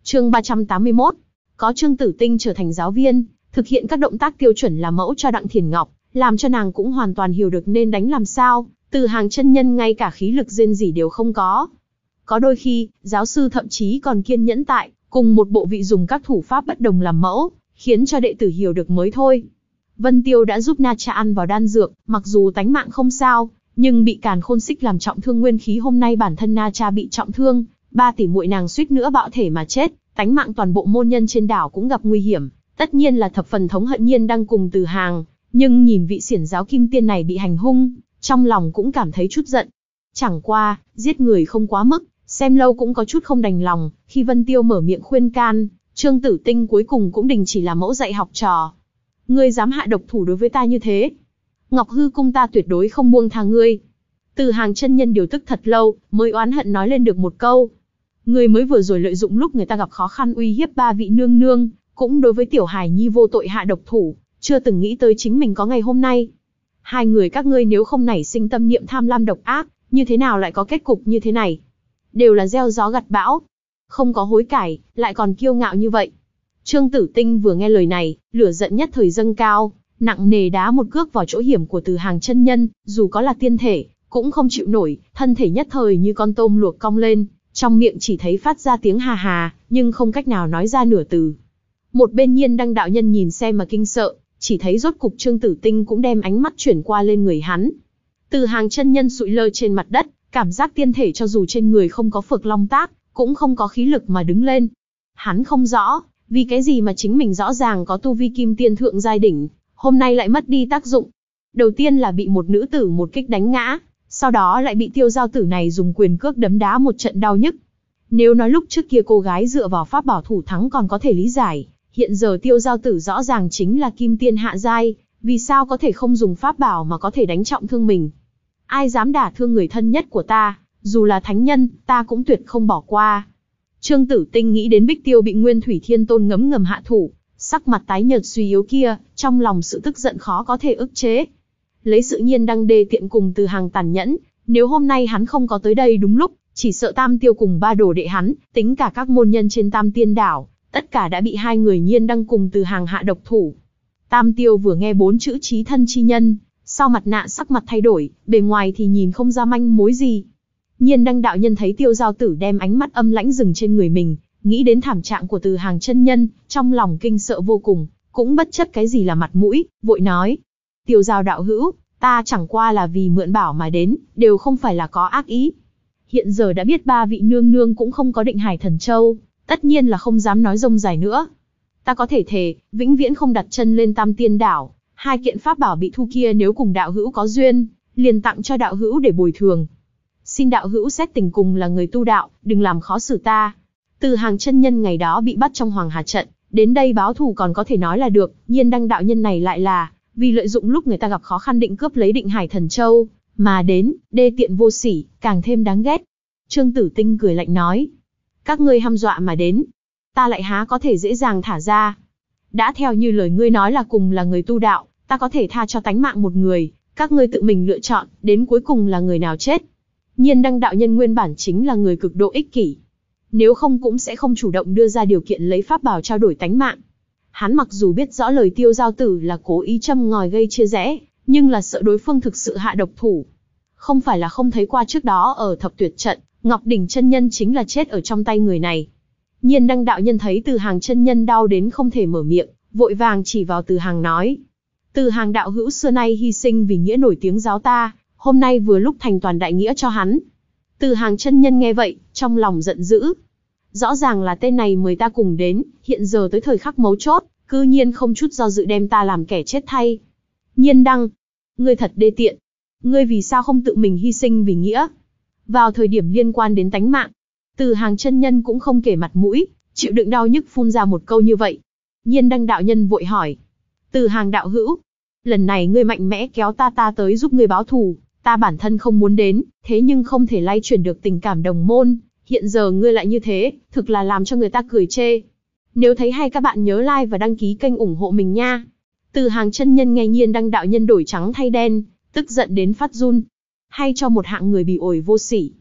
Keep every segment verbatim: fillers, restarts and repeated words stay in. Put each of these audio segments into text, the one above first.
Chương ba trăm tám mươi mốt. Có Trương Tử Tinh trở thành giáo viên, thực hiện các động tác tiêu chuẩn làm mẫu cho Đặng Thiền Ngọc, làm cho nàng cũng hoàn toàn hiểu được nên đánh làm sao, Từ Hàng chân nhân ngay cả khí lực rên rỉ đều không có. Có đôi khi, giáo sư thậm chí còn kiên nhẫn tại, cùng một bộ vị dùng các thủ pháp bất đồng làm mẫu, khiến cho đệ tử hiểu được mới thôi. Vân Tiêu đã giúp Na Cha ăn vào đan dược, mặc dù tánh mạng không sao, nhưng bị Càn Khôn Xích làm trọng thương nguyên khí, hôm nay bản thân Na Cha bị trọng thương, ba tỷ muội nàng suýt nữa bạo thể mà chết, tánh mạng toàn bộ môn nhân trên đảo cũng gặp nguy hiểm, tất nhiên là thập phần thống hận Nhiên đang cùng Từ Hàng, nhưng nhìn vị xiển giáo kim tiên này bị hành hung, trong lòng cũng cảm thấy chút giận. Chẳng qua, giết người không quá mức, xem lâu cũng có chút không đành lòng, khi Vân Tiêu mở miệng khuyên can, Trương Tử Tinh cuối cùng cũng đình chỉ làm mẫu dạy học trò. Ngươi dám hạ độc thủ đối với ta như thế, Ngọc Hư cung ta tuyệt đối không buông tha ngươi. Từ Hàng chân nhân điều tức thật lâu, mới oán hận nói lên được một câu. Ngươi mới vừa rồi lợi dụng lúc người ta gặp khó khăn uy hiếp ba vị nương nương, cũng đối với tiểu hài nhi vô tội hạ độc thủ, chưa từng nghĩ tới chính mình có ngày hôm nay. Hai người các ngươi nếu không nảy sinh tâm niệm tham lam độc ác, như thế nào lại có kết cục như thế này? Đều là gieo gió gặt bão, không có hối cải, lại còn kiêu ngạo như vậy. Trương Tử Tinh vừa nghe lời này, lửa giận nhất thời dâng cao, nặng nề đá một cước vào chỗ hiểm của Từ Hàng chân nhân, dù có là tiên thể, cũng không chịu nổi, thân thể nhất thời như con tôm luộc cong lên, trong miệng chỉ thấy phát ra tiếng hà hà, nhưng không cách nào nói ra nửa từ. Một bên Nhiên Đăng đạo nhân nhìn xem mà kinh sợ, chỉ thấy rốt cục Trương Tử Tinh cũng đem ánh mắt chuyển qua lên người hắn. Từ Hàng chân nhân sụi lơ trên mặt đất, cảm giác tiên thể cho dù trên người không có phược long tác, cũng không có khí lực mà đứng lên. Hắn không rõ, vì cái gì mà chính mình rõ ràng có tu vi kim tiên thượng giai đỉnh, hôm nay lại mất đi tác dụng. Đầu tiên là bị một nữ tử một kích đánh ngã, sau đó lại bị Tiêu Giao tử này dùng quyền cước đấm đá một trận đau nhức. Nếu nói lúc trước kia cô gái dựa vào pháp bảo thủ thắng còn có thể lý giải, hiện giờ Tiêu Giao tử rõ ràng chính là kim tiên hạ giai, vì sao có thể không dùng pháp bảo mà có thể đánh trọng thương mình? Ai dám đả thương người thân nhất của ta, dù là thánh nhân, ta cũng tuyệt không bỏ qua. Trương Tử Tinh nghĩ đến Bích Tiêu bị Nguyên Thủy Thiên Tôn ngấm ngầm hạ thủ, sắc mặt tái nhợt suy yếu kia, trong lòng sự tức giận khó có thể ức chế. Lấy sự Nhiên Đăng đê tiện cùng Từ Hàng tàn nhẫn, nếu hôm nay hắn không có tới đây đúng lúc, chỉ sợ Tam Tiêu cùng ba đồ đệ hắn, tính cả các môn nhân trên Tam Tiên đảo, tất cả đã bị hai người Nhiên Đăng cùng Từ Hàng hạ độc thủ. Tam Tiêu vừa nghe bốn chữ chí thân chi nhân, sau mặt nạ sắc mặt thay đổi, bề ngoài thì nhìn không ra manh mối gì. Nhiên Đăng đạo nhân thấy Tiêu Giao tử đem ánh mắt âm lãnh dừng trên người mình, nghĩ đến thảm trạng của Từ Hàng chân nhân, trong lòng kinh sợ vô cùng, cũng bất chấp cái gì là mặt mũi, vội nói: Tiêu Giao đạo hữu, ta chẳng qua là vì mượn bảo mà đến, đều không phải là có ác ý. Hiện giờ đã biết ba vị nương nương cũng không có Định Hải Thần Châu, tất nhiên là không dám nói rông dài nữa. Ta có thể thề, vĩnh viễn không đặt chân lên Tam Tiên đảo. Hai kiện pháp bảo bị thu kia nếu cùng đạo hữu có duyên, liền tặng cho đạo hữu để bồi thường. Xin đạo hữu xét tình cùng là người tu đạo, đừng làm khó xử ta. Từ Hàng chân nhân ngày đó bị bắt trong Hoàng Hà trận, đến đây báo thù còn có thể nói là được, Nhiên Đăng đạo nhân này lại là vì lợi dụng lúc người ta gặp khó khăn định cướp lấy Định Hải Thần Châu mà đến, đê tiện vô sỉ, càng thêm đáng ghét. Trương Tử Tinh cười lạnh nói: các ngươi hăm dọa mà đến, ta lại há có thể dễ dàng thả ra. Đã theo như lời ngươi nói là cùng là người tu đạo, ta có thể tha cho tánh mạng một người, các ngươi tự mình lựa chọn, đến cuối cùng là người nào chết. Nhiên Đăng đạo nhân nguyên bản chính là người cực độ ích kỷ, nếu không cũng sẽ không chủ động đưa ra điều kiện lấy pháp bảo trao đổi tánh mạng. Hắn mặc dù biết rõ lời Tiêu Giao tử là cố ý châm ngòi gây chia rẽ, nhưng là sợ đối phương thực sự hạ độc thủ. Không phải là không thấy qua trước đó ở Thập Tuyệt trận, Ngọc Đỉnh chân nhân chính là chết ở trong tay người này. Nhiên Đăng đạo nhân thấy Từ Hàng chân nhân đau đến không thể mở miệng, vội vàng chỉ vào Từ Hàng nói: Từ Hàng đạo hữu xưa nay hy sinh vì nghĩa nổi tiếng giáo ta, hôm nay vừa lúc thành toàn đại nghĩa cho hắn. Từ Hàng chân nhân nghe vậy, trong lòng giận dữ. Rõ ràng là tên này mời ta cùng đến, hiện giờ tới thời khắc mấu chốt, cư nhiên không chút do dự đem ta làm kẻ chết thay. Nhiên Đăng, ngươi thật đê tiện. Ngươi vì sao không tự mình hy sinh vì nghĩa? Vào thời điểm liên quan đến tánh mạng, Từ Hàng chân nhân cũng không kể mặt mũi, chịu đựng đau nhức phun ra một câu như vậy. Nhiên Đăng đạo nhân vội hỏi: Từ Hàng đạo hữu, lần này ngươi mạnh mẽ kéo ta ta tới giúp ngươi báo thù, ta bản thân không muốn đến, thế nhưng không thể lay chuyển được tình cảm đồng môn, hiện giờ ngươi lại như thế, thực là làm cho người ta cười chê. Nếu thấy hay các bạn nhớ like và đăng ký kênh ủng hộ mình nha. Từ Hàng chân nhân nghe Nhiên Đăng đạo nhân đổi trắng thay đen, tức giận đến phát run. Hay cho một hạng người bị ổi vô sỉ.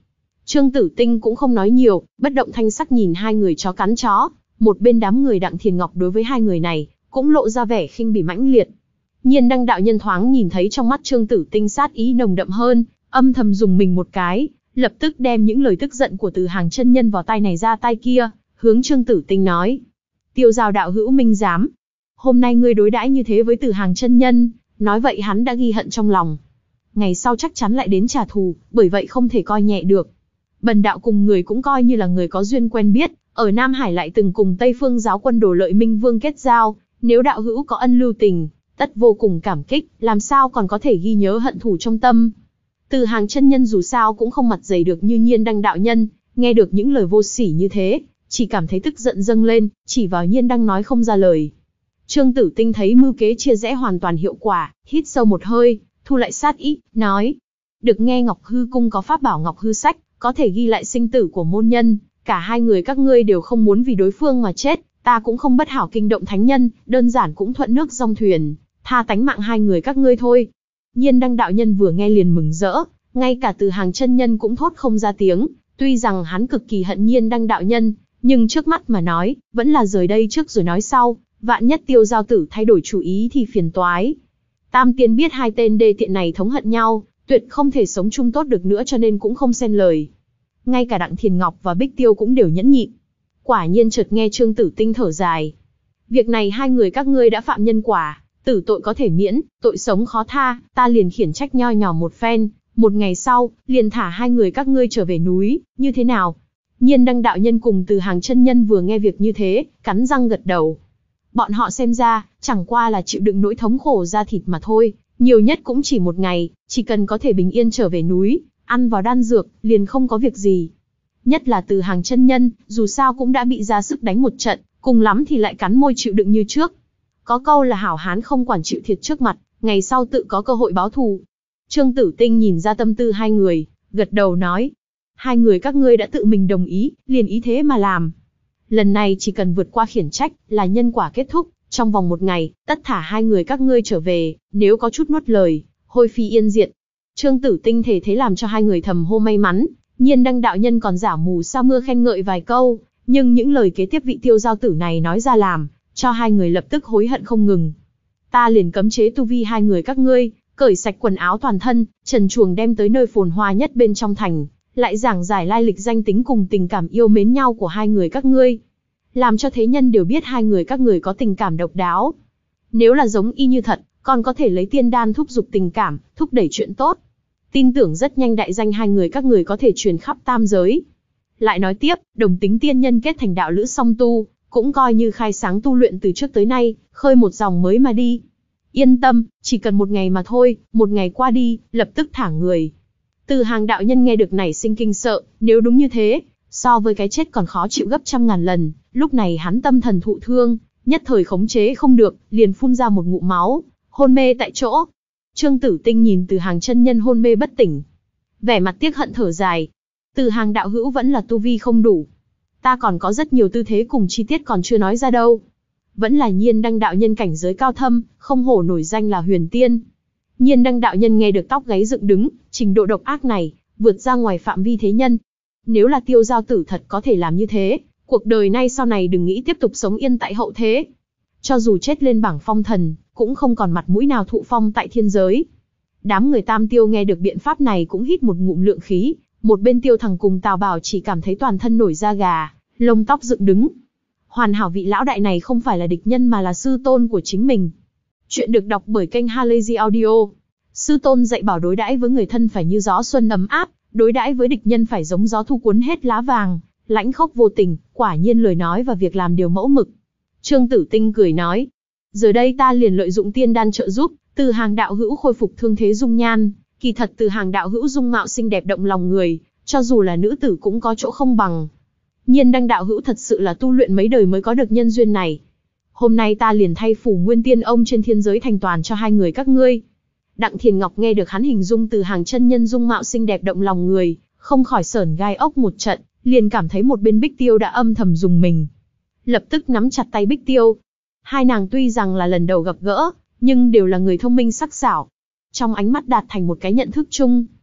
Trương Tử Tinh cũng không nói nhiều, bất động thanh sắc nhìn hai người chó cắn chó. Một bên đám người Đặng Thiền Ngọc đối với hai người này cũng lộ ra vẻ khinh bỉ mãnh liệt. Nhiên Đăng đạo nhân thoáng nhìn thấy trong mắt Trương Tử Tinh sát ý nồng đậm hơn, âm thầm dùng mình một cái, lập tức đem những lời tức giận của Từ Hàng chân nhân vào tai này ra tai kia, hướng Trương Tử Tinh nói: Tiêu Giao đạo hữu minh giám, hôm nay ngươi đối đãi như thế với Từ Hàng chân nhân, nói vậy hắn đã ghi hận trong lòng. Ngày sau chắc chắn lại đến trả thù, bởi vậy không thể coi nhẹ được. Bần đạo cùng người cũng coi như là người có duyên quen biết, ở Nam Hải lại từng cùng Tây Phương giáo quân Đồ Lợi Minh Vương kết giao, nếu đạo hữu có ân lưu tình, tất vô cùng cảm kích, làm sao còn có thể ghi nhớ hận thù trong tâm. Từ Hàng chân nhân dù sao cũng không mặt dày được như Nhiên Đăng đạo nhân, nghe được những lời vô sỉ như thế, chỉ cảm thấy tức giận dâng lên, chỉ vào Nhiên Đăng nói không ra lời. Trương Tử Tinh thấy mưu kế chia rẽ hoàn toàn hiệu quả, hít sâu một hơi, thu lại sát ý, nói: được nghe Ngọc Hư cung có pháp bảo Ngọc Hư sách, có thể ghi lại sinh tử của môn nhân, cả hai người các ngươi đều không muốn vì đối phương mà chết, ta cũng không bất hảo kinh động thánh nhân, đơn giản cũng thuận nước dòng thuyền, tha tánh mạng hai người các ngươi thôi. Nhiên Đăng đạo nhân vừa nghe liền mừng rỡ, ngay cả Từ Hàng chân nhân cũng thốt không ra tiếng, tuy rằng hắn cực kỳ hận Nhiên Đăng đạo nhân, nhưng trước mắt mà nói, vẫn là rời đây trước rồi nói sau, vạn nhất Tiêu Giao tử thay đổi chủ ý thì phiền toái. Tam Tiên biết hai tên đê tiện này thống hận nhau, tuyệt không thể sống chung tốt được nữa, cho nên cũng không xen lời. Ngay cả Đặng Thiền Ngọc và Bích Tiêu cũng đều nhẫn nhịn. Quả nhiên chợt nghe Trương Tử Tinh thở dài. Việc này hai người các ngươi đã phạm nhân quả, tử tội có thể miễn, tội sống khó tha, ta liền khiển trách nho nhỏ một phen, một ngày sau, liền thả hai người các ngươi trở về núi, như thế nào? Nhiên Đăng đạo nhân cùng Từ Hàng chân nhân vừa nghe việc như thế, cắn răng gật đầu. Bọn họ xem ra, chẳng qua là chịu đựng nỗi thống khổ da thịt mà thôi, nhiều nhất cũng chỉ một ngày, chỉ cần có thể bình yên trở về núi, ăn vào đan dược, liền không có việc gì. Nhất là Từ Hàng chân nhân, dù sao cũng đã bị ra sức đánh một trận, cùng lắm thì lại cắn môi chịu đựng như trước. Có câu là hảo hán không quản chịu thiệt trước mặt, ngày sau tự có cơ hội báo thù. Trương Tử Tinh nhìn ra tâm tư hai người, gật đầu nói: hai người các ngươi đã tự mình đồng ý, liền ý thế mà làm. Lần này chỉ cần vượt qua khiển trách, là nhân quả kết thúc, trong vòng một ngày, tất thả hai người các ngươi trở về, nếu có chút nuốt lời, hôi phi yên diệt. Trương Tử Tinh thể thế làm cho hai người thầm hô may mắn, Nhiên Đăng đạo nhân còn giả mù sa mưa khen ngợi vài câu, nhưng những lời kế tiếp vị Tiêu Giao tử này nói ra làm, cho hai người lập tức hối hận không ngừng. Ta liền cấm chế tu vi hai người các ngươi, cởi sạch quần áo toàn thân, trần truồng đem tới nơi phồn hoa nhất bên trong thành, lại giảng giải lai lịch danh tính cùng tình cảm yêu mến nhau của hai người các ngươi, làm cho thế nhân đều biết hai người các người có tình cảm độc đáo. Nếu là giống y như thật, còn có thể lấy tiên đan thúc giục tình cảm, thúc đẩy chuyện tốt. Tin tưởng rất nhanh đại danh hai người các người có thể truyền khắp tam giới. Lại nói tiếp, đồng tính tiên nhân kết thành đạo lữ song tu, cũng coi như khai sáng tu luyện từ trước tới nay, khơi một dòng mới mà đi. Yên tâm, chỉ cần một ngày mà thôi, một ngày qua đi, lập tức thả người. Từ Hàng đạo nhân nghe được nảy sinh kinh sợ, nếu đúng như thế, so với cái chết còn khó chịu gấp trăm ngàn lần, lúc này hắn tâm thần thụ thương, nhất thời khống chế không được, liền phun ra một ngụm máu, hôn mê tại chỗ. Trương Tử Tinh nhìn Từ Hàng chân nhân hôn mê bất tỉnh, vẻ mặt tiếc hận thở dài. Từ Hàng đạo hữu vẫn là tu vi không đủ. Ta còn có rất nhiều tư thế cùng chi tiết còn chưa nói ra đâu. Vẫn là Nhiên Đăng đạo nhân cảnh giới cao thâm, không hổ nổi danh là huyền tiên. Nhiên Đăng đạo nhân nghe được tóc gáy dựng đứng, trình độ độc ác này, vượt ra ngoài phạm vi thế nhân. Nếu là Tiêu Giao tử thật có thể làm như thế, cuộc đời nay sau này đừng nghĩ tiếp tục sống yên tại hậu thế. Cho dù chết lên bảng phong thần, cũng không còn mặt mũi nào thụ phong tại thiên giới. Đám người Tam Tiêu nghe được biện pháp này cũng hít một ngụm lượng khí, một bên Tiêu Thằng cùng Tào Bảo chỉ cảm thấy toàn thân nổi da gà, lông tóc dựng đứng. Hoàn hảo vị lão đại này không phải là địch nhân mà là sư tôn của chính mình. Chuyện được đọc bởi kênh Halazy Audio. Sư tôn dạy bảo đối đãi với người thân phải như gió xuân ấm áp, đối đãi với địch nhân phải giống gió thu cuốn hết lá vàng, lãnh khốc vô tình, quả nhiên lời nói và việc làm đều mẫu mực. Trương Tử Tinh cười nói, giờ đây ta liền lợi dụng tiên đan trợ giúp, Từ Hàng đạo hữu khôi phục thương thế dung nhan. Kỳ thật Từ Hàng đạo hữu dung mạo xinh đẹp động lòng người, cho dù là nữ tử cũng có chỗ không bằng. Nhiên Đăng đạo hữu thật sự là tu luyện mấy đời mới có được nhân duyên này. Hôm nay ta liền thay phủ nguyên tiên ông trên thiên giới thành toàn cho hai người các ngươi. Đặng Thiền Ngọc nghe được hắn hình dung Từ Hàng chân nhân dung mạo xinh đẹp động lòng người, không khỏi sởn gai ốc một trận, liền cảm thấy một bên Bích Tiêu đã âm thầm dùng mình. Lập tức nắm chặt tay Bích Tiêu. Hai nàng tuy rằng là lần đầu gặp gỡ, nhưng đều là người thông minh sắc sảo. Trong ánh mắt đạt thành một cái nhận thức chung.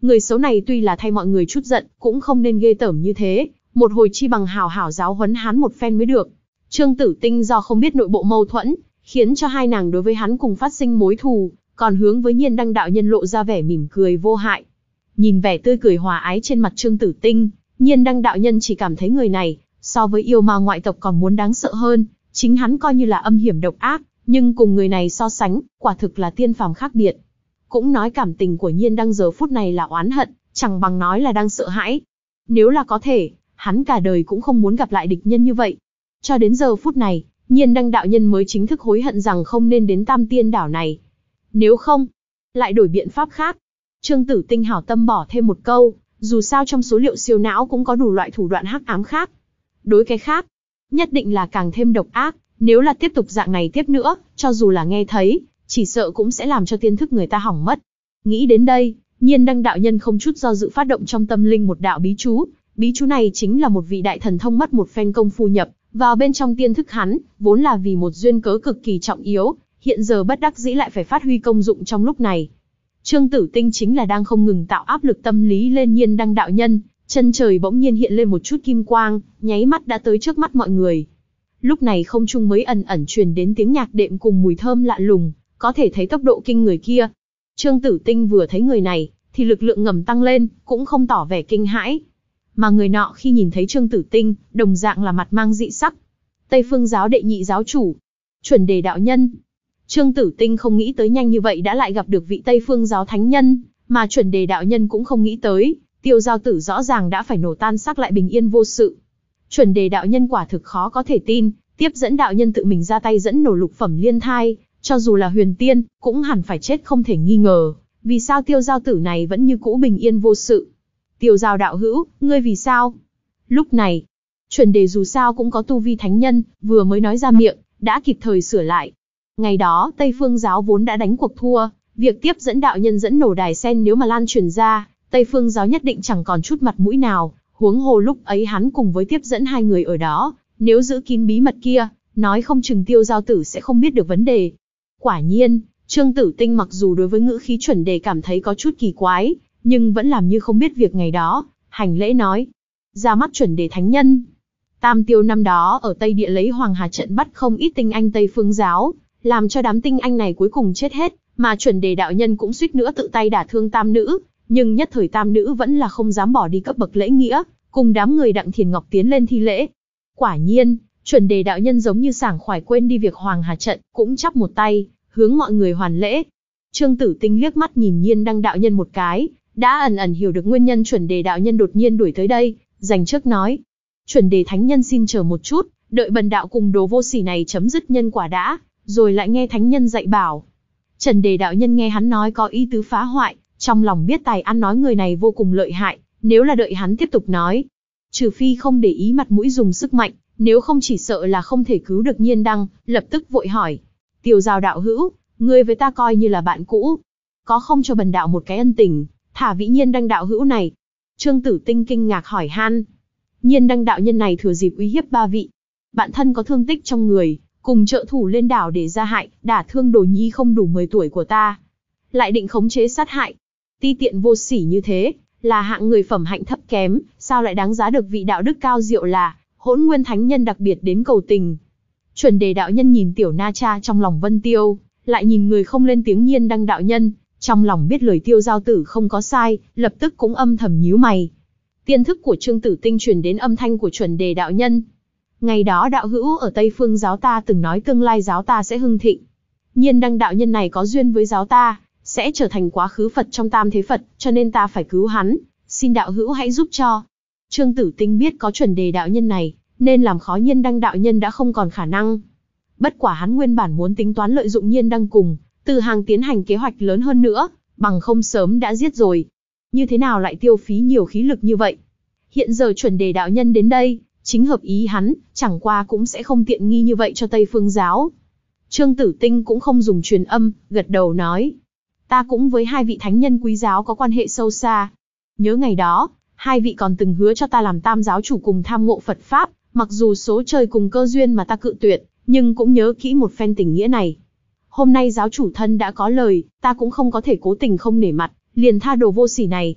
Người xấu này tuy là thay mọi người chút giận, cũng không nên ghê tởm như thế, một hồi chi bằng hảo hảo giáo huấn hắn một phen mới được. Trương Tử Tinh do không biết nội bộ mâu thuẫn, khiến cho hai nàng đối với hắn cùng phát sinh mối thù, còn hướng với Nhiên Đăng đạo nhân lộ ra vẻ mỉm cười vô hại. Nhìn vẻ tươi cười hòa ái trên mặt Trương Tử Tinh, Nhiên Đăng đạo nhân chỉ cảm thấy người này, so với yêu ma ngoại tộc còn muốn đáng sợ hơn, chính hắn coi như là âm hiểm độc ác, nhưng cùng người này so sánh, quả thực là tiên phàm khác biệt. Cũng nói cảm tình của Nhiên Đăng giờ phút này là oán hận, chẳng bằng nói là đang sợ hãi. Nếu là có thể, hắn cả đời cũng không muốn gặp lại địch nhân như vậy. Cho đến giờ phút này, Nhiên Đăng đạo nhân mới chính thức hối hận rằng không nên đến Tam Tiên đảo này. Nếu không, lại đổi biện pháp khác. Trương Tử Tinh hảo tâm bỏ thêm một câu, dù sao trong số liệu siêu não cũng có đủ loại thủ đoạn hắc ám khác. Đối cái khác, nhất định là càng thêm độc ác, nếu là tiếp tục dạng này tiếp nữa, cho dù là nghe thấy, chỉ sợ cũng sẽ làm cho tiên thức người ta hỏng mất. Nghĩ đến đây, Nhiên Đăng đạo nhân không chút do dự phát động trong tâm linh một đạo bí chú, bí chú này chính là một vị đại thần thông mất một phen công phu nhập vào bên trong tiên thức hắn, vốn là vì một duyên cớ cực kỳ trọng yếu, hiện giờ bất đắc dĩ lại phải phát huy công dụng trong lúc này. Trương Tử Tinh chính là đang không ngừng tạo áp lực tâm lý lên Nhiên Đăng đạo nhân, chân trời bỗng nhiên hiện lên một chút kim quang, nháy mắt đã tới trước mắt mọi người. Lúc này không trung mới ẩn ẩn truyền đến tiếng nhạc đệm cùng mùi thơm lạ lùng, có thể thấy tốc độ kinh người kia. Trương Tử Tinh vừa thấy người này, thì lực lượng ngầm tăng lên, cũng không tỏ vẻ kinh hãi. Mà người nọ khi nhìn thấy Trương Tử Tinh, đồng dạng là mặt mang dị sắc. Tây Phương giáo đệ nhị giáo chủ, Chuẩn Đề đạo nhân. Trương Tử Tinh không nghĩ tới nhanh như vậy đã lại gặp được vị Tây Phương giáo thánh nhân, mà Chuẩn Đề đạo nhân cũng không nghĩ tới, Tiêu Giao Tử rõ ràng đã phải nổ tan xác lại bình yên vô sự. Chuẩn Đề đạo nhân quả thực khó có thể tin, tiếp dẫn đạo nhân tự mình ra tay dẫn nổ lục phẩm liên thai, cho dù là huyền tiên, cũng hẳn phải chết không thể nghi ngờ. Vì sao Tiêu Giao Tử này vẫn như cũ bình yên vô sự? Tiêu Giao đạo hữu, ngươi vì sao? Lúc này, Chuẩn Đề dù sao cũng có tu vi thánh nhân, vừa mới nói ra miệng, đã kịp thời sửa lại. Ngày đó, Tây Phương giáo vốn đã đánh cuộc thua, việc tiếp dẫn đạo nhân dẫn nổ đài sen nếu mà lan truyền ra, Tây Phương giáo nhất định chẳng còn chút mặt mũi nào, huống hồ lúc ấy hắn cùng với tiếp dẫn hai người ở đó, nếu giữ kín bí mật kia, nói không chừng Tiêu Giao Tử sẽ không biết được vấn đề. Quả nhiên, Trương Tử Tinh mặc dù đối với ngữ khí Chuẩn Đề cảm thấy có chút kỳ quái, nhưng vẫn làm như không biết việc ngày đó, hành lễ nói: ra mắt Chuẩn Đề thánh nhân. Tam Tiêu năm đó ở Tây Địa lấy Hoàng Hà trận bắt không ít tinh anh Tây Phương giáo, làm cho đám tinh anh này cuối cùng chết hết, mà Chuẩn Đề đạo nhân cũng suýt nữa tự tay đả thương tam nữ, nhưng nhất thời tam nữ vẫn là không dám bỏ đi cấp bậc lễ nghĩa, cùng đám người Đặng Thiền Ngọc tiến lên thi lễ. Quả nhiên, Chuẩn Đề đạo nhân giống như sảng khoái quên đi việc Hoàng Hà trận, cũng chắp một tay, hướng mọi người hoàn lễ. Trương Tử Tinh liếc mắt nhìn Nhiên Đăng đạo nhân một cái, đã ẩn ẩn hiểu được nguyên nhân Chuẩn Đề đạo nhân đột nhiên đuổi tới đây, dành trước nói: Chuẩn Đề thánh nhân xin chờ một chút, đợi bần đạo cùng đồ vô sỉ này chấm dứt nhân quả đã, rồi lại nghe thánh nhân dạy bảo. Chuẩn Đề đạo nhân nghe hắn nói có ý tứ phá hoại, trong lòng biết tài ăn nói người này vô cùng lợi hại, nếu là đợi hắn tiếp tục nói, trừ phi không để ý mặt mũi dùng sức mạnh, nếu không chỉ sợ là không thể cứu được Nhiên Đăng, lập tức vội hỏi: Tiêu Giao đạo hữu, ngươi với ta coi như là bạn cũ, có không cho bần đạo một cái ân tình, thả vị Nhiên Đăng đạo hữu này? Trương Tử Tinh kinh ngạc hỏi han. Nhiên Đăng đạo nhân này thừa dịp uy hiếp ba vị bạn thân có thương tích trong người, cùng trợ thủ lên đảo để ra hại, đả thương đồ nhi không đủ mười tuổi của ta, lại định khống chế sát hại, ti tiện vô sỉ như thế, là hạng người phẩm hạnh thấp kém, sao lại đáng giá được vị đạo đức cao diệu là Hỗn Nguyên thánh nhân đặc biệt đến cầu tình? Chuẩn Đề đạo nhân nhìn tiểu na cha trong lòng Vân Tiêu, lại nhìn người không lên tiếng Nhiên Đăng đạo nhân, trong lòng biết lời Tiêu Giao Tử không có sai, lập tức cũng âm thầm nhíu mày. Tiên thức của Trương Tử Tinh truyền đến âm thanh của Chuẩn Đề đạo nhân. Ngày đó đạo hữu ở Tây Phương giáo ta từng nói tương lai giáo ta sẽ hưng thịnh. Nhiên Đăng đạo nhân này có duyên với giáo ta, sẽ trở thành quá khứ Phật trong tam thế Phật, cho nên ta phải cứu hắn, xin đạo hữu hãy giúp cho. Trương Tử Tinh biết có Chuẩn Đề đạo nhân này, nên làm khó Nhiên Đăng đạo nhân đã không còn khả năng. Bất quả hắn nguyên bản muốn tính toán lợi dụng Nhiên Đăng cùng Từ Hàng tiến hành kế hoạch lớn hơn nữa, bằng không sớm đã giết rồi. Như thế nào lại tiêu phí nhiều khí lực như vậy? Hiện giờ Chuẩn Đề đạo nhân đến đây, chính hợp ý hắn, chẳng qua cũng sẽ không tiện nghi như vậy cho Tây Phương giáo. Trương Tử Tinh cũng không dùng truyền âm, gật đầu nói: ta cũng với hai vị thánh nhân quý giáo có quan hệ sâu xa. Nhớ ngày đó, hai vị còn từng hứa cho ta làm tam giáo chủ cùng tham ngộ Phật Pháp, mặc dù số trời cùng cơ duyên mà ta cự tuyệt, nhưng cũng nhớ kỹ một phen tình nghĩa này. Hôm nay giáo chủ thân đã có lời, ta cũng không có thể cố tình không nể mặt, liền tha đồ vô sỉ này.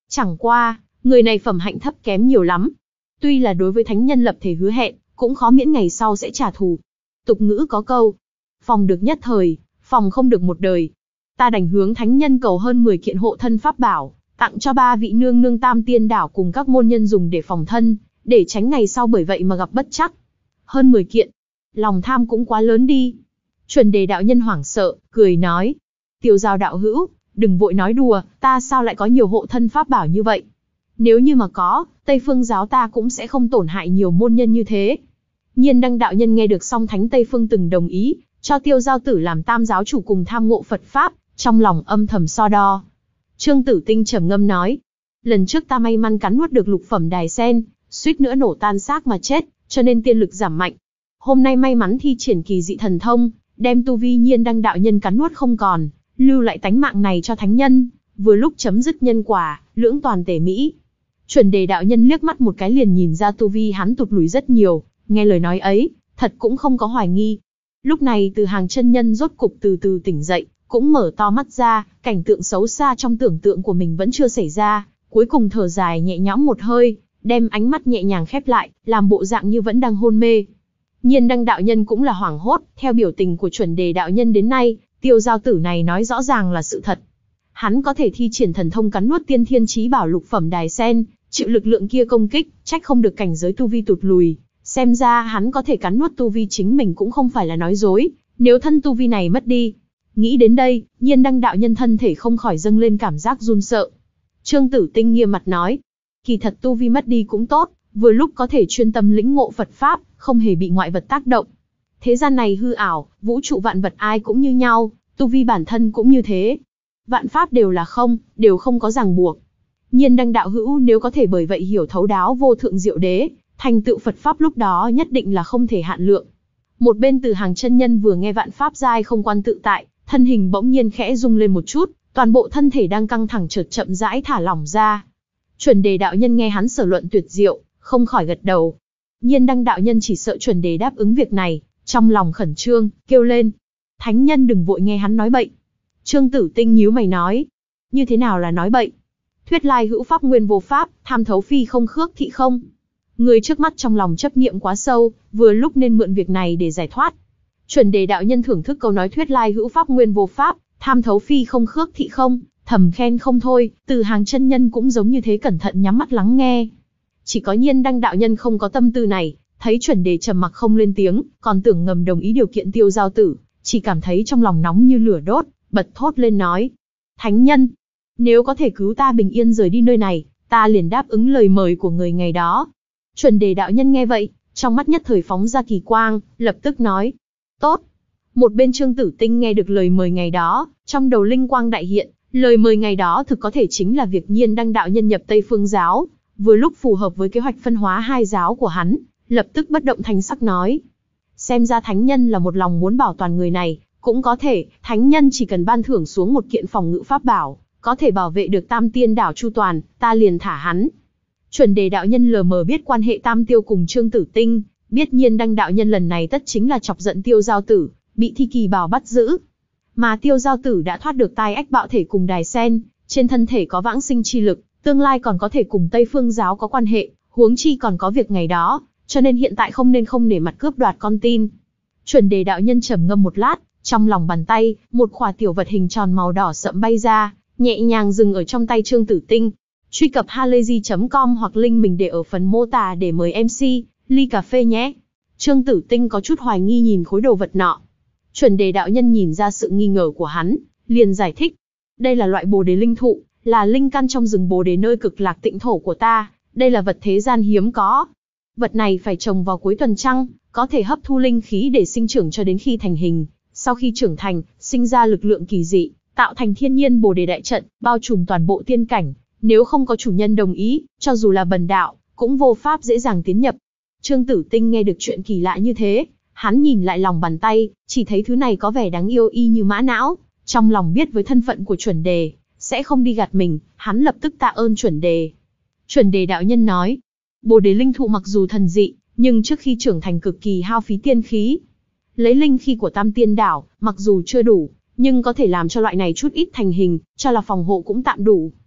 Chẳng qua, người này phẩm hạnh thấp kém nhiều lắm. Tuy là đối với thánh nhân lập thể hứa hẹn, cũng khó miễn ngày sau sẽ trả thù. Tục ngữ có câu, phòng được nhất thời, phòng không được một đời. Ta đành hướng thánh nhân cầu hơn mười kiện hộ thân pháp bảo, tặng cho ba vị nương nương Tam Tiên Đảo cùng các môn nhân dùng để phòng thân, để tránh ngày sau bởi vậy mà gặp bất trắc. Hơn mười kiện, lòng tham cũng quá lớn đi. Chuẩn Đề đạo nhân hoảng sợ, cười nói, Tiêu Giao đạo hữu, đừng vội nói đùa, ta sao lại có nhiều hộ thân pháp bảo như vậy? Nếu như mà có, Tây Phương giáo ta cũng sẽ không tổn hại nhiều môn nhân như thế. Nhiên Đăng đạo nhân nghe được xong Thánh Tây Phương từng đồng ý, cho Tiêu Giao tử làm tam giáo chủ cùng tham ngộ Phật Pháp, trong lòng âm thầm so đo. Trương Tử Tinh trầm ngâm nói, lần trước ta may mắn cắn nuốt được lục phẩm đài sen, suýt nữa nổ tan xác mà chết, cho nên tiên lực giảm mạnh. Hôm nay may mắn thi triển kỳ dị thần thông, đem tu vi Nhiên Đăng đạo nhân cắn nuốt không còn, lưu lại tánh mạng này cho thánh nhân, vừa lúc chấm dứt nhân quả, lưỡng toàn tể mỹ. Chuẩn Đề đạo nhân liếc mắt một cái liền nhìn ra tu vi hắn tụt lùi rất nhiều, nghe lời nói ấy, thật cũng không có hoài nghi. Lúc này Từ Hàng chân nhân rốt cục từ từ tỉnh dậy, cũng mở to mắt ra, cảnh tượng xấu xa trong tưởng tượng của mình vẫn chưa xảy ra, cuối cùng thở dài nhẹ nhõm một hơi, đem ánh mắt nhẹ nhàng khép lại, làm bộ dạng như vẫn đang hôn mê. Nhiên Đăng đạo nhân cũng là hoảng hốt, theo biểu tình của Chuẩn Đề đạo nhân đến nay, Tiêu Giao tử này nói rõ ràng là sự thật. Hắn có thể thi triển thần thông cắn nuốt tiên thiên chí bảo lục phẩm đài sen, chịu lực lượng kia công kích, trách không được cảnh giới tu vi tụt lùi. Xem ra hắn có thể cắn nuốt tu vi chính mình cũng không phải là nói dối, nếu thân tu vi này mất đi. Nghĩ đến đây, Nhiên Đăng đạo nhân thân thể không khỏi dâng lên cảm giác run sợ. Trương Tử Tinh nghiêm mặt nói, kỳ thật tu vi mất đi cũng tốt, vừa lúc có thể chuyên tâm lĩnh ngộ Phật Pháp, không hề bị ngoại vật tác động. Thế gian này hư ảo, vũ trụ vạn vật ai cũng như nhau, tu vi bản thân cũng như thế. Vạn pháp đều là không, đều không có ràng buộc. Nhiên Đăng đạo hữu nếu có thể bởi vậy hiểu thấu đáo vô thượng diệu đế, thành tựu Phật Pháp lúc đó nhất định là không thể hạn lượng. Một bên Từ Hàng chân nhân vừa nghe vạn pháp giai không quan tự tại, thân hình bỗng nhiên khẽ rung lên một chút, toàn bộ thân thể đang căng thẳng chợt chậm rãi thả lỏng ra. Chuẩn Đề đạo nhân nghe hắn sở luận tuyệt diệu, không khỏi gật đầu. Nhiên Đăng đạo nhân chỉ sợ Chuẩn Đề đáp ứng việc này, trong lòng khẩn trương, kêu lên, thánh nhân đừng vội nghe hắn nói bậy. Trương Tử Tinh nhíu mày nói, như thế nào là nói bậy? Thuyết lai hữu pháp nguyên vô pháp, tham thấu phi không khước thị không. Người trước mắt trong lòng chấp niệm quá sâu, vừa lúc nên mượn việc này để giải thoát. Chuẩn Đề đạo nhân thưởng thức câu nói thuyết lai hữu pháp nguyên vô pháp, tham thấu phi không khước thị không, thầm khen không thôi. Từ Hàng chân nhân cũng giống như thế cẩn thận nhắm mắt lắng nghe. Chỉ có Nhiên Đăng đạo nhân không có tâm tư này, thấy Chuẩn Đề trầm mặc không lên tiếng, còn tưởng ngầm đồng ý điều kiện Tiêu Giao tử, chỉ cảm thấy trong lòng nóng như lửa đốt, bật thốt lên nói: Thánh nhân, nếu có thể cứu ta bình yên rời đi nơi này, ta liền đáp ứng lời mời của người ngày đó. Chuẩn Đề đạo nhân nghe vậy, trong mắt nhất thời phóng ra kỳ quang, lập tức nói: Tốt. Một bên Trương Tử Tinh nghe được lời mời ngày đó, trong đầu linh quang đại hiện, lời mời ngày đó thực có thể chính là việc Nhiên Đăng đạo nhân nhập Tây Phương giáo, vừa lúc phù hợp với kế hoạch phân hóa hai giáo của hắn, lập tức bất động thanh sắc nói: Xem ra thánh nhân là một lòng muốn bảo toàn người này, cũng có thể, thánh nhân chỉ cần ban thưởng xuống một kiện phòng ngự pháp bảo, có thể bảo vệ được Tam Tiên đảo chu toàn, ta liền thả hắn. Chuẩn Đề đạo nhân lờ mờ biết quan hệ Tam Tiêu cùng Trương Tử Tinh, biết Nhiên Đăng đạo nhân lần này tất chính là chọc giận Tiêu Giao tử, bị Thi Kỳ Bảo bắt giữ. Mà Tiêu Giao tử đã thoát được tai ách bạo thể cùng đài sen, trên thân thể có vãng sinh chi lực, tương lai còn có thể cùng Tây Phương giáo có quan hệ, huống chi còn có việc ngày đó, cho nên hiện tại không nên không nể mặt cướp đoạt con tin. Chuẩn Đề đạo nhân trầm ngâm một lát, trong lòng bàn tay, một khỏa tiểu vật hình tròn màu đỏ sẫm bay ra, nhẹ nhàng dừng ở trong tay Trương Tử Tinh. Truy cập halayzi chấm com hoặc link mình để ở phần mô tả để mời em xê, ly cà phê nhé. Trương Tử Tinh có chút hoài nghi nhìn khối đồ vật nọ. Chuẩn Đề đạo nhân nhìn ra sự nghi ngờ của hắn, liền giải thích. Đây là loại bồ đề linh thụ, là linh căn trong rừng bồ đề nơi cực lạc tịnh thổ của ta, đây là vật thế gian hiếm có. Vật này phải trồng vào cuối tuần trăng, có thể hấp thu linh khí để sinh trưởng cho đến khi thành hình. Sau khi trưởng thành, sinh ra lực lượng kỳ dị, tạo thành thiên nhiên bồ đề đại trận, bao trùm toàn bộ tiên cảnh. Nếu không có chủ nhân đồng ý, cho dù là bần đạo, cũng vô pháp dễ dàng tiến nhập. Trương Tử Tinh nghe được chuyện kỳ lạ như thế, hắn nhìn lại lòng bàn tay, chỉ thấy thứ này có vẻ đáng yêu y như mã não, trong lòng biết với thân phận của Chuẩn Đề, sẽ không đi gạt mình, hắn lập tức tạ ơn Chuẩn Đề. Chuẩn Đề đạo nhân nói, bồ đề linh thụ mặc dù thần dị, nhưng trước khi trưởng thành cực kỳ hao phí tiên khí. Lấy linh khí của Tam Tiên đảo, mặc dù chưa đủ, nhưng có thể làm cho loại này chút ít thành hình, cho là phòng hộ cũng tạm đủ.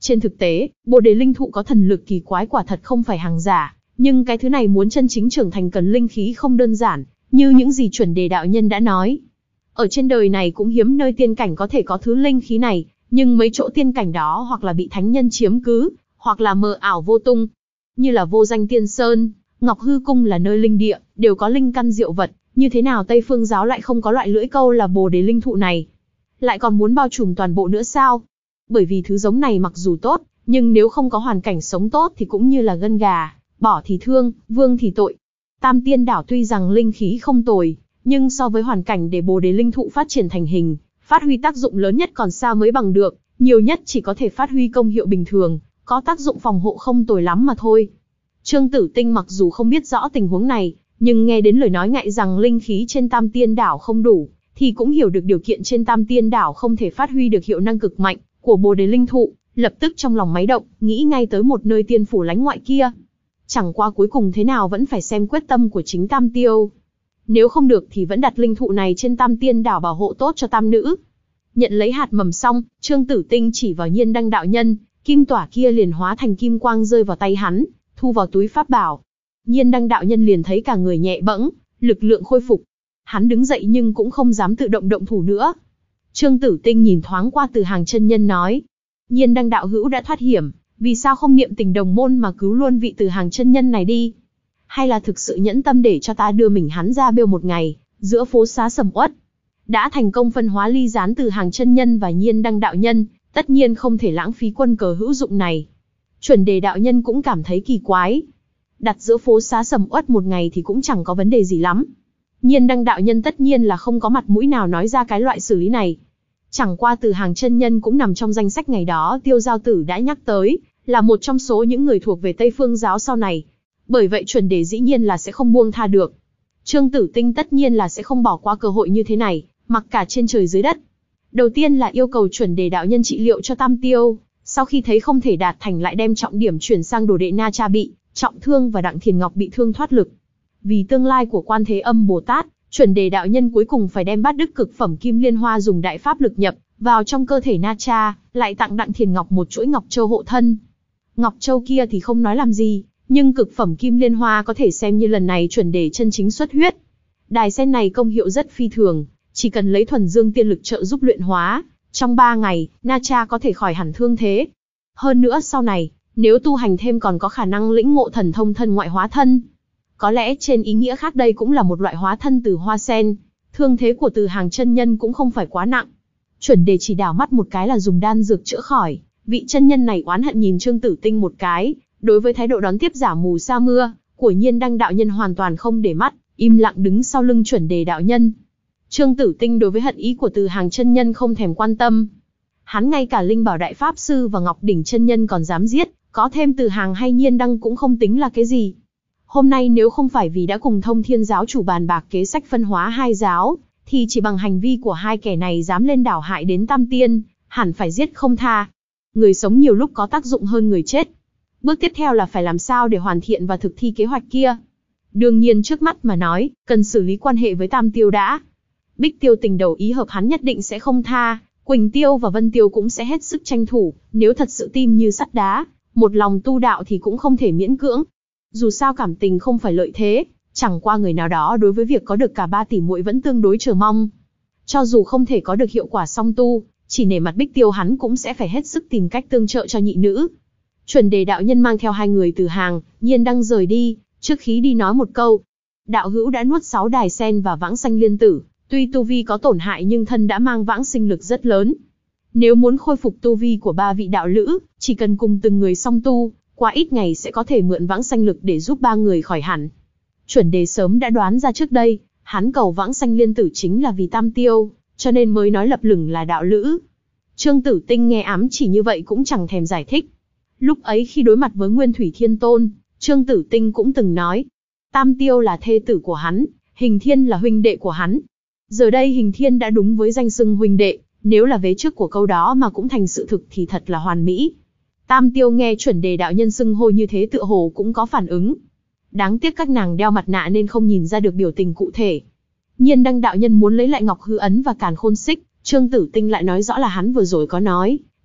Trên thực tế, Bồ Đề linh thụ có thần lực kỳ quái quả thật không phải hàng giả, nhưng cái thứ này muốn chân chính trưởng thành cần linh khí không đơn giản, như những gì chuẩn đề đạo nhân đã nói. Ở trên đời này cũng hiếm nơi tiên cảnh có thể có thứ linh khí này, nhưng mấy chỗ tiên cảnh đó hoặc là bị thánh nhân chiếm cứ, hoặc là mờ ảo vô tung. Như là Vô Danh Tiên Sơn, Ngọc Hư Cung là nơi linh địa, đều có linh căn diệu vật, như thế nào Tây Phương giáo lại không có loại lưỡi câu là Bồ Đề linh thụ này? Lại còn muốn bao trùm toàn bộ nữa sao? Bởi vì thứ giống này mặc dù tốt, nhưng nếu không có hoàn cảnh sống tốt thì cũng như là gân gà, bỏ thì thương, vương thì tội. Tam Tiên đảo tuy rằng linh khí không tồi, nhưng so với hoàn cảnh để Bồ Đề linh thụ phát triển thành hình, phát huy tác dụng lớn nhất còn sao mới bằng được, nhiều nhất chỉ có thể phát huy công hiệu bình thường, có tác dụng phòng hộ không tồi lắm mà thôi. Trương Tử Tinh mặc dù không biết rõ tình huống này, nhưng nghe đến lời nói ngại rằng linh khí trên Tam Tiên đảo không đủ, thì cũng hiểu được điều kiện trên Tam Tiên đảo không thể phát huy được hiệu năng cực mạnh của Bồ Đề linh thụ, lập tức trong lòng máy động, nghĩ ngay tới một nơi tiên phủ lánh ngoại kia. Chẳng qua cuối cùng thế nào vẫn phải xem quyết tâm của chính Tam Tiêu. Nếu không được thì vẫn đặt linh thụ này trên Tam Tiên đảo bảo hộ tốt cho tam nữ. Nhận lấy hạt mầm xong, Trương Tử Tinh chỉ vào Nhiên Đăng đạo nhân, kim tỏa kia liền hóa thành kim quang rơi vào tay hắn, thu vào túi pháp bảo. Nhiên Đăng đạo nhân liền thấy cả người nhẹ bẫng, lực lượng khôi phục. Hắn đứng dậy nhưng cũng không dám tự động động thủ nữa. Trương Tử Tinh nhìn thoáng qua Từ Hàng chân nhân nói: Nhiên Đăng đạo hữu đã thoát hiểm, vì sao không niệm tình đồng môn mà cứu luôn vị Từ Hàng chân nhân này đi? Hay là thực sự nhẫn tâm để cho ta đưa mình hắn ra bêu một ngày, giữa phố xá sầm uất? Đã thành công phân hóa ly gián Từ Hàng chân nhân và Nhiên Đăng đạo nhân, tất nhiên không thể lãng phí quân cờ hữu dụng này. Chuẩn đề đạo nhân cũng cảm thấy kỳ quái. Đặt giữa phố xá sầm uất một ngày thì cũng chẳng có vấn đề gì lắm. Nhiên Đăng đạo nhân tất nhiên là không có mặt mũi nào nói ra cái loại xử lý này. Chẳng qua Từ Hàng chân nhân cũng nằm trong danh sách ngày đó Tiêu Giao Tử đã nhắc tới, là một trong số những người thuộc về Tây Phương giáo sau này. Bởi vậy chuẩn đề dĩ nhiên là sẽ không buông tha được. Trương Tử Tinh tất nhiên là sẽ không bỏ qua cơ hội như thế này, mặc cả trên trời dưới đất. Đầu tiên là yêu cầu chuẩn đề đạo nhân trị liệu cho Tam Tiêu, sau khi thấy không thể đạt thành lại đem trọng điểm chuyển sang đồ đệ Na Cha bị trọng thương và Đặng Thiền Ngọc bị thương thoát lực. Vì tương lai của Quan Thế Âm Bồ Tát, chuẩn đề đạo nhân cuối cùng phải đem bát đức cực phẩm Kim Liên Hoa dùng đại pháp lực nhập vào trong cơ thể Na Cha, lại tặng Đặng Thiền Ngọc một chuỗi ngọc châu hộ thân. Ngọc châu kia thì không nói làm gì, nhưng cực phẩm Kim Liên Hoa có thể xem như lần này chuẩn đề chân chính xuất huyết. Đài sen này công hiệu rất phi thường, chỉ cần lấy thuần dương tiên lực trợ giúp luyện hóa, trong ba ngày, Na Cha có thể khỏi hẳn thương thế. Hơn nữa sau này, nếu tu hành thêm còn có khả năng lĩnh ngộ thần thông thân ngoại hóa thân. Có lẽ trên ý nghĩa khác đây cũng là một loại hóa thân từ hoa sen. Thương thế của Từ Hàng chân nhân cũng không phải quá nặng. Chuẩn đề chỉ đảo mắt một cái là dùng đan dược chữa khỏi. Vị chân nhân này oán hận nhìn Trương Tử Tinh một cái, đối với thái độ đón tiếp giả mù sa mưa của Nhiên Đăng đạo nhân hoàn toàn không để mắt, im lặng đứng sau lưng chuẩn đề đạo nhân. Trương Tử Tinh đối với hận ý của Từ Hàng chân nhân không thèm quan tâm. Hắn ngay cả Linh Bảo đại pháp sư và Ngọc Đỉnh chân nhân còn dám giết, có thêm Từ Hàng hay Nhiên Đăng cũng không tính là cái gì. Hôm nay nếu không phải vì đã cùng Thông Thiên giáo chủ bàn bạc kế sách phân hóa hai giáo, thì chỉ bằng hành vi của hai kẻ này dám lên đảo hại đến Tam Tiên, hẳn phải giết không tha. Người sống nhiều lúc có tác dụng hơn người chết. Bước tiếp theo là phải làm sao để hoàn thiện và thực thi kế hoạch kia. Đương nhiên trước mắt mà nói, cần xử lý quan hệ với Tam Tiêu đã. Bích Tiêu tình đầu ý hợp hắn nhất định sẽ không tha, Quỳnh Tiêu và Vân Tiêu cũng sẽ hết sức tranh thủ, nếu thật sự tim như sắt đá, một lòng tu đạo thì cũng không thể miễn cưỡng. Dù sao cảm tình không phải lợi thế, chẳng qua người nào đó đối với việc có được cả ba tỷ muội vẫn tương đối chờ mong. Cho dù không thể có được hiệu quả song tu, chỉ nể mặt Bích Tiêu hắn cũng sẽ phải hết sức tìm cách tương trợ cho nhị nữ. Chuẩn đề đạo nhân mang theo hai người Từ Hàng, Nhiên Đăng rời đi, trước khi đi nói một câu. Đạo hữu đã nuốt sáu đài sen và vãng sanh liên tử, tuy tu vi có tổn hại nhưng thân đã mang vãng sinh lực rất lớn. Nếu muốn khôi phục tu vi của ba vị đạo lữ, chỉ cần cùng từng người song tu, qua ít ngày sẽ có thể mượn vãng sanh lực để giúp ba người khỏi hẳn. Chuẩn đề sớm đã đoán ra trước đây, hắn cầu vãng sanh liên tử chính là vì Tam Tiêu, cho nên mới nói lập lửng là đạo lữ. Trương Tử Tinh nghe ám chỉ như vậy cũng chẳng thèm giải thích. Lúc ấy khi đối mặt với Nguyên Thủy Thiên Tôn, Trương Tử Tinh cũng từng nói, Tam Tiêu là thê tử của hắn, Hình Thiên là huynh đệ của hắn. Giờ đây Hình Thiên đã đúng với danh xưng huynh đệ, nếu là vế trước của câu đó mà cũng thành sự thực thì thật là hoàn mỹ. Tam Tiêu nghe chuẩn đề đạo nhân xưng hô như thế tựa hồ cũng có phản ứng. Đáng tiếc các nàng đeo mặt nạ nên không nhìn ra được biểu tình cụ thể. Nhiên Đăng đạo nhân muốn lấy lại Ngọc Hư Ấn và Càn Khôn Xích, Trương Tử Tinh lại nói rõ là hắn vừa rồi có nói,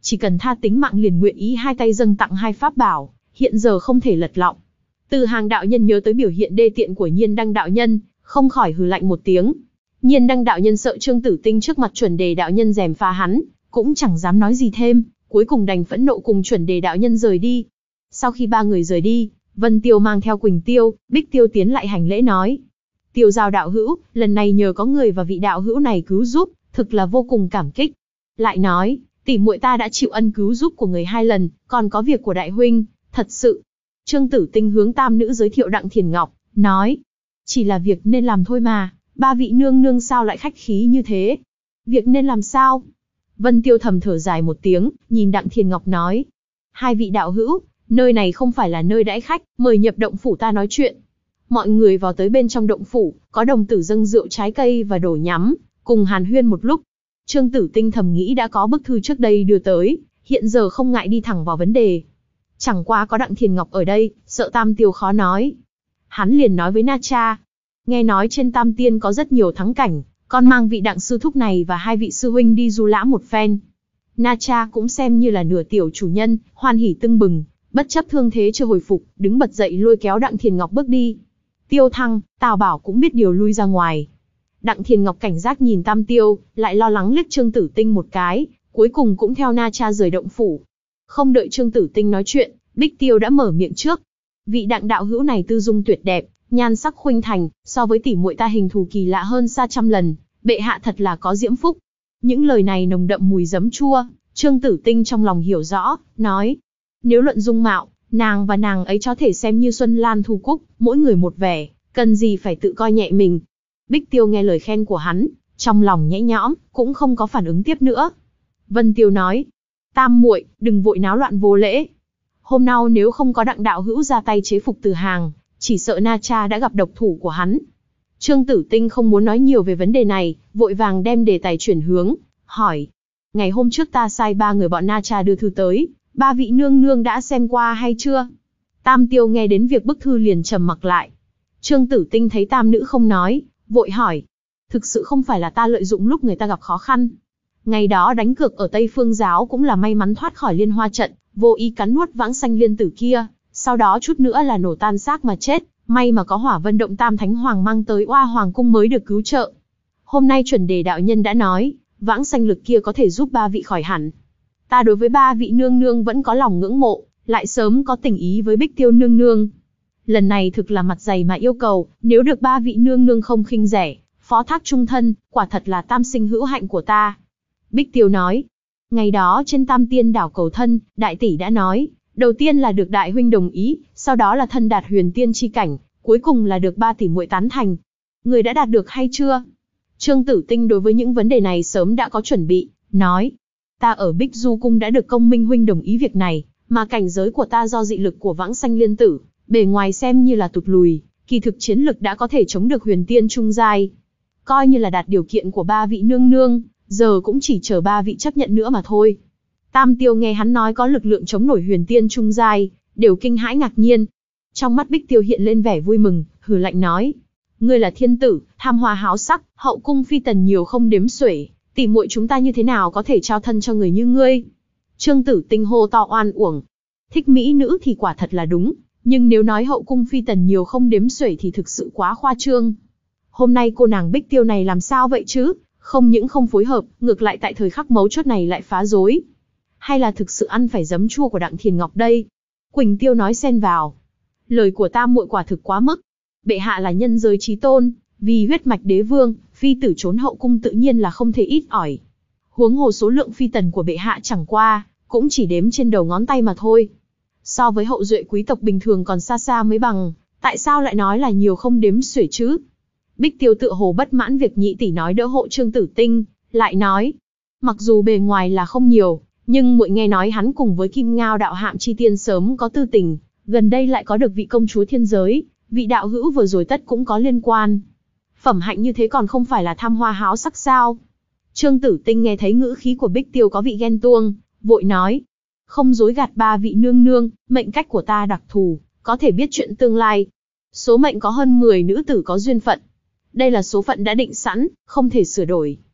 chỉ cần tha tính mạng liền nguyện ý hai tay dâng tặng hai pháp bảo, hiện giờ không thể lật lọng. Từ Hàng đạo nhân nhớ tới biểu hiện đê tiện của Nhiên Đăng đạo nhân, không khỏi hừ lạnh một tiếng. Nhiên Đăng đạo nhân sợ Trương Tử Tinh trước mặt Chuẩn Đề đạo nhân gièm pha hắn, cũng chẳng dám nói gì thêm, cuối cùng đành phẫn nộ cùng Chuẩn Đề đạo nhân rời đi. Sau khi ba người rời đi, Vân Tiêu mang theo Quỳnh Tiêu, Bích Tiêu tiến lại hành lễ nói: Tiêu Giao đạo hữu, lần này nhờ có người và vị đạo hữu này cứu giúp, thực là vô cùng cảm kích. Lại nói, tỷ muội ta đã chịu ân cứu giúp của người hai lần, còn có việc của đại huynh, thật sự. Trương Tử Tinh hướng tam nữ giới thiệu Đặng Thiền Ngọc, nói: chỉ là việc nên làm thôi mà, ba vị nương nương sao lại khách khí như thế? Việc nên làm sao? Vân Tiêu thầm thở dài một tiếng, nhìn Đặng Thiền Ngọc nói: hai vị đạo hữu, nơi này không phải là nơi đãi khách, mời nhập động phủ ta nói chuyện. Mọi người vào tới bên trong động phủ, có đồng tử dâng rượu trái cây và đồ nhắm, cùng hàn huyên một lúc. Trương Tử Tinh thầm nghĩ đã có bức thư trước đây đưa tới, hiện giờ không ngại đi thẳng vào vấn đề. Chẳng qua có Đặng Thiền Ngọc ở đây, sợ Tam Tiêu khó nói. Hắn liền nói với Na Cha: nghe nói trên Tam Tiên có rất nhiều thắng cảnh, con mang vị Đặng sư thúc này và hai vị sư huynh đi du lãm một phen. Na Cha cũng xem như là nửa tiểu chủ nhân, hoan hỉ tưng bừng, bất chấp thương thế chưa hồi phục, đứng bật dậy lôi kéo Đặng Thiền Ngọc bước đi. Tiêu Thăng, Tào Bảo cũng biết điều lui ra ngoài. Đặng Thiền Ngọc cảnh giác nhìn Tam Tiêu, lại lo lắng liếc Trương Tử Tinh một cái, cuối cùng cũng theo Na Cha rời động phủ. Không đợi Trương Tử Tinh nói chuyện, Bích Tiêu đã mở miệng trước. Vị Đặng đạo hữu này tư dung tuyệt đẹp, nhan sắc khuynh thành, so với tỷ muội ta hình thù kỳ lạ hơn xa trăm lần, bệ hạ thật là có diễm phúc. Những lời này nồng đậm mùi giấm chua, Trương Tử Tinh trong lòng hiểu rõ, nói: nếu luận dung mạo, nàng và nàng ấy có thể xem như Xuân Lan Thu Cúc, mỗi người một vẻ, cần gì phải tự coi nhẹ mình. Bích Tiêu nghe lời khen của hắn, trong lòng nhẹ nhõm, cũng không có phản ứng tiếp nữa. Vân Tiêu nói: Tam muội, đừng vội náo loạn vô lễ. Hôm nào nếu không có Đặng đạo hữu ra tay chế phục Từ Hàng, chỉ sợ Na Cha đã gặp độc thủ của hắn. Trương Tử Tinh không muốn nói nhiều về vấn đề này, vội vàng đem đề tài chuyển hướng, hỏi: ngày hôm trước ta sai ba người bọn Na Cha đưa thư tới, ba vị nương nương đã xem qua hay chưa? Tam Tiêu nghe đến việc bức thư liền trầm mặc lại. Trương Tử Tinh thấy tam nữ không nói, vội hỏi: thực sự không phải là ta lợi dụng lúc người ta gặp khó khăn. Ngày đó đánh cược ở Tây Phương Giáo cũng là may mắn thoát khỏi liên hoa trận, vô ý cắn nuốt Vãng Sanh Liên tử kia, sau đó chút nữa là nổ tan xác mà chết, may mà có Hỏa Vân Động Tam Thánh Hoàng mang tới Oa Hoàng cung mới được cứu trợ. Hôm nay Chuẩn Đề đạo nhân đã nói, Vãng Sanh lực kia có thể giúp ba vị khỏi hẳn. Ta đối với ba vị nương nương vẫn có lòng ngưỡng mộ, lại sớm có tình ý với Bích Tiêu nương nương. Lần này thực là mặt dày mà yêu cầu, nếu được ba vị nương nương không khinh rẻ, phó thác trung thân, quả thật là tam sinh hữu hạnh của ta. Bích Tiêu nói: ngày đó trên Tam Tiên đảo cầu thân, đại tỷ đã nói, đầu tiên là được đại huynh đồng ý, sau đó là thân đạt huyền tiên chi cảnh, cuối cùng là được ba tỷ muội tán thành. Người đã đạt được hay chưa? Trương Tử Tinh đối với những vấn đề này sớm đã có chuẩn bị, nói: ta ở Bích Du cung đã được Công Minh huynh đồng ý việc này, mà cảnh giới của ta do dị lực của Vãng Sanh Liên tử, bề ngoài xem như là tụt lùi, kỳ thực chiến lực đã có thể chống được huyền tiên trung giai. Coi như là đạt điều kiện của ba vị nương nương, giờ cũng chỉ chờ ba vị chấp nhận nữa mà thôi. Tam Tiêu nghe hắn nói có lực lượng chống nổi huyền tiên trung giai, đều kinh hãi ngạc nhiên. Trong mắt Bích Tiêu hiện lên vẻ vui mừng, hừ lạnh nói: ngươi là thiên tử, tham hoa háo sắc, hậu cung phi tần nhiều không đếm xuể, tỷ muội chúng ta như thế nào có thể trao thân cho người như ngươi? Trương Tử Tinh hô to oan uổng. Thích mỹ nữ thì quả thật là đúng, nhưng nếu nói hậu cung phi tần nhiều không đếm xuể thì thực sự quá khoa trương. Hôm nay cô nàng Bích Tiêu này làm sao vậy chứ? Không những không phối hợp, ngược lại tại thời khắc mấu chốt này lại phá rối. Hay là thực sự ăn phải giấm chua của Đặng Thiền Ngọc đây? Quỳnh Tiêu nói xen vào: lời của tam muội quả thực quá mức. Bệ hạ là nhân giới chí tôn, vì huyết mạch đế vương, phi tử trốn hậu cung tự nhiên là không thể ít ỏi. Huống hồ số lượng phi tần của bệ hạ chẳng qua, cũng chỉ đếm trên đầu ngón tay mà thôi. So với hậu duệ quý tộc bình thường còn xa xa mới bằng, tại sao lại nói là nhiều không đếm xuể chứ? Bích Tiêu tựa hồ bất mãn việc nhị tỷ nói đỡ hộ Trương Tử Tinh, lại nói: mặc dù bề ngoài là không nhiều, nhưng muội nghe nói hắn cùng với Kim Ngao đạo hạm chi tiên sớm có tư tình, gần đây lại có được vị công chúa thiên giới, vị đạo hữu vừa rồi tất cũng có liên quan. Phẩm hạnh như thế còn không phải là tham hoa háo sắc sao? Trương Tử Tinh nghe thấy ngữ khí của Bích Tiêu có vị ghen tuông, vội nói: không dối gạt ba vị nương nương, mệnh cách của ta đặc thù, có thể biết chuyện tương lai. Số mệnh có hơn mười nữ tử có duyên phận. Đây là số phận đã định sẵn, không thể sửa đổi.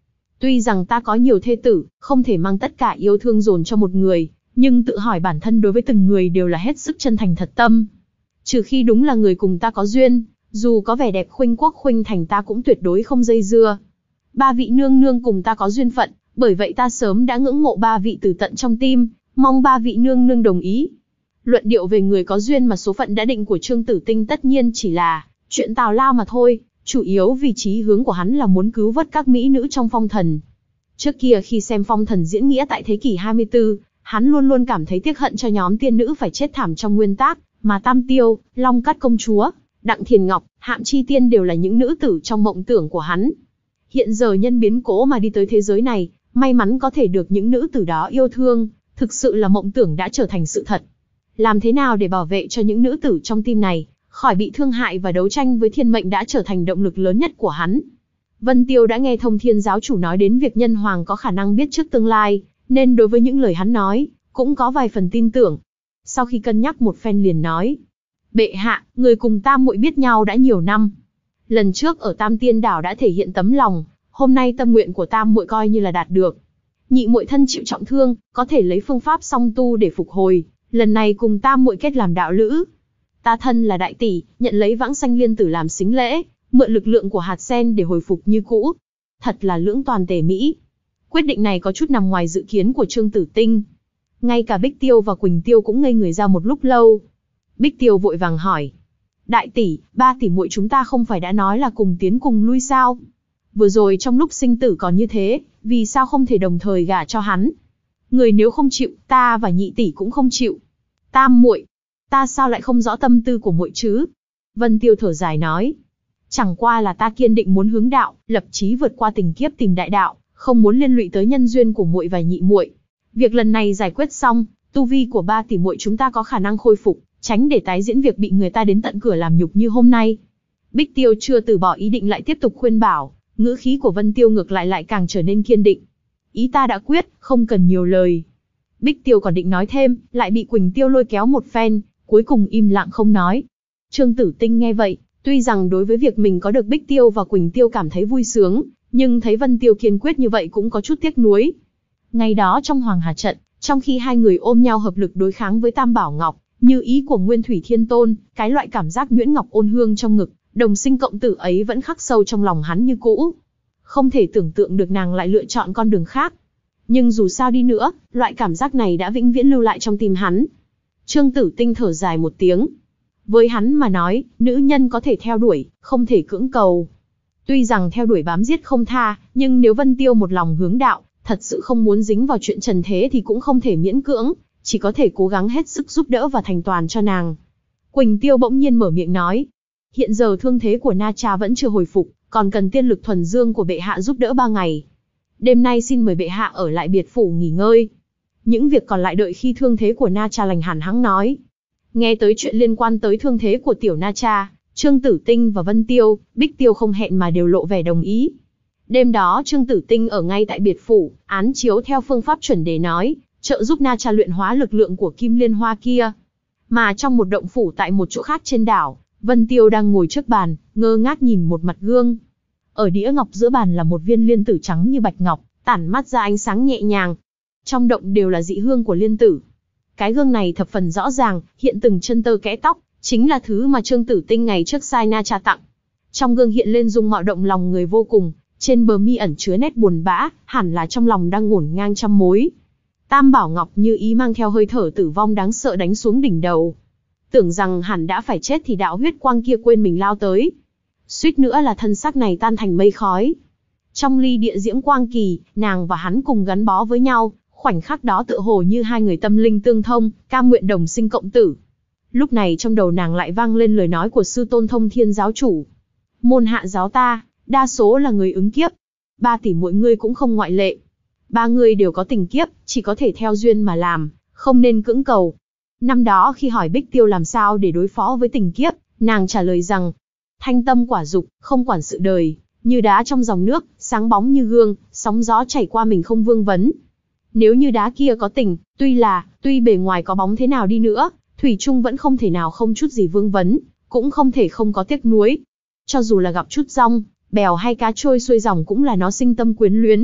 Tuy rằng ta có nhiều thê tử, không thể mang tất cả yêu thương dồn cho một người, nhưng tự hỏi bản thân đối với từng người đều là hết sức chân thành thật tâm. Trừ khi đúng là người cùng ta có duyên, dù có vẻ đẹp khuynh quốc khuynh thành ta cũng tuyệt đối không dây dưa. Ba vị nương nương cùng ta có duyên phận, bởi vậy ta sớm đã ngưỡng mộ ba vị từ tận trong tim, mong ba vị nương nương đồng ý. Luận điệu về người có duyên mà số phận đã định của Trương Tử Tinh tất nhiên chỉ là chuyện tào lao mà thôi, chủ yếu vì chí hướng của hắn là muốn cứu vớt các mỹ nữ trong phong thần. Trước kia khi xem phong thần diễn nghĩa tại thế kỷ hai mươi tư, hắn luôn luôn cảm thấy tiếc hận cho nhóm tiên nữ phải chết thảm trong nguyên tác, mà Tam Tiêu, Long Cát công chúa, Đặng Thiền Ngọc, Hạm Chi Tiên đều là những nữ tử trong mộng tưởng của hắn. Hiện giờ nhân biến cố mà đi tới thế giới này, may mắn có thể được những nữ tử đó yêu thương, thực sự là mộng tưởng đã trở thành sự thật. Làm thế nào để bảo vệ cho những nữ tử trong tim này, khỏi bị thương hại và đấu tranh với thiên mệnh đã trở thành động lực lớn nhất của hắn. Vân Tiêu đã nghe Thông Thiên giáo chủ nói đến việc nhân hoàng có khả năng biết trước tương lai, nên đối với những lời hắn nói, cũng có vài phần tin tưởng. Sau khi cân nhắc một phen liền nói, bệ hạ, người cùng Tam muội biết nhau đã nhiều năm. Lần trước ở Tam Tiên đảo đã thể hiện tấm lòng, hôm nay tâm nguyện của Tam muội coi như là đạt được. Nhị muội thân chịu trọng thương, có thể lấy phương pháp song tu để phục hồi, lần này cùng Tam muội kết làm đạo lữ. Ta thân là đại tỷ, nhận lấy Vãng Sanh Liên tử làm sính lễ, mượn lực lượng của hạt sen để hồi phục như cũ. Thật là lưỡng toàn tề mỹ. Quyết định này có chút nằm ngoài dự kiến của Trương Tử Tinh. Ngay cả Bích Tiêu và Quỳnh Tiêu cũng ngây người ra một lúc lâu. Bích Tiêu vội vàng hỏi, đại tỷ, ba tỷ muội chúng ta không phải đã nói là cùng tiến cùng lui sao? Vừa rồi trong lúc sinh tử còn như thế, vì sao không thể đồng thời gả cho hắn? Người nếu không chịu, ta và nhị tỷ cũng không chịu. Tam muội, ta sao lại không rõ tâm tư của muội chứ? Vân Tiêu thở dài nói, chẳng qua là ta kiên định muốn hướng đạo, lập chí vượt qua tình kiếp tìm đại đạo, không muốn liên lụy tới nhân duyên của muội và nhị muội. Việc lần này giải quyết xong, tu vi của ba tỷ muội chúng ta có khả năng khôi phục, tránh để tái diễn việc bị người ta đến tận cửa làm nhục như hôm nay. Bích Tiêu chưa từ bỏ ý định lại tiếp tục khuyên bảo, ngữ khí của Vân Tiêu ngược lại lại càng trở nên kiên định. Ý ta đã quyết, không cần nhiều lời. Bích Tiêu còn định nói thêm, lại bị Quỳnh Tiêu lôi kéo một phen, cuối cùng im lặng không nói. Trương Tử Tinh nghe vậy, tuy rằng đối với việc mình có được Bích Tiêu và Quỳnh Tiêu cảm thấy vui sướng, nhưng thấy Vân Tiêu kiên quyết như vậy cũng có chút tiếc nuối. Ngày đó trong Hoàng Hà trận, trong khi hai người ôm nhau hợp lực đối kháng với Tam Bảo Ngọc, như ý của Nguyên Thủy Thiên Tôn, cái loại cảm giác nhuyễn ngọc ôn hương trong ngực, đồng sinh cộng tử ấy vẫn khắc sâu trong lòng hắn như cũ. Không thể tưởng tượng được nàng lại lựa chọn con đường khác. Nhưng dù sao đi nữa, loại cảm giác này đã vĩnh viễn lưu lại trong tim hắn. Trương Tử Tinh thở dài một tiếng. Với hắn mà nói, nữ nhân có thể theo đuổi, không thể cưỡng cầu. Tuy rằng theo đuổi bám giết không tha, nhưng nếu Vân Tiêu một lòng hướng đạo, thật sự không muốn dính vào chuyện trần thế thì cũng không thể miễn cưỡng, chỉ có thể cố gắng hết sức giúp đỡ và thành toàn cho nàng. Quỳnh Tiêu bỗng nhiên mở miệng nói, hiện giờ thương thế của Na Cha vẫn chưa hồi phục, còn cần tiên lực thuần dương của bệ hạ giúp đỡ ba ngày. Đêm nay xin mời bệ hạ ở lại biệt phủ nghỉ ngơi. Những việc còn lại đợi khi thương thế của Na Cha lành hẳn hãng nói. Nghe tới chuyện liên quan tới thương thế của tiểu Na Cha, Trương Tử Tinh và Vân Tiêu, Bích Tiêu không hẹn mà đều lộ vẻ đồng ý. Đêm đó Trương Tử Tinh ở ngay tại biệt phủ, án chiếu theo phương pháp chuẩn đề nói, trợ giúp Na Cha luyện hóa lực lượng của Kim Liên Hoa kia. Mà trong một động phủ tại một chỗ khác trên đảo, Vân Tiêu đang ngồi trước bàn, ngơ ngác nhìn một mặt gương. Ở đĩa ngọc giữa bàn là một viên liên tử trắng như bạch ngọc, tản mắt ra ánh sáng nhẹ nhàng. Trong động đều là dị hương của liên tử. Cái gương này thập phần rõ ràng, hiện từng chân tơ kẽ tóc, chính là thứ mà Trương Tử Tinh ngày trước sai Na Cha tặng. Trong gương hiện lên dung mạo động lòng người vô cùng, trên bờ mi ẩn chứa nét buồn bã, hẳn là trong lòng đang ngổn ngang trăm mối. Tam Bảo Ngọc như ý mang theo hơi thở tử vong đáng sợ đánh xuống đỉnh đầu. Tưởng rằng hẳn đã phải chết thì đạo huyết quang kia quên mình lao tới. Suýt nữa là thân xác này tan thành mây khói. Trong ly địa diễm quang kỳ, nàng và hắn cùng gắn bó với nhau, khoảnh khắc đó tựa hồ như hai người tâm linh tương thông, cam nguyện đồng sinh cộng tử. Lúc này trong đầu nàng lại vang lên lời nói của sư tôn Thông Thiên giáo chủ. Môn hạ giáo ta, đa số là người ứng kiếp. Ba tỷ muội ngươi cũng không ngoại lệ. Ba người đều có tình kiếp, chỉ có thể theo duyên mà làm, không nên cưỡng cầu. Năm đó khi hỏi Bích Tiêu làm sao để đối phó với tình kiếp, nàng trả lời rằng, thanh tâm quả dục, không quản sự đời, như đá trong dòng nước, sáng bóng như gương, sóng gió chảy qua mình không vương vấn. Nếu như đá kia có tình, tuy là, tuy bề ngoài có bóng thế nào đi nữa, thủy chung vẫn không thể nào không chút gì vương vấn, cũng không thể không có tiếc nuối. Cho dù là gặp chút rong, bèo hay cá trôi xuôi dòng cũng là nó sinh tâm quyến luyến.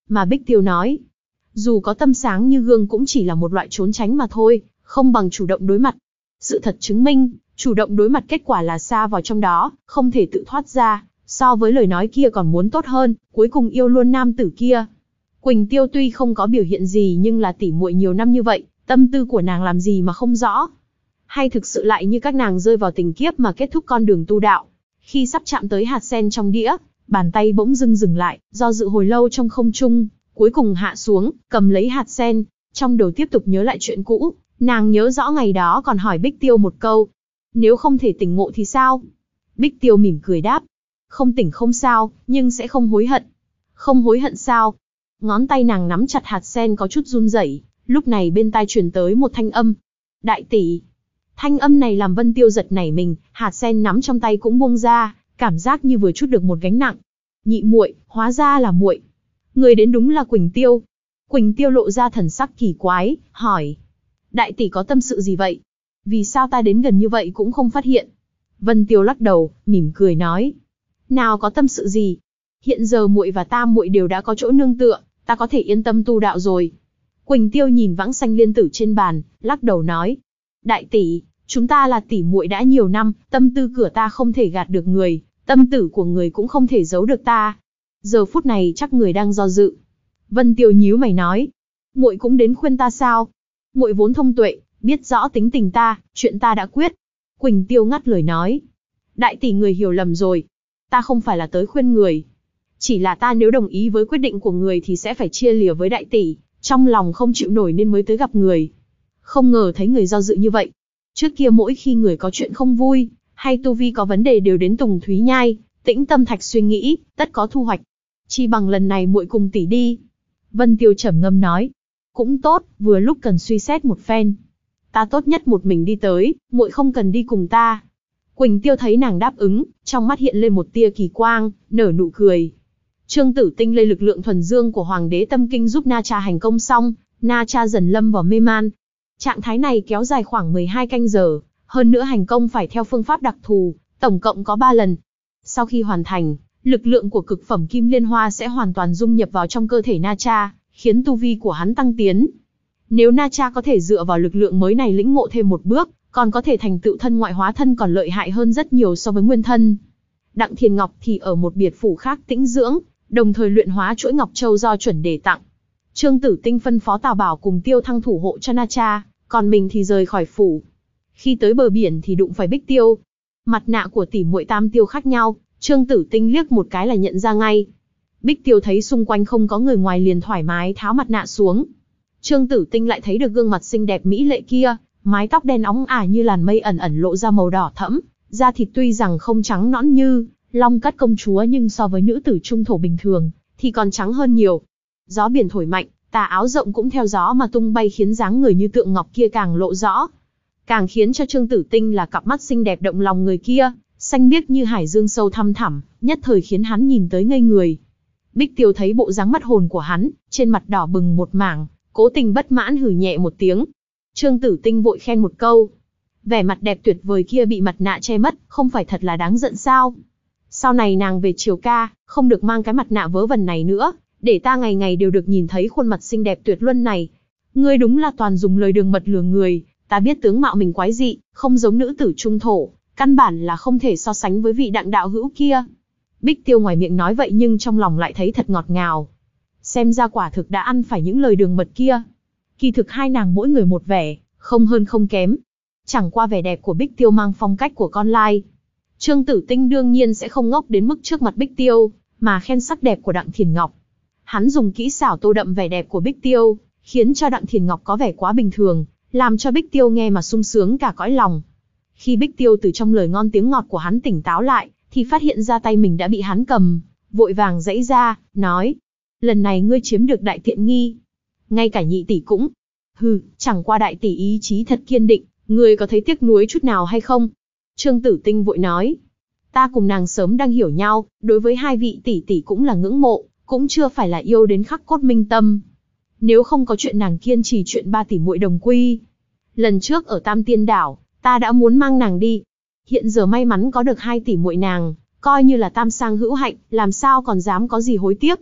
Mà Bích Tiêu nói, dù có tâm sáng như gương cũng chỉ là một loại trốn tránh mà thôi, không bằng chủ động đối mặt. Sự thật chứng minh, chủ động đối mặt kết quả là xa vào trong đó, không thể tự thoát ra, so với lời nói kia còn muốn tốt hơn, cuối cùng yêu luôn nam tử kia. Quỳnh Tiêu tuy không có biểu hiện gì nhưng là tỉ muội nhiều năm như vậy, tâm tư của nàng làm gì mà không rõ. Hay thực sự lại như các nàng rơi vào tình kiếp mà kết thúc con đường tu đạo. Khi sắp chạm tới hạt sen trong đĩa, bàn tay bỗng dưng dừng lại, do dự hồi lâu trong không trung, cuối cùng hạ xuống, cầm lấy hạt sen, trong đầu tiếp tục nhớ lại chuyện cũ. Nàng nhớ rõ ngày đó còn hỏi Bích Tiêu một câu, nếu không thể tỉnh ngộ thì sao? Bích Tiêu mỉm cười đáp, không tỉnh không sao, nhưng sẽ không hối hận. Không hối hận sao? Ngón tay nàng nắm chặt hạt sen có chút run rẩy, lúc này bên tai truyền tới một thanh âm. Đại tỷ. Thanh âm này làm Vân Tiêu giật nảy mình, hạt sen nắm trong tay cũng buông ra, cảm giác như vừa trút được một gánh nặng. Nhị muội, hóa ra là muội. Người đến đúng là Quỳnh Tiêu. Quỳnh Tiêu lộ ra thần sắc kỳ quái, hỏi. Đại tỷ có tâm sự gì vậy? Vì sao ta đến gần như vậy cũng không phát hiện? Vân Tiêu lắc đầu, mỉm cười nói. Nào có tâm sự gì? Hiện giờ muội và tam muội đều đã có chỗ nương tựa, ta có thể yên tâm tu đạo rồi. Quỳnh Tiêu nhìn vãng sanh liên tử trên bàn, lắc đầu nói. Đại tỷ, chúng ta là tỷ muội đã nhiều năm, tâm tư cửa ta không thể gạt được người, tâm tử của người cũng không thể giấu được ta. Giờ phút này chắc người đang do dự. Vân Tiêu nhíu mày nói. Muội cũng đến khuyên ta sao? Muội vốn thông tuệ, biết rõ tính tình ta, chuyện ta đã quyết. Quỳnh Tiêu ngắt lời nói. Đại tỷ người hiểu lầm rồi. Ta không phải là tới khuyên người. Chỉ là ta nếu đồng ý với quyết định của người thì sẽ phải chia lìa với đại tỷ, trong lòng không chịu nổi nên mới tới gặp người. Không ngờ thấy người do dự như vậy. Trước kia mỗi khi người có chuyện không vui, hay tu vi có vấn đề đều đến Tùng Thúy Nhai, Tĩnh Tâm Thạch suy nghĩ, tất có thu hoạch. Chi bằng lần này muội cùng tỷ đi. Vân Tiêu trầm ngâm nói. Cũng tốt, vừa lúc cần suy xét một phen. Ta tốt nhất một mình đi tới, muội không cần đi cùng ta. Quỳnh Tiêu thấy nàng đáp ứng, trong mắt hiện lên một tia kỳ quang, nở nụ cười. Trương Tử Tinh lấy lực lượng thuần dương của Hoàng đế Tâm Kinh giúp Na Cha hành công xong, Na Cha dần lâm vào mê man. Trạng thái này kéo dài khoảng mười hai canh giờ, hơn nữa hành công phải theo phương pháp đặc thù, tổng cộng có ba lần. Sau khi hoàn thành, lực lượng của cực phẩm Kim Liên Hoa sẽ hoàn toàn dung nhập vào trong cơ thể Na Cha, khiến tu vi của hắn tăng tiến. Nếu Na Cha có thể dựa vào lực lượng mới này lĩnh ngộ thêm một bước, còn có thể thành tựu thân ngoại hóa thân còn lợi hại hơn rất nhiều so với nguyên thân. Đặng Thiền Ngọc thì ở một biệt phủ khác tĩnh dưỡng, đồng thời luyện hóa chuỗi Ngọc Châu do chuẩn đề tặng. Trương Tử Tinh phân phó Tào Bảo cùng Tiêu Thăng thủ hộ cho Na Cha, còn mình thì rời khỏi phủ. Khi tới bờ biển thì đụng phải Bích Tiêu. Mặt nạ của tỷ muội Tam Tiêu khác nhau, Trương Tử Tinh liếc một cái là nhận ra ngay. Bích Tiêu thấy xung quanh không có người ngoài liền thoải mái tháo mặt nạ xuống. Trương Tử Tinh lại thấy được gương mặt xinh đẹp mỹ lệ kia, mái tóc đen óng ả như làn mây ẩn ẩn lộ ra màu đỏ thẫm, da thịt tuy rằng không trắng nõn như Long Cắt công chúa nhưng so với nữ tử trung thổ bình thường thì còn trắng hơn nhiều. Gió biển thổi mạnh, tà áo rộng cũng theo gió mà tung bay khiến dáng người như tượng ngọc kia càng lộ rõ. Càng khiến cho Trương Tử Tinh là cặp mắt xinh đẹp động lòng người kia, xanh biếc như hải dương sâu thăm thẳm, nhất thời khiến hắn nhìn tới ngây người. Bích Tiêu thấy bộ dáng mất hồn của hắn, trên mặt đỏ bừng một mảng, cố tình bất mãn hừ nhẹ một tiếng. Trương Tử Tinh vội khen một câu. Vẻ mặt đẹp tuyệt vời kia bị mặt nạ che mất, không phải thật là đáng giận sao? Sau này nàng về Triều ca, không được mang cái mặt nạ vớ vẩn này nữa, để ta ngày ngày đều được nhìn thấy khuôn mặt xinh đẹp tuyệt luân này. Ngươi đúng là toàn dùng lời đường mật lừa người, ta biết tướng mạo mình quái dị, không giống nữ tử trung thổ, căn bản là không thể so sánh với vị Đặng đạo hữu kia. Bích Tiêu ngoài miệng nói vậy nhưng trong lòng lại thấy thật ngọt ngào. Xem ra quả thực đã ăn phải những lời đường mật kia. Kỳ thực hai nàng mỗi người một vẻ, không hơn không kém. Chẳng qua vẻ đẹp của Bích Tiêu mang phong cách của con lai. Trương Tử Tinh đương nhiên sẽ không ngốc đến mức trước mặt Bích Tiêu, mà khen sắc đẹp của Đặng Thiền Ngọc. Hắn dùng kỹ xảo tô đậm vẻ đẹp của Bích Tiêu, khiến cho Đặng Thiền Ngọc có vẻ quá bình thường, làm cho Bích Tiêu nghe mà sung sướng cả cõi lòng. Khi Bích Tiêu từ trong lời ngon tiếng ngọt của hắn tỉnh táo lại, thì phát hiện ra tay mình đã bị hắn cầm, vội vàng giãy ra, nói: lần này ngươi chiếm được đại tiện nghi, ngay cả nhị tỷ cũng. Hừ, chẳng qua đại tỷ ý chí thật kiên định, ngươi có thấy tiếc nuối chút nào hay không? Trương Tử Tinh vội nói: ta cùng nàng sớm đang hiểu nhau, đối với hai vị tỷ tỷ cũng là ngưỡng mộ, cũng chưa phải là yêu đến khắc cốt minh tâm. Nếu không có chuyện nàng kiên trì chuyện ba tỷ muội đồng quy, lần trước ở Tam Tiên Đảo, ta đã muốn mang nàng đi. Hiện giờ may mắn có được hai tỷ muội nàng, coi như là tam sang hữu hạnh, làm sao còn dám có gì hối tiếc.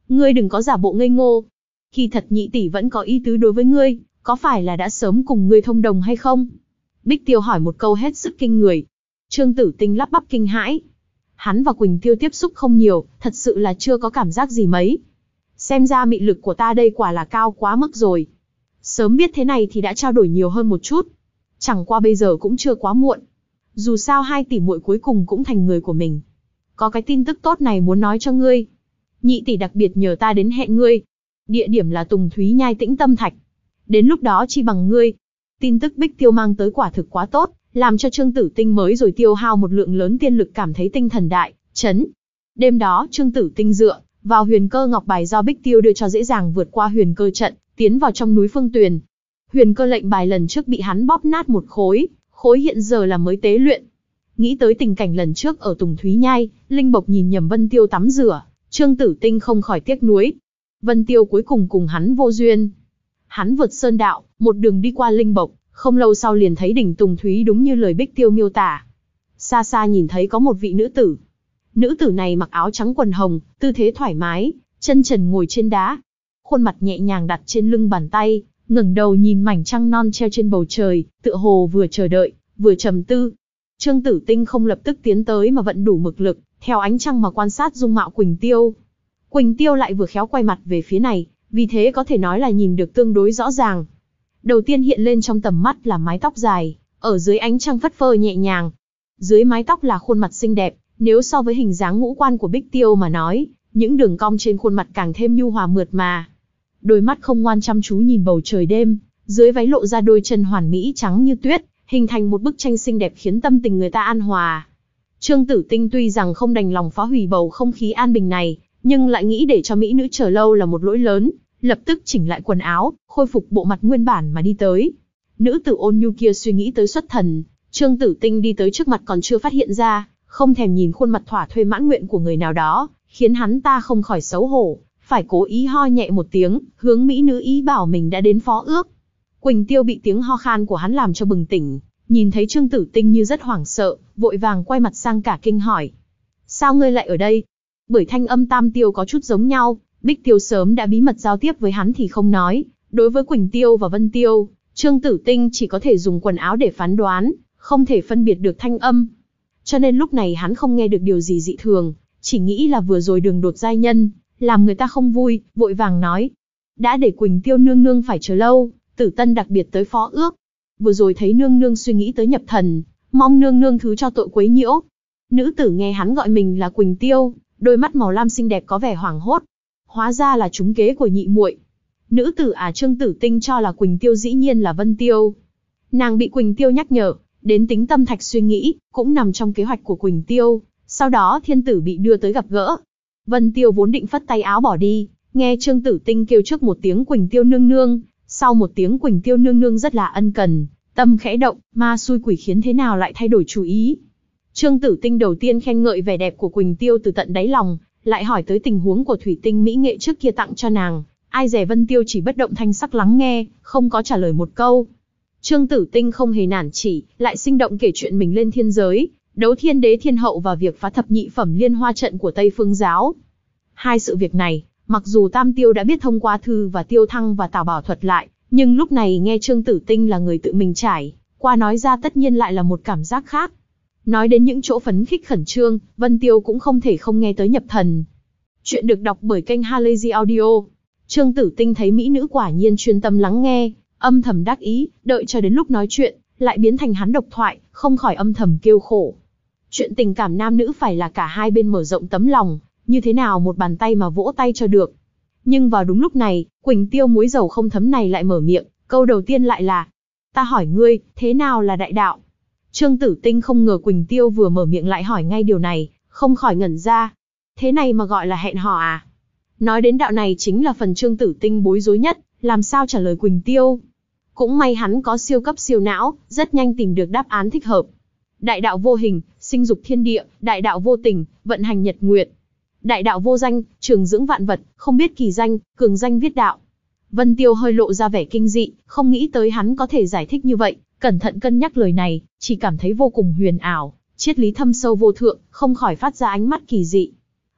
Ngươi đừng có giả bộ ngây ngô. Kỳ thật nhị tỷ vẫn có ý tứ đối với ngươi, có phải là đã sớm cùng ngươi thông đồng hay không? Bích Tiêu hỏi một câu hết sức kinh người. Trương Tử Tinh lắp bắp kinh hãi. Hắn và Quỳnh Tiêu tiếp xúc không nhiều, thật sự là chưa có cảm giác gì mấy. Xem ra mị lực của ta đây quả là cao quá mức rồi. Sớm biết thế này thì đã trao đổi nhiều hơn một chút. Chẳng qua bây giờ cũng chưa quá muộn. Dù sao hai tỷ muội cuối cùng cũng thành người của mình. Có cái tin tức tốt này muốn nói cho ngươi. Nhị tỷ đặc biệt nhờ ta đến hẹn ngươi. Địa điểm là Tùng Thúy Nhai Tĩnh Tâm Thạch. Đến lúc đó chi bằng ngươi. Tin tức Bích Tiêu mang tới quả thực quá tốt, làm cho Trương Tử Tinh mới rồi tiêu hao một lượng lớn tiên lực cảm thấy tinh thần đại chấn. Đêm đó Trương Tử Tinh dựa vào huyền cơ ngọc bài do Bích Tiêu đưa cho dễ dàng vượt qua huyền cơ trận, tiến vào trong núi Phương Tuyền. Huyền cơ lệnh bài lần trước bị hắn bóp nát một khối, khối hiện giờ là mới tế luyện. Nghĩ tới tình cảnh lần trước ở Tùng Thúy Nhai, Linh Bộc nhìn nhầm Vân Tiêu tắm rửa, Trương Tử Tinh không khỏi tiếc nuối. Vân Tiêu cuối cùng cùng hắn vô duyên. Hắn vượt sơn đạo, một đường đi qua Linh Bộc, không lâu sau liền thấy đỉnh Tùng Thúy đúng như lời Bích Tiêu miêu tả. Xa xa nhìn thấy có một vị nữ tử. Nữ tử này mặc áo trắng quần hồng, tư thế thoải mái, chân trần ngồi trên đá. Khuôn mặt nhẹ nhàng đặt trên lưng bàn tay, ngẩng đầu nhìn mảnh trăng non treo trên bầu trời, tựa hồ vừa chờ đợi, vừa trầm tư. Trương Tử Tinh không lập tức tiến tới mà vận đủ mực lực, theo ánh trăng mà quan sát dung mạo Quỳnh Tiêu. Quỳnh Tiêu lại vừa khéo quay mặt về phía này, vì thế có thể nói là nhìn được tương đối rõ ràng. Đầu tiên hiện lên trong tầm mắt là mái tóc dài, ở dưới ánh trăng phất phơ nhẹ nhàng. Dưới mái tóc là khuôn mặt xinh đẹp, nếu so với hình dáng ngũ quan của Bích Tiêu mà nói, những đường cong trên khuôn mặt càng thêm nhu hòa mượt mà. Đôi mắt không ngoan chăm chú nhìn bầu trời đêm, dưới váy lộ ra đôi chân hoàn mỹ trắng như tuyết, hình thành một bức tranh xinh đẹp khiến tâm tình người ta an hòa. Trương Tử Tinh tuy rằng không đành lòng phá hủy bầu không khí an bình này, nhưng lại nghĩ để cho mỹ nữ chờ lâu là một lỗi lớn, lập tức chỉnh lại quần áo, khôi phục bộ mặt nguyên bản mà đi tới. Nữ tử ôn nhu kia suy nghĩ tới xuất thần, Trương Tử Tinh đi tới trước mặt còn chưa phát hiện ra, không thèm nhìn khuôn mặt thỏa thuê mãn nguyện của người nào đó, khiến hắn ta không khỏi xấu hổ, phải cố ý ho nhẹ một tiếng, hướng mỹ nữ ý bảo mình đã đến phó ước. Quỳnh Tiêu bị tiếng ho khan của hắn làm cho bừng tỉnh, nhìn thấy Trương Tử Tinh như rất hoảng sợ, vội vàng quay mặt sang cả kinh hỏi. Sao ngươi lại ở đây? Bởi thanh âm Tam Tiêu có chút giống nhau, Bích Tiêu sớm đã bí mật giao tiếp với hắn thì không nói. Đối với Quỳnh Tiêu và Vân Tiêu, Trương Tử Tinh chỉ có thể dùng quần áo để phán đoán, không thể phân biệt được thanh âm. Cho nên lúc này hắn không nghe được điều gì dị thường, chỉ nghĩ là vừa rồi đường đột giai nhân, làm người ta không vui, vội vàng nói. Đã để Quỳnh Tiêu nương nương phải chờ lâu, Tử Tân đặc biệt tới phó ước. Vừa rồi thấy nương nương suy nghĩ tới nhập thần, mong nương nương thứ cho tội quấy nhiễu. Nữ tử nghe hắn gọi mình là Quỳnh Tiêu, đôi mắt màu lam xinh đẹp có vẻ hoảng hốt. Hóa ra là trúng kế của nhị muội. Nữ tử à Trương Tử Tinh cho là Quỳnh Tiêu dĩ nhiên là Vân Tiêu. Nàng bị Quỳnh Tiêu nhắc nhở, đến Tĩnh Tâm Thạch suy nghĩ, cũng nằm trong kế hoạch của Quỳnh Tiêu. Sau đó thiên tử bị đưa tới gặp gỡ. Vân Tiêu vốn định phất tay áo bỏ đi, nghe Trương Tử Tinh kêu trước một tiếng Quỳnh Tiêu nương nương, sau một tiếng Quỳnh Tiêu nương nương rất là ân cần, tâm khẽ động, ma xui quỷ khiến thế nào lại thay đổi chủ ý. Trương Tử Tinh đầu tiên khen ngợi vẻ đẹp của Quỳnh Tiêu từ tận đáy lòng, lại hỏi tới tình huống của thủy tinh mỹ nghệ trước kia tặng cho nàng. Ai dè Vân Tiêu chỉ bất động thanh sắc lắng nghe, không có trả lời một câu. Trương Tử Tinh không hề nản chỉ, lại sinh động kể chuyện mình lên thiên giới, đấu thiên đế thiên hậu và việc phá thập nhị phẩm liên hoa trận của Tây Phương giáo. Hai sự việc này, mặc dù Tam Tiêu đã biết thông qua thư và Tiêu Thăng và Tào Bảo thuật lại, nhưng lúc này nghe Trương Tử Tinh là người tự mình trải qua nói ra tất nhiên lại là một cảm giác khác. Nói đến những chỗ phấn khích khẩn trương, Vân Tiêu cũng không thể không nghe tới nhập thần. Chuyện được đọc bởi kênh Halazy Audio. Trương Tử Tinh thấy mỹ nữ quả nhiên chuyên tâm lắng nghe, âm thầm đắc ý, đợi cho đến lúc nói chuyện, lại biến thành hắn độc thoại, không khỏi âm thầm kêu khổ. Chuyện tình cảm nam nữ phải là cả hai bên mở rộng tấm lòng, như thế nào một bàn tay mà vỗ tay cho được. Nhưng vào đúng lúc này, Quỳnh Tiêu muối dầu không thấm này lại mở miệng, câu đầu tiên lại là: ta hỏi ngươi, thế nào là đại đạo? Trương Tử Tinh không ngờ Quỳnh Tiêu vừa mở miệng lại hỏi ngay điều này, không khỏi ngẩn ra. Thế này mà gọi là hẹn hò à? Nói đến đạo này chính là phần Trương Tử Tinh bối rối nhất, làm sao trả lời Quỳnh Tiêu. Cũng may hắn có siêu cấp siêu não, rất nhanh tìm được đáp án thích hợp. Đại đạo vô hình, sinh dục thiên địa; đại đạo vô tình, vận hành nhật nguyệt; đại đạo vô danh, trường dưỡng vạn vật, không biết kỳ danh, cường danh viết đạo. Vân Tiêu hơi lộ ra vẻ kinh dị, không nghĩ tới hắn có thể giải thích như vậy, cẩn thận cân nhắc lời này, chỉ cảm thấy vô cùng huyền ảo, triết lý thâm sâu vô thượng, không khỏi phát ra ánh mắt kỳ dị.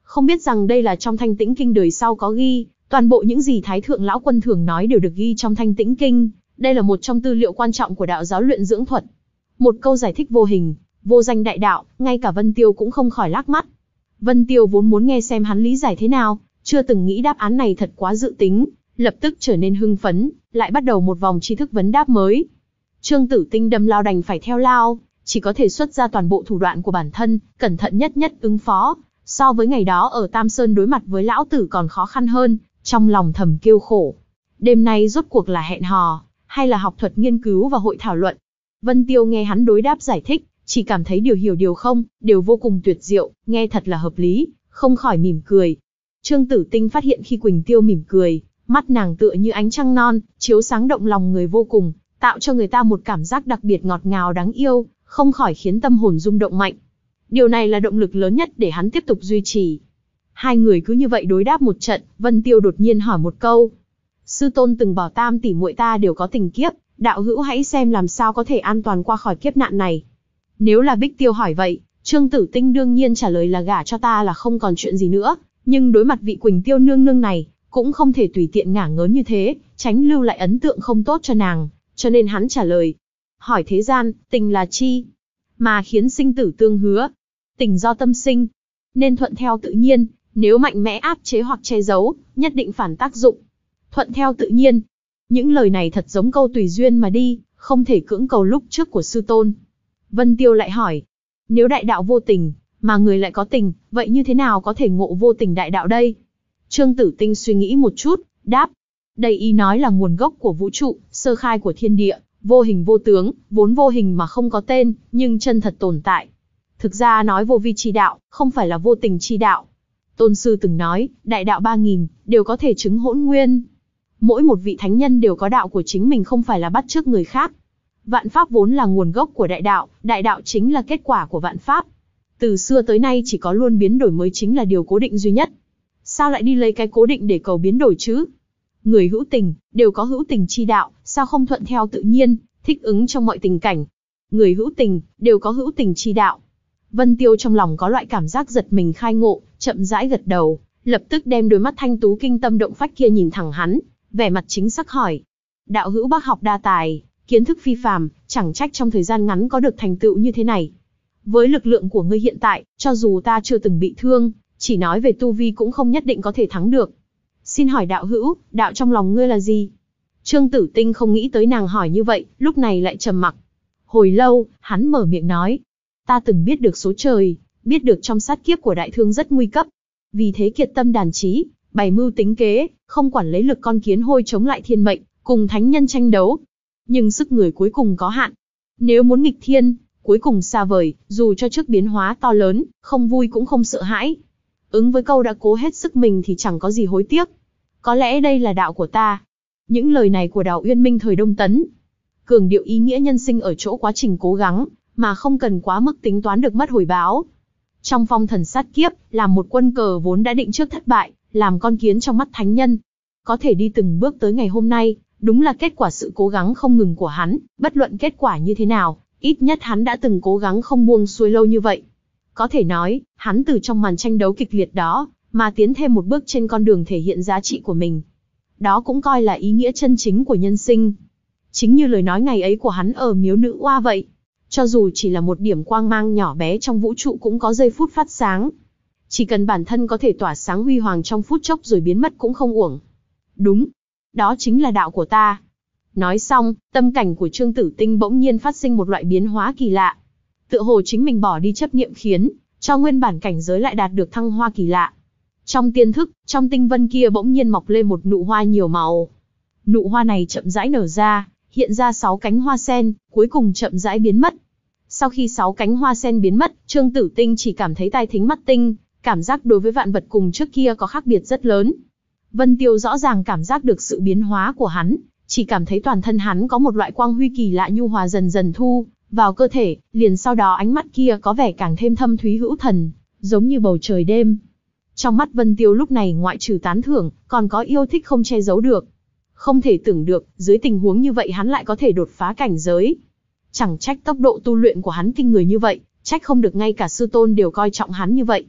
Không biết rằng đây là trong Thanh Tĩnh Kinh đời sau có ghi, toàn bộ những gì Thái Thượng Lão Quân thường nói đều được ghi trong Thanh Tĩnh Kinh, đây là một trong tư liệu quan trọng của đạo giáo luyện dưỡng thuật. Một câu giải thích vô hình, vô danh đại đạo, ngay cả Vân Tiêu cũng không khỏi lác mắt. Vân Tiêu vốn muốn nghe xem hắn lý giải thế nào, chưa từng nghĩ đáp án này thật quá dự tính, lập tức trở nên hưng phấn, lại bắt đầu một vòng tri thức vấn đáp mới. Trương Tử Tinh đâm lao đành phải theo lao, chỉ có thể xuất ra toàn bộ thủ đoạn của bản thân, cẩn thận nhất nhất ứng phó, so với ngày đó ở Tam Sơn đối mặt với lão tử còn khó khăn hơn, trong lòng thầm kêu khổ. Đêm nay rốt cuộc là hẹn hò, hay là học thuật nghiên cứu và hội thảo luận? Vân Tiêu nghe hắn đối đáp giải thích, chỉ cảm thấy điều hiểu điều không, đều vô cùng tuyệt diệu, nghe thật là hợp lý, không khỏi mỉm cười. Trương Tử Tinh phát hiện khi Quỳnh Tiêu mỉm cười, mắt nàng tựa như ánh trăng non, chiếu sáng động lòng người vô cùng, tạo cho người ta một cảm giác đặc biệt ngọt ngào đáng yêu, không khỏi khiến tâm hồn rung động mạnh. Điều này là động lực lớn nhất để hắn tiếp tục duy trì. Hai người cứ như vậy đối đáp một trận, Vân Tiêu đột nhiên hỏi một câu. Sư tôn từng bảo tam tỷ muội ta đều có tình kiếp, đạo hữu hãy xem làm sao có thể an toàn qua khỏi kiếp nạn này. Nếu là Bích Tiêu hỏi vậy, Trương Tử Tinh đương nhiên trả lời là gả cho ta là không còn chuyện gì nữa, nhưng đối mặt vị Quỳnh Tiêu nương nương này, cũng không thể tùy tiện ngả ngớn như thế, tránh lưu lại ấn tượng không tốt cho nàng, cho nên hắn trả lời. Hỏi thế gian, tình là chi? Mà khiến sinh tử tương hứa. Tình do tâm sinh, nên thuận theo tự nhiên, nếu mạnh mẽ áp chế hoặc che giấu, nhất định phản tác dụng. Thuận theo tự nhiên. Những lời này thật giống câu tùy duyên mà đi, không thể cưỡng cầu lúc trước của sư tôn. Vân Tiêu lại hỏi, nếu đại đạo vô tình, mà người lại có tình, vậy như thế nào có thể ngộ vô tình đại đạo đây? Trương Tử Tinh suy nghĩ một chút, đáp, đây ý nói là nguồn gốc của vũ trụ, sơ khai của thiên địa, vô hình vô tướng, vốn vô hình mà không có tên, nhưng chân thật tồn tại. Thực ra nói vô vi chi đạo, không phải là vô tình chi đạo. Tôn sư từng nói, đại đạo ba nghìn, đều có thể chứng hỗn nguyên. Mỗi một vị thánh nhân đều có đạo của chính mình, không phải là bắt chước người khác. Vạn pháp vốn là nguồn gốc của đại đạo, đại đạo chính là kết quả của vạn pháp. Từ xưa tới nay chỉ có luôn biến đổi mới chính là điều cố định duy nhất. Sao lại đi lấy cái cố định để cầu biến đổi chứ? Người hữu tình, đều có hữu tình chi đạo, sao không thuận theo tự nhiên, thích ứng trong mọi tình cảnh. Người hữu tình, đều có hữu tình chi đạo. Vân Tiêu trong lòng có loại cảm giác giật mình khai ngộ, chậm rãi gật đầu, lập tức đem đôi mắt thanh tú kinh tâm động phách kia nhìn thẳng hắn, vẻ mặt chính xác hỏi. Đạo hữu bác học đa tài, kiến thức phi phàm, chẳng trách trong thời gian ngắn có được thành tựu như thế này. Với lực lượng của ngươi hiện tại, cho dù ta chưa từng bị thương, chỉ nói về tu vi cũng không nhất định có thể thắng được. Xin hỏi đạo hữu, đạo trong lòng ngươi là gì? Trương Tử Tinh không nghĩ tới nàng hỏi như vậy, lúc này lại trầm mặc. Hồi lâu, hắn mở miệng nói. Ta từng biết được số trời, biết được trong sát kiếp của đại thương rất nguy cấp. Vì thế kiệt tâm đàn trí, bày mưu tính kế, không quản lấy lực con kiến hôi chống lại thiên mệnh, cùng thánh nhân tranh đấu. Nhưng sức người cuối cùng có hạn. Nếu muốn nghịch thiên, cuối cùng xa vời, dù cho trước biến hóa to lớn, không vui cũng không sợ hãi. Ứng với câu đã cố hết sức mình thì chẳng có gì hối tiếc. Có lẽ đây là đạo của ta. Những lời này của Đào Uyên Minh thời Đông Tấn. Cường điệu ý nghĩa nhân sinh ở chỗ quá trình cố gắng, mà không cần quá mức tính toán được mất hồi báo. Trong phong thần sát kiếp, làm một quân cờ vốn đã định trước thất bại, làm con kiến trong mắt thánh nhân. Có thể đi từng bước tới ngày hôm nay, đúng là kết quả sự cố gắng không ngừng của hắn, bất luận kết quả như thế nào, ít nhất hắn đã từng cố gắng không buông xuôi lâu như vậy. Có thể nói, hắn từ trong màn tranh đấu kịch liệt đó, mà tiến thêm một bước trên con đường thể hiện giá trị của mình. Đó cũng coi là ý nghĩa chân chính của nhân sinh. Chính như lời nói ngày ấy của hắn ở miếu nữ oa vậy. Cho dù chỉ là một điểm quang mang nhỏ bé trong vũ trụ cũng có giây phút phát sáng. Chỉ cần bản thân có thể tỏa sáng huy hoàng trong phút chốc rồi biến mất cũng không uổng. Đúng, đó chính là đạo của ta. Nói xong, tâm cảnh của Trương Tử Tinh bỗng nhiên phát sinh một loại biến hóa kỳ lạ. Tựa hồ chính mình bỏ đi chấp niệm khiến cho nguyên bản cảnh giới lại đạt được thăng hoa kỳ lạ. Trong tiên thức, trong tinh vân kia bỗng nhiên mọc lên một nụ hoa nhiều màu. Nụ hoa này chậm rãi nở ra, hiện ra sáu cánh hoa sen, cuối cùng chậm rãi biến mất. Sau khi sáu cánh hoa sen biến mất, Trương Tử Tinh chỉ cảm thấy tai thính mắt tinh, cảm giác đối với vạn vật cùng trước kia có khác biệt rất lớn. Vân Tiêu rõ ràng cảm giác được sự biến hóa của hắn, chỉ cảm thấy toàn thân hắn có một loại quang huy kỳ lạ nhu hòa dần dần thu vào cơ thể, liền sau đó ánh mắt kia có vẻ càng thêm thâm thúy hữu thần, giống như bầu trời đêm. Trong mắt Vân Tiêu lúc này ngoại trừ tán thưởng, còn có yêu thích không che giấu được. Không thể tưởng được, dưới tình huống như vậy hắn lại có thể đột phá cảnh giới. Chẳng trách tốc độ tu luyện của hắn kinh người như vậy, trách không được ngay cả sư tôn đều coi trọng hắn như vậy.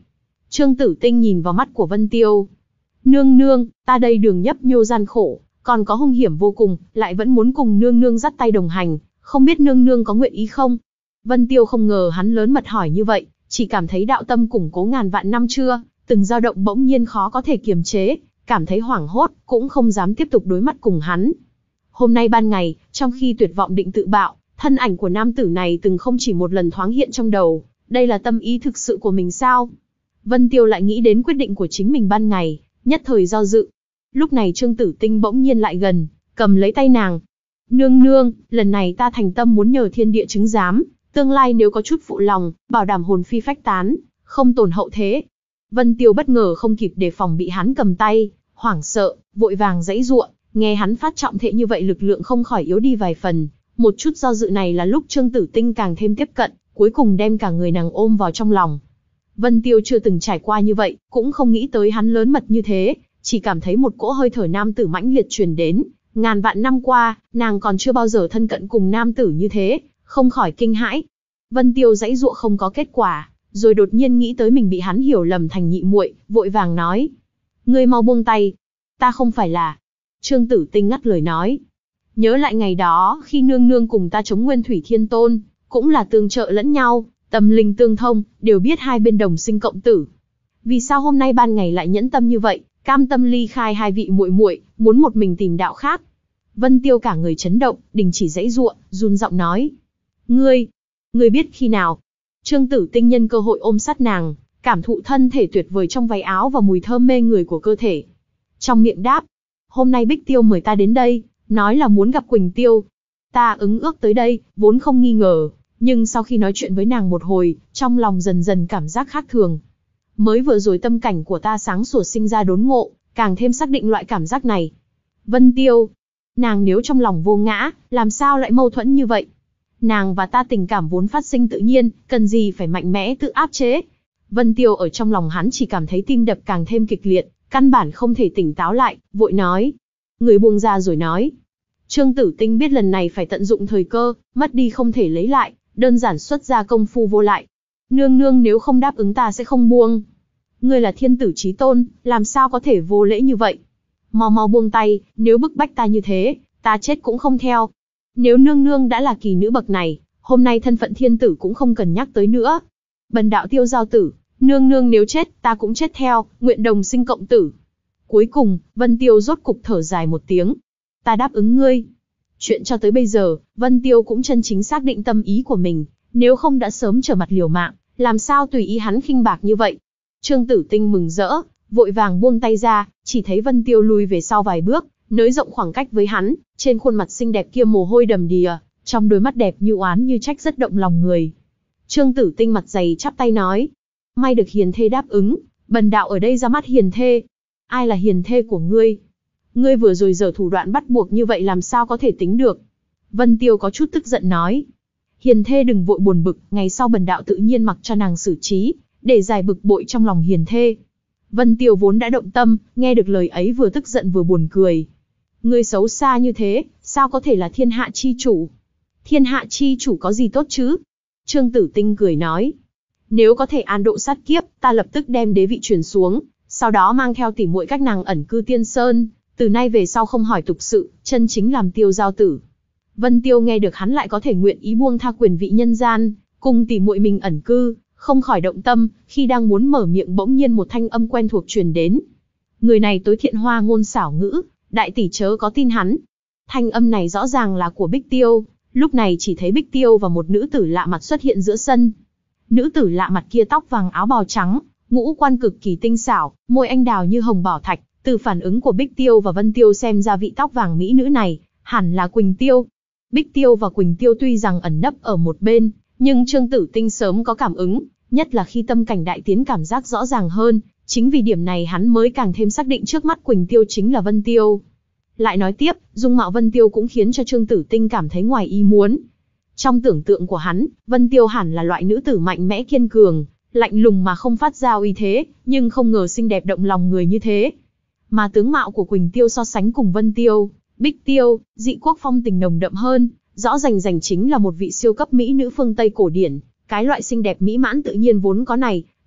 Trương Tử Tinh nhìn vào mắt của Vân Tiêu. Nương nương, ta đây đường nhấp nhô gian khổ, còn có hung hiểm vô cùng, lại vẫn muốn cùng nương nương dắt tay đồng hành, không biết nương nương có nguyện ý không? Vân Tiêu không ngờ hắn lớn mật hỏi như vậy, chỉ cảm thấy đạo tâm củng cố ngàn vạn năm chưa, từng dao động bỗng nhiên khó có thể kiềm chế, cảm thấy hoảng hốt, cũng không dám tiếp tục đối mặt cùng hắn. Hôm nay ban ngày, trong khi tuyệt vọng định tự bạo, thân ảnh của nam tử này từng không chỉ một lần thoáng hiện trong đầu, đây là tâm ý thực sự của mình sao? Vân Tiêu lại nghĩ đến quyết định của chính mình ban ngày, nhất thời do dự. Lúc này Trương Tử Tinh bỗng nhiên lại gần, cầm lấy tay nàng. Nương nương, lần này ta thành tâm muốn nhờ thiên địa chứng giám, tương lai nếu có chút phụ lòng, bảo đảm hồn phi phách tán, không tổn hậu thế. Vân Tiêu bất ngờ không kịp đề phòng bị hắn cầm tay, hoảng sợ, vội vàng giãy giụa, nghe hắn phát trọng thệ như vậy lực lượng không khỏi yếu đi vài phần. Một chút do dự này là lúc Trương Tử Tinh càng thêm tiếp cận, cuối cùng đem cả người nàng ôm vào trong lòng. Vân Tiêu chưa từng trải qua như vậy, cũng không nghĩ tới hắn lớn mật như thế, chỉ cảm thấy một cỗ hơi thở nam tử mãnh liệt truyền đến. Ngàn vạn năm qua, nàng còn chưa bao giờ thân cận cùng nam tử như thế, không khỏi kinh hãi. Vân Tiêu giãy giụa không có kết quả, rồi đột nhiên nghĩ tới mình bị hắn hiểu lầm thành nhị muội, vội vàng nói: "Ngươi mau buông tay, ta không phải là." Trương Tử Tinh ngắt lời nói: "Nhớ lại ngày đó, khi nương nương cùng ta chống Nguyên Thủy Thiên Tôn, cũng là tương trợ lẫn nhau, tâm linh tương thông, đều biết hai bên đồng sinh cộng tử. Vì sao hôm nay ban ngày lại nhẫn tâm như vậy, cam tâm ly khai hai vị muội muội, muốn một mình tìm đạo khác?" Vân Tiêu cả người chấn động, đình chỉ giãy giụa, run giọng nói: "Ngươi, ngươi biết khi nào?" Trương Tử Tinh nhân cơ hội ôm sát nàng, cảm thụ thân thể tuyệt vời trong váy áo và mùi thơm mê người của cơ thể. Trong miệng đáp: "Hôm nay Bích Tiêu mời ta đến đây, nói là muốn gặp Quỳnh Tiêu. Ta ứng ước tới đây, vốn không nghi ngờ, nhưng sau khi nói chuyện với nàng một hồi, trong lòng dần dần cảm giác khác thường. Mới vừa rồi tâm cảnh của ta sáng sủa sinh ra đốn ngộ, càng thêm xác định loại cảm giác này. Vân Tiêu, nàng nếu trong lòng vô ngã, làm sao lại mâu thuẫn như vậy? Nàng và ta tình cảm vốn phát sinh tự nhiên, cần gì phải mạnh mẽ tự áp chế?" Vân Tiêu ở trong lòng hắn chỉ cảm thấy tim đập càng thêm kịch liệt, căn bản không thể tỉnh táo lại, vội nói: "Người buông ra rồi nói." Trương Tử Tinh biết lần này phải tận dụng thời cơ, mất đi không thể lấy lại, đơn giản xuất ra công phu vô lại. "Nương nương nếu không đáp ứng ta sẽ không buông. Ngươi là thiên tử chí tôn, làm sao có thể vô lễ như vậy? Mau mau buông tay, nếu bức bách ta như thế, ta chết cũng không theo. Nếu nương nương đã là kỳ nữ bậc này, hôm nay thân phận thiên tử cũng không cần nhắc tới nữa. Bần đạo Tiêu Giao Tử, nương nương nếu chết, ta cũng chết theo, nguyện đồng sinh cộng tử." Cuối cùng, Vân Tiêu rốt cục thở dài một tiếng: "Ta đáp ứng ngươi." Chuyện cho tới bây giờ, Vân Tiêu cũng chân chính xác định tâm ý của mình, nếu không đã sớm trở mặt liều mạng, làm sao tùy ý hắn khinh bạc như vậy. Trương Tử Tinh mừng rỡ, vội vàng buông tay ra, chỉ thấy Vân Tiêu lùi về sau vài bước, nới rộng khoảng cách với hắn, trên khuôn mặt xinh đẹp kia mồ hôi đầm đìa, trong đôi mắt đẹp như oán như trách rất động lòng người. Trương Tử Tinh mặt dày chắp tay nói: "May được hiền thê đáp ứng, bần đạo ở đây ra mắt hiền thê." "Ai là hiền thê của ngươi? Ngươi vừa rồi giở thủ đoạn bắt buộc như vậy làm sao có thể tính được?" Vân Tiêu có chút tức giận nói: "Hiền thê đừng vội buồn bực, ngày sau bần đạo tự nhiên mặc cho nàng xử trí, để giải bực bội trong lòng hiền thê." Vân Tiêu vốn đã động tâm, nghe được lời ấy vừa tức giận vừa buồn cười. "Ngươi xấu xa như thế, sao có thể là thiên hạ chi chủ?" "Thiên hạ chi chủ có gì tốt chứ?" Trương Tử Tinh cười nói: "Nếu có thể an độ sát kiếp, ta lập tức đem đế vị truyền xuống, sau đó mang theo tỉ muội các nàng ẩn cư Tiên Sơn, từ nay về sau không hỏi tục sự, chân chính làm Tiêu Giao Tử." Vân Tiêu nghe được hắn lại có thể nguyện ý buông tha quyền vị nhân gian, cùng tỉ muội mình ẩn cư, không khỏi động tâm, khi đang muốn mở miệng bỗng nhiên một thanh âm quen thuộc truyền đến. Người này tối thiện hoa ngôn xảo ngữ, đại tỷ chớ có tin hắn. Thanh âm này rõ ràng là của Bích Tiêu, lúc này chỉ thấy Bích Tiêu và một nữ tử lạ mặt xuất hiện giữa sân. Nữ tử lạ mặt kia tóc vàng áo bào trắng, ngũ quan cực kỳ tinh xảo, môi anh đào như hồng bảo thạch, từ phản ứng của Bích Tiêu và Vân Tiêu xem ra vị tóc vàng mỹ nữ này, hẳn là Quỳnh Tiêu. Bích Tiêu và Quỳnh Tiêu tuy rằng ẩn nấp ở một bên, nhưng Trương Tử Tinh sớm có cảm ứng, nhất là khi tâm cảnh đại tiến cảm giác rõ ràng hơn, chính vì điểm này hắn mới càng thêm xác định trước mắt Quỳnh Tiêu chính là Vân Tiêu. Lại nói tiếp, dung mạo Vân Tiêu cũng khiến cho Trương Tử Tinh cảm thấy ngoài ý muốn. Trong tưởng tượng của hắn, Vân Tiêu hẳn là loại nữ tử mạnh mẽ kiên cường, lạnh lùng mà không phát ra uy thế, nhưng không ngờ xinh đẹp động lòng người như thế. Mà tướng mạo của Quỳnh Tiêu so sánh cùng Vân Tiêu, Bích Tiêu, dị quốc phong tình nồng đậm hơn, rõ rành rành chính là một vị siêu cấp mỹ nữ phương Tây cổ điển. Cái loại xinh đẹp mỹ mãn tự nhiên vốn có này,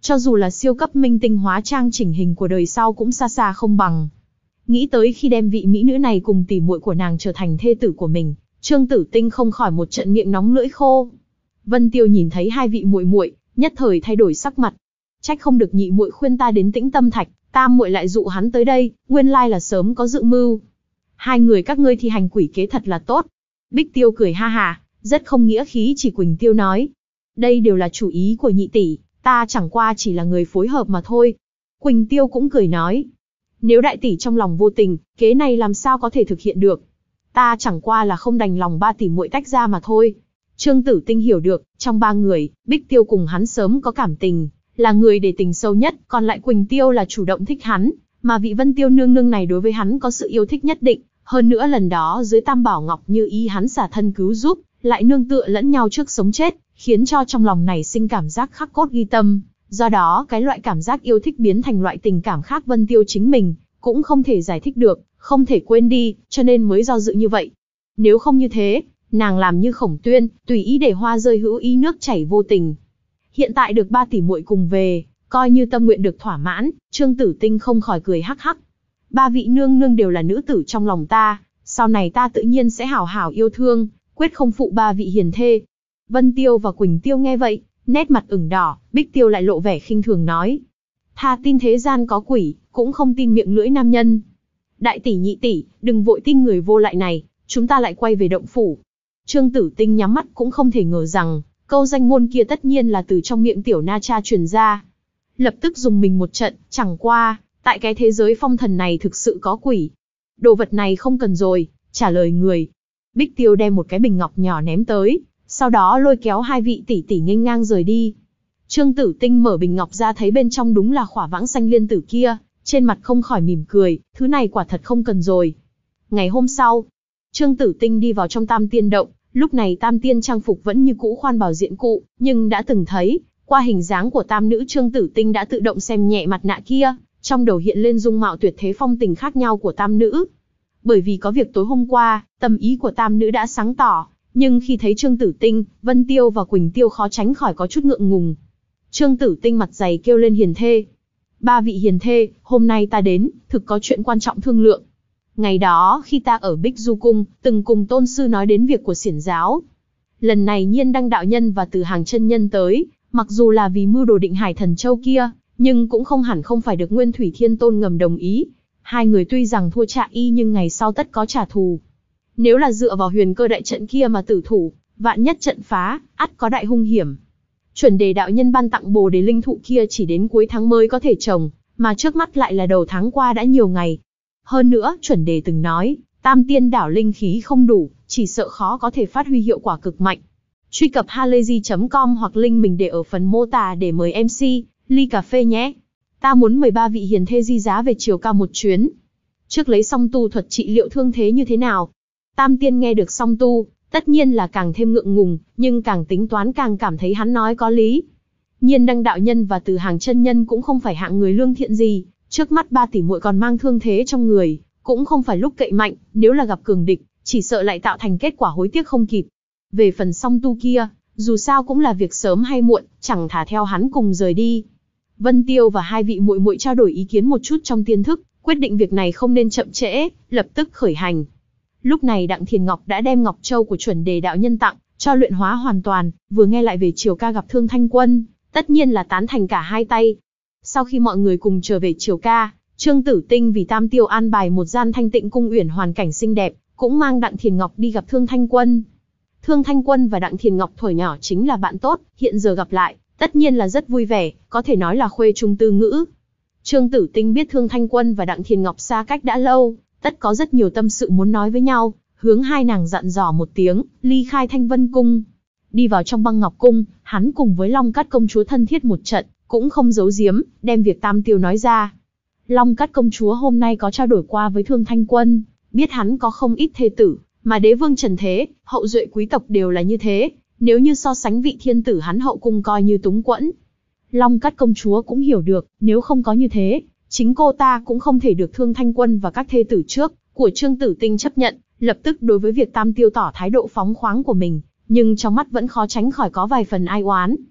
Cho dù là siêu cấp minh tinh hóa trang chỉnh hình của đời sau cũng xa xa không bằng. Nghĩ tới khi đem vị mỹ nữ này cùng tỉ muội của nàng trở thành thê tử của mình, Trương Tử Tinh không khỏi một trận miệng nóng lưỡi khô. Vân Tiêu nhìn thấy hai vị muội muội, nhất thời thay đổi sắc mặt. Trách không được nhị muội khuyên ta đến Tĩnh Tâm Thạch, tam muội lại dụ hắn tới đây, nguyên lai là sớm có dự mưu. Hai người các ngươi thi hành quỷ kế thật là tốt. Bích Tiêu cười ha hà, rất không nghĩa khí chỉ Quỳnh Tiêu nói. Đây đều là chủ ý của nhị tỷ, ta chẳng qua chỉ là người phối hợp mà thôi. Quỳnh Tiêu cũng cười nói. Nếu đại tỷ trong lòng vô tình, kế này làm sao có thể thực hiện được. Ta chẳng qua là không đành lòng ba tỷ muội tách ra mà thôi. Trương Tử Tinh hiểu được, trong ba người, Bích Tiêu cùng hắn sớm có cảm tình, là người để tình sâu nhất, còn lại Quỳnh Tiêu là chủ động thích hắn, mà vị Vân Tiêu nương nương này đối với hắn có sự yêu thích nhất định, hơn nữa lần đó dưới Tam Bảo Ngọc Như ý hắn xả thân cứu giúp, lại nương tựa lẫn nhau trước sống chết, khiến cho trong lòng này sinh cảm giác khắc cốt ghi tâm, do đó cái loại cảm giác yêu thích biến thành loại tình cảm khác Vân Tiêu chính mình, cũng không thể giải thích được, không thể quên đi, cho nên mới do dự như vậy. Nếu không như thế, nàng làm như Khổng Tuyên, tùy ý để hoa rơi hữu ý nước chảy vô tình. Hiện tại được ba tỷ muội cùng về, coi như tâm nguyện được thỏa mãn, Trương Tử Tinh không khỏi cười hắc hắc. Ba vị nương nương đều là nữ tử trong lòng ta, sau này ta tự nhiên sẽ hảo hảo yêu thương, quyết không phụ ba vị hiền thê. Vân Tiêu và Quỳnh Tiêu nghe vậy, nét mặt ửng đỏ, Bích Tiêu lại lộ vẻ khinh thường nói. Thà tin thế gian có quỷ, cũng không tin miệng lưỡi nam nhân. Đại tỷ nhị tỷ, đừng vội tin người vô lại này, chúng ta lại quay về động phủ. Trương Tử Tinh nhắm mắt cũng không thể ngờ rằng, câu danh ngôn kia tất nhiên là từ trong miệng tiểu na cha truyền ra. Lập tức dùng mình một trận, chẳng qua, tại cái thế giới phong thần này thực sự có quỷ. Đồ vật này không cần rồi, trả lời người. Bích Tiêu đem một cái bình ngọc nhỏ ném tới, sau đó lôi kéo hai vị tỷ tỷ nghênh ngang rời đi. Trương Tử Tinh mở bình ngọc ra thấy bên trong đúng là khỏa vãng sanh liên tử kia, trên mặt không khỏi mỉm cười, thứ này quả thật không cần rồi. Ngày hôm sau, Trương Tử Tinh đi vào trong Tam Tiên Động, lúc này Tam Tiên trang phục vẫn như cũ khoan bảo diện cụ, nhưng đã từng thấy, qua hình dáng của tam nữ Trương Tử Tinh đã tự động xem nhẹ mặt nạ kia, trong đầu hiện lên dung mạo tuyệt thế phong tình khác nhau của tam nữ. Bởi vì có việc tối hôm qua, tâm ý của tam nữ đã sáng tỏ, nhưng khi thấy Trương Tử Tinh, Vân Tiêu và Quỳnh Tiêu khó tránh khỏi có chút ngượng ngùng. Trương Tử Tinh mặt dày kêu lên hiền thê. Ba vị hiền thê, hôm nay ta đến, thực có chuyện quan trọng thương lượng. Ngày đó, khi ta ở Bích Du Cung, từng cùng tôn sư nói đến việc của xiển giáo. Lần này Nhiên Đăng đạo nhân và Từ Hàng chân nhân tới, mặc dù là vì mưu đồ Định Hải Thần Châu kia, nhưng cũng không hẳn không phải được Nguyên Thủy Thiên Tôn ngầm đồng ý. Hai người tuy rằng thua Trạ Y nhưng ngày sau tất có trả thù. Nếu là dựa vào Huyền Cơ đại trận kia mà tử thủ, vạn nhất trận phá, ắt có đại hung hiểm. Chuẩn Đề đạo nhân ban tặng Bồ Đề linh thụ kia chỉ đến cuối tháng mới có thể trồng, mà trước mắt lại là đầu tháng qua đã nhiều ngày. Hơn nữa, Chuẩn Đề từng nói, Tam Tiên đảo linh khí không đủ, chỉ sợ khó có thể phát huy hiệu quả cực mạnh. Truy cập halayzi chấm com hoặc link mình để ở phần mô tả để mời em xê, ly cà phê nhé. Ta muốn mời ba vị hiền thê di giá về Triều Ca một chuyến. Trước lấy song tu thuật trị liệu thương thế như thế nào? Tam Tiên nghe được song tu, tất nhiên là càng thêm ngượng ngùng, nhưng càng tính toán càng cảm thấy hắn nói có lý. Nhiên Đăng đạo nhân và Từ Hàng chân nhân cũng không phải hạng người lương thiện gì, trước mắt ba tỷ muội còn mang thương thế trong người, cũng không phải lúc cậy mạnh, nếu là gặp cường địch, chỉ sợ lại tạo thành kết quả hối tiếc không kịp. Về phần song tu kia, dù sao cũng là việc sớm hay muộn, chẳng thà theo hắn cùng rời đi. Vân Tiêu và hai vị muội muội trao đổi ý kiến một chút trong tiên thức, quyết định việc này không nên chậm trễ, lập tức khởi hành. Lúc này Đặng Thiền Ngọc đã đem Ngọc Châu của Chuẩn Đề đạo nhân tặng, cho luyện hóa hoàn toàn, vừa nghe lại về Triều Ca gặp Thương Thanh Quân, tất nhiên là tán thành cả hai tay. Sau khi mọi người cùng trở về Triều Ca, Trương Tử Tinh vì Tam Tiêu an bài một gian thanh tịnh cung uyển hoàn cảnh xinh đẹp, cũng mang Đặng Thiền Ngọc đi gặp Thương Thanh Quân. Thương Thanh Quân và Đặng Thiền Ngọc thuở nhỏ chính là bạn tốt, hiện giờ gặp lại, tất nhiên là rất vui vẻ, có thể nói là khuê trung tư ngữ. Trương Tử Tinh biết Thương Thanh Quân và Đặng Thiền Ngọc xa cách đã lâu, tất có rất nhiều tâm sự muốn nói với nhau, hướng hai nàng dặn dò một tiếng, ly khai Thanh Vân Cung. Đi vào trong Băng Ngọc Cung, hắn cùng với Long Cát công chúa thân thiết một trận, cũng không giấu giếm, đem việc Tam Tiêu nói ra. Long Cát công chúa hôm nay có trao đổi qua với Thương Thanh Quân, biết hắn có không ít thê tử, mà đế vương trần thế, hậu duệ quý tộc đều là như thế, nếu như so sánh vị thiên tử hắn hậu cung coi như túng quẫn. Long Cát công chúa cũng hiểu được, nếu không có như thế, chính cô ta cũng không thể được Thương Thanh Quân và các thê tử trước của Trương Tử Tinh chấp nhận, lập tức đối với việc Tam Tiêu tỏ thái độ phóng khoáng của mình, nhưng trong mắt vẫn khó tránh khỏi có vài phần ai oán.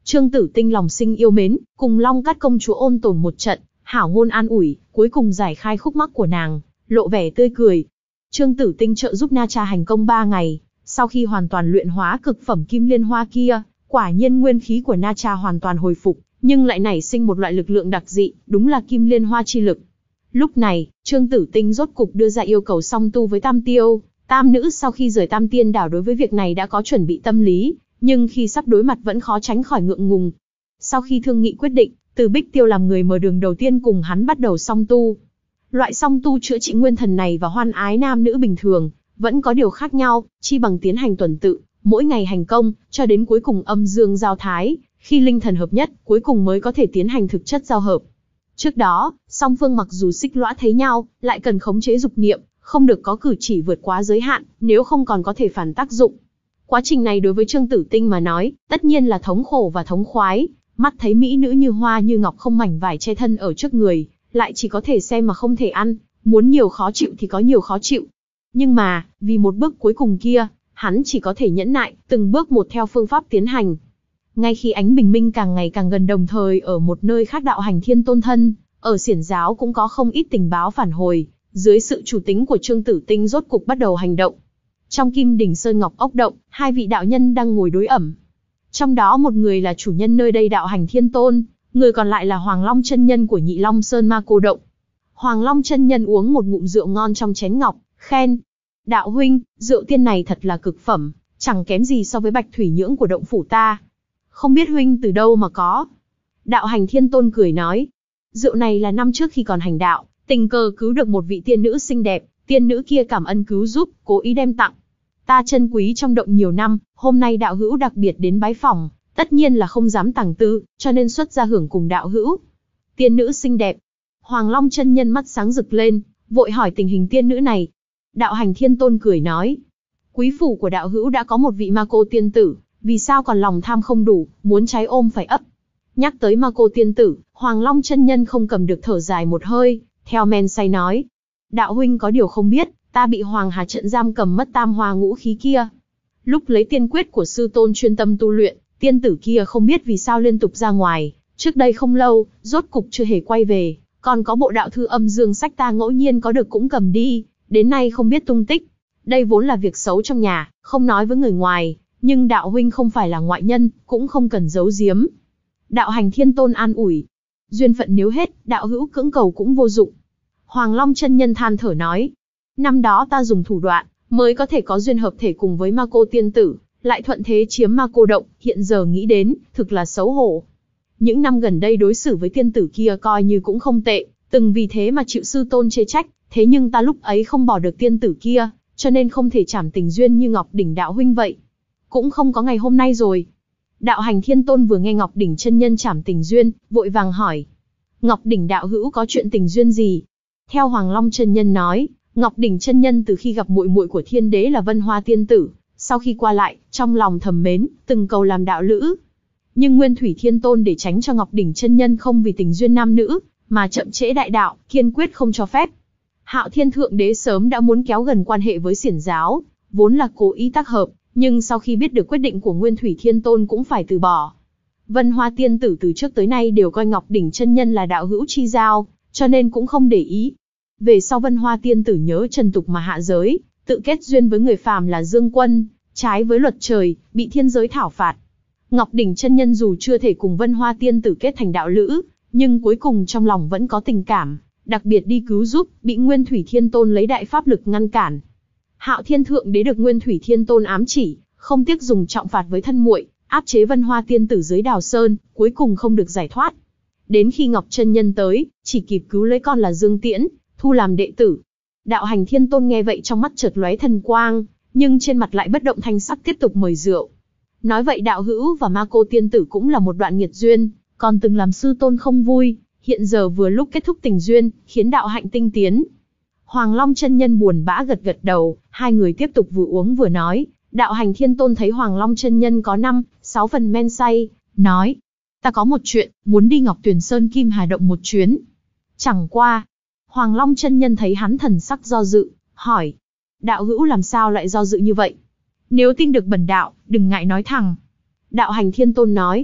Trương Tử Tinh lòng sinh yêu mến, cùng Long Cát công chúa ôn tồn một trận, hảo ngôn an ủi, cuối cùng giải khai khúc mắc của nàng, lộ vẻ tươi cười. Trương Tử Tinh trợ giúp Na Cha hành công ba ngày, sau khi hoàn toàn luyện hóa cực phẩm kim liên hoa kia, quả nhiên nguyên khí của Na Cha hoàn toàn hồi phục, nhưng lại nảy sinh một loại lực lượng đặc dị, đúng là kim liên hoa chi lực. Lúc này, Trương Tử Tinh rốt cục đưa ra yêu cầu song tu với Tam Tiêu. Tam nữ sau khi rời Tam Tiên đảo đối với việc này đã có chuẩn bị tâm lý, nhưng khi sắp đối mặt vẫn khó tránh khỏi ngượng ngùng. Sau khi thương nghị quyết định, Từ Bích Tiêu làm người mở đường đầu tiên cùng hắn bắt đầu song tu. Loại song tu chữa trị nguyên thần này và hoan ái nam nữ bình thường, vẫn có điều khác nhau, chi bằng tiến hành tuần tự, mỗi ngày hành công, cho đến cuối cùng âm dương giao thái, khi linh thần hợp nhất, cuối cùng mới có thể tiến hành thực chất giao hợp. Trước đó, song phương mặc dù xích lõa thấy nhau, lại cần khống chế dục niệm, không được có cử chỉ vượt quá giới hạn, nếu không còn có thể phản tác dụng. Quá trình này đối với Trương Tử Tinh mà nói, tất nhiên là thống khổ và thống khoái, mắt thấy mỹ nữ như hoa như ngọc không mảnh vải che thân ở trước người, lại chỉ có thể xem mà không thể ăn, muốn nhiều khó chịu thì có nhiều khó chịu. Nhưng mà, vì một bước cuối cùng kia, hắn chỉ có thể nhẫn nại, từng bước một theo phương pháp tiến hành. Ngay khi ánh bình minh càng ngày càng gần, đồng thời ở một nơi khác đạo hành Thiên Tôn thân, ở xiển giáo cũng có không ít tình báo phản hồi, dưới sự chủ tính của Trương Tử Tinh rốt cục bắt đầu hành động. Trong Kim Đỉnh Sơn Ngọc Ốc Động, hai vị đạo nhân đang ngồi đối ẩm. Trong đó một người là chủ nhân nơi đây đạo hành Thiên Tôn, người còn lại là Hoàng Long chân nhân của Nhị Long Sơn Ma Cô Động. Hoàng Long chân nhân uống một ngụm rượu ngon trong chén ngọc, khen: "Đạo huynh, rượu tiên này thật là cực phẩm, chẳng kém gì so với bạch thủy nhưỡng của động phủ ta. Không biết huynh từ đâu mà có?" Đạo hành Thiên Tôn cười nói: "Rượu này là năm trước khi còn hành đạo, tình cờ cứu được một vị tiên nữ xinh đẹp, tiên nữ kia cảm ân cứu giúp, cố ý đem tặng. Ta trân quý trong động nhiều năm, hôm nay đạo hữu đặc biệt đến bái phỏng, tất nhiên là không dám tàng tư, cho nên xuất ra hưởng cùng đạo hữu." Tiên nữ xinh đẹp. Hoàng Long chân nhân mắt sáng rực lên, vội hỏi tình hình tiên nữ này. Đạo hành Thiên Tôn cười nói: "Quý phủ của đạo hữu đã có một vị ma cô tiên tử, vì sao còn lòng tham không đủ, muốn trái ôm phải ấp?" Nhắc tới ma cô tiên tử, Hoàng Long chân nhân không cầm được thở dài một hơi, theo men say nói: "Đạo huynh có điều không biết, ta bị Hoàng Hà trận giam cầm mất tam hoa ngũ khí kia. Lúc lấy tiên quyết của sư tôn chuyên tâm tu luyện, tiên tử kia không biết vì sao liên tục ra ngoài, trước đây không lâu, rốt cục chưa hề quay về, còn có bộ đạo thư âm dương sách ta ngẫu nhiên có được cũng cầm đi, đến nay không biết tung tích. Đây vốn là việc xấu trong nhà, không nói với người ngoài, nhưng đạo huynh không phải là ngoại nhân, cũng không cần giấu giếm." Đạo hành Thiên Tôn an ủi: "Duyên phận nếu hết, đạo hữu cưỡng cầu cũng vô dụng." Hoàng Long chân nhân than thở nói: "Năm đó ta dùng thủ đoạn, mới có thể có duyên hợp thể cùng với ma cô tiên tử, lại thuận thế chiếm ma cô động, hiện giờ nghĩ đến, thực là xấu hổ. Những năm gần đây đối xử với tiên tử kia coi như cũng không tệ, từng vì thế mà chịu sư tôn chê trách, thế nhưng ta lúc ấy không bỏ được tiên tử kia, cho nên không thể trảm tình duyên như Ngọc Đỉnh đạo huynh vậy. Cũng không có ngày hôm nay rồi." Đạo hành Thiên Tôn vừa nghe Ngọc Đỉnh chân nhân trảm tình duyên, vội vàng hỏi: "Ngọc Đỉnh đạo hữu có chuyện tình duyên gì?" Theo Hoàng Long chân nhân nói, Ngọc Đỉnh chân nhân từ khi gặp muội muội của Thiên Đế là Vân Hoa tiên tử, sau khi qua lại, trong lòng thầm mến, từng cầu làm đạo lữ. Nhưng Nguyên Thủy Thiên Tôn để tránh cho Ngọc Đỉnh chân nhân không vì tình duyên nam nữ mà chậm trễ đại đạo, kiên quyết không cho phép. Hạo Thiên Thượng Đế sớm đã muốn kéo gần quan hệ với xiển giáo, vốn là cố ý tác hợp, nhưng sau khi biết được quyết định của Nguyên Thủy Thiên Tôn cũng phải từ bỏ. Vân Hoa tiên tử từ trước tới nay đều coi Ngọc Đỉnh chân nhân là đạo hữu chi giao, cho nên cũng không để ý. Về sau Vân Hoa tiên tử nhớ trần tục mà hạ giới, tự kết duyên với người phàm là Dương Quân, trái với luật trời, bị thiên giới thảo phạt. Ngọc Đỉnh chân nhân dù chưa thể cùng Vân Hoa tiên tử kết thành đạo lữ, nhưng cuối cùng trong lòng vẫn có tình cảm, đặc biệt đi cứu giúp, bị Nguyên Thủy Thiên Tôn lấy đại pháp lực ngăn cản. Hạo Thiên Thượng Đế được Nguyên Thủy Thiên Tôn ám chỉ, không tiếc dùng trọng phạt với thân muội, áp chế Vân Hoa tiên tử dưới Đào Sơn, cuối cùng không được giải thoát. Đến khi Ngọc chân nhân tới, chỉ kịp cứu lấy con là Dương Tiễn, thu làm đệ tử. Đạo hành Thiên Tôn nghe vậy trong mắt chợt lóe thần quang, nhưng trên mặt lại bất động thanh sắc tiếp tục mời rượu. Nói vậy đạo hữu và ma cô tiên tử cũng là một đoạn nghiệt duyên, còn từng làm sư tôn không vui, hiện giờ vừa lúc kết thúc tình duyên, khiến đạo hạnh tinh tiến. Hoàng Long chân nhân buồn bã gật gật đầu, hai người tiếp tục vừa uống vừa nói. Đạo hành Thiên Tôn thấy Hoàng Long chân nhân có năm, sáu phần men say, nói: "Ta có một chuyện, muốn đi Ngọc Tuyền Sơn Kim Hà Động một chuyến." Chẳng qua, Hoàng Long chân nhân thấy hắn thần sắc do dự, hỏi: "Đạo hữu làm sao lại do dự như vậy? Nếu tin được bần đạo, đừng ngại nói thẳng." Đạo hành Thiên Tôn nói: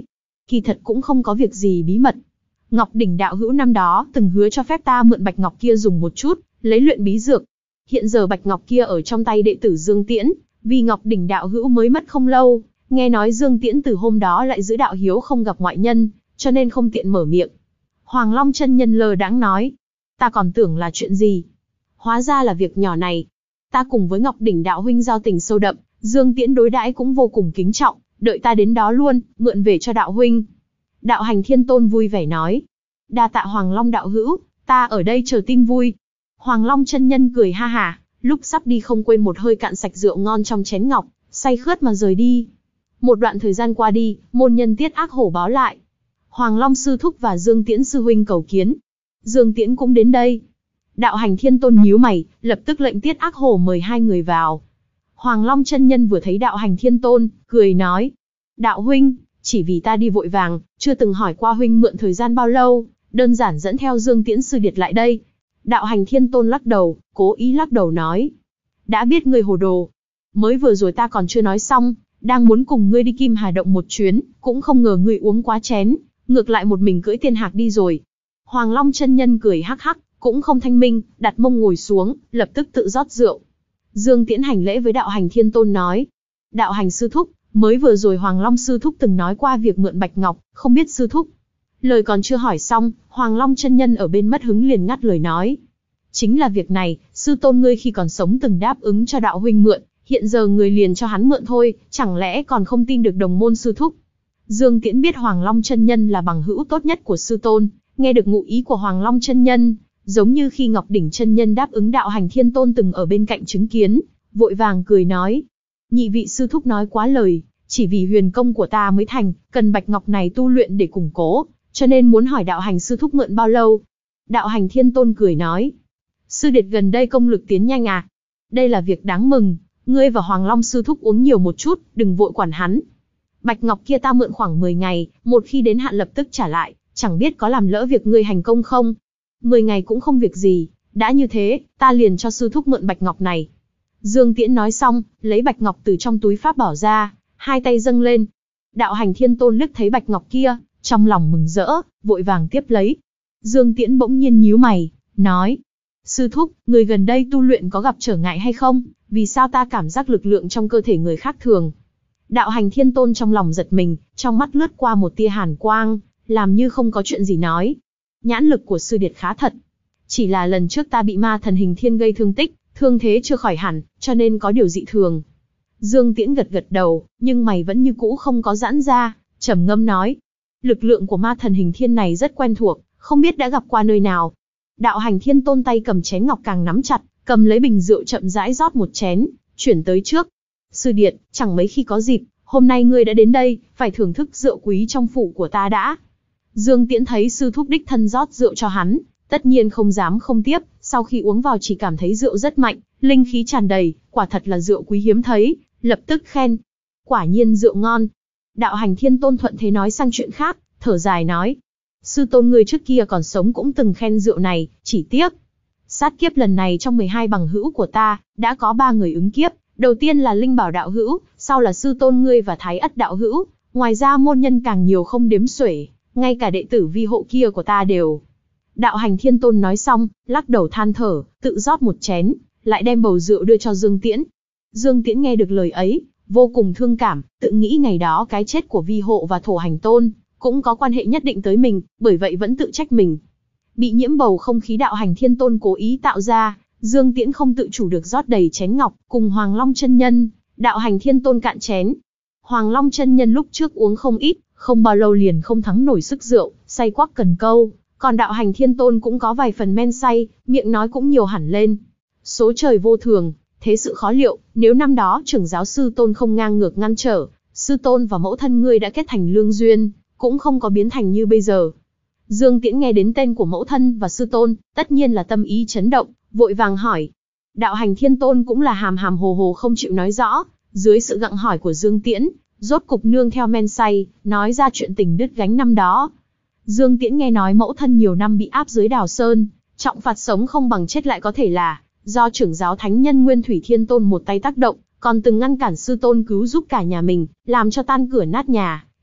Kỳ thật cũng không có việc gì bí mật. Ngọc Đỉnh đạo hữu năm đó từng hứa cho phép ta mượn bạch ngọc kia dùng một chút, lấy luyện bí dược. Hiện giờ bạch ngọc kia ở trong tay đệ tử Dương Tiễn, vì Ngọc Đỉnh đạo hữu mới mất không lâu, nghe nói Dương Tiễn từ hôm đó lại giữ đạo hiếu không gặp ngoại nhân, cho nên không tiện mở miệng. Hoàng Long chân nhân lơ đãng nói, ta còn tưởng là chuyện gì, hóa ra là việc nhỏ này. Ta cùng với Ngọc Đỉnh đạo huynh giao tình sâu đậm, Dương Tiễn đối đãi cũng vô cùng kính trọng, đợi ta đến đó luôn, mượn về cho đạo huynh. Đạo Hành Thiên Tôn vui vẻ nói, đa tạ Hoàng Long đạo hữu, ta ở đây chờ tin vui. Hoàng Long chân nhân cười ha hả, lúc sắp đi không quên một hơi cạn sạch rượu ngon trong chén ngọc, say khướt mà rời đi. Một đoạn thời gian qua đi, môn nhân Tiết Ác Hổ báo lại, Hoàng Long sư thúc và Dương Tiễn sư huynh cầu kiến. Dương Tiễn cũng đến đây. Đạo Hành Thiên Tôn nhíu mày, lập tức lệnh Tiết Ác Hổ mời hai người vào. Hoàng Long chân nhân vừa thấy Đạo Hành Thiên Tôn, cười nói, đạo huynh, chỉ vì ta đi vội vàng, chưa từng hỏi qua huynh mượn thời gian bao lâu, đơn giản dẫn theo Dương Tiễn sư điệt lại đây. Đạo Hành Thiên Tôn lắc đầu, cố ý lắc đầu nói, đã biết ngươi hồ đồ. Mới vừa rồi ta còn chưa nói xong, đang muốn cùng ngươi đi Kim Hà Động một chuyến, cũng không ngờ ngươi uống quá chén, ngược lại một mình cưỡi tiên hạc đi rồi. Hoàng Long chân nhân cười hắc hắc, cũng không thanh minh, đặt mông ngồi xuống, lập tức tự rót rượu. Dương Tiễn hành lễ với Đạo Hành Thiên Tôn nói, Đạo Hành sư thúc, mới vừa rồi Hoàng Long sư thúc từng nói qua việc mượn bạch ngọc, không biết sư thúc. Lời còn chưa hỏi xong, Hoàng Long chân nhân ở bên mất hứng liền ngắt lời nói, chính là việc này, sư tôn ngươi khi còn sống từng đáp ứng cho đạo huynh mượn, hiện giờ người liền cho hắn mượn thôi, chẳng lẽ còn không tin được đồng môn sư thúc. Dương Tiễn biết Hoàng Long chân nhân là bằng hữu tốt nhất của sư tôn, nghe được ngụ ý của Hoàng Long chân nhân, giống như khi Ngọc Đỉnh chân nhân đáp ứng Đạo Hành Thiên Tôn từng ở bên cạnh chứng kiến, vội vàng cười nói, nhị vị sư thúc nói quá lời, chỉ vì huyền công của ta mới thành, cần bạch ngọc này tu luyện để củng cố, cho nên muốn hỏi Đạo Hành sư thúc mượn bao lâu. Đạo Hành Thiên Tôn cười nói, sư điệt gần đây công lực tiến nhanh à? Đây là việc đáng mừng, ngươi và Hoàng Long sư thúc uống nhiều một chút, đừng vội quản hắn. Bạch ngọc kia ta mượn khoảng mười ngày, một khi đến hạn lập tức trả lại, chẳng biết có làm lỡ việc ngươi hành công không? mười ngày cũng không việc gì, đã như thế, ta liền cho sư thúc mượn bạch ngọc này. Dương Tiễn nói xong, lấy bạch ngọc từ trong túi pháp bảo ra, hai tay dâng lên. Đạo Hành Thiên Tôn liếc thấy bạch ngọc kia, trong lòng mừng rỡ, vội vàng tiếp lấy. Dương Tiễn bỗng nhiên nhíu mày, nói, sư thúc, người gần đây tu luyện có gặp trở ngại hay không? Vì sao ta cảm giác lực lượng trong cơ thể người khác thường? Đạo Hành Thiên Tôn trong lòng giật mình, trong mắt lướt qua một tia hàn quang, làm như không có chuyện gì nói. Nhãn lực của sư điệt khá thật. Chỉ là lần trước ta bị ma thần hình thiên gây thương tích, thương thế chưa khỏi hẳn, cho nên có điều dị thường. Dương Tiễn gật gật đầu, nhưng mày vẫn như cũ không có giãn ra, trầm ngâm nói. Lực lượng của ma thần hình thiên này rất quen thuộc, không biết đã gặp qua nơi nào. Đạo Hành Thiên Tôn tay cầm chén ngọc càng nắm chặt, cầm lấy bình rượu chậm rãi rót một chén, chuyển tới trước. Sư điệt, chẳng mấy khi có dịp, hôm nay ngươi đã đến đây, phải thưởng thức rượu quý trong phủ của ta đã. Dương Tiễn thấy sư thúc đích thân rót rượu cho hắn, tất nhiên không dám không tiếp, sau khi uống vào chỉ cảm thấy rượu rất mạnh, linh khí tràn đầy, quả thật là rượu quý hiếm thấy, lập tức khen. Quả nhiên rượu ngon. Đạo Hành Thiên Tôn thuận thế nói sang chuyện khác, thở dài nói. Sư tôn ngươi trước kia còn sống cũng từng khen rượu này, chỉ tiếc. Sát kiếp lần này trong mười hai bằng hữu của ta, đã có ba người ứng kiếp, đầu tiên là Linh Bảo đạo hữu, sau là sư tôn ngươi và Thái Ất đạo hữu, ngoài ra môn nhân càng nhiều không đếm xuể, ngay cả đệ tử vi hộ kia của ta đều. Đạo Hành Thiên Tôn nói xong, lắc đầu than thở, tự rót một chén, lại đem bầu rượu đưa cho Dương Tiễn. Dương Tiễn nghe được lời ấy, vô cùng thương cảm, tự nghĩ ngày đó cái chết của vi hộ và thổ hành tôn, cũng có quan hệ nhất định tới mình, bởi vậy vẫn tự trách mình. Bị nhiễm bầu không khí Đạo Hành Thiên Tôn cố ý tạo ra, Dương Tiễn không tự chủ được rót đầy chén ngọc, cùng Hoàng Long chân nhân, Đạo Hành Thiên Tôn cạn chén. Hoàng Long chân nhân lúc trước uống không ít, không bao lâu liền không thắng nổi sức rượu, say quắc cần câu, còn Đạo Hành Thiên Tôn cũng có vài phần men say, miệng nói cũng nhiều hẳn lên. Số trời vô thường, thế sự khó liệu, nếu năm đó trưởng giáo sư tôn không ngang ngược ngăn trở, sư tôn và mẫu thân ngươi đã kết thành lương duyên, cũng không có biến thành như bây giờ. Dương Tiễn nghe đến tên của mẫu thân và sư tôn, tất nhiên là tâm ý chấn động, vội vàng hỏi. Đạo Hành Thiên Tôn cũng là hàm hàm hồ hồ không chịu nói rõ, dưới sự gặng hỏi của Dương Tiễn, rốt cục nương theo men say, nói ra chuyện tình đứt gánh năm đó. Dương Tiễn nghe nói mẫu thân nhiều năm bị áp dưới Đào Sơn, trọng phạt sống không bằng chết lại có thể là do trưởng giáo thánh nhân Nguyên Thủy Thiên Tôn một tay tác động, còn từng ngăn cản sư tôn cứu giúp cả nhà mình, làm cho tan cửa nát nhà,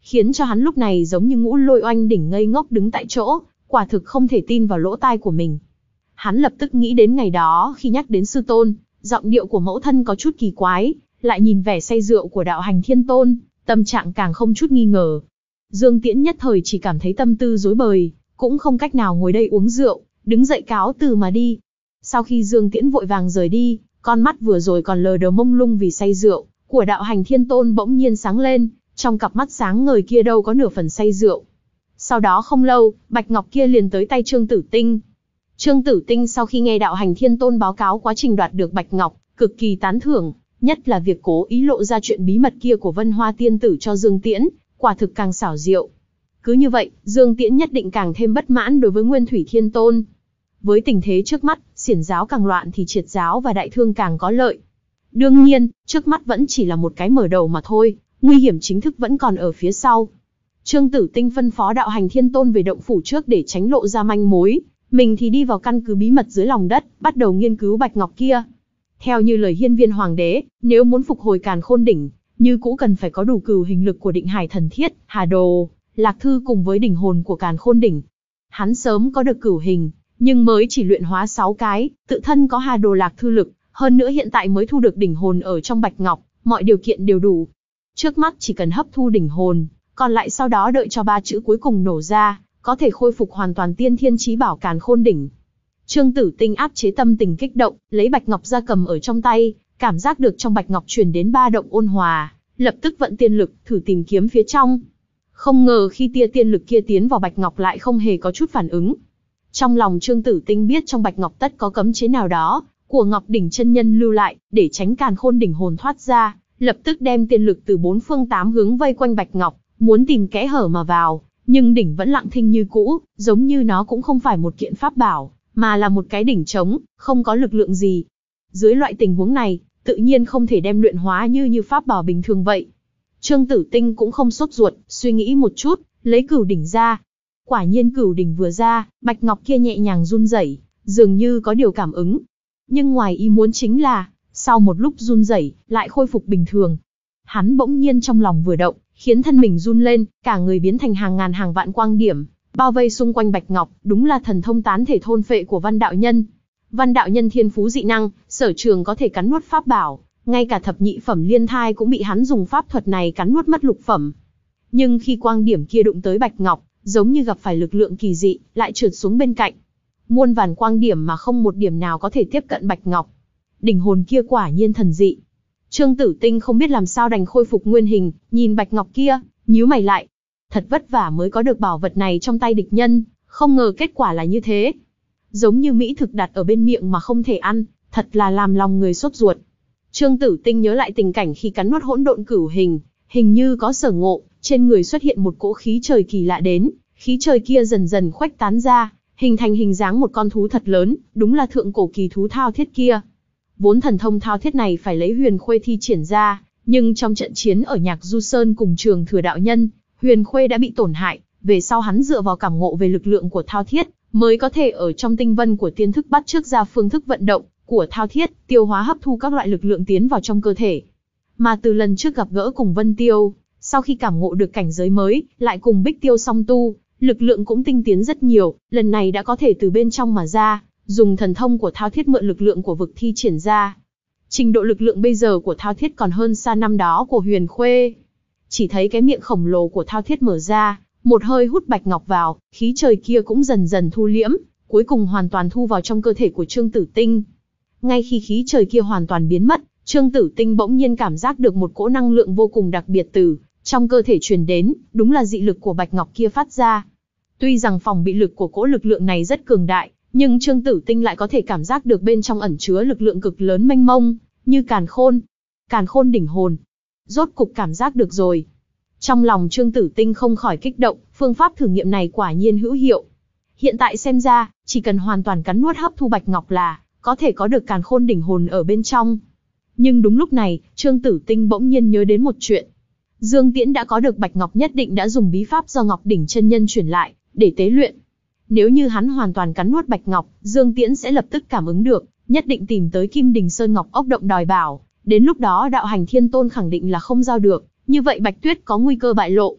khiến cho hắn lúc này giống như ngũ lôi oanh đỉnh ngây ngốc đứng tại chỗ, quả thực không thể tin vào lỗ tai của mình. Hắn lập tức nghĩ đến ngày đó khi nhắc đến sư tôn, giọng điệu của mẫu thân có chút kỳ quái, lại nhìn vẻ say rượu của đạo hành thiên tôn, tâm trạng càng không chút nghi ngờ. Dương Tiễn nhất thời chỉ cảm thấy tâm tư rối bời, cũng không cách nào ngồi đây uống rượu, đứng dậy cáo từ mà đi. Sau khi Dương Tiễn vội vàng rời đi, con mắt vừa rồi còn lờ đờ mông lung vì say rượu của đạo hành thiên tôn bỗng nhiên sáng lên, trong cặp mắt sáng ngời kia đâu có nửa phần say rượu. Sau đó không lâu, bạch ngọc kia liền tới tay Trương Tử Tinh. Trương Tử Tinh sau khi nghe đạo hành thiên tôn báo cáo quá trình đoạt được bạch ngọc, cực kỳ tán thưởng, nhất là việc cố ý lộ ra chuyện bí mật kia của Vân Hoa tiên tử cho Dương Tiễn, quả thực càng xảo diệu. Cứ như vậy, Dương Tiễn nhất định càng thêm bất mãn đối với Nguyên Thủy Thiên Tôn. Với tình thế trước mắt, xiển giáo càng loạn thì triệt giáo và đại thương càng có lợi. Đương nhiên, trước mắt vẫn chỉ là một cái mở đầu mà thôi, nguy hiểm chính thức vẫn còn ở phía sau. Trương Tử Tinh phân phó đạo hành thiên tôn về động phủ trước để tránh lộ ra manh mối, mình thì đi vào căn cứ bí mật dưới lòng đất, bắt đầu nghiên cứu bạch ngọc kia. Theo như lời hiên viên hoàng đế, nếu muốn phục hồi Càn Khôn đỉnh, như cũ cần phải có đủ cửu hình lực của Định Hải Thần Thiết, Hà Đồ, Lạc Thư cùng với đỉnh hồn của Càn Khôn đỉnh. Hắn sớm có được cửu hình, nhưng mới chỉ luyện hóa sáu cái, tự thân có Hà Đồ Lạc Thư lực, hơn nữa hiện tại mới thu được đỉnh hồn ở trong bạch ngọc, mọi điều kiện đều đủ. Trước mắt chỉ cần hấp thu đỉnh hồn, còn lại sau đó đợi cho ba chữ cuối cùng nổ ra, có thể khôi phục hoàn toàn tiên thiên chí bảo Càn Khôn đỉnh. Trương Tử Tinh áp chế tâm tình kích động, lấy bạch ngọc ra cầm ở trong tay, cảm giác được trong bạch ngọc truyền đến ba động ôn hòa, lập tức vận tiên lực, thử tìm kiếm phía trong. Không ngờ khi tia tiên lực kia tiến vào bạch ngọc lại không hề có chút phản ứng. Trong lòng Trương Tử Tinh biết trong bạch ngọc tất có cấm chế nào đó, của Ngọc Đỉnh chân nhân lưu lại, để tránh Càn Khôn đỉnh hồn thoát ra, lập tức đem tiên lực từ bốn phương tám hướng vây quanh bạch ngọc, muốn tìm kẽ hở mà vào, nhưng đỉnh vẫn lặng thinh như cũ, giống như nó cũng không phải một kiện pháp bảo, mà là một cái đỉnh trống, không có lực lượng gì. Dưới loại tình huống này, tự nhiên không thể đem luyện hóa như như pháp bảo bình thường vậy. Trương Tử Tinh cũng không sốt ruột, suy nghĩ một chút, lấy cửu đỉnh ra. Quả nhiên cửu đỉnh vừa ra, bạch ngọc kia nhẹ nhàng run rẩy, dường như có điều cảm ứng. Nhưng ngoài ý muốn chính là, sau một lúc run rẩy, lại khôi phục bình thường. Hắn bỗng nhiên trong lòng vừa động, khiến thân mình run lên, cả người biến thành hàng ngàn hàng vạn quang điểm, bao vây xung quanh bạch ngọc, đúng là thần thông tán thể thôn phệ của Văn đạo nhân. Văn đạo nhân thiên phú dị năng, sở trường có thể cắn nuốt pháp bảo, ngay cả thập nhị phẩm liên thai cũng bị hắn dùng pháp thuật này cắn nuốt mất lục phẩm. Nhưng khi quang điểm kia đụng tới bạch ngọc, giống như gặp phải lực lượng kỳ dị, lại trượt xuống bên cạnh. Muôn vàn quang điểm mà không một điểm nào có thể tiếp cận bạch ngọc. Đỉnh hồn kia quả nhiên thần dị. Trương Tử Tinh không biết làm sao đành khôi phục nguyên hình, nhìn bạch ngọc kia, nhíu mày lại. Thật vất vả mới có được bảo vật này trong tay địch nhân, không ngờ kết quả là như thế. Giống như mỹ thực đặt ở bên miệng mà không thể ăn, thật là làm lòng người sốt ruột. Trương Tử Tinh nhớ lại tình cảnh khi cắn nuốt hỗn độn cửu hình, hình như có sở ngộ, trên người xuất hiện một cỗ khí trời kỳ lạ đến, khí trời kia dần dần khuếch tán ra, hình thành hình dáng một con thú thật lớn, đúng là thượng cổ kỳ thú thao thiết kia. Vốn thần thông thao thiết này phải lấy Huyền Khuê thi triển ra, nhưng trong trận chiến ở Nhạc Du Sơn cùng Trường Thừa đạo nhân, Huyền Khuê đã bị tổn hại, về sau hắn dựa vào cảm ngộ về lực lượng của thao thiết, mới có thể ở trong tinh vân của tiên thức bắt chước ra phương thức vận động của thao thiết, tiêu hóa hấp thu các loại lực lượng tiến vào trong cơ thể. Mà từ lần trước gặp gỡ cùng Vân Tiêu, sau khi cảm ngộ được cảnh giới mới, lại cùng Bích Tiêu song tu, lực lượng cũng tinh tiến rất nhiều, lần này đã có thể từ bên trong mà ra, dùng thần thông của thao thiết mượn lực lượng của vực thi triển ra. Trình độ lực lượng bây giờ của thao thiết còn hơn xa năm đó của Huyền Khuê. Chỉ thấy cái miệng khổng lồ của thao thiết mở ra, một hơi hút bạch ngọc vào, khí trời kia cũng dần dần thu liễm, cuối cùng hoàn toàn thu vào trong cơ thể của Trương Tử Tinh. Ngay khi khí trời kia hoàn toàn biến mất, Trương Tử Tinh bỗng nhiên cảm giác được một cỗ năng lượng vô cùng đặc biệt từ trong cơ thể truyền đến, đúng là dị lực của bạch ngọc kia phát ra. Tuy rằng phòng bị lực của cỗ lực lượng này rất cường đại, nhưng Trương Tử Tinh lại có thể cảm giác được bên trong ẩn chứa lực lượng cực lớn mênh mông, như càn khôn, càn khôn đỉnh hồn. Rốt cục cảm giác được rồi. Trong lòng Trương Tử Tinh không khỏi kích động, phương pháp thử nghiệm này quả nhiên hữu hiệu. Hiện tại xem ra, chỉ cần hoàn toàn cắn nuốt hấp thu bạch ngọc là có thể có được càn khôn đỉnh hồn ở bên trong. Nhưng đúng lúc này, Trương Tử Tinh bỗng nhiên nhớ đến một chuyện. Dương Tiễn đã có được bạch ngọc nhất định đã dùng bí pháp do Ngọc Đỉnh chân nhân truyền lại, để tế luyện. Nếu như hắn hoàn toàn cắn nuốt bạch ngọc, Dương Tiễn sẽ lập tức cảm ứng được, nhất định tìm tới Kim Đình Sơn Ngọc ốc động đòi bảo. Đến lúc đó đạo hành thiên tôn khẳng định là không giao được, như vậy Bạch Tuyết có nguy cơ bại lộ.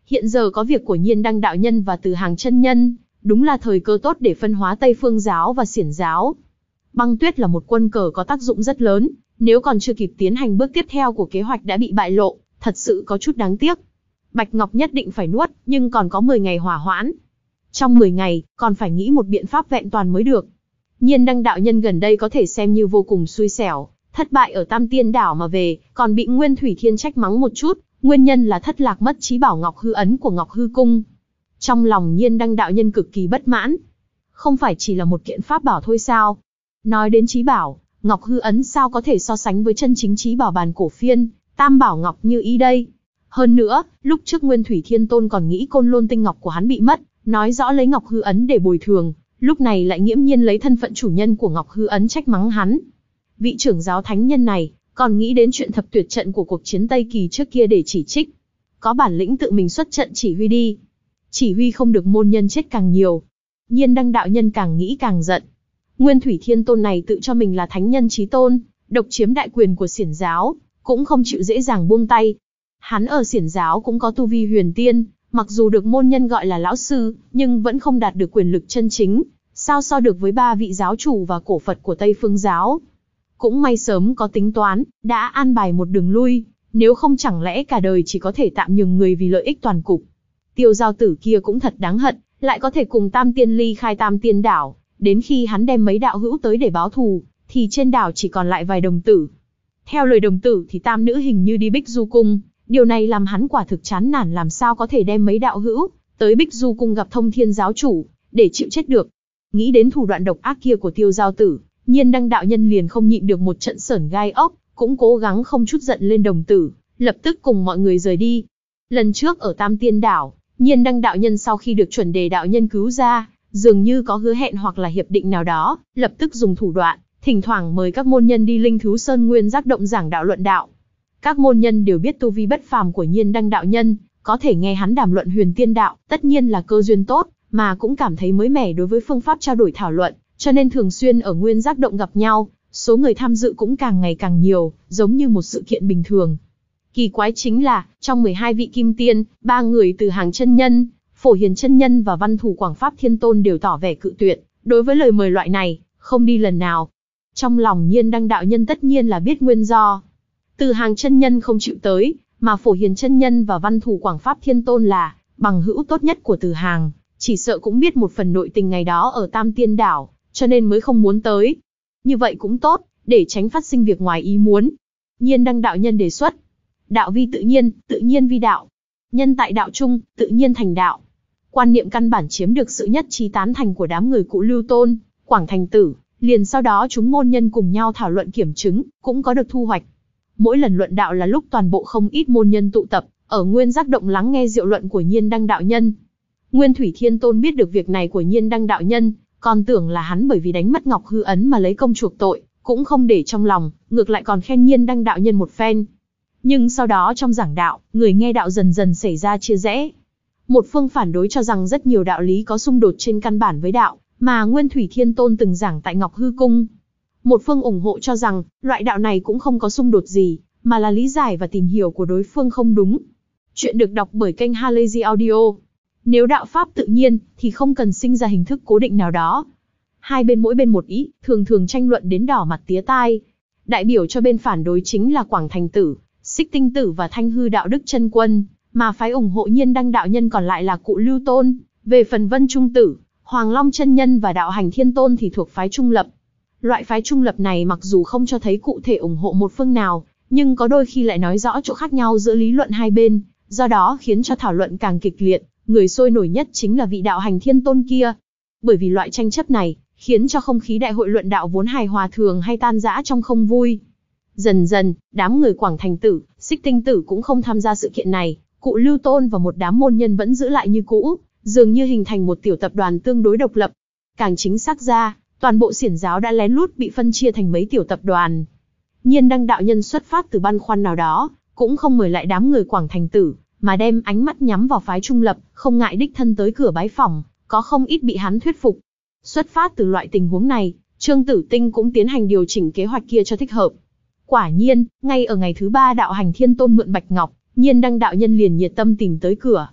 Hiện giờ có việc của Nhiên Đăng đạo nhân và Từ Hàng chân nhân, đúng là thời cơ tốt để phân hóa Tây Phương giáo và Xiển giáo. Băng tuyết là một quân cờ có tác dụng rất lớn, nếu còn chưa kịp tiến hành bước tiếp theo của kế hoạch đã bị bại lộ, thật sự có chút đáng tiếc. Bạch Ngọc nhất định phải nuốt, nhưng còn có mười ngày hỏa hoãn. Trong mười ngày, còn phải nghĩ một biện pháp vẹn toàn mới được. Nhiên Đăng đạo nhân gần đây có thể xem như vô cùng xui xẻo, thất bại ở Tam Tiên đảo mà về, còn bị Nguyên Thủy Thiên trách mắng một chút, nguyên nhân là thất lạc mất trí bảo Ngọc Hư ấn của Ngọc Hư cung. Trong lòng Nhiên Đăng đạo nhân cực kỳ bất mãn. Không phải chỉ là một kiện pháp bảo thôi sao? Nói đến trí bảo, Ngọc Hư ấn sao có thể so sánh với chân chính trí bảo bàn cổ phiên, Tam bảo Ngọc như ý đây? Hơn nữa, lúc trước Nguyên Thủy Thiên Tôn còn nghĩ Côn Lôn tinh ngọc của hắn bị mất, nói rõ lấy Ngọc Hư ấn để bồi thường, lúc này lại nghiễm nhiên lấy thân phận chủ nhân của Ngọc Hư ấn trách mắng hắn. Vị trưởng giáo thánh nhân này, còn nghĩ đến chuyện thập tuyệt trận của cuộc chiến Tây Kỳ trước kia để chỉ trích. Có bản lĩnh tự mình xuất trận chỉ huy đi. Chỉ huy không được môn nhân chết càng nhiều. Nhiên Đăng đạo nhân càng nghĩ càng giận. Nguyên Thủy Thiên Tôn này tự cho mình là thánh nhân chí tôn, độc chiếm đại quyền của Xiển giáo, cũng không chịu dễ dàng buông tay. Hắn ở Xiển giáo cũng có tu vi huyền tiên, mặc dù được môn nhân gọi là lão sư, nhưng vẫn không đạt được quyền lực chân chính, sao so được với ba vị giáo chủ và cổ Phật của Tây Phương giáo. Cũng may sớm có tính toán, đã an bài một đường lui, nếu không chẳng lẽ cả đời chỉ có thể tạm nhường người vì lợi ích toàn cục. Tiêu giao tử kia cũng thật đáng hận, lại có thể cùng Tam Tiên ly khai Tam Tiên đảo, đến khi hắn đem mấy đạo hữu tới để báo thù, thì trên đảo chỉ còn lại vài đồng tử. Theo lời đồng tử thì tam nữ hình như đi Bích Du cung, điều này làm hắn quả thực chán nản, làm sao có thể đem mấy đạo hữu tới Bích Du cung gặp Thông Thiên giáo chủ để chịu chết được. Nghĩ đến thủ đoạn độc ác kia của Tiêu giao tử, Nhiên Đăng đạo nhân liền không nhịn được một trận sởn gai ốc, cũng cố gắng không chút giận lên đồng tử, lập tức cùng mọi người rời đi. Lần trước ở Tam Tiên đảo, Nhiên Đăng đạo nhân sau khi được chuẩn đề đạo nhân cứu ra, dường như có hứa hẹn hoặc là hiệp định nào đó, lập tức dùng thủ đoạn, thỉnh thoảng mời các môn nhân đi Linh Thú Sơn Nguyên Giác Động giảng đạo luận đạo. Các môn nhân đều biết tu vi bất phàm của Nhiên Đăng đạo nhân, có thể nghe hắn đàm luận huyền tiên đạo, tất nhiên là cơ duyên tốt, mà cũng cảm thấy mới mẻ đối với phương pháp trao đổi thảo luận, cho nên thường xuyên ở Nguyên Giác Động gặp nhau, số người tham dự cũng càng ngày càng nhiều, giống như một sự kiện bình thường. Kỳ quái chính là, trong mười hai vị kim tiên, ba người Từ Hàng chân nhân, Phổ Hiền chân nhân và Văn Thủ Quảng Pháp Thiên Tôn đều tỏ vẻ cự tuyệt, đối với lời mời loại này, không đi lần nào. Trong lòng Nhiên Đăng đạo nhân tất nhiên là biết nguyên do. Từ Hàng chân nhân không chịu tới, mà Phổ Hiền chân nhân và Văn Thủ Quảng Pháp Thiên Tôn là bằng hữu tốt nhất của Từ Hàng, chỉ sợ cũng biết một phần nội tình ngày đó ở Tam Tiên đảo, cho nên mới không muốn tới. Như vậy cũng tốt, để tránh phát sinh việc ngoài ý muốn. Nhiên Đăng đạo nhân đề xuất, đạo vi tự nhiên, tự nhiên vi đạo. Nhân tại đạo chung, tự nhiên thành đạo. Quan niệm căn bản chiếm được sự nhất trí tán thành của đám người Cụ Lưu Tôn, Quảng Thành Tử, liền sau đó chúng môn nhân cùng nhau thảo luận kiểm chứng, cũng có được thu hoạch. Mỗi lần luận đạo là lúc toàn bộ không ít môn nhân tụ tập, ở Nguyên Giác Động lắng nghe diệu luận của Nhiên Đăng đạo nhân. Nguyên Thủy Thiên Tôn biết được việc này của Nhiên Đăng đạo nhân, còn tưởng là hắn bởi vì đánh mất Ngọc Hư ấn mà lấy công chuộc tội, cũng không để trong lòng, ngược lại còn khen Nhiên Đăng đạo nhân một phen. Nhưng sau đó trong giảng đạo, người nghe đạo dần dần xảy ra chia rẽ. Một phương phản đối cho rằng rất nhiều đạo lý có xung đột trên căn bản với đạo, mà Nguyên Thủy Thiên Tôn từng giảng tại Ngọc Hư cung. Một phương ủng hộ cho rằng, loại đạo này cũng không có xung đột gì, mà là lý giải và tìm hiểu của đối phương không đúng. Chuyện được đọc bởi kênh Halazy Audio. Nếu đạo pháp tự nhiên, thì không cần sinh ra hình thức cố định nào đó. Hai bên mỗi bên một ý, thường thường tranh luận đến đỏ mặt tía tai. Đại biểu cho bên phản đối chính là Quảng Thành Tử, Xích Tinh Tử và Thanh Hư Đạo Đức Chân Quân, mà phái ủng hộ Nhiên Đăng đạo nhân còn lại là Cụ Lưu Tôn. Về phần Vân Trung Tử, Hoàng Long chân nhân và Đạo Hành Thiên Tôn thì thuộc phái trung lập. Loại phái trung lập này mặc dù không cho thấy cụ thể ủng hộ một phương nào, nhưng có đôi khi lại nói rõ chỗ khác nhau giữa lý luận hai bên, do đó khiến cho thảo luận càng kịch liệt. Người sôi nổi nhất chính là vị Đạo Hành Thiên Tôn kia. Bởi vì loại tranh chấp này, khiến cho không khí đại hội luận đạo vốn hài hòa thường hay tan rã trong không vui. Dần dần, đám người Quảng Thành Tử, Xích Tinh Tử cũng không tham gia sự kiện này, Cụ Lưu Tôn và một đám môn nhân vẫn giữ lại như cũ, dường như hình thành một tiểu tập đoàn tương đối độc lập. Càng chính xác ra, toàn bộ Xiển giáo đã lén lút bị phân chia thành mấy tiểu tập đoàn. Nhiên Đăng đạo nhân xuất phát từ băn khoăn nào đó, cũng không mời lại đám người Quảng Thành Tử, mà đem ánh mắt nhắm vào phái trung lập, không ngại đích thân tới cửa bái phỏng, có không ít bị hắn thuyết phục. Xuất phát từ loại tình huống này, Trương Tử Tinh cũng tiến hành điều chỉnh kế hoạch kia cho thích hợp. Quả nhiên, ngay ở ngày thứ ba Đạo Hành Thiên Tôn mượn Bạch Ngọc, Nhiên Đăng đạo nhân liền nhiệt tâm tìm tới cửa.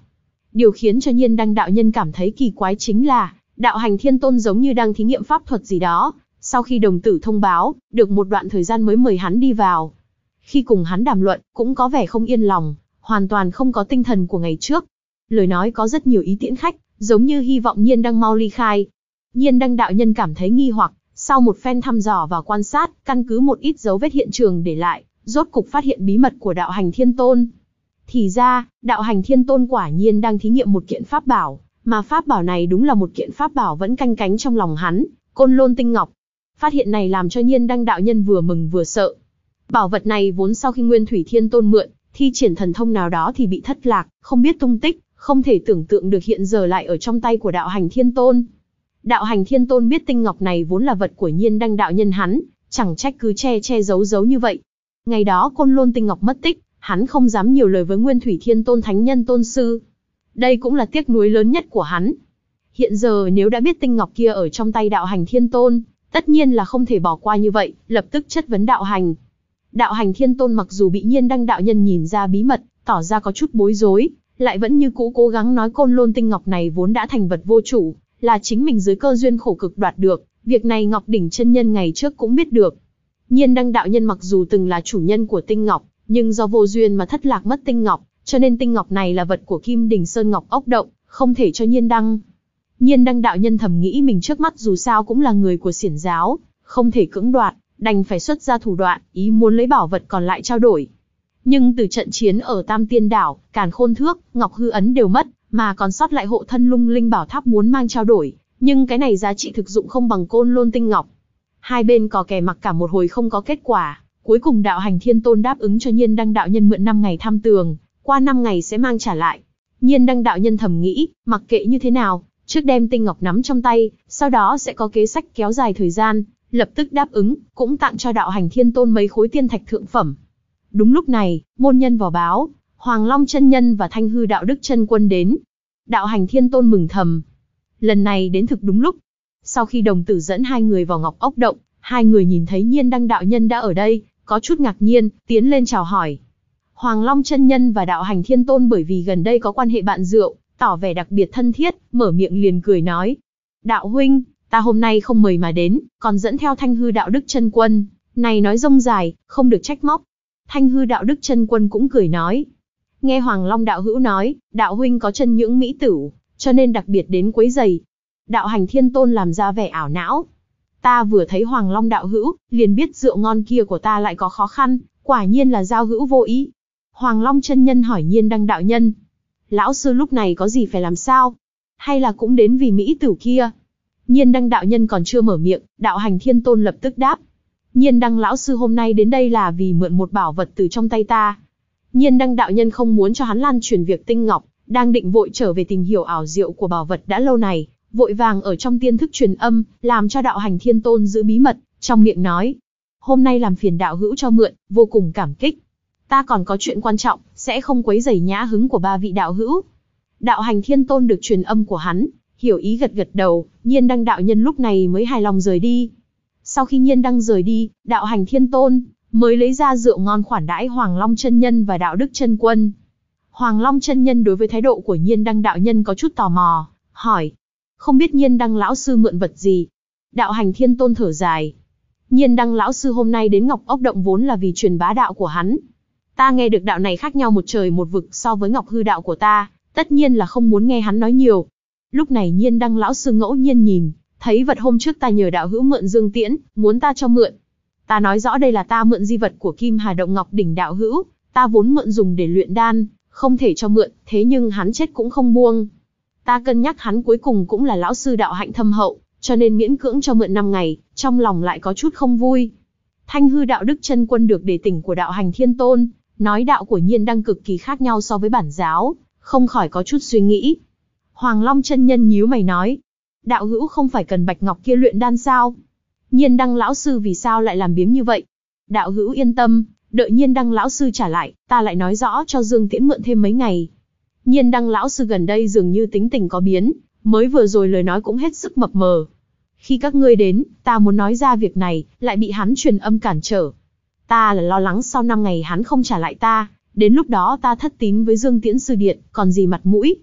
Điều khiến cho Nhiên Đăng đạo nhân cảm thấy kỳ quái chính là, đạo hành thiên tôn giống như đang thí nghiệm pháp thuật gì đó. Sau khi đồng tử thông báo, được một đoạn thời gian mới mời hắn đi vào. Khi cùng hắn đàm luận, cũng có vẻ không yên lòng, hoàn toàn không có tinh thần của ngày trước. Lời nói có rất nhiều ý tiễn khách, giống như hy vọng Nhiên Đăng mau ly khai. Nhiên Đăng đạo nhân cảm thấy nghi hoặc, sau một phen thăm dò và quan sát, căn cứ một ít dấu vết hiện trường để lại, rốt cục phát hiện bí mật của đạo hành thiên tôn. Thì ra, đạo hành thiên tôn quả nhiên đang thí nghiệm một kiện pháp bảo, mà pháp bảo này đúng là một kiện pháp bảo vẫn canh cánh trong lòng hắn, Côn Lôn Tinh Ngọc. Phát hiện này làm cho Nhiên Đăng đạo nhân vừa mừng vừa sợ. Bảo vật này vốn sau khi Nguyên Thủy Thiên Tôn mượn, thi triển thần thông nào đó thì bị thất lạc, không biết tung tích, không thể tưởng tượng được hiện giờ lại ở trong tay của đạo hành thiên tôn. Đạo hành thiên tôn biết tinh ngọc này vốn là vật của Nhiên Đăng đạo nhân hắn, chẳng trách cứ che che giấu giấu như vậy. Ngày đó Côn Lôn Tinh Ngọc mất tích, hắn không dám nhiều lời với Nguyên Thủy Thiên Tôn Thánh Nhân Tôn Sư. Đây cũng là tiếc nuối lớn nhất của hắn. Hiện giờ nếu đã biết tinh ngọc kia ở trong tay đạo hành thiên tôn, tất nhiên là không thể bỏ qua như vậy, lập tức chất vấn đạo hành. Đạo hành thiên tôn mặc dù bị Nhiên Đăng đạo nhân nhìn ra bí mật, tỏ ra có chút bối rối, lại vẫn như cũ cố gắng nói Côn Lôn Tinh Ngọc này vốn đã thành vật vô chủ, là chính mình dưới cơ duyên khổ cực đoạt được, việc này Ngọc Đỉnh chân nhân ngày trước cũng biết được. Nhiên Đăng đạo nhân mặc dù từng là chủ nhân của tinh ngọc, nhưng do vô duyên mà thất lạc mất tinh ngọc, cho nên tinh ngọc này là vật của Kim Đỉnh Sơn Ngọc Ốc Động, không thể cho Nhiên Đăng. Nhiên Đăng đạo nhân thầm nghĩ mình trước mắt dù sao cũng là người của xiển giáo, không thể cưỡng đoạt, đành phải xuất ra thủ đoạn, ý muốn lấy bảo vật còn lại trao đổi. Nhưng từ trận chiến ở Tam Tiên Đảo, Càn Khôn Thước, Ngọc Hư Ấn đều mất, mà còn sót lại hộ thân lung linh bảo tháp muốn mang trao đổi, nhưng cái này giá trị thực dụng không bằng Côn Lôn Tinh Ngọc. Hai bên cò kè mặc cả một hồi không có kết quả, cuối cùng đạo hành thiên tôn đáp ứng cho Nhiên Đăng đạo nhân mượn năm ngày thăm tường, qua năm ngày sẽ mang trả lại. Nhiên Đăng đạo nhân thầm nghĩ, mặc kệ như thế nào, trước đem tinh ngọc nắm trong tay, sau đó sẽ có kế sách kéo dài thời gian, lập tức đáp ứng, cũng tặng cho đạo hành thiên tôn mấy khối tiên thạch thượng phẩm. Đúng lúc này, môn nhân vào báo, Hoàng Long chân nhân và Thanh Hư đạo đức chân quân đến. Đạo hành thiên tôn mừng thầm. Lần này đến thực đúng lúc. Sau khi đồng tử dẫn hai người vào Ngọc Ốc Động, hai người nhìn thấy Nhiên Đăng đạo nhân đã ở đây, có chút ngạc nhiên, tiến lên chào hỏi. Hoàng Long chân nhân và đạo hành thiên tôn bởi vì gần đây có quan hệ bạn rượu, tỏ vẻ đặc biệt thân thiết, mở miệng liền cười nói. Đạo huynh, ta hôm nay không mời mà đến, còn dẫn theo Thanh Hư đạo đức chân quân, này nói rông dài, không được trách móc. Thanh Hư đạo đức chân quân cũng cười nói. Nghe Hoàng Long đạo hữu nói, đạo huynh có chân nhưỡng mỹ tửu, cho nên đặc biệt đến quấy giày. Đạo hành thiên tôn làm ra vẻ ảo não. Ta vừa thấy Hoàng Long đạo hữu, liền biết rượu ngon kia của ta lại có khó khăn, quả nhiên là giao hữu vô ý. Hoàng Long chân nhân hỏi Nhiên Đăng đạo nhân. Lão sư lúc này có gì phải làm sao? Hay là cũng đến vì mỹ tửu kia? Nhiên Đăng đạo nhân còn chưa mở miệng, đạo hành thiên tôn lập tức đáp. Nhiên Đăng lão sư hôm nay đến đây là vì mượn một bảo vật từ trong tay ta. Nhiên Đăng đạo nhân không muốn cho hắn lan truyền việc tinh ngọc, đang định vội trở về tìm hiểu ảo diệu của bảo vật đã lâu này, vội vàng ở trong tiên thức truyền âm, làm cho đạo hành thiên tôn giữ bí mật, trong miệng nói. Hôm nay làm phiền đạo hữu cho mượn, vô cùng cảm kích. Ta còn có chuyện quan trọng, sẽ không quấy rầy nhã hứng của ba vị đạo hữu. Đạo hành thiên tôn được truyền âm của hắn, hiểu ý gật gật đầu, Nhiên Đăng đạo nhân lúc này mới hài lòng rời đi. Sau khi Nhiên Đăng rời đi, đạo hành thiên tôn mới lấy ra rượu ngon khoản đãi Hoàng Long chân nhân và đạo đức chân quân. Hoàng Long chân nhân đối với thái độ của Nhiên Đăng đạo nhân có chút tò mò, hỏi. Không biết Nhiên Đăng lão sư mượn vật gì? Đạo hành thiên tôn thở dài. Nhiên Đăng lão sư hôm nay đến Ngọc Ốc Động vốn là vì truyền bá đạo của hắn. Ta nghe được đạo này khác nhau một trời một vực so với Ngọc Hư đạo của ta, tất nhiên là không muốn nghe hắn nói nhiều. Lúc này Nhiên Đăng lão sư ngẫu nhiên nhìn, thấy vật hôm trước ta nhờ đạo hữu mượn dương tiễn, muốn ta cho mượn. Ta nói rõ đây là ta mượn di vật của Kim Hà Động Ngọc Đỉnh đạo hữu, ta vốn mượn dùng để luyện đan, không thể cho mượn, thế nhưng hắn chết cũng không buông. Ta cân nhắc hắn cuối cùng cũng là lão sư đạo hạnh thâm hậu, cho nên miễn cưỡng cho mượn năm ngày, trong lòng lại có chút không vui. Thanh Hư đạo đức chân quân được đề tỉnh của đạo hành thiên tôn, nói đạo của Nhiên Đăng cực kỳ khác nhau so với bản giáo, không khỏi có chút suy nghĩ. Hoàng Long chân nhân nhíu mày nói, đạo hữu không phải cần bạch ngọc kia luyện đan sao? Nhiên Đăng lão sư vì sao lại làm biếng như vậy? Đạo hữu yên tâm, đợi Nhiên Đăng lão sư trả lại, ta lại nói rõ cho Dương Tiễn mượn thêm mấy ngày. Nhiên Đăng lão sư gần đây dường như tính tình có biến, mới vừa rồi lời nói cũng hết sức mập mờ. Khi các ngươi đến, ta muốn nói ra việc này, lại bị hắn truyền âm cản trở. Ta là lo lắng sau năm ngày hắn không trả lại ta, đến lúc đó ta thất tín với Dương Tiễn sư điện, còn gì mặt mũi.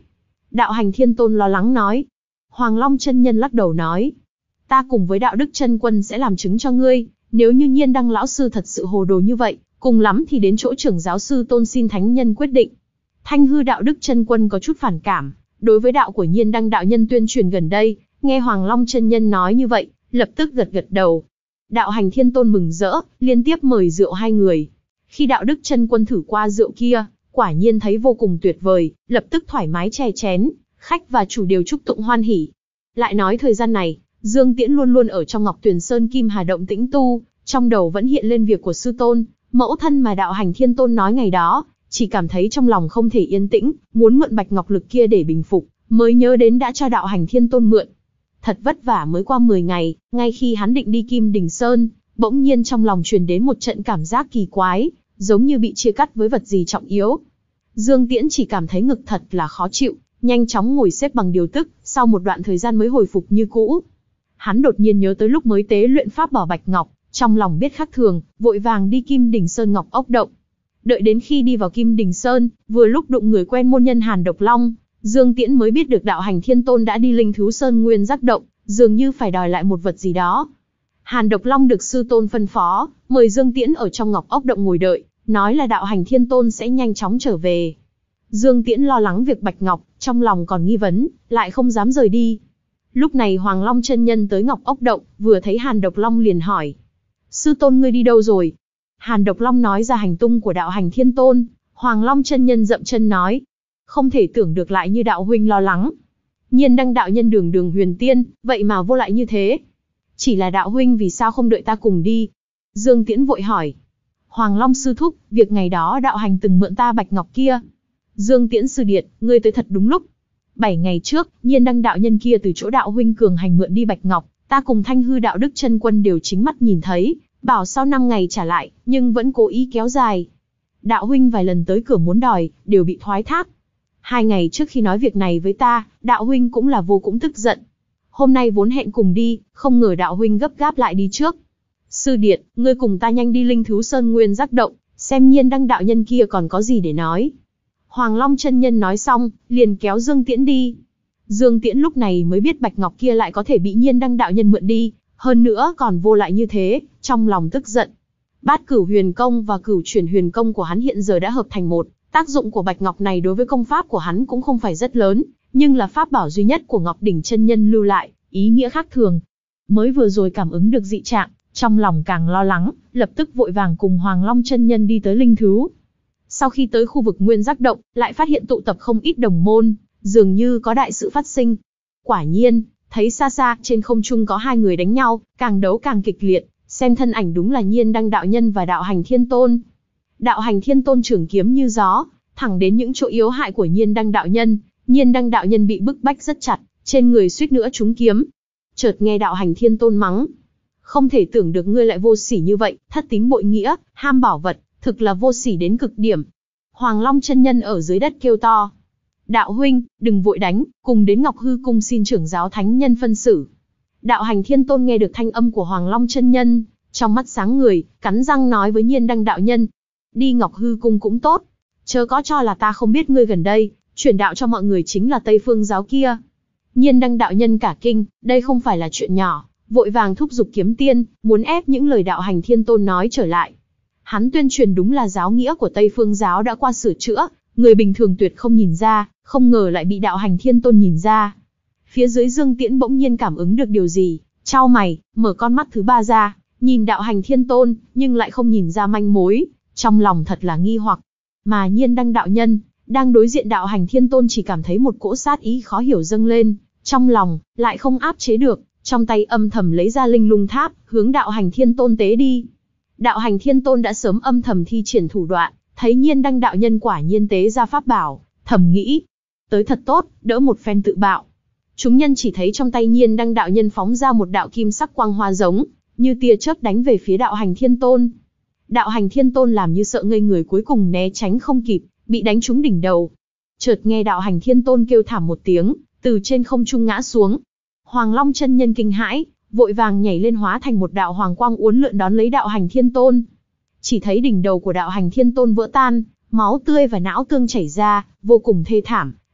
Đạo Hành Thiên Tôn lo lắng nói. Hoàng Long chân nhân lắc đầu nói, ta cùng với Đạo Đức chân quân sẽ làm chứng cho ngươi, nếu như Nhiên Đăng lão sư thật sự hồ đồ như vậy, cùng lắm thì đến chỗ trưởng giáo sư Tôn xin thánh nhân quyết định. Thanh hư Đạo Đức chân quân có chút phản cảm, đối với đạo của Nhiên Đăng đạo nhân tuyên truyền gần đây, nghe Hoàng Long chân nhân nói như vậy, lập tức gật gật đầu. Đạo Hành Thiên Tôn mừng rỡ, liên tiếp mời rượu hai người. Khi Đạo Đức chân quân thử qua rượu kia, quả nhiên thấy vô cùng tuyệt vời, lập tức thoải mái chè chén, khách và chủ đều chúc tụng hoan hỉ. Lại nói thời gian này, Dương Tiễn luôn luôn ở trong Ngọc Tuyền Sơn Kim Hà Động tĩnh tu, trong đầu vẫn hiện lên việc của sư tôn, mẫu thân mà Đạo Hành Thiên Tôn nói ngày đó, chỉ cảm thấy trong lòng không thể yên tĩnh, muốn mượn bạch ngọc lực kia để bình phục, mới nhớ đến đã cho Đạo Hành Thiên Tôn mượn. Thật vất vả mới qua mười ngày, ngay khi hắn định đi Kim Đình Sơn, bỗng nhiên trong lòng truyền đến một trận cảm giác kỳ quái, giống như bị chia cắt với vật gì trọng yếu. Dương Tiễn chỉ cảm thấy ngực thật là khó chịu, nhanh chóng ngồi xếp bằng điều tức, sau một đoạn thời gian mới hồi phục như cũ. Hắn đột nhiên nhớ tới lúc mới tế luyện pháp bảo bạch ngọc, trong lòng biết khác thường, vội vàng đi Kim Đình Sơn Ngọc Ốc Động. Đợi đến khi đi vào Kim Đình Sơn, vừa lúc đụng người quen môn nhân Hàn Độc Long, Dương Tiễn mới biết được Đạo Hành Thiên Tôn đã đi Linh Thú Sơn Nguyên Giác Động, dường như phải đòi lại một vật gì đó. Hàn Độc Long được sư tôn phân phó, mời Dương Tiễn ở trong Ngọc Ốc Động ngồi đợi, nói là Đạo Hành Thiên Tôn sẽ nhanh chóng trở về. Dương Tiễn lo lắng việc bạch ngọc, trong lòng còn nghi vấn, lại không dám rời đi. Lúc này Hoàng Long chân nhân tới Ngọc Ốc Động, vừa thấy Hàn Độc Long liền hỏi: sư tôn ngươi đi đâu rồi? Hàn Độc Long nói ra hành tung của Đạo Hành Thiên Tôn. Hoàng Long chân nhân dậm chân nói: không thể tưởng được lại như đạo huynh lo lắng. Nhiên Đăng đạo nhân đường đường huyền tiên, vậy mà vô lại như thế. Chỉ là đạo huynh vì sao không đợi ta cùng đi? Dương Tiễn vội hỏi. Hoàng Long sư thúc, việc ngày đó đạo hành từng mượn ta bạch ngọc kia. Dương Tiễn sư điệt, ngươi tới thật đúng lúc. Bảy ngày trước, Nhiên Đăng đạo nhân kia từ chỗ đạo huynh cường hành mượn đi bạch ngọc, ta cùng Thanh hư Đạo Đức chân quân đều chính mắt nhìn thấy, bảo sau năm ngày trả lại, nhưng vẫn cố ý kéo dài. Đạo huynh vài lần tới cửa muốn đòi, đều bị thoái thác. Hai ngày trước khi nói việc này với ta, đạo huynh cũng là vô cùng tức giận. Hôm nay vốn hẹn cùng đi, không ngờ đạo huynh gấp gáp lại đi trước. Sư điệt, ngươi cùng ta nhanh đi Linh Thú Sơn Nguyên Giác Động, xem Nhiên Đăng đạo nhân kia còn có gì để nói. Hoàng Long chân nhân nói xong, liền kéo Dương Tiễn đi. Dương Tiễn lúc này mới biết bạch ngọc kia lại có thể bị Nhiên Đăng đạo nhân mượn đi, hơn nữa còn vô lại như thế, trong lòng tức giận. Bát Cửu Huyền Công và Cửu Chuyển Huyền Công của hắn hiện giờ đã hợp thành một, tác dụng của bạch ngọc này đối với công pháp của hắn cũng không phải rất lớn, nhưng là pháp bảo duy nhất của Ngọc Đỉnh chân nhân lưu lại, ý nghĩa khác thường. Mới vừa rồi cảm ứng được dị trạng, trong lòng càng lo lắng, lập tức vội vàng cùng Hoàng Long chân nhân đi tới linh thú. Sau khi tới khu vực Nguyên Giác Động, lại phát hiện tụ tập không ít đồng môn, dường như có đại sự phát sinh. Quả nhiên, thấy xa xa trên không trung có hai người đánh nhau, càng đấu càng kịch liệt, xem thân ảnh đúng là Nhiên Đăng đạo nhân và Đạo Hành Thiên Tôn. Đạo Hành Thiên Tôn trường kiếm như gió, thẳng đến những chỗ yếu hại của Nhiên Đăng đạo nhân. Nhiên Đăng đạo nhân bị bức bách rất chặt, trên người suýt nữa trúng kiếm. Chợt nghe Đạo Hành Thiên Tôn mắng: không thể tưởng được ngươi lại vô sỉ như vậy, thất tín bội nghĩa, ham bảo vật, thực là vô sỉ đến cực điểm. Hoàng Long chân nhân ở dưới đất kêu to: đạo huynh, đừng vội đánh, cùng đến Ngọc Hư Cung xin trưởng giáo thánh nhân phân xử. Đạo Hành Thiên Tôn nghe được thanh âm của Hoàng Long chân nhân, trong mắt sáng người, cắn răng nói với Nhiên Đăng đạo nhân: đi Ngọc Hư Cung cũng tốt, chớ có cho là ta không biết ngươi gần đây truyền đạo cho mọi người chính là Tây Phương giáo kia. Nhiên Đăng đạo nhân cả kinh, đây không phải là chuyện nhỏ, vội vàng thúc giục kiếm tiên, muốn ép những lời Đạo Hành Thiên Tôn nói trở lại. Hắn tuyên truyền đúng là giáo nghĩa của Tây Phương giáo đã qua sửa chữa, người bình thường tuyệt không nhìn ra, không ngờ lại bị Đạo Hành Thiên Tôn nhìn ra. Phía dưới Dương Tiễn bỗng nhiên cảm ứng được điều gì, chau mày, mở con mắt thứ ba ra, nhìn Đạo Hành Thiên Tôn, nhưng lại không nhìn ra manh mối, trong lòng thật là nghi hoặc. Mà Nhiên Đăng đạo nhân, đang đối diện Đạo Hành Thiên Tôn chỉ cảm thấy một cỗ sát ý khó hiểu dâng lên, trong lòng, lại không áp chế được, trong tay âm thầm lấy ra linh lung tháp, hướng Đạo Hành Thiên Tôn tế đi. Đạo Hành Thiên Tôn đã sớm âm thầm thi triển thủ đoạn, thấy Nhiên Đăng đạo nhân quả nhiên tế ra pháp bảo, thầm nghĩ, tới thật tốt, đỡ một phen tự bạo. Chúng nhân chỉ thấy trong tay Nhiên Đăng đạo nhân phóng ra một đạo kim sắc quang hoa giống như tia chớp đánh về phía Đạo Hành Thiên Tôn. Đạo Hành Thiên Tôn làm như sợ ngây người, cuối cùng né tránh không kịp, bị đánh trúng đỉnh đầu. Chợt nghe Đạo Hành Thiên Tôn kêu thảm một tiếng, từ trên không trung ngã xuống. Hoàng Long chân nhân kinh hãi, vội vàng nhảy lên hóa thành một đạo hoàng quang uốn lượn đón lấy Đạo Hành Thiên Tôn. Chỉ thấy đỉnh đầu của Đạo Hành Thiên Tôn vỡ tan, máu tươi và não tương chảy ra, vô cùng thê thảm.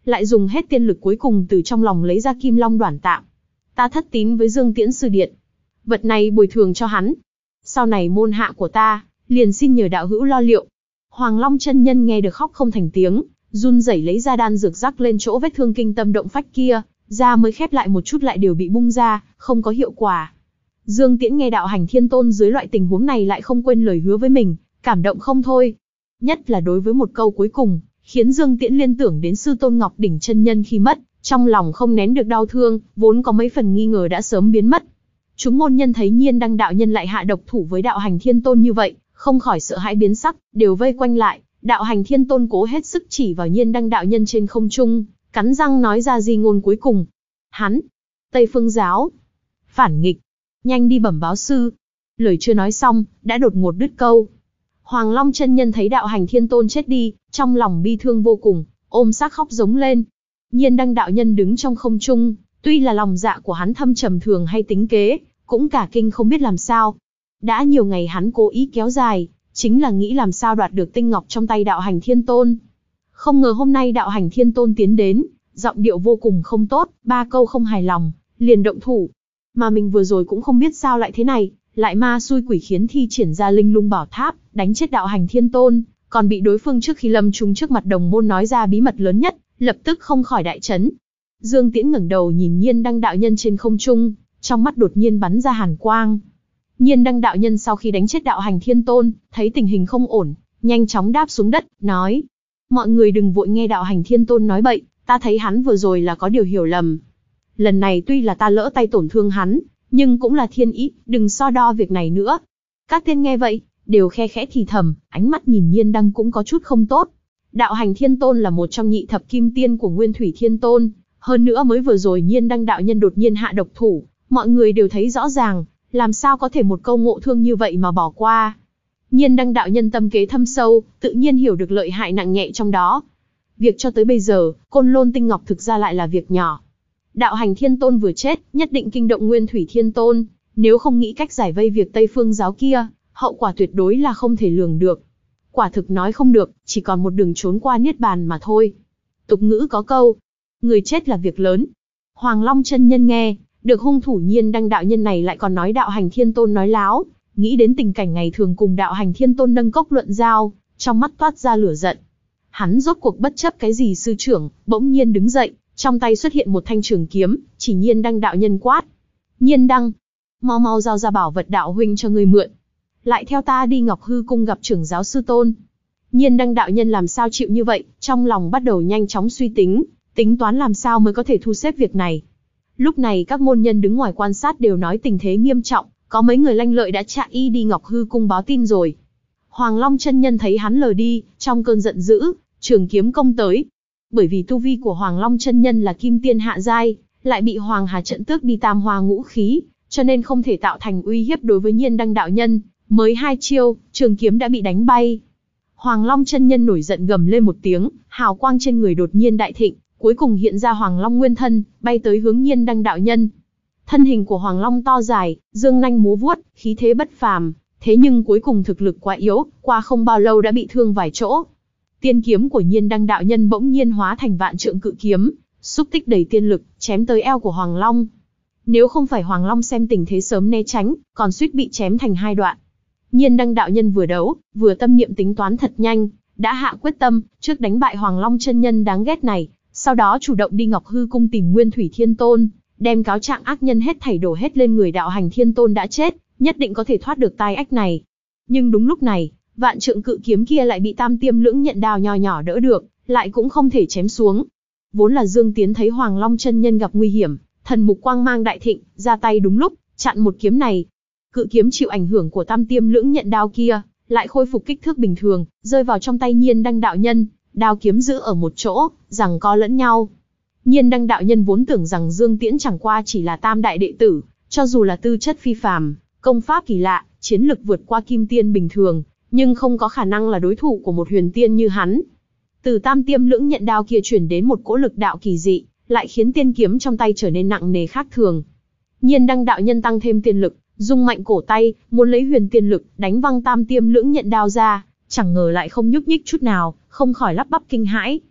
lại dùng hết tiên lực cuối cùng từ trong lòng lấy ra Kim Long Đoản Tạm. Ta thất tín với Dương Tiễn sư điện, vật này bồi thường cho hắn. Sau này môn hạ của ta, liền xin nhờ đạo hữu lo liệu. Hoàng Long chân nhân nghe được khóc không thành tiếng, run rẩy lấy ra đan dược rắc lên chỗ vết thương kinh tâm động phách kia, da mới khép lại một chút lại đều bị bung ra, không có hiệu quả. Dương Tiễn nghe Đạo Hành Thiên Tôn dưới loại tình huống này lại không quên lời hứa với mình, cảm động không thôi. Nhất là đối với một câu cuối cùng, khiến Dương Tiễn liên tưởng đến sư tôn Ngọc Đỉnh chân nhân khi mất, trong lòng không nén được đau thương, vốn có mấy phần nghi ngờ đã sớm biến mất. Chúng môn nhân thấy Nhiên Đăng đạo nhân lại hạ độc thủ với Đạo Hành Thiên Tôn như vậy, không khỏi sợ hãi biến sắc, đều vây quanh lại. Đạo Hành Thiên Tôn cố hết sức chỉ vào Nhiên Đăng đạo nhân trên không trung, cắn răng nói ra di ngôn cuối cùng. Hắn, Tây Phương giáo, phản nghịch, nhanh đi bẩm báo sư. Lời chưa nói xong, đã đột ngột đứt câu. Hoàng Long chân nhân thấy Đạo Hành Thiên Tôn chết đi, trong lòng bi thương vô cùng, ôm xác khóc giống lên. Nhiên Đăng đạo nhân đứng trong không trung, tuy là lòng dạ của hắn thâm trầm thường hay tính kế, cũng cả kinh không biết làm sao. Đã nhiều ngày hắn cố ý kéo dài, chính là nghĩ làm sao đoạt được tinh ngọc trong tay Đạo Hành Thiên Tôn. Không ngờ hôm nay Đạo Hành Thiên Tôn tiến đến, giọng điệu vô cùng không tốt, ba câu không hài lòng, liền động thủ. Mà mình vừa rồi cũng không biết sao lại thế này, lại ma xui quỷ khiến thi triển ra linh lung bảo tháp, đánh chết Đạo Hành Thiên Tôn, còn bị đối phương trước khi lâm chung trước mặt đồng môn nói ra bí mật lớn nhất, lập tức không khỏi đại chấn. Dương Tiễn ngẩng đầu nhìn Nhiên Đăng đạo nhân trên không trung, trong mắt đột nhiên bắn ra hàn quang. Nhiên Đăng đạo nhân sau khi đánh chết Đạo Hành Thiên Tôn, thấy tình hình không ổn, nhanh chóng đáp xuống đất, nói: mọi người đừng vội nghe Đạo Hành Thiên Tôn nói bậy, ta thấy hắn vừa rồi là có điều hiểu lầm. Lần này tuy là ta lỡ tay tổn thương hắn, nhưng cũng là thiên ý, đừng so đo việc này nữa. Các tên nghe vậy, đều khe khẽ thì thầm, ánh mắt nhìn Nhiên Đăng cũng có chút không tốt. Đạo Hành Thiên Tôn là một trong nhị thập kim tiên của Nguyên Thủy Thiên Tôn, hơn nữa mới vừa rồi Nhiên Đăng đạo nhân đột nhiên hạ độc thủ, mọi người đều thấy rõ ràng, làm sao có thể một câu ngộ thương như vậy mà bỏ qua. Nhiên Đăng đạo nhân tâm kế thâm sâu, tự nhiên hiểu được lợi hại nặng nhẹ trong đó. Việc cho tới bây giờ, Côn Lôn tinh ngọc thực ra lại là việc nhỏ. Đạo Hành Thiên Tôn vừa chết, nhất định kinh động Nguyên Thủy Thiên Tôn, nếu không nghĩ cách giải vây việc Tây Phương giáo kia, hậu quả tuyệt đối là không thể lường được. Quả thực nói không được, chỉ còn một đường trốn qua niết bàn mà thôi. Tục ngữ có câu, người chết là việc lớn. Hoàng Long chân nhân nghe được hung thủ Nhiên Đăng đạo nhân này lại còn nói Đạo Hành Thiên Tôn nói láo, nghĩ đến tình cảnh ngày thường cùng Đạo Hành Thiên Tôn nâng cốc luận giao, trong mắt toát ra lửa giận. Hắn rốt cuộc bất chấp cái gì sư trưởng, bỗng nhiên đứng dậy, trong tay xuất hiện một thanh trường kiếm, chỉ Nhiên Đăng đạo nhân quát: Nhiên Đăng, mau mau giao ra bảo vật đạo huynh cho ngươi mượn, lại theo ta đi Ngọc Hư cung gặp trưởng giáo sư tôn. Nhiên Đăng đạo nhân làm sao chịu như vậy, trong lòng bắt đầu nhanh chóng suy tính, tính toán làm sao mới có thể thu xếp việc này. Lúc này các môn nhân đứng ngoài quan sát đều nói tình thế nghiêm trọng, có mấy người lanh lợi đã chạy y đi Ngọc Hư cung báo tin rồi. Hoàng Long chân nhân thấy hắn lờ đi, trong cơn giận dữ, trường kiếm công tới. Bởi vì tu vi của Hoàng Long chân nhân là kim tiên hạ giai, lại bị Hoàng Hà trận tước đi tam hoa ngũ khí, cho nên không thể tạo thành uy hiếp đối với Nhiên Đăng đạo nhân, mới hai chiêu, trường kiếm đã bị đánh bay. Hoàng Long chân nhân nổi giận gầm lên một tiếng, hào quang trên người đột nhiên đại thịnh, cuối cùng hiện ra Hoàng Long nguyên thân, bay tới hướng Nhiên Đăng đạo nhân. Thân hình của Hoàng Long to dài, dương nanh múa vuốt, khí thế bất phàm, thế nhưng cuối cùng thực lực quá yếu, qua không bao lâu đã bị thương vài chỗ. Tiên kiếm của Nhiên Đăng đạo nhân bỗng nhiên hóa thành vạn trượng cự kiếm, xúc tích đầy tiên lực, chém tới eo của Hoàng Long. Nếu không phải Hoàng Long xem tình thế sớm né tránh, còn suýt bị chém thành hai đoạn. Nhiên Đăng đạo nhân vừa đấu, vừa tâm niệm tính toán thật nhanh, đã hạ quyết tâm, trước đánh bại Hoàng Long chân nhân đáng ghét này, sau đó chủ động đi Ngọc Hư cung tìm Nguyên Thủy Thiên Tôn, đem cáo trạng ác nhân hết thảy đổ hết lên người Đạo Hành Thiên Tôn đã chết, nhất định có thể thoát được tai ách này. Nhưng đúng lúc này, vạn trượng cự kiếm kia lại bị Tam Tiêm Lưỡng Nhận Đao nho nhỏ đỡ được, lại cũng không thể chém xuống. Vốn là Dương Tiến thấy Hoàng Long chân nhân gặp nguy hiểm, thần mục quang mang đại thịnh, ra tay đúng lúc, chặn một kiếm này. Cự kiếm chịu ảnh hưởng của Tam Tiêm Lưỡng Nhận Đao kia, lại khôi phục kích thước bình thường, rơi vào trong tay Nhiên Đăng đạo nhân, đao kiếm giữ ở một chỗ, giằng co lẫn nhau. Nhiên Đăng đạo nhân vốn tưởng rằng Dương Tiễn chẳng qua chỉ là tam đại đệ tử, cho dù là tư chất phi phàm, công pháp kỳ lạ, chiến lực vượt qua kim tiên bình thường, nhưng không có khả năng là đối thủ của một huyền tiên như hắn. Từ Tam Tiêm Lưỡng Nhận Đao kia chuyển đến một cỗ lực đạo kỳ dị, lại khiến tiên kiếm trong tay trở nên nặng nề khác thường. Nhiên Đăng đạo nhân tăng thêm tiên lực, rung mạnh cổ tay, muốn lấy huyền tiên lực đánh văng Tam Tiêm Lưỡng Nhận Đao ra, chẳng ngờ lại không nhúc nhích chút nào, không khỏi lắp bắp kinh hãi.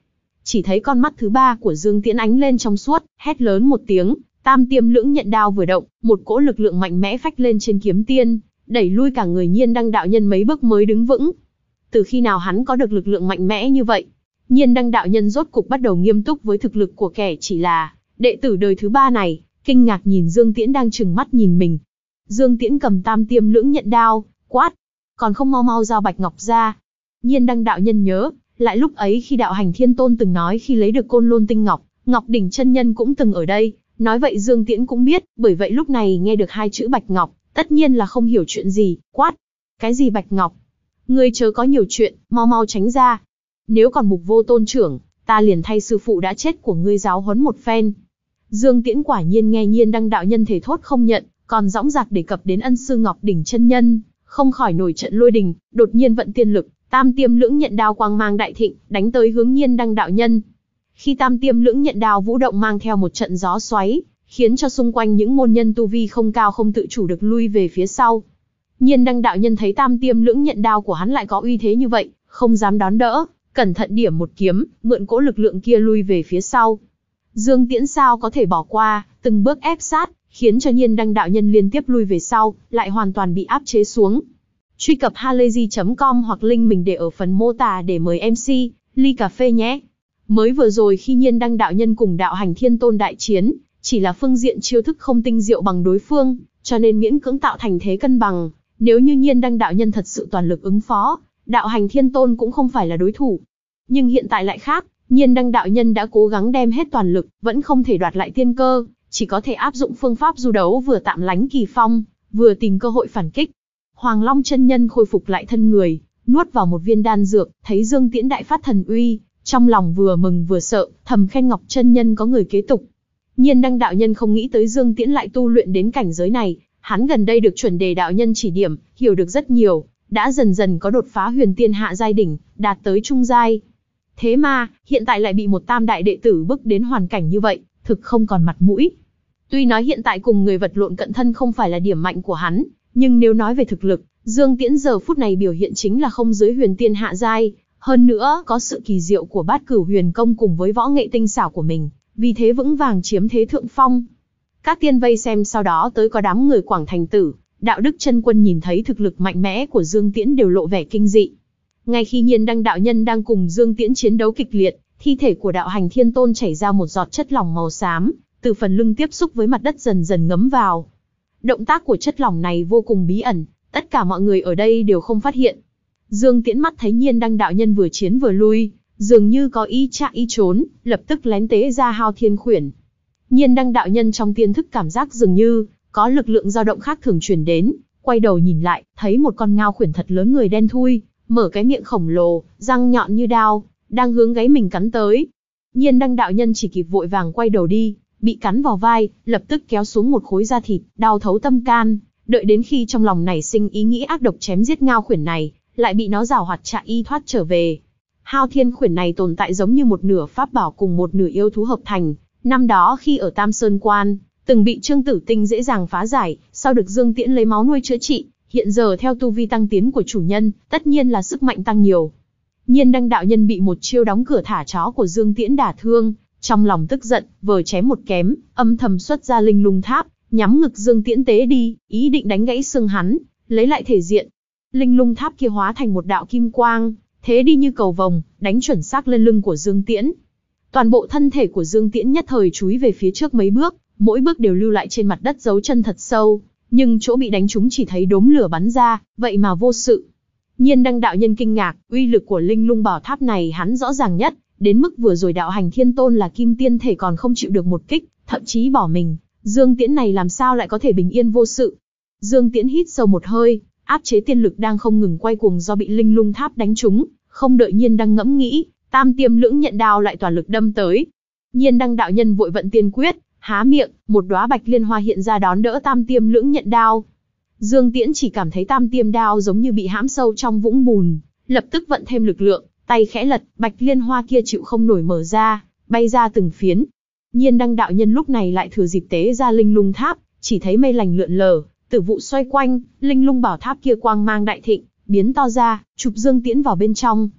chỉ thấy con mắt thứ ba của Dương Tiễn ánh lên trong suốt, hét lớn một tiếng, tam tiêm lưỡng nhận đao vừa động, một cỗ lực lượng mạnh mẽ phách lên trên kiếm tiên, đẩy lui cả người Nhiên Đăng đạo nhân mấy bước mới đứng vững. Từ khi nào hắn có được lực lượng mạnh mẽ như vậy? Nhiên Đăng đạo nhân rốt cục bắt đầu nghiêm túc với thực lực của kẻ chỉ là đệ tử đời thứ ba này, kinh ngạc nhìn Dương Tiễn đang trừng mắt nhìn mình. Dương Tiễn cầm tam tiêm lưỡng nhận đao, quát, còn không mau mau giao bạch ngọc ra. Nhiên Đăng đạo nhân nhớ, lại lúc ấy khi đạo hành thiên tôn từng nói khi lấy được côn lôn tinh ngọc, Ngọc Đỉnh chân nhân cũng từng ở đây, nói vậy Dương Tiễn cũng biết, bởi vậy lúc này nghe được hai chữ bạch ngọc, tất nhiên là không hiểu chuyện gì, quát, cái gì bạch ngọc? Ngươi chớ có nhiều chuyện, mau mau tránh ra. Nếu còn Mục Vô Tôn trưởng, ta liền thay sư phụ đã chết của ngươi giáo huấn một phen. Dương Tiễn quả nhiên nghe Nhiên Đăng đạo nhân thể thốt không nhận, còn dõng dạc đề cập đến ân sư Ngọc Đỉnh chân nhân, không khỏi nổi trận lôi đình, đột nhiên vận tiên lực, tam tiêm lưỡng nhận đao quang mang đại thịnh, đánh tới hướng Nhiên Đăng đạo nhân. Khi tam tiêm lưỡng nhận đao vũ động mang theo một trận gió xoáy, khiến cho xung quanh những môn nhân tu vi không cao không tự chủ được lui về phía sau. Nhiên Đăng đạo nhân thấy tam tiêm lưỡng nhận đao của hắn lại có uy thế như vậy, không dám đón đỡ, cẩn thận điểm một kiếm, mượn cỗ lực lượng kia lui về phía sau. Dương Tiễn sao có thể bỏ qua, từng bước ép sát, khiến cho Nhiên Đăng đạo nhân liên tiếp lui về sau, lại hoàn toàn bị áp chế xuống. Truy cập halayzi chấm com hoặc link mình để ở phần mô tả để mời em xê, ly cà phê nhé. Mới vừa rồi khi Nhiên Đăng đạo nhân cùng đạo hành thiên tôn đại chiến, chỉ là phương diện chiêu thức không tinh diệu bằng đối phương, cho nên miễn cưỡng tạo thành thế cân bằng. Nếu như Nhiên Đăng đạo nhân thật sự toàn lực ứng phó, đạo hành thiên tôn cũng không phải là đối thủ. Nhưng hiện tại lại khác, Nhiên Đăng đạo nhân đã cố gắng đem hết toàn lực, vẫn không thể đoạt lại tiên cơ, chỉ có thể áp dụng phương pháp du đấu vừa tạm lánh kỳ phong, vừa tìm cơ hội phản kích. Hoàng Long chân nhân khôi phục lại thân người, nuốt vào một viên đan dược, thấy Dương Tiễn đại phát thần uy, trong lòng vừa mừng vừa sợ, thầm khen Ngọc chân nhân có người kế tục. Nhiên Đăng đạo nhân không nghĩ tới Dương Tiễn lại tu luyện đến cảnh giới này, hắn gần đây được chuẩn đề đạo nhân chỉ điểm, hiểu được rất nhiều, đã dần dần có đột phá huyền tiên hạ giai đỉnh, đạt tới trung giai. Thế mà, hiện tại lại bị một tam đại đệ tử bức đến hoàn cảnh như vậy, thực không còn mặt mũi. Tuy nói hiện tại cùng người vật lộn cận thân không phải là điểm mạnh của hắn, nhưng nếu nói về thực lực, Dương Tiễn giờ phút này biểu hiện chính là không dưới huyền tiên hạ giai, hơn nữa có sự kỳ diệu của bát cửu huyền công cùng với võ nghệ tinh xảo của mình, vì thế vững vàng chiếm thế thượng phong. Các tiên vây xem sau đó tới có đám người Quảng Thành Tử, Đạo Đức chân quân nhìn thấy thực lực mạnh mẽ của Dương Tiễn đều lộ vẻ kinh dị. Ngay khi Nhiên Đăng đạo nhân đang cùng Dương Tiễn chiến đấu kịch liệt, thi thể của đạo hành thiên tôn chảy ra một giọt chất lỏng màu xám, từ phần lưng tiếp xúc với mặt đất dần dần ngấm vào. Động tác của chất lỏng này vô cùng bí ẩn, tất cả mọi người ở đây đều không phát hiện. Dương Tiễn mắt thấy Nhiên Đăng đạo nhân vừa chiến vừa lui, dường như có ý chạy ý trốn, lập tức lén tế ra Hao Thiên Khuyển. Nhiên Đăng đạo nhân trong tiên thức cảm giác dường như có lực lượng dao động khác thường truyền đến, quay đầu nhìn lại, thấy một con ngao khuyển thật lớn người đen thui, mở cái miệng khổng lồ, răng nhọn như đao, đang hướng gáy mình cắn tới. Nhiên Đăng đạo nhân chỉ kịp vội vàng quay đầu đi, bị cắn vào vai, lập tức kéo xuống một khối da thịt, đau thấu tâm can, đợi đến khi trong lòng nảy sinh ý nghĩ ác độc chém giết ngao khuyển này, lại bị nó giảo hoạt chạy y thoát trở về. Hao Thiên Khuyển này tồn tại giống như một nửa pháp bảo cùng một nửa yêu thú hợp thành, năm đó khi ở Tam Sơn Quan, từng bị Trương Tử Tinh dễ dàng phá giải, sau được Dương Tiễn lấy máu nuôi chữa trị, hiện giờ theo tu vi tăng tiến của chủ nhân, tất nhiên là sức mạnh tăng nhiều. Nhiên Đăng đạo nhân bị một chiêu đóng cửa thả chó của Dương Tiễn đả thương, trong lòng tức giận, vờ chém một kém, âm thầm xuất ra linh lung tháp, nhắm ngực Dương Tiễn tế đi, ý định đánh gãy xương hắn, lấy lại thể diện. Linh lung tháp kia hóa thành một đạo kim quang, thế đi như cầu vồng, đánh chuẩn xác lên lưng của Dương Tiễn. Toàn bộ thân thể của Dương Tiễn nhất thời chúi về phía trước mấy bước, mỗi bước đều lưu lại trên mặt đất dấu chân thật sâu, nhưng chỗ bị đánh trúng chỉ thấy đốm lửa bắn ra, vậy mà vô sự. Nhiên Đăng đạo nhân kinh ngạc, uy lực của linh lung bảo tháp này hắn rõ ràng nhất, đến mức vừa rồi đạo hành thiên tôn là kim tiên thể còn không chịu được một kích, thậm chí bỏ mình, Dương Tiễn này làm sao lại có thể bình yên vô sự. Dương Tiễn hít sâu một hơi, áp chế tiên lực đang không ngừng quay cuồng do bị linh lung tháp đánh trúng, không đợi Nhiên Đăng ngẫm nghĩ, tam tiêm lưỡng nhận đao lại toàn lực đâm tới. Nhiên Đăng đạo nhân vội vận tiên quyết, há miệng, một đóa bạch liên hoa hiện ra đón đỡ tam tiêm lưỡng nhận đao. Dương Tiễn chỉ cảm thấy tam tiêm đao giống như bị hãm sâu trong vũng bùn, lập tức vận thêm lực lượng, tay khẽ lật, bạch liên hoa kia chịu không nổi mở ra, bay ra từng phiến. Nhiên Đăng đạo nhân lúc này lại thừa dịp tế ra linh lung tháp, chỉ thấy mây lành lượn lờ, tử vụ xoay quanh, linh lung bảo tháp kia quang mang đại thịnh, biến to ra, chụp Dương Tiễn vào bên trong.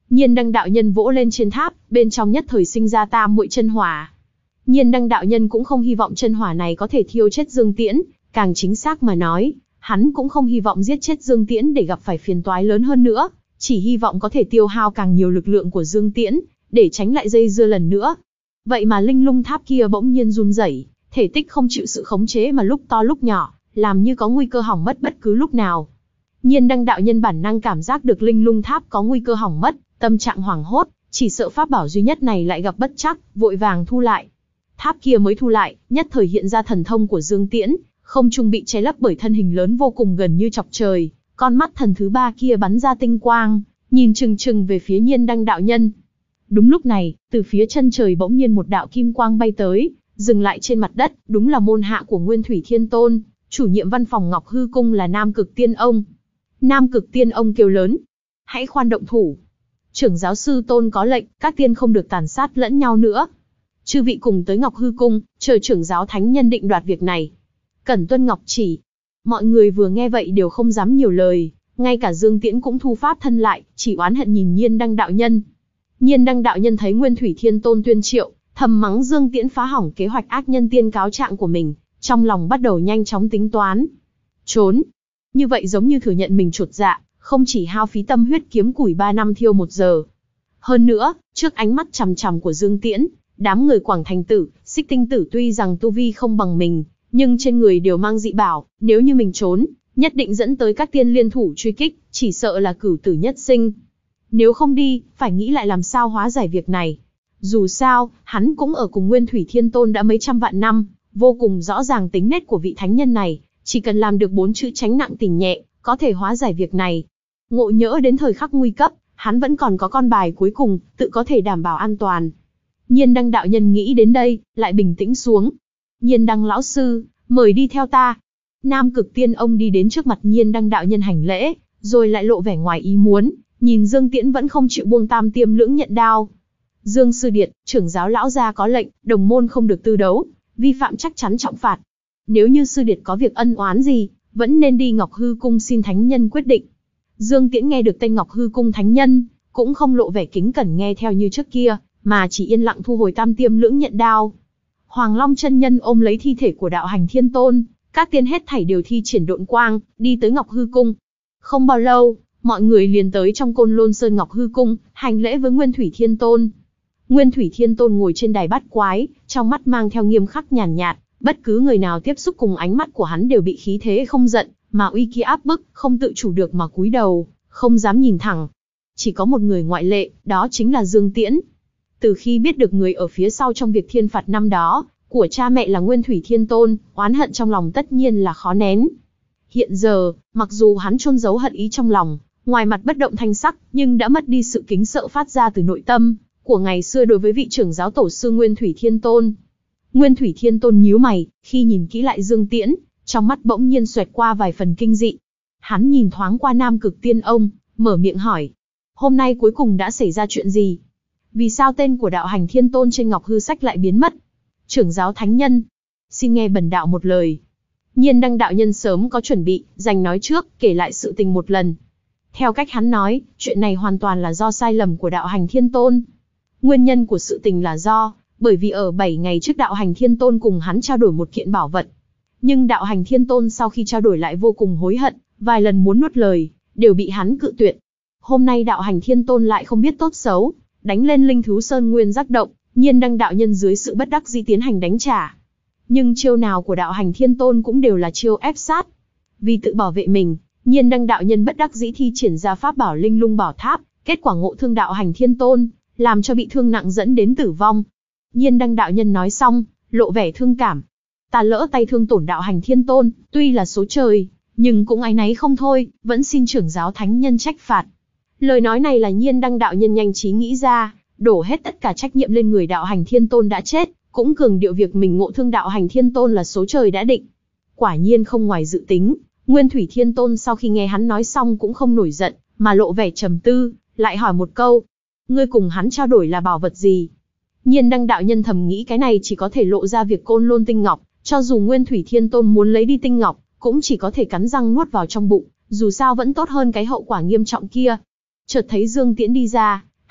Nhiên Đăng đạo nhân vỗ lên trên tháp, bên trong nhất thời sinh ra tam muội chân hỏa. Nhiên Đăng đạo nhân cũng không hy vọng chân hỏa này có thể thiêu chết Dương Tiễn, càng chính xác mà nói, hắn cũng không hy vọng giết chết Dương Tiễn để gặp phải phiền toái lớn hơn nữa, chỉ hy vọng có thể tiêu hao càng nhiều lực lượng của Dương Tiễn, để tránh lại dây dưa lần nữa. Vậy mà linh lung tháp kia bỗng nhiên run rẩy, thể tích không chịu sự khống chế mà lúc to lúc nhỏ, làm như có nguy cơ hỏng mất bất cứ lúc nào. Nhiên Đăng đạo nhân bản năng cảm giác được linh lung tháp có nguy cơ hỏng mất, tâm trạng hoảng hốt, chỉ sợ pháp bảo duy nhất này lại gặp bất trắc, vội vàng thu lại. Tháp kia mới thu lại, nhất thời hiện ra thần thông của Dương Tiễn, không trung bị che lấp bởi thân hình lớn vô cùng gần như chọc trời, con mắt thần thứ ba kia bắn ra tinh quang, nhìn chừng chừng về phía Nhiên Đăng đạo nhân. Đúng lúc này, từ phía chân trời bỗng nhiên một đạo kim quang bay tới, dừng lại trên mặt đất, đúng là môn hạ của Nguyên Thủy Thiên Tôn, chủ nhiệm văn phòng Ngọc Hư Cung là Nam Cực Tiên Ông. Nam Cực Tiên Ông kêu lớn, hãy khoan động thủ. Trưởng giáo sư Tôn có lệnh, các tiên không được tàn sát lẫn nhau nữa. Chư vị cùng tới Ngọc Hư Cung, chờ trưởng giáo thánh nhân định đoạt việc này. Cẩn tuân Ngọc chỉ. Mọi người vừa nghe vậy đều không dám nhiều lời, ngay cả Dương Tiễn cũng thu pháp thân lại, chỉ oán hận nhìn Nhiên Đăng đạo nhân. Nhiên Đăng đạo nhân thấy Nguyên Thủy Thiên Tôn tuyên triệu, thầm mắng Dương Tiễn phá hỏng kế hoạch ác nhân tiên cáo trạng của mình, trong lòng bắt đầu nhanh chóng tính toán. Trốn. Như vậy giống như thừa nhận mình chột dạ, không chỉ hao phí tâm huyết kiếm củi ba năm thiêu một giờ. Hơn nữa, trước ánh mắt chằm chằm của Dương Tiễn, đám người Quảng Thành Tử, Xích Tinh Tử tuy rằng tu vi không bằng mình, nhưng trên người đều mang dị bảo, nếu như mình trốn, nhất định dẫn tới các tiên liên thủ truy kích, chỉ sợ là cửu tử nhất sinh. Nếu không đi, phải nghĩ lại làm sao hóa giải việc này. Dù sao, hắn cũng ở cùng Nguyên Thủy Thiên Tôn đã mấy trăm vạn năm, vô cùng rõ ràng tính nết của vị thánh nhân này, chỉ cần làm được bốn chữ tránh nặng tình nhẹ, có thể hóa giải việc này. Ngộ nhỡ đến thời khắc nguy cấp, hắn vẫn còn có con bài cuối cùng, tự có thể đảm bảo an toàn. Nhiên Đăng đạo nhân nghĩ đến đây, lại bình tĩnh xuống. Nhiên Đăng lão sư, mời đi theo ta. Nam Cực Tiên Ông đi đến trước mặt Nhiên Đăng đạo nhân hành lễ, rồi lại lộ vẻ ngoài ý muốn, nhìn Dương Tiễn vẫn không chịu buông tam tiêm lưỡng nhận đao. Dương sư điệt, trưởng giáo lão gia có lệnh, đồng môn không được tư đấu, vi phạm chắc chắn trọng phạt. Nếu như sư điệt có việc ân oán gì, vẫn nên đi Ngọc Hư Cung xin thánh nhân quyết định. Dương Tiễn nghe được tên Ngọc Hư Cung thánh nhân, cũng không lộ vẻ kính cẩn nghe theo như trước kia, mà chỉ yên lặng thu hồi tam tiêm lưỡng nhận đao. Hoàng Long chân nhân ôm lấy thi thể của đạo hành Thiên Tôn, các tiên hết thảy đều thi triển độn quang, đi tới Ngọc Hư Cung. Không bao lâu, mọi người liền tới trong Côn Lôn Sơn Ngọc Hư Cung, hành lễ với Nguyên Thủy Thiên Tôn. Nguyên Thủy Thiên Tôn ngồi trên đài bát quái, trong mắt mang theo nghiêm khắc nhàn nhạt, bất cứ người nào tiếp xúc cùng ánh mắt của hắn đều bị khí thế không giận, mà uy kia áp bức, không tự chủ được mà cúi đầu, không dám nhìn thẳng. Chỉ có một người ngoại lệ, đó chính là Dương Tiễn. Từ khi biết được người ở phía sau trong việc thiên phạt năm đó, của cha mẹ là Nguyên Thủy Thiên Tôn, oán hận trong lòng tất nhiên là khó nén. Hiện giờ, mặc dù hắn chôn giấu hận ý trong lòng, ngoài mặt bất động thanh sắc, nhưng đã mất đi sự kính sợ phát ra từ nội tâm của ngày xưa đối với vị trưởng giáo tổ sư Nguyên Thủy Thiên Tôn. Nguyên Thủy Thiên Tôn nhíu mày, khi nhìn kỹ lại Dương Tiễn, trong mắt bỗng nhiên xoẹt qua vài phần kinh dị. Hắn nhìn thoáng qua Nam Cực Tiên Ông, mở miệng hỏi: hôm nay cuối cùng đã xảy ra chuyện gì? Vì sao tên của đạo hành Thiên Tôn trên Ngọc Hư Sách lại biến mất? Trưởng giáo thánh nhân, xin nghe bần đạo một lời. Nhiên Đăng đạo nhân sớm có chuẩn bị, dành nói trước, kể lại sự tình một lần. Theo cách hắn nói, chuyện này hoàn toàn là do sai lầm của đạo hành Thiên Tôn. Nguyên nhân của sự tình là do, bởi vì ở bảy ngày trước đạo hành Thiên Tôn cùng hắn trao đổi một kiện bảo vật. Nhưng đạo hành Thiên Tôn sau khi trao đổi lại vô cùng hối hận, vài lần muốn nuốt lời, đều bị hắn cự tuyệt. Hôm nay đạo hành Thiên Tôn lại không biết tốt xấu, đánh lên linh thú sơn nguyên giác động, Nhiên Đăng đạo nhân dưới sự bất đắc dĩ tiến hành đánh trả. Nhưng chiêu nào của đạo hành Thiên Tôn cũng đều là chiêu ép sát. Vì tự bảo vệ mình, Nhiên Đăng đạo nhân bất đắc dĩ thi triển ra pháp bảo Linh Lung Bảo Tháp, kết quả ngộ thương đạo hành Thiên Tôn, làm cho bị thương nặng dẫn đến tử vong. Nhiên Đăng đạo nhân nói xong, lộ vẻ thương cảm. Ta lỡ tay thương tổn đạo hành Thiên Tôn, tuy là số trời, nhưng cũng áy náy không thôi, vẫn xin trưởng giáo thánh nhân trách phạt. Lời nói này là Nhiên Đăng đạo nhân nhanh trí nghĩ ra, đổ hết tất cả trách nhiệm lên người đạo hành Thiên Tôn đã chết, cũng cường điệu việc mình ngộ thương đạo hành Thiên Tôn là số trời đã định. Quả nhiên không ngoài dự tính, Nguyên Thủy Thiên Tôn sau khi nghe hắn nói xong cũng không nổi giận, mà lộ vẻ trầm tư, lại hỏi một câu: ngươi cùng hắn trao đổi là bảo vật gì? Nhiên Đăng đạo nhân thầm nghĩ cái này chỉ có thể lộ ra việc Côn Lôn tinh ngọc, cho dù Nguyên Thủy Thiên Tôn muốn lấy đi tinh ngọc, cũng chỉ có thể cắn răng nuốt vào trong bụng, dù sao vẫn tốt hơn cái hậu quả nghiêm trọng kia. Chợt thấy Dương Tiễn đi ra,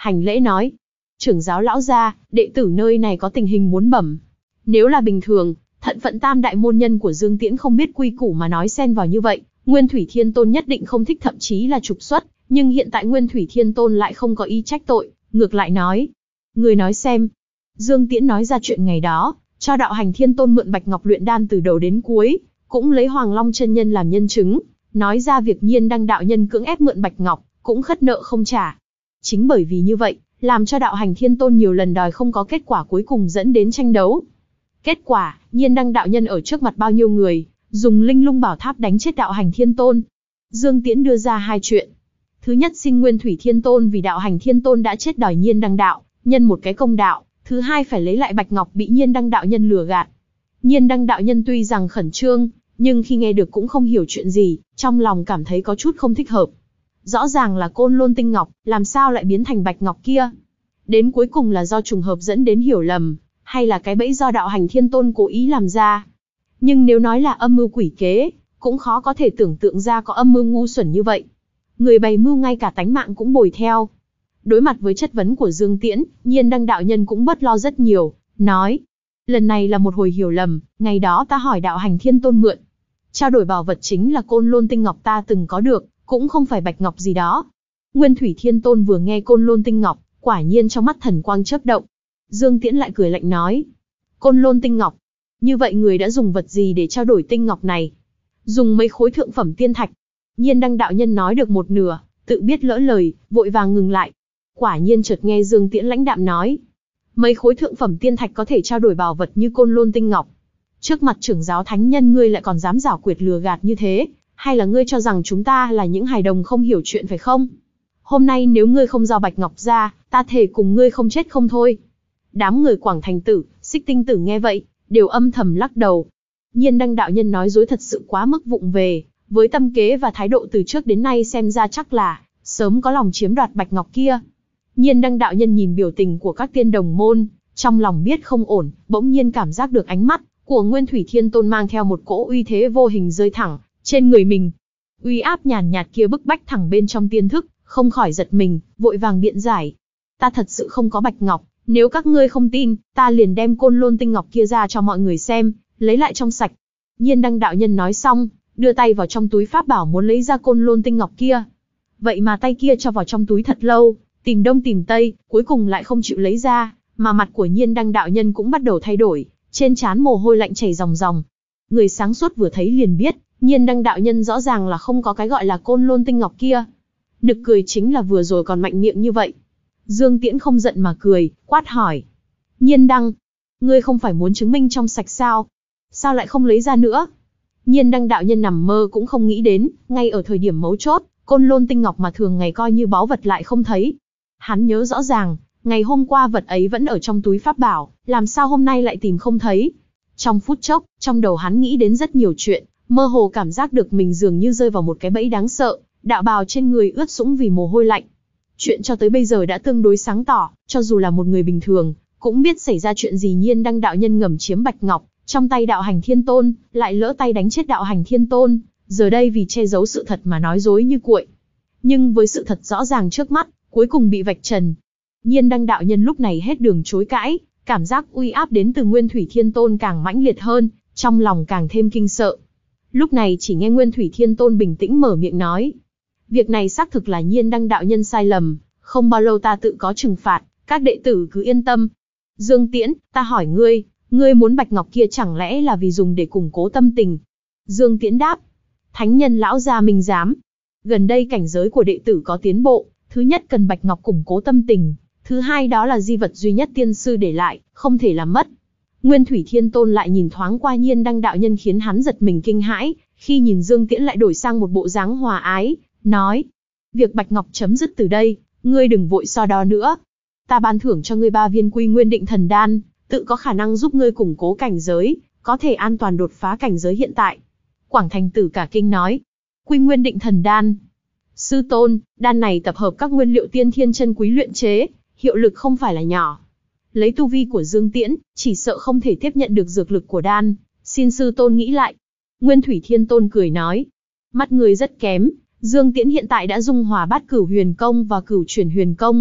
hành lễ nói. Trưởng giáo lão gia, đệ tử nơi này có tình hình muốn bẩm. Nếu là bình thường, thận phận tam đại môn nhân của Dương Tiễn không biết quy củ mà nói xen vào như vậy, Nguyên Thủy Thiên Tôn nhất định không thích, thậm chí là trục xuất, nhưng hiện tại Nguyên Thủy Thiên Tôn lại không có ý trách tội, ngược lại nói. Người nói xem. Dương Tiễn nói ra chuyện ngày đó, cho đạo hành Thiên Tôn mượn bạch ngọc luyện đan từ đầu đến cuối, cũng lấy Hoàng Long chân nhân làm nhân chứng, nói ra việc Nhiên Đăng đạo nhân cưỡng ép mượn bạch ngọc, cũng khất nợ không trả. Chính bởi vì như vậy, làm cho đạo hành Thiên Tôn nhiều lần đòi không có kết quả, cuối cùng dẫn đến tranh đấu. Kết quả, Nhiên Đăng đạo nhân ở trước mặt bao nhiêu người, dùng linh lung bảo tháp đánh chết đạo hành Thiên Tôn. Dương Tiễn đưa ra hai chuyện. Thứ nhất, xin Nguyên Thủy Thiên Tôn vì đạo hành Thiên Tôn đã chết đòi Nhiên Đăng đạo nhân một cái công đạo. Thứ hai, phải lấy lại bạch ngọc bị Nhiên Đăng đạo nhân lừa gạt. Nhiên Đăng đạo nhân tuy rằng khẩn trương, nhưng khi nghe được cũng không hiểu chuyện gì, trong lòng cảm thấy có chút không thích hợp. Rõ ràng là Côn Lôn tinh ngọc, làm sao lại biến thành bạch ngọc kia? Đến cuối cùng là do trùng hợp dẫn đến hiểu lầm, hay là cái bẫy do đạo hành Thiên Tôn cố ý làm ra? Nhưng nếu nói là âm mưu quỷ kế, cũng khó có thể tưởng tượng ra có âm mưu ngu xuẩn như vậy. Người bày mưu ngay cả tánh mạng cũng bồi theo. Đối mặt với chất vấn của Dương Tiễn, Nhiên Đăng đạo nhân cũng bớt lo rất nhiều, nói. Lần này là một hồi hiểu lầm, ngày đó ta hỏi đạo hành Thiên Tôn mượn. Trao đổi bảo vật chính là Côn Lôn tinh ngọc ta từng có được, cũng không phải bạch ngọc gì đó. Nguyên Thủy Thiên Tôn vừa nghe Côn Lôn tinh ngọc, quả nhiên trong mắt thần quang chớp động. Dương Tiễn lại cười lạnh nói. Côn Lôn tinh ngọc. Như vậy người đã dùng vật gì để trao đổi tinh ngọc này? Dùng mấy khối thượng phẩm tiên thạch. Nhiên Đăng đạo nhân nói được một nửa, tự biết lỡ lời, vội vàng ngừng lại. Quả nhiên chợt nghe Dương Tiễn lãnh đạm nói. Mấy khối thượng phẩm tiên thạch có thể trao đổi bảo vật như Côn Lôn tinh ngọc. Trước mặt trưởng giáo thánh nhân ngươi lại còn dám giảo quyệt lừa gạt như thế, hay là ngươi cho rằng chúng ta là những hài đồng không hiểu chuyện phải không? Hôm nay nếu ngươi không giao bạch ngọc ra, ta thề cùng ngươi không chết không thôi. Đám người Quảng Thành Tử, Xích Tinh Tử nghe vậy, đều âm thầm lắc đầu. Nhiên Đăng đạo nhân nói dối thật sự quá mức vụng về, với tâm kế và thái độ từ trước đến nay xem ra chắc là sớm có lòng chiếm đoạt bạch ngọc kia. Nhiên Đăng đạo nhân nhìn biểu tình của các tiên đồng môn, trong lòng biết không ổn, bỗng nhiên cảm giác được ánh mắt của Nguyên Thủy Thiên Tôn mang theo một cỗ uy thế vô hình rơi thẳng trên người mình. Uy áp nhàn nhạt kia bức bách thẳng bên trong tiên thức, không khỏi giật mình, vội vàng biện giải. Ta thật sự không có bạch ngọc, nếu các ngươi không tin, ta liền đem Côn Lôn tinh ngọc kia ra cho mọi người xem, lấy lại trong sạch. Nhiên Đăng đạo nhân nói xong, đưa tay vào trong túi pháp bảo muốn lấy ra Côn Lôn tinh ngọc kia. Vậy mà tay kia cho vào trong túi thật lâu, tìm đông tìm tây, cuối cùng lại không chịu lấy ra, mà mặt của Nhiên Đăng đạo nhân cũng bắt đầu thay đổi, trên trán mồ hôi lạnh chảy ròng ròng. Người sáng suốt vừa thấy liền biết, Nhiên Đăng đạo nhân rõ ràng là không có cái gọi là Côn Lôn tinh ngọc kia. Nực cười chính là vừa rồi còn mạnh miệng như vậy. Dương Tiễn không giận mà cười, quát hỏi. Nhiên Đăng, ngươi không phải muốn chứng minh trong sạch sao? Sao lại không lấy ra nữa? Nhiên Đăng đạo nhân nằm mơ cũng không nghĩ đến, ngay ở thời điểm mấu chốt, Côn Lôn tinh ngọc mà thường ngày coi như báu vật lại không thấy. Hắn nhớ rõ ràng, ngày hôm qua vật ấy vẫn ở trong túi pháp bảo, làm sao hôm nay lại tìm không thấy? Trong phút chốc, trong đầu hắn nghĩ đến rất nhiều chuyện, mơ hồ cảm giác được mình dường như rơi vào một cái bẫy đáng sợ, đạo bào trên người ướt sũng vì mồ hôi lạnh. Chuyện cho tới bây giờ đã tương đối sáng tỏ, cho dù là một người bình thường, cũng biết xảy ra chuyện gì. Nhiên Đăng đạo nhân ngầm chiếm bạch ngọc, trong tay đạo hành Thiên Tôn, lại lỡ tay đánh chết đạo hành Thiên Tôn, giờ đây vì che giấu sự thật mà nói dối như cuội. Nhưng với sự thật rõ ràng trước mắt, cuối cùng bị vạch trần. Nhiên Đăng đạo nhân lúc này hết đường chối cãi, cảm giác uy áp đến từ Nguyên Thủy Thiên Tôn càng mãnh liệt hơn, trong lòng càng thêm kinh sợ. Lúc này chỉ nghe Nguyên Thủy Thiên Tôn bình tĩnh mở miệng nói. Việc này xác thực là Nhiên Đăng đạo nhân sai lầm, không bao lâu ta tự có trừng phạt, các đệ tử cứ yên tâm. Dương Tiễn, ta hỏi ngươi, ngươi muốn bạch ngọc kia chẳng lẽ là vì dùng để củng cố tâm tình? Dương Tiễn đáp. Thánh nhân lão gia minh dám. Gần đây cảnh giới của đệ tử có tiến bộ, thứ nhất cần bạch ngọc củng cố tâm tình, thứ hai đó là di vật duy nhất tiên sư để lại, không thể làm mất. Nguyên Thủy Thiên Tôn lại nhìn thoáng qua Nhiên Đăng đạo nhân khiến hắn giật mình kinh hãi, khi nhìn Dương Tiễn lại đổi sang một bộ dáng hòa ái, nói. Việc bạch ngọc chấm dứt từ đây, ngươi đừng vội so đo nữa. Ta ban thưởng cho ngươi ba viên Quy Nguyên Định Thần Đan, tự có khả năng giúp ngươi củng cố cảnh giới, có thể an toàn đột phá cảnh giới hiện tại. Quảng Thành Tử cả kinh nói. Quy Nguyên Định Thần Đan. Sư tôn, đan này tập hợp các nguyên liệu tiên thiên chân quý luyện chế, hiệu lực không phải là nhỏ. Lấy tu vi của Dương Tiễn, chỉ sợ không thể tiếp nhận được dược lực của đan, xin sư tôn nghĩ lại. Nguyên Thủy Thiên Tôn cười nói. Mắt ngươi rất kém, Dương Tiễn hiện tại đã dung hòa bát cửu huyền công và cửu chuyển huyền công,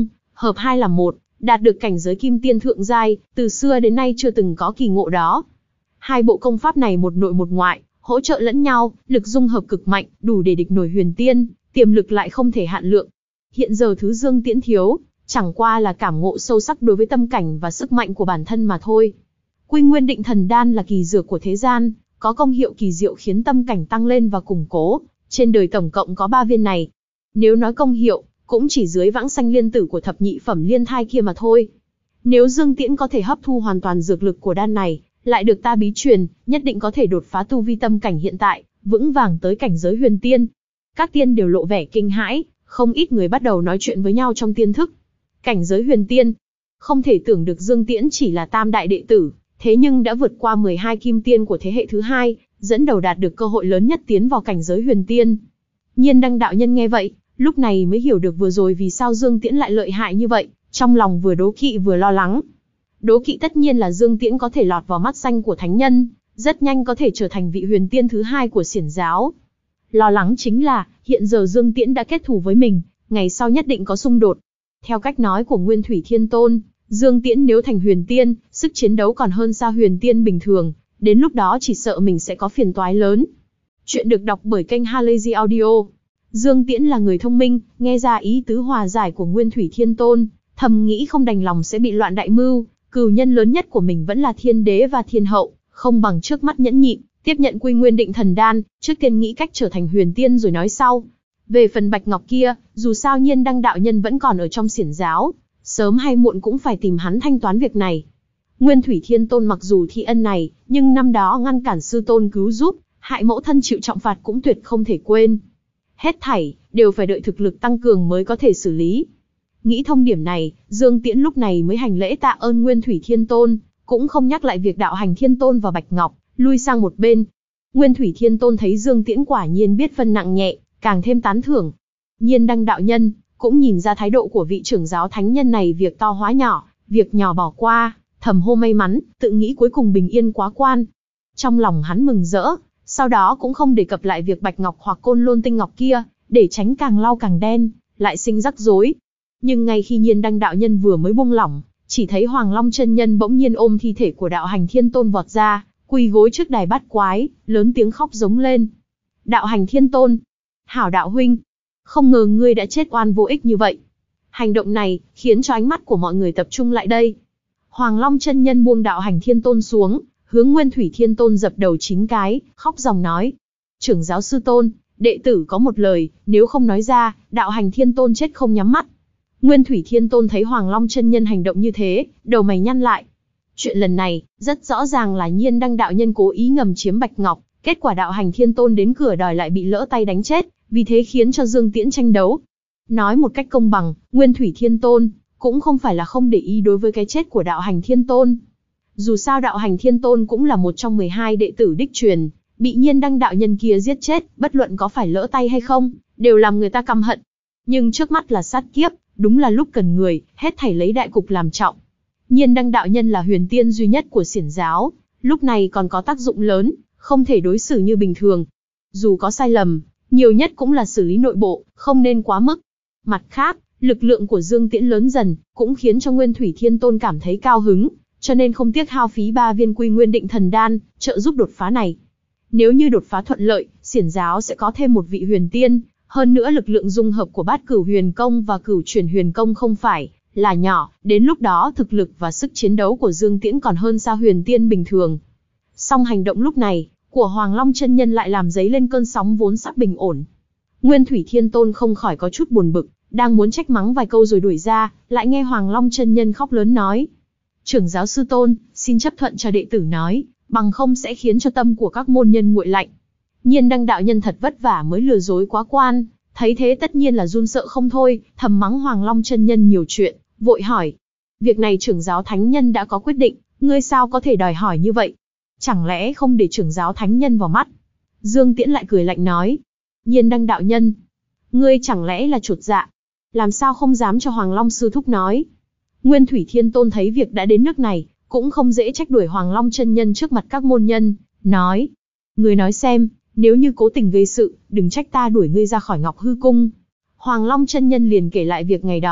hợp hai làm một, đạt được cảnh giới kim tiên thượng giai, từ xưa đến nay chưa từng có kỳ ngộ đó. Hai bộ công pháp này một nội một ngoại, hỗ trợ lẫn nhau, lực dung hợp cực mạnh, đủ để địch nổi huyền tiên, tiềm lực lại không thể hạn lượng. Hiện giờ thứ Dương Tiễn thiếu, chẳng qua là cảm ngộ sâu sắc đối với tâm cảnh và sức mạnh của bản thân mà thôi. Quy Nguyên Định Thần Đan là kỳ dược của thế gian, có công hiệu kỳ diệu khiến tâm cảnh tăng lên và củng cố. Trên đời tổng cộng có ba viên này. Nếu nói công hiệu, cũng chỉ dưới Vãng Sanh Liên Tử của thập nhị phẩm liên thai kia mà thôi. Nếu Dương Tiễn có thể hấp thu hoàn toàn dược lực của đan này, lại được ta bí truyền, nhất định có thể đột phá tu vi tâm cảnh hiện tại, vững vàng tới cảnh giới huyền tiên. Các tiên đều lộ vẻ kinh hãi, không ít người bắt đầu nói chuyện với nhau trong tiên thức. Cảnh giới huyền tiên, không thể tưởng được Dương Tiễn chỉ là tam đại đệ tử, thế nhưng đã vượt qua mười hai kim tiên của thế hệ thứ hai, dẫn đầu đạt được cơ hội lớn nhất tiến vào cảnh giới huyền tiên. Nhiên Đăng đạo nhân nghe vậy, lúc này mới hiểu được vừa rồi vì sao Dương Tiễn lại lợi hại như vậy, trong lòng vừa đố kỵ vừa lo lắng. Đố kỵ tất nhiên là Dương Tiễn có thể lọt vào mắt xanh của thánh nhân, rất nhanh có thể trở thành vị huyền tiên thứ hai của Xiển giáo. Lo lắng chính là, hiện giờ Dương Tiễn đã kết thù với mình, ngày sau nhất định có xung đột. Theo cách nói của Nguyên Thủy Thiên Tôn, Dương Tiễn nếu thành huyền tiên, sức chiến đấu còn hơn xa huyền tiên bình thường, đến lúc đó chỉ sợ mình sẽ có phiền toái lớn. Chuyện được đọc bởi kênh Halazy Audio. Dương Tiễn là người thông minh, nghe ra ý tứ hòa giải của Nguyên Thủy Thiên Tôn, thầm nghĩ không đành lòng sẽ bị loạn đại mưu, cừu nhân lớn nhất của mình vẫn là thiên đế và thiên hậu, không bằng trước mắt nhẫn nhịn, tiếp nhận Quy Nguyên Định Thần Đan, trước tiên nghĩ cách trở thành huyền tiên rồi nói sau. Về phần bạch ngọc kia, dù sao Nhiên Đăng đạo nhân vẫn còn ở trong Xiển giáo, sớm hay muộn cũng phải tìm hắn thanh toán việc này. Nguyên Thủy Thiên Tôn mặc dù thi ân này, nhưng năm đó ngăn cản sư tôn cứu giúp, hại mẫu thân chịu trọng phạt cũng tuyệt không thể quên. Hết thảy, đều phải đợi thực lực tăng cường mới có thể xử lý. Nghĩ thông điểm này, Dương Tiễn lúc này mới hành lễ tạ ơn Nguyên Thủy Thiên Tôn, cũng không nhắc lại việc đạo hành Thiên Tôn và Bạch Ngọc, lui sang một bên. Nguyên Thủy Thiên Tôn thấy Dương Tiễn quả nhiên biết phân nặng nhẹ, càng thêm tán thưởng. Nhiên Đăng đạo nhân, cũng nhìn ra thái độ của vị trưởng giáo thánh nhân này việc to hóa nhỏ, việc nhỏ bỏ qua, thầm hô may mắn, tự nghĩ cuối cùng bình yên quá quan. Trong lòng hắn mừng rỡ, sau đó cũng không đề cập lại việc Bạch Ngọc hoặc Côn Lôn Tinh Ngọc kia, để tránh càng lau càng đen, lại sinh rắc rối. Nhưng ngay khi Nhiên Đăng đạo nhân vừa mới buông lỏng, chỉ thấy Hoàng Long chân nhân bỗng nhiên ôm thi thể của đạo hành Thiên Tôn vọt ra, quỳ gối trước đài bát quái, lớn tiếng khóc giống lên. Đạo hành Thiên Tôn, hảo đạo huynh, không ngờ ngươi đã chết oan vô ích như vậy. Hành động này khiến cho ánh mắt của mọi người tập trung lại đây. Hoàng Long chân nhân buông đạo hành Thiên Tôn xuống, hướng Nguyên Thủy Thiên Tôn dập đầu chín cái, khóc ròng nói: trưởng giáo sư tôn, đệ tử có một lời, nếu không nói ra, đạo hành Thiên Tôn chết không nhắm mắt. Nguyên Thủy Thiên Tôn thấy Hoàng Long chân nhân hành động như thế, đầu mày nhăn lại. Chuyện lần này, rất rõ ràng là Nhiên Đăng đạo nhân cố ý ngầm chiếm Bạch Ngọc, kết quả đạo hành Thiên Tôn đến cửa đòi lại bị lỡ tay đánh chết, vì thế khiến cho Dương Tiễn tranh đấu. Nói một cách công bằng, Nguyên Thủy Thiên Tôn cũng không phải là không để ý đối với cái chết của đạo hành Thiên Tôn. Dù sao đạo hành Thiên Tôn cũng là một trong mười hai đệ tử đích truyền, bị Nhiên Đăng đạo nhân kia giết chết, bất luận có phải lỡ tay hay không, đều làm người ta căm hận. Nhưng trước mắt là sát kiếp, đúng là lúc cần người, hết thảy lấy đại cục làm trọng. Nhiên Đăng đạo nhân là huyền tiên duy nhất của Xiển giáo, lúc này còn có tác dụng lớn, không thể đối xử như bình thường. Dù có sai lầm, nhiều nhất cũng là xử lý nội bộ, không nên quá mức. Mặt khác, lực lượng của Dương Tiễn lớn dần, cũng khiến cho Nguyên Thủy Thiên Tôn cảm thấy cao hứng, cho nên không tiếc hao phí ba viên Quy Nguyên Định Thần Đan, trợ giúp đột phá này. Nếu như đột phá thuận lợi, Xiển giáo sẽ có thêm một vị huyền tiên, hơn nữa lực lượng dung hợp của Bát Cửu Huyền Công và Cửu Chuyển Huyền Công không phải là nhỏ, đến lúc đó thực lực và sức chiến đấu của Dương Tiễn còn hơn xa huyền tiên bình thường. Song hành động lúc này của Hoàng Long chân nhân lại làm dấy lên cơn sóng vốn sắp bình ổn. Nguyên Thủy Thiên Tôn không khỏi có chút buồn bực, đang muốn trách mắng vài câu rồi đuổi ra, lại nghe Hoàng Long chân nhân khóc lớn nói: trưởng giáo sư tôn, xin chấp thuận cho đệ tử nói, bằng không sẽ khiến cho tâm của các môn nhân nguội lạnh. Nhiên Đăng đạo nhân thật vất vả mới lừa dối quá quan, thấy thế tất nhiên là run sợ không thôi, thầm mắng Hoàng Long chân nhân nhiều chuyện, vội hỏi: việc này trưởng giáo thánh nhân đã có quyết định, ngươi sao có thể đòi hỏi như vậy? Chẳng lẽ không để trưởng giáo thánh nhân vào mắt? Dương Tiễn lại cười lạnh nói: Nhiên Đăng đạo nhân, ngươi chẳng lẽ là chột dạ? Làm sao không dám cho Hoàng Long sư thúc nói? Nguyên Thủy Thiên Tôn thấy việc đã đến nước này, cũng không dễ trách đuổi Hoàng Long chân nhân trước mặt các môn nhân, nói: ngươi nói xem, nếu như cố tình gây sự, đừng trách ta đuổi ngươi ra khỏi Ngọc Hư Cung. Hoàng Long chân nhân liền kể lại việc ngày đó,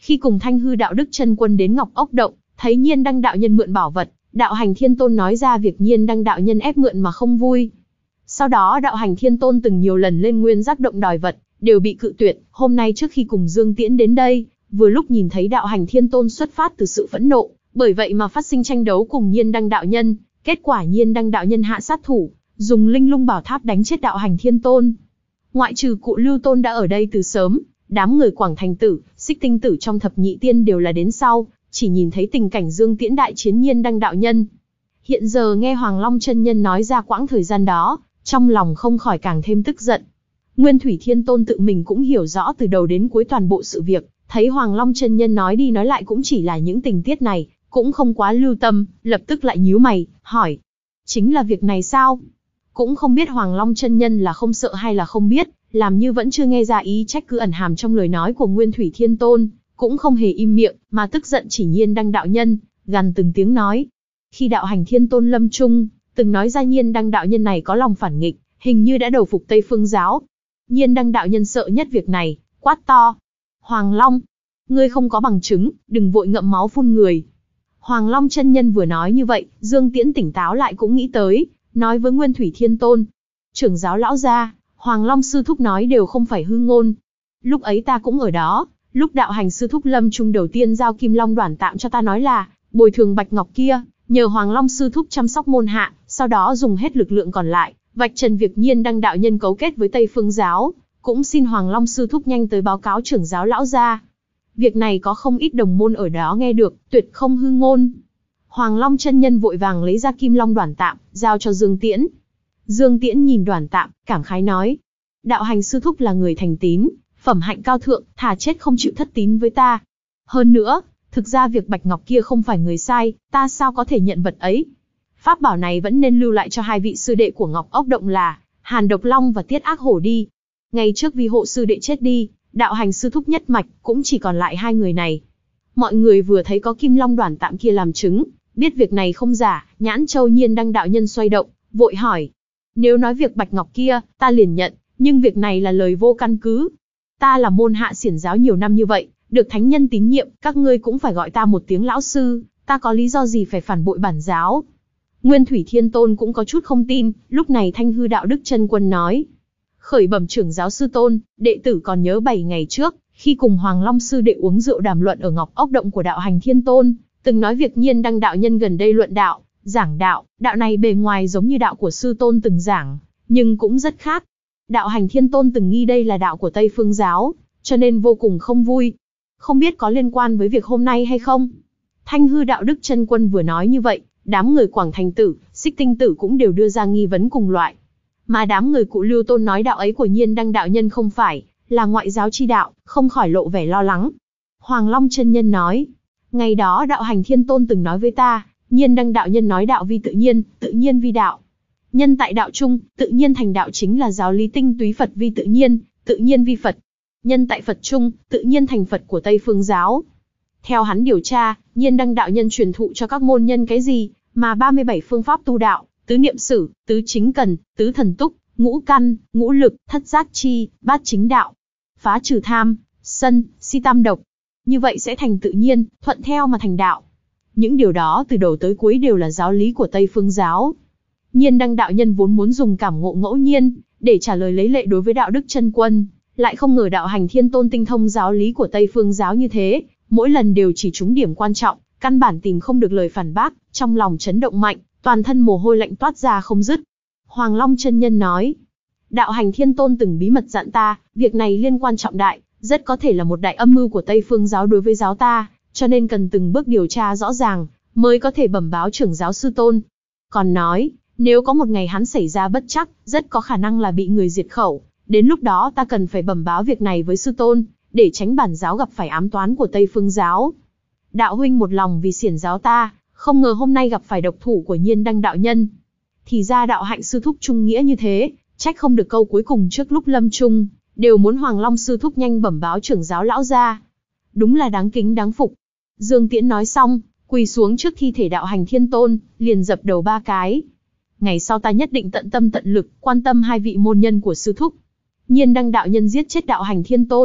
Khi cùng Thanh Hư đạo đức chân quân đến Ngọc Ốc Động, thấy Nhiên Đăng đạo nhân mượn bảo vật, Đạo Hành Thiên Tôn nói ra việc Nhiên Đăng đạo nhân ép mượn mà không vui. Sau đó Đạo Hành Thiên Tôn từng nhiều lần lên Nguyên Giác Động đòi vật, đều bị cự tuyệt. Hôm nay trước khi cùng Dương Tiễn đến đây, vừa lúc nhìn thấy Đạo Hành Thiên Tôn xuất phát từ sự phẫn nộ, bởi vậy mà phát sinh tranh đấu cùng Nhiên Đăng đạo nhân. Kết quả Nhiên Đăng đạo nhân hạ sát thủ, dùng Linh Lung Bảo Tháp đánh chết Đạo Hành Thiên Tôn. Ngoại trừ cụ Lưu Tôn đã ở đây từ sớm, đám người Quảng Thành Tử, Xích Tinh Tử trong thập nhị tiên đều là đến sau, chỉ nhìn thấy tình cảnh Dương Tiễn đại chiến Nhiên Đăng đạo nhân. Hiện giờ nghe Hoàng Long chân nhân nói ra quãng thời gian đó, trong lòng không khỏi càng thêm tức giận. Nguyên Thủy Thiên Tôn tự mình cũng hiểu rõ từ đầu đến cuối toàn bộ sự việc, thấy Hoàng Long chân nhân nói đi nói lại cũng chỉ là những tình tiết này, cũng không quá lưu tâm, lập tức lại nhíu mày, hỏi: chính là việc này sao? Cũng không biết Hoàng Long chân nhân là không sợ hay là không biết, làm như vẫn chưa nghe ra ý trách cứ ẩn hàm trong lời nói của Nguyên Thủy Thiên Tôn, cũng không hề im miệng, mà tức giận chỉ Nhiên Đăng đạo nhân, gằn từng tiếng nói. Khi Đạo Hành Thiên Tôn lâm chung, từng nói ra Nhiên Đăng đạo nhân này có lòng phản nghịch, hình như đã đầu phục Tây Phương giáo. Nhiên Đăng đạo nhân sợ nhất việc này, quát to: Hoàng Long, ngươi không có bằng chứng, đừng vội ngậm máu phun người. Hoàng Long chân nhân vừa nói như vậy, Dương Tiễn tỉnh táo lại cũng nghĩ tới, nói với Nguyên Thủy Thiên Tôn: trưởng giáo lão gia, Hoàng Long sư thúc nói đều không phải hư ngôn. Lúc ấy ta cũng ở đó, lúc Đạo Hành sư thúc lâm chung đầu tiên giao Kim Long Đoản Tạm cho ta nói là bồi thường bạch ngọc kia, nhờ Hoàng Long sư thúc chăm sóc môn hạ, sau đó dùng hết lực lượng còn lại, vạch trần việc Nhiên Đăng đạo nhân cấu kết với Tây Phương giáo, cũng xin Hoàng Long sư thúc nhanh tới báo cáo trưởng giáo lão gia. Việc này có không ít đồng môn ở đó nghe được, tuyệt không hư ngôn. Hoàng Long chân nhân vội vàng lấy ra Kim Long Đoản Tạm, giao cho Dương Tiễn. Dương Tiễn nhìn Đoản Tạm, cảm khái nói: Đạo Hành sư thúc là người thành tín, phẩm hạnh cao thượng, thà chết không chịu thất tín với ta. Hơn nữa, thực ra việc bạch ngọc kia không phải người sai, ta sao có thể nhận vật ấy? Pháp bảo này vẫn nên lưu lại cho hai vị sư đệ của Ngọc Ốc Động là Hàn Độc Long và Tiết Ác Hổ đi. Ngày trước vì hộ sư đệ chết đi, Đạo Hành sư thúc nhất mạch cũng chỉ còn lại hai người này. Mọi người vừa thấy có Kim Long Đoản Tạm kia làm chứng, biết việc này không giả, nhãn châu Nhiên Đăng đạo nhân xoay động, vội hỏi: nếu nói việc bạch ngọc kia, ta liền nhận, nhưng việc này là lời vô căn cứ. Ta là môn hạ xiển giáo nhiều năm như vậy, được thánh nhân tín nhiệm, các ngươi cũng phải gọi ta một tiếng lão sư, ta có lý do gì phải phản bội bản giáo? Nguyên Thủy Thiên Tôn cũng có chút không tin, lúc này Thanh Hư đạo đức chân quân nói: khởi bẩm trưởng giáo sư tôn, đệ tử còn nhớ bảy ngày trước, khi cùng Hoàng Long sư đệ uống rượu đàm luận ở Ngọc Ốc Động của Đạo Hành Thiên Tôn, từng nói việc Nhiên Đăng đạo nhân gần đây luận đạo, giảng đạo, đạo này bề ngoài giống như đạo của sư tôn từng giảng, nhưng cũng rất khác. Đạo Hành Thiên Tôn từng nghi đây là đạo của Tây Phương giáo, cho nên vô cùng không vui. Không biết có liên quan với việc hôm nay hay không? Thanh Hư đạo đức chân quân vừa nói như vậy, đám người Quảng Thành Tử, Xích Tinh Tử cũng đều đưa ra nghi vấn cùng loại. Mà đám người cụ Lưu Tôn nói đạo ấy của Nhiên Đăng đạo nhân không phải là ngoại giáo chi đạo, không khỏi lộ vẻ lo lắng. Hoàng Long chân nhân nói: ngày đó Đạo Hành Thiên Tôn từng nói với ta, Nhiên Đăng đạo nhân nói đạo vi tự nhiên, tự nhiên vi đạo. Nhân tại đạo chung, tự nhiên thành đạo chính là giáo lý tinh túy Phật vi tự nhiên, tự nhiên vi Phật. Nhân tại Phật chung, tự nhiên thành Phật của Tây Phương giáo. Theo hắn điều tra, Nhiên Đăng đạo nhân truyền thụ cho các môn nhân cái gì, mà ba mươi bảy phương pháp tu đạo, tứ niệm sử, tứ chính cần, tứ thần túc, ngũ căn, ngũ lực, thất giác chi, bát chính đạo. Phá trừ tham, sân, si tam độc. Như vậy sẽ thành tự nhiên, thuận theo mà thành đạo. Những điều đó từ đầu tới cuối đều là giáo lý của Tây Phương giáo. Nhiên Đăng đạo nhân vốn muốn dùng cảm ngộ ngẫu nhiên để trả lời lấy lệ đối với đạo đức chân quân, lại không ngờ Đạo Hành Thiên Tôn tinh thông giáo lý của Tây Phương giáo như thế, mỗi lần đều chỉ trúng điểm quan trọng, căn bản tìm không được lời phản bác, trong lòng chấn động mạnh, toàn thân mồ hôi lạnh toát ra không dứt. Hoàng Long chân nhân nói: Đạo Hành Thiên Tôn từng bí mật dặn ta, việc này liên quan trọng đại, rất có thể là một đại âm mưu của Tây Phương giáo đối với giáo ta, cho nên cần từng bước điều tra rõ ràng, mới có thể bẩm báo trưởng giáo sư tôn. Còn nói, nếu có một ngày hắn xảy ra bất trắc, rất có khả năng là bị người diệt khẩu, đến lúc đó ta cần phải bẩm báo việc này với sư tôn, để tránh bản giáo gặp phải ám toán của Tây Phương giáo. Đạo huynh một lòng vì xiển giáo ta, không ngờ hôm nay gặp phải độc thủ của Nhiên Đăng đạo nhân. Thì ra đạo hạnh sư thúc trung nghĩa như thế, trách không được câu cuối cùng trước lúc lâm chung, đều muốn Hoàng Long sư thúc nhanh bẩm báo trưởng giáo lão gia. Đúng là đáng kính đáng phục. Dương Tiễn nói xong, quỳ xuống trước thi thể Đạo Hành Thiên Tôn, liền dập đầu ba cái. Ngày sau ta nhất định tận tâm tận lực, quan tâm hai vị môn nhân của sư thúc. Nhiên Đăng đạo nhân giết chết Đạo Hành Thiên Tôn,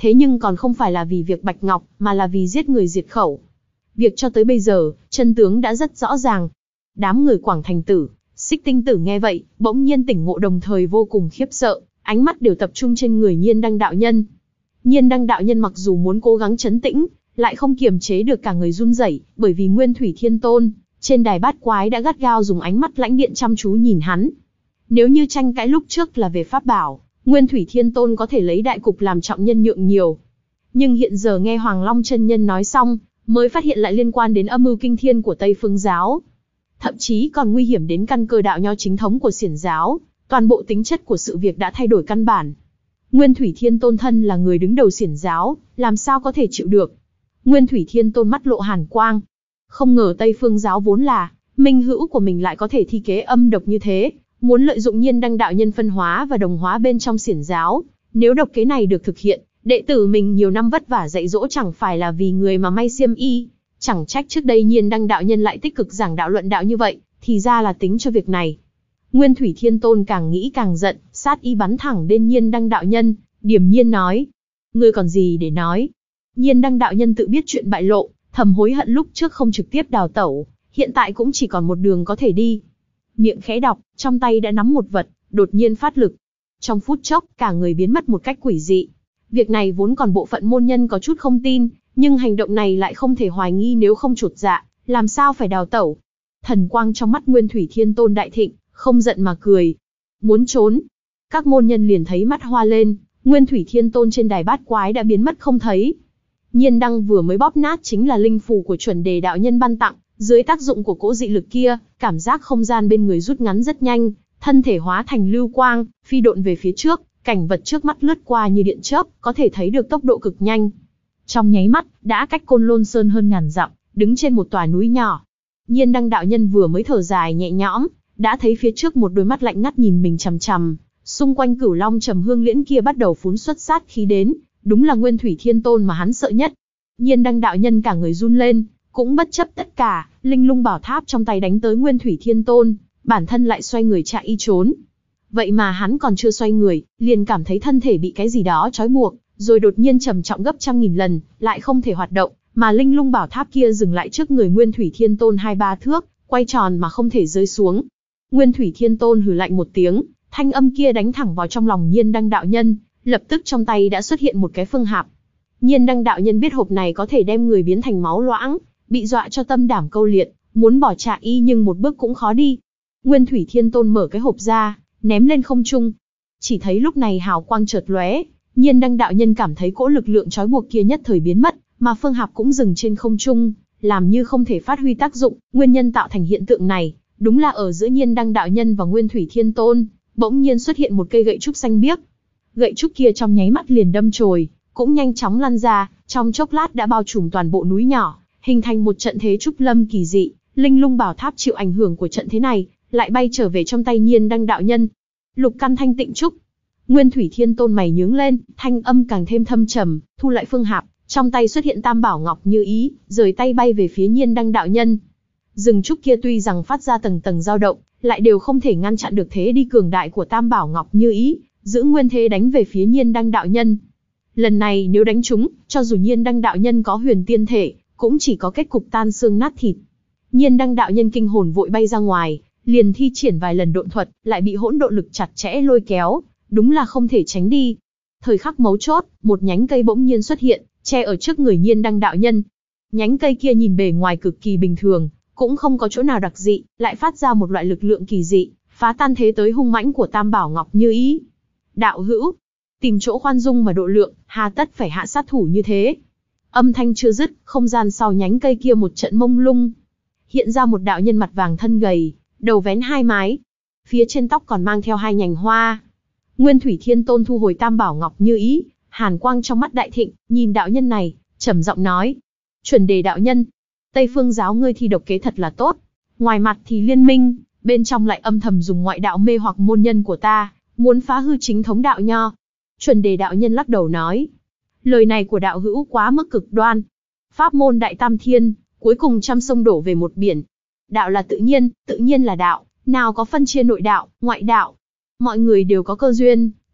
thế nhưng còn không phải là vì việc Bạch Ngọc, mà là vì giết người diệt khẩu. Việc cho tới bây giờ, chân tướng đã rất rõ ràng. Đám người Quảng Thành Tử, Xích Tinh Tử nghe vậy, bỗng nhiên tỉnh ngộ đồng thời vô cùng khiếp sợ, ánh mắt đều tập trung trên người Nhiên Đăng đạo nhân. Nhiên Đăng đạo nhân mặc dù muốn cố gắng trấn tĩnh, lại không kiềm chế được cả người run rẩy, bởi vì Nguyên Thủy Thiên Tôn trên đài bát quái đã gắt gao dùng ánh mắt lãnh điện chăm chú nhìn hắn. Nếu như tranh cãi lúc trước là về pháp bảo, Nguyên Thủy Thiên Tôn có thể lấy đại cục làm trọng, nhân nhượng nhiều. Nhưng hiện giờ nghe Hoàng Long chân nhân nói xong, mới phát hiện lại liên quan đến âm mưu kinh thiên của Tây Phương giáo, thậm chí còn nguy hiểm đến căn cơ đạo nho chính thống của Xiển giáo. Toàn bộ tính chất của sự việc đã thay đổi căn bản. Nguyên Thủy Thiên Tôn thân là người đứng đầu Xiển giáo, làm sao có thể chịu được? Nguyên Thủy Thiên Tôn mắt lộ hàn quang. Không ngờ Tây Phương giáo vốn là minh hữu của mình lại có thể thi kế âm độc như thế, muốn lợi dụng Nhiên Đăng đạo nhân phân hóa và đồng hóa bên trong Xiển giáo. Nếu độc kế này được thực hiện, đệ tử mình nhiều năm vất vả dạy dỗ chẳng phải là vì người mà may xiêm y. Chẳng trách trước đây Nhiên Đăng đạo nhân lại tích cực giảng đạo luận đạo như vậy, thì ra là tính cho việc này. Nguyên Thủy Thiên Tôn càng nghĩ càng giận, sát ý bắn thẳng đến Nhiên Đăng đạo nhân, điềm nhiên nói: ngươi còn gì để nói? Nhiên Đăng đạo nhân tự biết chuyện bại lộ, thầm hối hận lúc trước không trực tiếp đào tẩu, hiện tại cũng chỉ còn một đường có thể đi. Miệng khẽ đọc, trong tay đã nắm một vật, đột nhiên phát lực. Trong phút chốc, cả người biến mất một cách quỷ dị. Việc này vốn còn bộ phận môn nhân có chút không tin, nhưng hành động này lại không thể hoài nghi nếu không chột dạ, làm sao phải đào tẩu. Thần quang trong mắt Nguyên Thủy Thiên Tôn đại thịnh, không giận mà cười. Muốn trốn. Các môn nhân liền thấy mắt hoa lên, Nguyên Thủy Thiên Tôn trên đài bát quái đã biến mất không thấy. Nhiên Đăng vừa mới bóp nát chính là linh phù của chuẩn đề đạo nhân ban tặng, dưới tác dụng của cỗ dị lực kia, cảm giác không gian bên người rút ngắn rất nhanh, thân thể hóa thành lưu quang, phi độn về phía trước, cảnh vật trước mắt lướt qua như điện chớp, có thể thấy được tốc độ cực nhanh. Trong nháy mắt, đã cách Côn Lôn Sơn hơn ngàn dặm, đứng trên một tòa núi nhỏ. Nhiên Đăng đạo nhân vừa mới thở dài nhẹ nhõm, đã thấy phía trước một đôi mắt lạnh ngắt nhìn mình chằm chằm, xung quanh Cửu Long Trầm Hương Liễn kia bắt đầu phún xuất sát khí đến, đúng là Nguyên Thủy Thiên Tôn mà hắn sợ nhất. Nhiên Đăng đạo nhân cả người run lên, cũng bất chấp tất cả, linh lung bảo tháp trong tay đánh tới Nguyên Thủy Thiên Tôn, bản thân lại xoay người chạy y trốn. Vậy mà hắn còn chưa xoay người, liền cảm thấy thân thể bị cái gì đó trói buộc, rồi đột nhiên trầm trọng gấp trăm nghìn lần, lại không thể hoạt động, mà linh lung bảo tháp kia dừng lại trước người Nguyên Thủy Thiên Tôn hai ba thước, quay tròn mà không thể rơi xuống. Nguyên Thủy Thiên Tôn hừ lạnh một tiếng, thanh âm kia đánh thẳng vào trong lòng Nhiên Đăng đạo nhân, lập tức trong tay đã xuất hiện một cái phương hạp. Nhiên Đăng đạo nhân biết hộp này có thể đem người biến thành máu loãng, bị dọa cho tâm đảm câu liệt, muốn bỏ chạy y nhưng một bước cũng khó đi. Nguyên Thủy Thiên Tôn mở cái hộp ra, ném lên không trung. Chỉ thấy lúc này hào quang chợt lóe, Nhiên Đăng đạo nhân cảm thấy cỗ lực lượng trói buộc kia nhất thời biến mất, mà phương hạp cũng dừng trên không trung, làm như không thể phát huy tác dụng. Nguyên nhân tạo thành hiện tượng này, đúng là ở giữa Nhiên Đăng đạo nhân và Nguyên Thủy Thiên Tôn, bỗng nhiên xuất hiện một cây gậy trúc xanh biếc. Gậy trúc kia trong nháy mắt liền đâm chồi, cũng nhanh chóng lăn ra, trong chốc lát đã bao trùm toàn bộ núi nhỏ, hình thành một trận thế trúc lâm kỳ dị. Linh lung bảo tháp chịu ảnh hưởng của trận thế này, lại bay trở về trong tay Nhiên Đăng đạo nhân. Lục căn thanh tịnh trúc. Nguyên Thủy Thiên Tôn mày nhướng lên, thanh âm càng thêm thâm trầm, thu lại phương hạp, trong tay xuất hiện tam bảo ngọc như ý, rời tay bay về phía Nhiên Đăng đạo nhân. Rừng trúc kia tuy rằng phát ra tầng tầng dao động, lại đều không thể ngăn chặn được thế đi cường đại của tam bảo ngọc như ý, giữ nguyên thế đánh về phía Nhiên Đăng đạo nhân. Lần này nếu đánh trúng, cho dù Nhiên Đăng đạo nhân có huyền tiên thể, cũng chỉ có kết cục tan xương nát thịt. Nhiên Đăng đạo nhân kinh hồn vội bay ra ngoài, liền thi triển vài lần độn thuật, lại bị hỗn độn lực chặt chẽ lôi kéo, đúng là không thể tránh đi. Thời khắc mấu chốt, một nhánh cây bỗng nhiên xuất hiện, che ở trước người Nhiên Đăng đạo nhân. Nhánh cây kia nhìn bề ngoài cực kỳ bình thường, cũng không có chỗ nào đặc dị, lại phát ra một loại lực lượng kỳ dị, phá tan thế tới hung mãnh của Tam Bảo Ngọc Như Ý. Đạo hữu, tìm chỗ khoan dung mà độ lượng, hà tất phải hạ sát thủ như thế. Âm thanh chưa dứt, không gian sau nhánh cây kia một trận mông lung, hiện ra một đạo nhân mặt vàng thân gầy, đầu vén hai mái, phía trên tóc còn mang theo hai nhành hoa. Nguyên Thủy Thiên Tôn thu hồi Tam Bảo Ngọc Như Ý, hàn quang trong mắt đại thịnh, nhìn đạo nhân này, trầm giọng nói: Chuẩn Đề đạo nhân, Tây Phương giáo ngươi thi độc kế thật là tốt, ngoài mặt thì liên minh, bên trong lại âm thầm dùng ngoại đạo mê hoặc môn nhân của ta, muốn phá hư chính thống đạo nho. Chuẩn Đề đạo nhân lắc đầu nói: lời này của đạo hữu quá mức cực đoan. Pháp môn Đại Tam Thiên, cuối cùng trăm sông đổ về một biển. Đạo là tự nhiên, tự nhiên là đạo, nào có phân chia nội đạo, ngoại đạo. Mọi người đều có cơ duyên,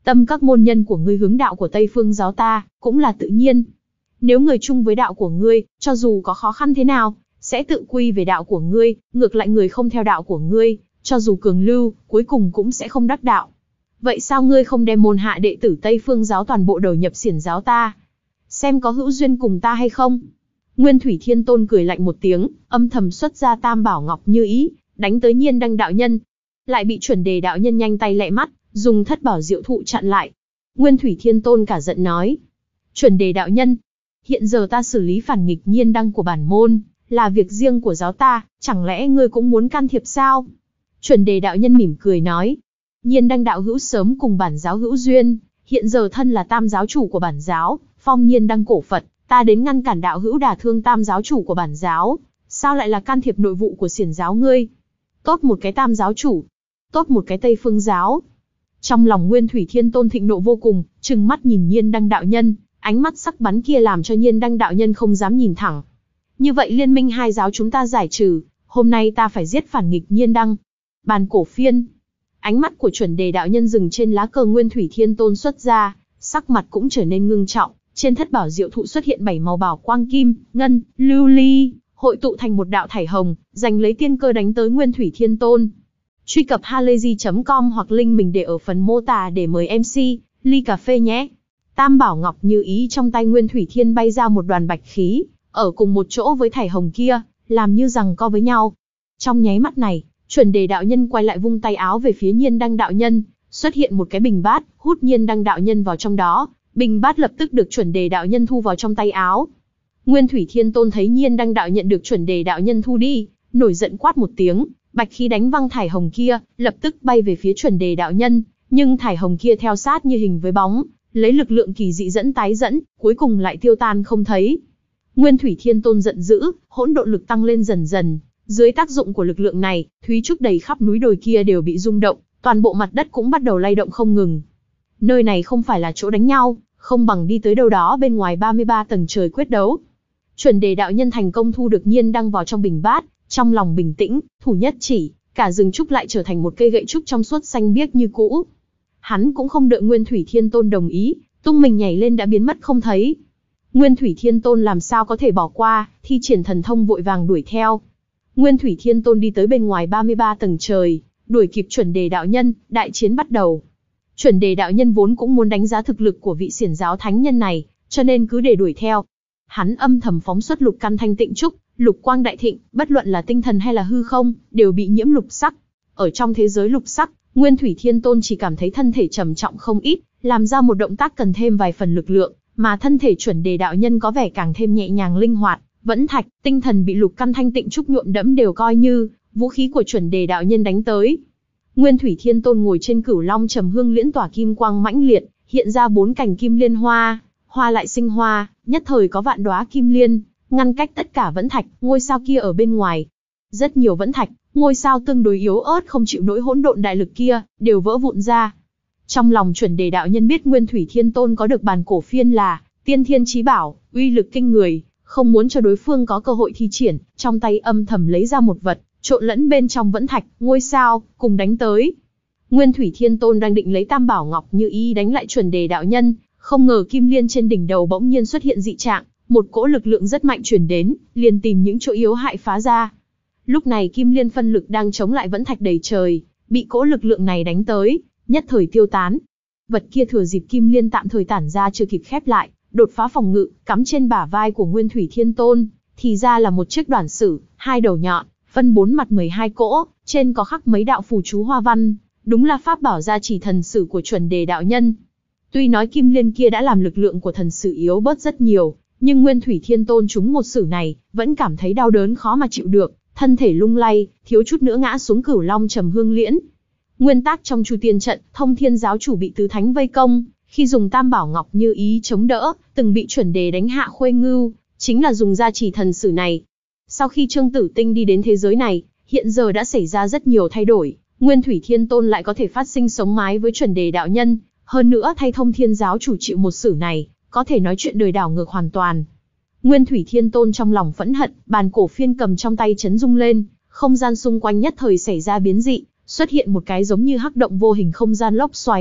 Tâm các môn nhân của ngươi hướng đạo của Tây Phương giáo ta, cũng là tự nhiên. Nếu người chung với đạo của ngươi, cho dù có khó khăn thế nào, sẽ tự quy về đạo của ngươi, ngược lại người không theo đạo của ngươi, cho dù cường lưu, cuối cùng cũng sẽ không đắc đạo. Vậy sao ngươi không đem môn hạ đệ tử Tây Phương giáo toàn bộ đầu nhập xiển giáo ta? Xem có hữu duyên cùng ta hay không? Nguyên Thủy Thiên Tôn cười lạnh một tiếng, âm thầm xuất ra Tam Bảo Ngọc Như Ý, đánh tới Nhiên Đăng đạo nhân. Lại bị Chuẩn Đề đạo nhân nhanh tay lẹ mắt, dùng Thất Bảo Diệu Thụ chặn lại. Nguyên Thủy Thiên Tôn cả giận nói: Chuẩn Đề đạo nhân, hiện giờ ta xử lý phản nghịch Nhiên Đăng của bản môn, là việc riêng của giáo ta, chẳng lẽ ngươi cũng muốn can thiệp sao? Chuẩn Đề đạo nhân mỉm cười nói: Nhiên Đăng đạo hữu sớm cùng bản giáo hữu duyên, hiện giờ thân là tam giáo chủ của bản giáo, phong Nhiên Đăng cổ Phật, ta đến ngăn cản đạo hữu đả thương tam giáo chủ của bản giáo, sao lại là can thiệp nội vụ của xiển giáo ngươi? Tốt một cái tam giáo chủ, tốt một cái Tây Phương giáo. Trong lòng Nguyên Thủy Thiên Tôn thịnh nộ vô cùng, trừng mắt nhìn Nhiên Đăng đạo nhân, ánh mắt sắc bắn kia làm cho Nhiên Đăng đạo nhân không dám nhìn thẳng. Như vậy liên minh hai giáo chúng ta giải trừ, hôm nay ta phải giết phản nghịch Nhiên Đăng. Bàn cổ phiên. Ánh mắt của Chuẩn Đề đạo nhân dừng trên lá cờ Nguyên Thủy Thiên Tôn xuất ra, sắc mặt cũng trở nên ngưng trọng, trên Thất Bảo Diệu Thụ xuất hiện bảy màu bảo quang kim, ngân, lưu ly, hội tụ thành một đạo thải hồng, giành lấy tiên cơ đánh tới Nguyên Thủy Thiên Tôn. Truy cập halayzi chấm com hoặc link mình để ở phần mô tả để mời em xê, ly cà phê nhé. Tam Bảo Ngọc Như Ý trong tay Nguyên Thủy Thiên bay ra một đoàn bạch khí, ở cùng một chỗ với thải hồng kia, làm như giằng co với nhau. Trong nháy mắt này, Chuẩn Đề đạo nhân quay lại vung tay áo về phía Nhiên Đăng đạo nhân, xuất hiện một cái bình bát, hút Nhiên Đăng đạo nhân vào trong đó, bình bát lập tức được Chuẩn Đề đạo nhân thu vào trong tay áo. Nguyên Thủy Thiên Tôn thấy Nhiên Đăng đạo nhận được Chuẩn Đề đạo nhân thu đi, nổi giận quát một tiếng, bạch khí đánh văng thải hồng kia, lập tức bay về phía Chuẩn Đề đạo nhân, nhưng thải hồng kia theo sát như hình với bóng, lấy lực lượng kỳ dị dẫn tái dẫn, cuối cùng lại tiêu tan không thấy. Nguyên Thủy Thiên Tôn giận dữ, hỗn độn lực tăng lên dần dần, dưới tác dụng của lực lượng này, thúy trúc đầy khắp núi đồi kia đều bị rung động, toàn bộ mặt đất cũng bắt đầu lay động không ngừng. Nơi này không phải là chỗ đánh nhau, không bằng đi tới đâu đó bên ngoài ba mươi ba tầng trời quyết đấu. Chuẩn Đề đạo nhân thành công thu được Nhiên Đăng vào trong bình bát, trong lòng bình tĩnh, thủ nhất chỉ, cả rừng trúc lại trở thành một cây gậy trúc trong suốt xanh biếc như cũ. Hắn cũng không đợi Nguyên Thủy Thiên Tôn đồng ý, tung mình nhảy lên đã biến mất không thấy. Nguyên Thủy Thiên Tôn làm sao có thể bỏ qua, thi triển thần thông vội vàng đuổi theo. Nguyên Thủy Thiên Tôn đi tới bên ngoài ba mươi ba tầng trời, đuổi kịp Chuẩn Đề đạo nhân, đại chiến bắt đầu. Chuẩn Đề đạo nhân vốn cũng muốn đánh giá thực lực của vị xiển giáo thánh nhân này, cho nên cứ để đuổi theo. Hắn âm thầm phóng xuất lục căn thanh tịnh trúc, lục quang đại thịnh, bất luận là tinh thần hay là hư không, đều bị nhiễm lục sắc. Ở trong thế giới lục sắc, Nguyên Thủy Thiên Tôn chỉ cảm thấy thân thể trầm trọng không ít, làm ra một động tác cần thêm vài phần lực lượng, mà thân thể Chuẩn Đề đạo nhân có vẻ càng thêm nhẹ nhàng linh hoạt, vẫn thạch, tinh thần bị lục căn thanh tịnh trúc nhuộm đẫm đều coi như vũ khí của Chuẩn Đề đạo nhân đánh tới. Nguyên Thủy Thiên Tôn ngồi trên Cửu Long Trầm Hương Liễn tỏa kim quang mãnh liệt, hiện ra bốn cành kim liên hoa, hoa lại sinh hoa, nhất thời có vạn đóa kim liên, ngăn cách tất cả vẫn thạch, ngôi sao kia ở bên ngoài. Rất nhiều vẫn thạch, ngôi sao tương đối yếu ớt không chịu nổi hỗn độn đại lực kia, đều vỡ vụn ra. Trong lòng Chuẩn Đề đạo nhân biết Nguyên Thủy Thiên Tôn có được bàn cổ phiên là tiên thiên chí bảo, uy lực kinh người, không muốn cho đối phương có cơ hội thi triển, trong tay âm thầm lấy ra một vật, trộn lẫn bên trong vẫn thạch, ngôi sao, cùng đánh tới. Nguyên Thủy Thiên Tôn đang định lấy Tam Bảo Ngọc Như Ý đánh lại Chuẩn Đề đạo nhân, không ngờ kim liên trên đỉnh đầu bỗng nhiên xuất hiện dị trạng, một cỗ lực lượng rất mạnh truyền đến, liền tìm những chỗ yếu hại phá ra. Lúc này kim liên phân lực đang chống lại vẫn thạch đầy trời, bị cỗ lực lượng này đánh tới, nhất thời tiêu tán. Vật kia thừa dịp kim liên tạm thời tản ra chưa kịp khép lại, đột phá phòng ngự, cắm trên bả vai của Nguyên Thủy Thiên Tôn, thì ra là một chiếc đoản sử, hai đầu nhọn, phân bốn mặt mười hai cỗ, trên có khắc mấy đạo phù chú hoa văn, đúng là pháp bảo gia trì thần sử của Chuẩn Đề đạo nhân. Tuy nói kim liên kia đã làm lực lượng của thần sử yếu bớt rất nhiều, nhưng Nguyên Thủy Thiên Tôn trúng một sử này, vẫn cảm thấy đau đớn khó mà chịu được, thân thể lung lay, thiếu chút nữa ngã xuống Cửu Long Trầm Hương Liễn. Nguyên tắc trong Chu Tiên trận, Thông Thiên giáo chủ bị tứ thánh vây công, khi dùng Tam Bảo Ngọc Như Ý chống đỡ, từng bị Chuẩn Đề đánh hạ khuê ngưu, chính là dùng gia trì thần sử này. Sau khi Trương Tử Tinh đi đến thế giới này, hiện giờ đã xảy ra rất nhiều thay đổi, Nguyên Thủy Thiên Tôn lại có thể phát sinh sống mái với Chuẩn Đề đạo nhân, hơn nữa thay Thông Thiên giáo chủ chịu một sử này, có thể nói chuyện đời đảo ngược hoàn toàn. Nguyên Thủy Thiên Tôn trong lòng phẫn hận, bàn cổ phiên cầm trong tay chấn rung lên, không gian xung quanh nhất thời xảy ra biến dị, xuất hiện một cái giống như hắc động vô hình không gian lốc xoáy,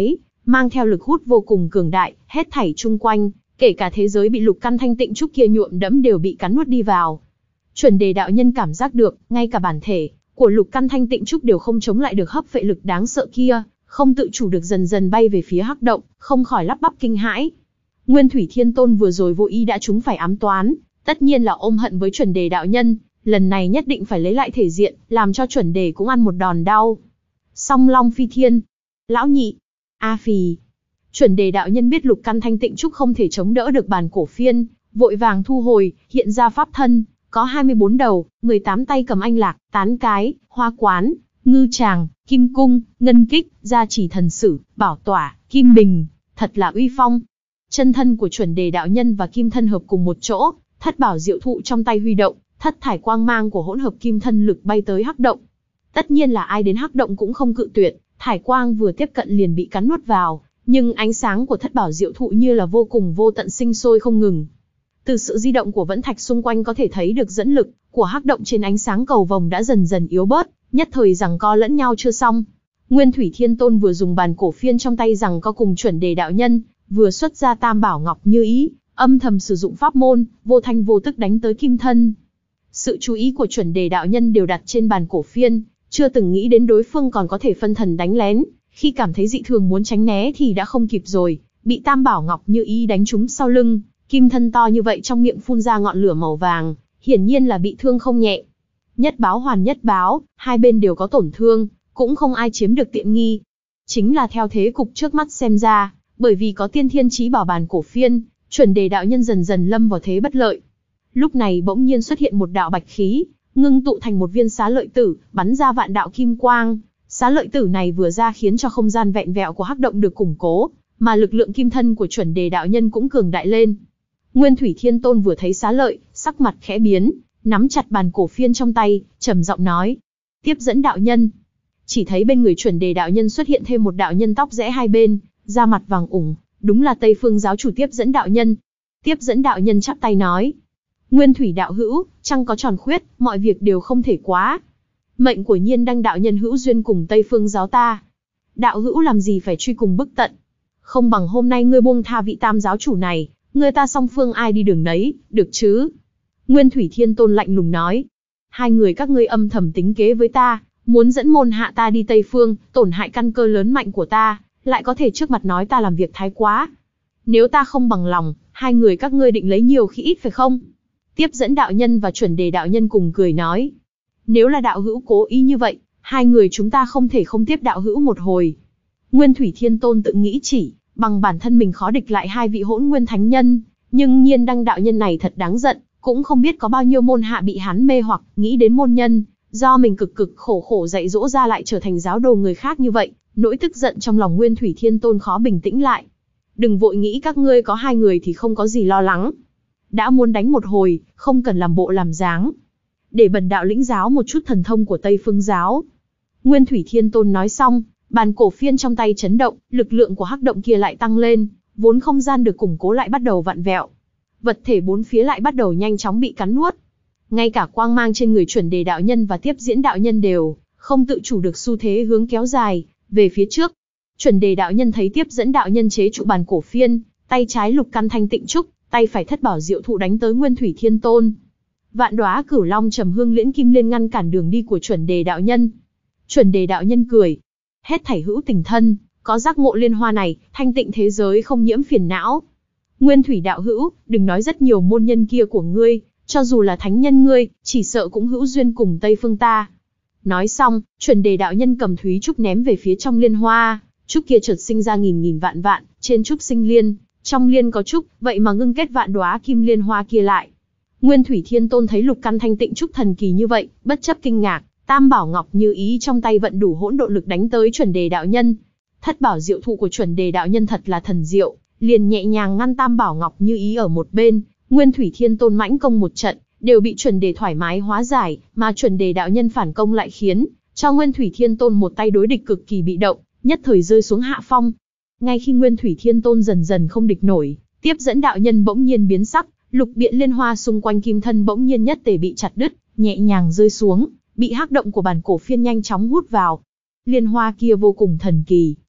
mang theo lực hút vô cùng cường đại, hết thảy chung quanh, kể cả thế giới bị lục căn thanh tịnh trúc kia nhuộm đẫm đều bị cắn nuốt đi vào. Chuẩn đề đạo nhân cảm giác được, ngay cả bản thể của lục căn thanh tịnh trúc đều không chống lại được hấp phệ lực đáng sợ kia, không tự chủ được dần dần bay về phía hắc động, không khỏi lắp bắp kinh hãi. Nguyên Thủy Thiên Tôn vừa rồi vô ý đã trúng phải ám toán, tất nhiên là ôm hận với chuẩn đề đạo nhân, lần này nhất định phải lấy lại thể diện, làm cho chuẩn đề cũng ăn một đòn đau. Song Long Phi Thiên, lão nhị, a phì. Chuẩn đề đạo nhân biết lục căn thanh tịnh trúc không thể chống đỡ được bàn cổ phiên, vội vàng thu hồi, hiện ra pháp thân, có hai mươi bốn đầu, mười tám tay cầm anh lạc, tán cái, hoa quán, ngư tràng, kim cung, ngân kích, gia trì thần sử, bảo tỏa, kim bình, thật là uy phong. Chân thân của chuẩn đề đạo nhân và kim thân hợp cùng một chỗ, thất bảo diệu thụ trong tay huy động, thất thải quang mang của hỗn hợp kim thân lực bay tới hắc động. Tất nhiên là ai đến hắc động cũng không cự tuyệt, thải quang vừa tiếp cận liền bị cắn nuốt vào, nhưng ánh sáng của thất bảo diệu thụ như là vô cùng vô tận sinh sôi không ngừng. Từ sự di động của vẫn thạch xung quanh có thể thấy được dẫn lực của hắc động trên ánh sáng cầu vồng đã dần dần yếu bớt, nhất thời giằng co lẫn nhau chưa xong. Nguyên Thủy Thiên Tôn vừa dùng bàn cổ phiên trong tay giằng co cùng chuẩn đề đạo nhân, vừa xuất ra tam bảo ngọc như ý, âm thầm sử dụng pháp môn, vô thanh vô tức đánh tới kim thân. Sự chú ý của chuẩn đề đạo nhân đều đặt trên bàn cổ phiên, chưa từng nghĩ đến đối phương còn có thể phân thần đánh lén, khi cảm thấy dị thường muốn tránh né thì đã không kịp rồi, bị tam bảo ngọc như ý đánh trúng sau lưng, kim thân to như vậy trong miệng phun ra ngọn lửa màu vàng, hiển nhiên là bị thương không nhẹ. Nhất báo hoàn nhất báo, hai bên đều có tổn thương, cũng không ai chiếm được tiện nghi. Chính là theo thế cục trước mắt xem ra, bởi vì có tiên thiên chí bảo bàn cổ phiên, chuẩn đề đạo nhân dần dần lâm vào thế bất lợi. Lúc này bỗng nhiên xuất hiện một đạo bạch khí, ngưng tụ thành một viên xá lợi tử, bắn ra vạn đạo kim quang. Xá lợi tử này vừa ra khiến cho không gian vẹn vẹo của hắc động được củng cố, mà lực lượng kim thân của chuẩn đề đạo nhân cũng cường đại lên. Nguyên Thủy Thiên Tôn vừa thấy xá lợi, sắc mặt khẽ biến, nắm chặt bàn cổ phiên trong tay, trầm giọng nói: tiếp dẫn đạo nhân. Chỉ thấy bên người chuẩn đề đạo nhân xuất hiện thêm một đạo nhân tóc rẽ hai bên, da mặt vàng ủng, đúng là Tây Phương giáo chủ tiếp dẫn đạo nhân. Tiếp dẫn đạo nhân chắp tay nói: Nguyên Thủy đạo hữu, trăng có tròn khuyết, mọi việc đều không thể quá. Mệnh của Nhiên Đăng đạo nhân hữu duyên cùng Tây Phương giáo ta. Đạo hữu làm gì phải truy cùng bức tận. Không bằng hôm nay ngươi buông tha vị tam giáo chủ này, người ta song phương ai đi đường nấy, được chứ? Nguyên Thủy Thiên Tôn lạnh lùng nói: hai người các ngươi âm thầm tính kế với ta, muốn dẫn môn hạ ta đi Tây Phương, tổn hại căn cơ lớn mạnh của ta, lại có thể trước mặt nói ta làm việc thái quá. Nếu ta không bằng lòng, hai người các ngươi định lấy nhiều khi ít phải không? Tiếp dẫn đạo nhân và chuẩn đề đạo nhân cùng cười nói: nếu là đạo hữu cố ý như vậy, hai người chúng ta không thể không tiếp đạo hữu một hồi. Nguyên Thủy Thiên Tôn tự nghĩ chỉ, bằng bản thân mình khó địch lại hai vị hỗn nguyên thánh nhân, nhưng Nhiên Đăng đạo nhân này thật đáng giận, cũng không biết có bao nhiêu môn hạ bị hắn mê hoặc, nghĩ đến môn nhân, do mình cực cực khổ khổ dạy dỗ ra lại trở thành giáo đồ người khác như vậy, nỗi tức giận trong lòng Nguyên Thủy Thiên Tôn khó bình tĩnh lại. Đừng vội nghĩ các ngươi có hai người thì không có gì lo lắng. Đã muốn đánh một hồi, không cần làm bộ làm dáng. Để bần đạo lĩnh giáo một chút thần thông của Tây Phương giáo. Nguyên Thủy Thiên Tôn nói xong, bàn cổ phiên trong tay chấn động, lực lượng của hắc động kia lại tăng lên, vốn không gian được củng cố lại bắt đầu vặn vẹo. Vật thể bốn phía lại bắt đầu nhanh chóng bị cắn nuốt. Ngay cả quang mang trên người chuẩn đề đạo nhân và tiếp diễn đạo nhân đều không tự chủ được xu thế hướng kéo dài về phía trước. Chuẩn đề đạo nhân thấy tiếp dẫn đạo nhân chế trụ bàn cổ phiên, tay trái lục căn thanh tịnh trúc, tay phải thất bảo diệu thụ đánh tới Nguyên Thủy Thiên Tôn. Vạn đóa cửu long trầm hương liễn kim liên ngăn cản đường đi của chuẩn đề đạo nhân. Chuẩn đề đạo nhân cười: hết thảy hữu tình thân, có giác ngộ liên hoa này, thanh tịnh thế giới không nhiễm phiền não. Nguyên Thủy đạo hữu, đừng nói rất nhiều môn nhân kia của ngươi, cho dù là thánh nhân ngươi, chỉ sợ cũng hữu duyên cùng Tây Phương ta. Nói xong, chuẩn đề đạo nhân cầm thúy trúc ném về phía trong liên hoa, trúc kia chợt sinh ra nghìn nghìn vạn vạn, trên trúc sinh liên, trong liên có trúc, vậy mà ngưng kết vạn đóa kim liên hoa kia lại. Nguyên Thủy Thiên Tôn thấy lục căn thanh tịnh trúc thần kỳ như vậy, bất chấp kinh ngạc, tam bảo ngọc như ý trong tay vận đủ hỗn độn lực đánh tới chuẩn đề đạo nhân. Thất bảo diệu thụ của chuẩn đề đạo nhân thật là thần diệu, liền nhẹ nhàng ngăn tam bảo ngọc như ý ở một bên. Nguyên Thủy Thiên Tôn mãnh công một trận, đều bị chuẩn đề thoải mái hóa giải, mà chuẩn đề đạo nhân phản công lại khiến cho Nguyên Thủy Thiên Tôn một tay đối địch cực kỳ bị động, nhất thời rơi xuống hạ phong. Ngay khi Nguyên Thủy Thiên Tôn dần dần không địch nổi, tiếp dẫn đạo nhân bỗng nhiên biến sắc, lục biện liên hoa xung quanh kim thân bỗng nhiên nhất tề bị chặt đứt, nhẹ nhàng rơi xuống, bị hắc động của bản cổ phiên nhanh chóng hút vào. Liên hoa kia vô cùng thần kỳ,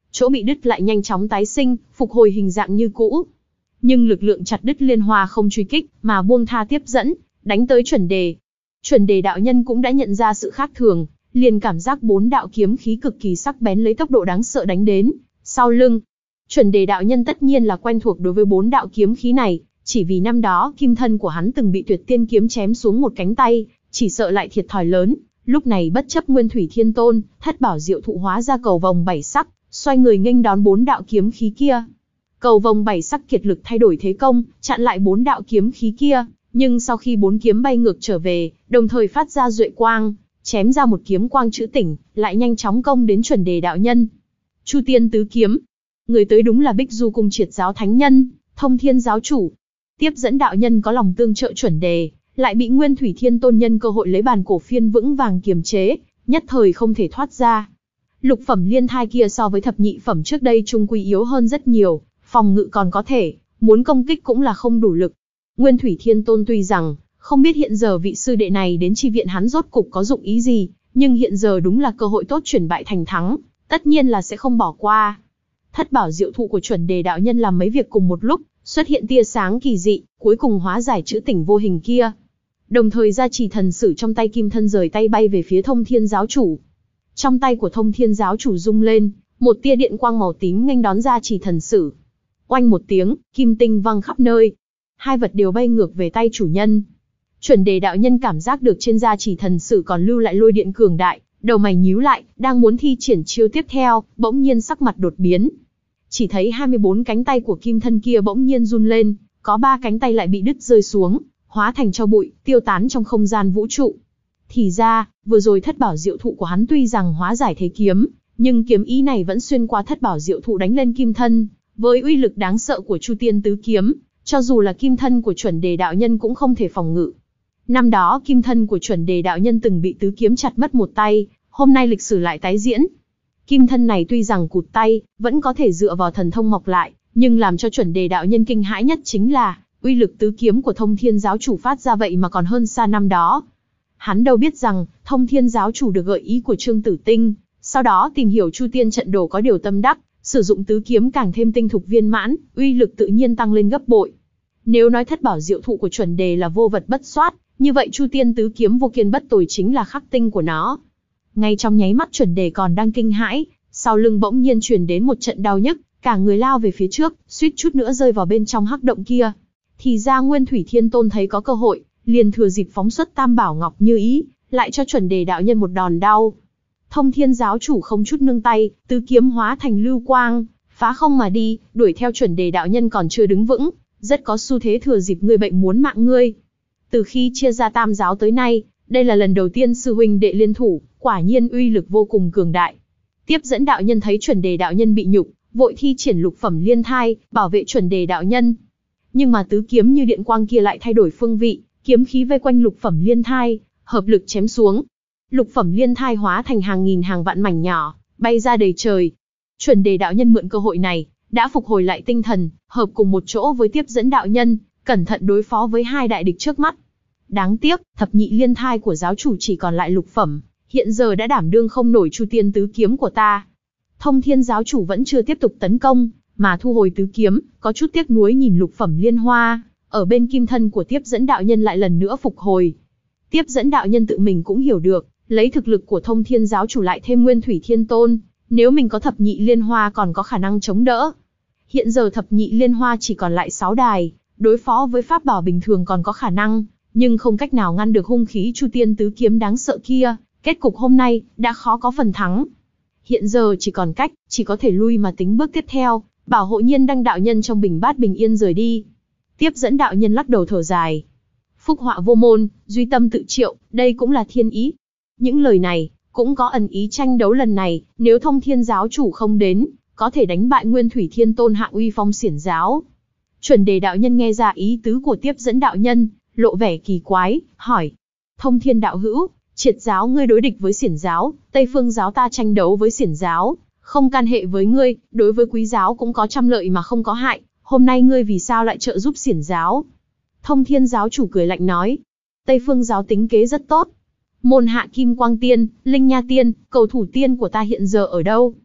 chỗ bị đứt lại nhanh chóng tái sinh, phục hồi hình dạng như cũ. Nhưng lực lượng chặt đứt liên hoa không truy kích, mà buông tha tiếp dẫn, đánh tới chuẩn đề. Chuẩn đề đạo nhân cũng đã nhận ra sự khác thường, liền cảm giác bốn đạo kiếm khí cực kỳ sắc bén lấy tốc độ đáng sợ đánh đến. Sau lưng, chuẩn đề đạo nhân tất nhiên là quen thuộc đối với bốn đạo kiếm khí này, chỉ vì năm đó kim thân của hắn từng bị tuyệt tiên kiếm chém xuống một cánh tay, chỉ sợ lại thiệt thòi lớn. Lúc này bất chấp Nguyên Thủy Thiên Tôn, Thất Bảo Diệu Thụ hóa ra cầu vồng bảy sắc, xoay người nghênh đón bốn đạo kiếm khí kia. Cầu vồng bảy sắc kiệt lực thay đổi thế công, chặn lại bốn đạo kiếm khí kia, nhưng sau khi bốn kiếm bay ngược trở về, đồng thời phát ra duệ quang, chém ra một kiếm quang chữ tỉnh, lại nhanh chóng công đến chuẩn đề đạo nhân. Chu Tiên tứ kiếm, người tới đúng là Bích Du Cung Triệt Giáo Thánh Nhân, Thông Thiên giáo chủ. Tiếp dẫn đạo nhân có lòng tương trợ chuẩn đề, lại bị Nguyên Thủy Thiên Tôn nhân cơ hội lấy bàn cổ phiên vững vàng kiềm chế, nhất thời không thể thoát ra. Lục phẩm liên thai kia so với thập nhị phẩm trước đây trung quy yếu hơn rất nhiều, phòng ngự còn có thể, muốn công kích cũng là không đủ lực. Nguyên Thủy Thiên Tôn tuy rằng không biết hiện giờ vị sư đệ này đến chi viện hắn rốt cục có dụng ý gì, nhưng hiện giờ đúng là cơ hội tốt chuyển bại thành thắng, tất nhiên là sẽ không bỏ qua. Thất bảo diệu thụ của chuẩn đề đạo nhân làm mấy việc cùng một lúc, xuất hiện tia sáng kỳ dị, cuối cùng hóa giải chữ tỉnh vô hình kia. Đồng thời gia trì thần sử trong tay kim thân rời tay bay về phía Thông Thiên giáo chủ. Trong tay của Thông Thiên giáo chủ rung lên, một tia điện quang màu tím nghênh đón gia trì thần sử. Oanh một tiếng, kim tinh văng khắp nơi. Hai vật đều bay ngược về tay chủ nhân. Chuẩn đề đạo nhân cảm giác được trên gia trì thần sử còn lưu lại lôi điện cường đại, đầu mày nhíu lại, đang muốn thi triển chiêu tiếp theo, bỗng nhiên sắc mặt đột biến. Chỉ thấy hai mươi bốn cánh tay của kim thân kia bỗng nhiên run lên, có ba cánh tay lại bị đứt rơi xuống, hóa thành tro bụi, tiêu tán trong không gian vũ trụ. Thì ra, vừa rồi thất bảo diệu thụ của hắn tuy rằng hóa giải thế kiếm, nhưng kiếm ý này vẫn xuyên qua thất bảo diệu thụ đánh lên kim thân, với uy lực đáng sợ của Chu Tiên tứ kiếm, cho dù là kim thân của chuẩn đề đạo nhân cũng không thể phòng ngự. Năm đó kim thân của chuẩn đề đạo nhân từng bị tứ kiếm chặt mất một tay, hôm nay lịch sử lại tái diễn. Kim thân này tuy rằng cụt tay, vẫn có thể dựa vào thần thông mọc lại, nhưng làm cho chuẩn đề đạo nhân kinh hãi nhất chính là, uy lực tứ kiếm của Thông Thiên giáo chủ phát ra vậy mà còn hơn xa năm đó. Hắn đâu biết rằng, Thông Thiên giáo chủ được gợi ý của Trương Tử Tinh, sau đó tìm hiểu Chu Tiên trận đồ có điều tâm đắc, sử dụng tứ kiếm càng thêm tinh thục viên mãn, uy lực tự nhiên tăng lên gấp bội. Nếu nói thất bảo diệu thụ của chuẩn đề là vô vật bất xoát, như vậy Chu Tiên tứ kiếm vô kiên bất tồi chính là khắc tinh của nó. Ngay trong nháy mắt chuẩn đề còn đang kinh hãi, sau lưng bỗng nhiên truyền đến một trận đau nhức, cả người lao về phía trước, suýt chút nữa rơi vào bên trong hắc động kia. Thì ra Nguyên Thủy Thiên Tôn thấy có cơ hội, liền thừa dịp phóng xuất Tam Bảo Ngọc Như Ý, lại cho chuẩn đề đạo nhân một đòn đau. Thông Thiên giáo chủ không chút nương tay, tứ kiếm hóa thành lưu quang, phá không mà đi, đuổi theo chuẩn đề đạo nhân còn chưa đứng vững, rất có xu thế thừa dịp ngươi bệnh muốn mạng ngươi. Từ khi chia ra tam giáo tới nay, đây là lần đầu tiên sư huynh đệ liên thủ, quả nhiên uy lực vô cùng cường đại. Tiếp dẫn đạo nhân thấy chuẩn đề đạo nhân bị nhục, vội thi triển lục phẩm liên thai, bảo vệ chuẩn đề đạo nhân. Nhưng mà tứ kiếm như điện quang kia lại thay đổi phương vị, kiếm khí vây quanh lục phẩm liên thai, hợp lực chém xuống. Lục phẩm liên thai hóa thành hàng nghìn hàng vạn mảnh nhỏ, bay ra đầy trời. Chuẩn đề đạo nhân mượn cơ hội này, đã phục hồi lại tinh thần, hợp cùng một chỗ với tiếp dẫn đạo nhân, cẩn thận đối phó với hai đại địch trước mắt. Đáng tiếc, thập nhị liên thai của giáo chủ chỉ còn lại lục phẩm, hiện giờ đã đảm đương không nổi Chu Tiên tứ kiếm của ta. Thông Thiên giáo chủ vẫn chưa tiếp tục tấn công, mà thu hồi tứ kiếm, có chút tiếc nuối nhìn lục phẩm liên hoa, ở bên kim thân của tiếp dẫn đạo nhân lại lần nữa phục hồi. Tiếp dẫn đạo nhân tự mình cũng hiểu được, lấy thực lực của Thông Thiên giáo chủ lại thêm Nguyên Thủy Thiên Tôn, nếu mình có thập nhị liên hoa còn có khả năng chống đỡ. Hiện giờ thập nhị liên hoa chỉ còn lại sáu đài, đối phó với pháp bảo bình thường còn có khả năng, nhưng không cách nào ngăn được hung khí Chu Tiên tứ kiếm đáng sợ kia, kết cục hôm nay đã khó có phần thắng. Hiện giờ chỉ còn cách, chỉ có thể lui mà tính bước tiếp theo, bảo hộ Nhiên Đăng đạo nhân trong bình bát bình yên rời đi. Tiếp dẫn đạo nhân lắc đầu thở dài. Phúc họa vô môn, duy tâm tự triệu, đây cũng là thiên ý. Những lời này, cũng có ẩn ý tranh đấu lần này, nếu Thông Thiên giáo chủ không đến, có thể đánh bại Nguyên Thủy Thiên Tôn hạ uy phong xiển giáo. Chuẩn đề đạo nhân nghe ra ý tứ của tiếp dẫn đạo nhân, lộ vẻ kỳ quái, hỏi. Thông Thiên đạo hữu, Triệt giáo ngươi đối địch với xiển giáo, Tây Phương giáo ta tranh đấu với xiển giáo, không can hệ với ngươi, đối với quý giáo cũng có trăm lợi mà không có hại, hôm nay ngươi vì sao lại trợ giúp xiển giáo? Thông Thiên giáo chủ cười lạnh nói. Tây Phương giáo tính kế rất tốt. Môn hạ Kim Quang Tiên, Linh Nha Tiên, cầu thủ tiên của ta hiện giờ ở đâu?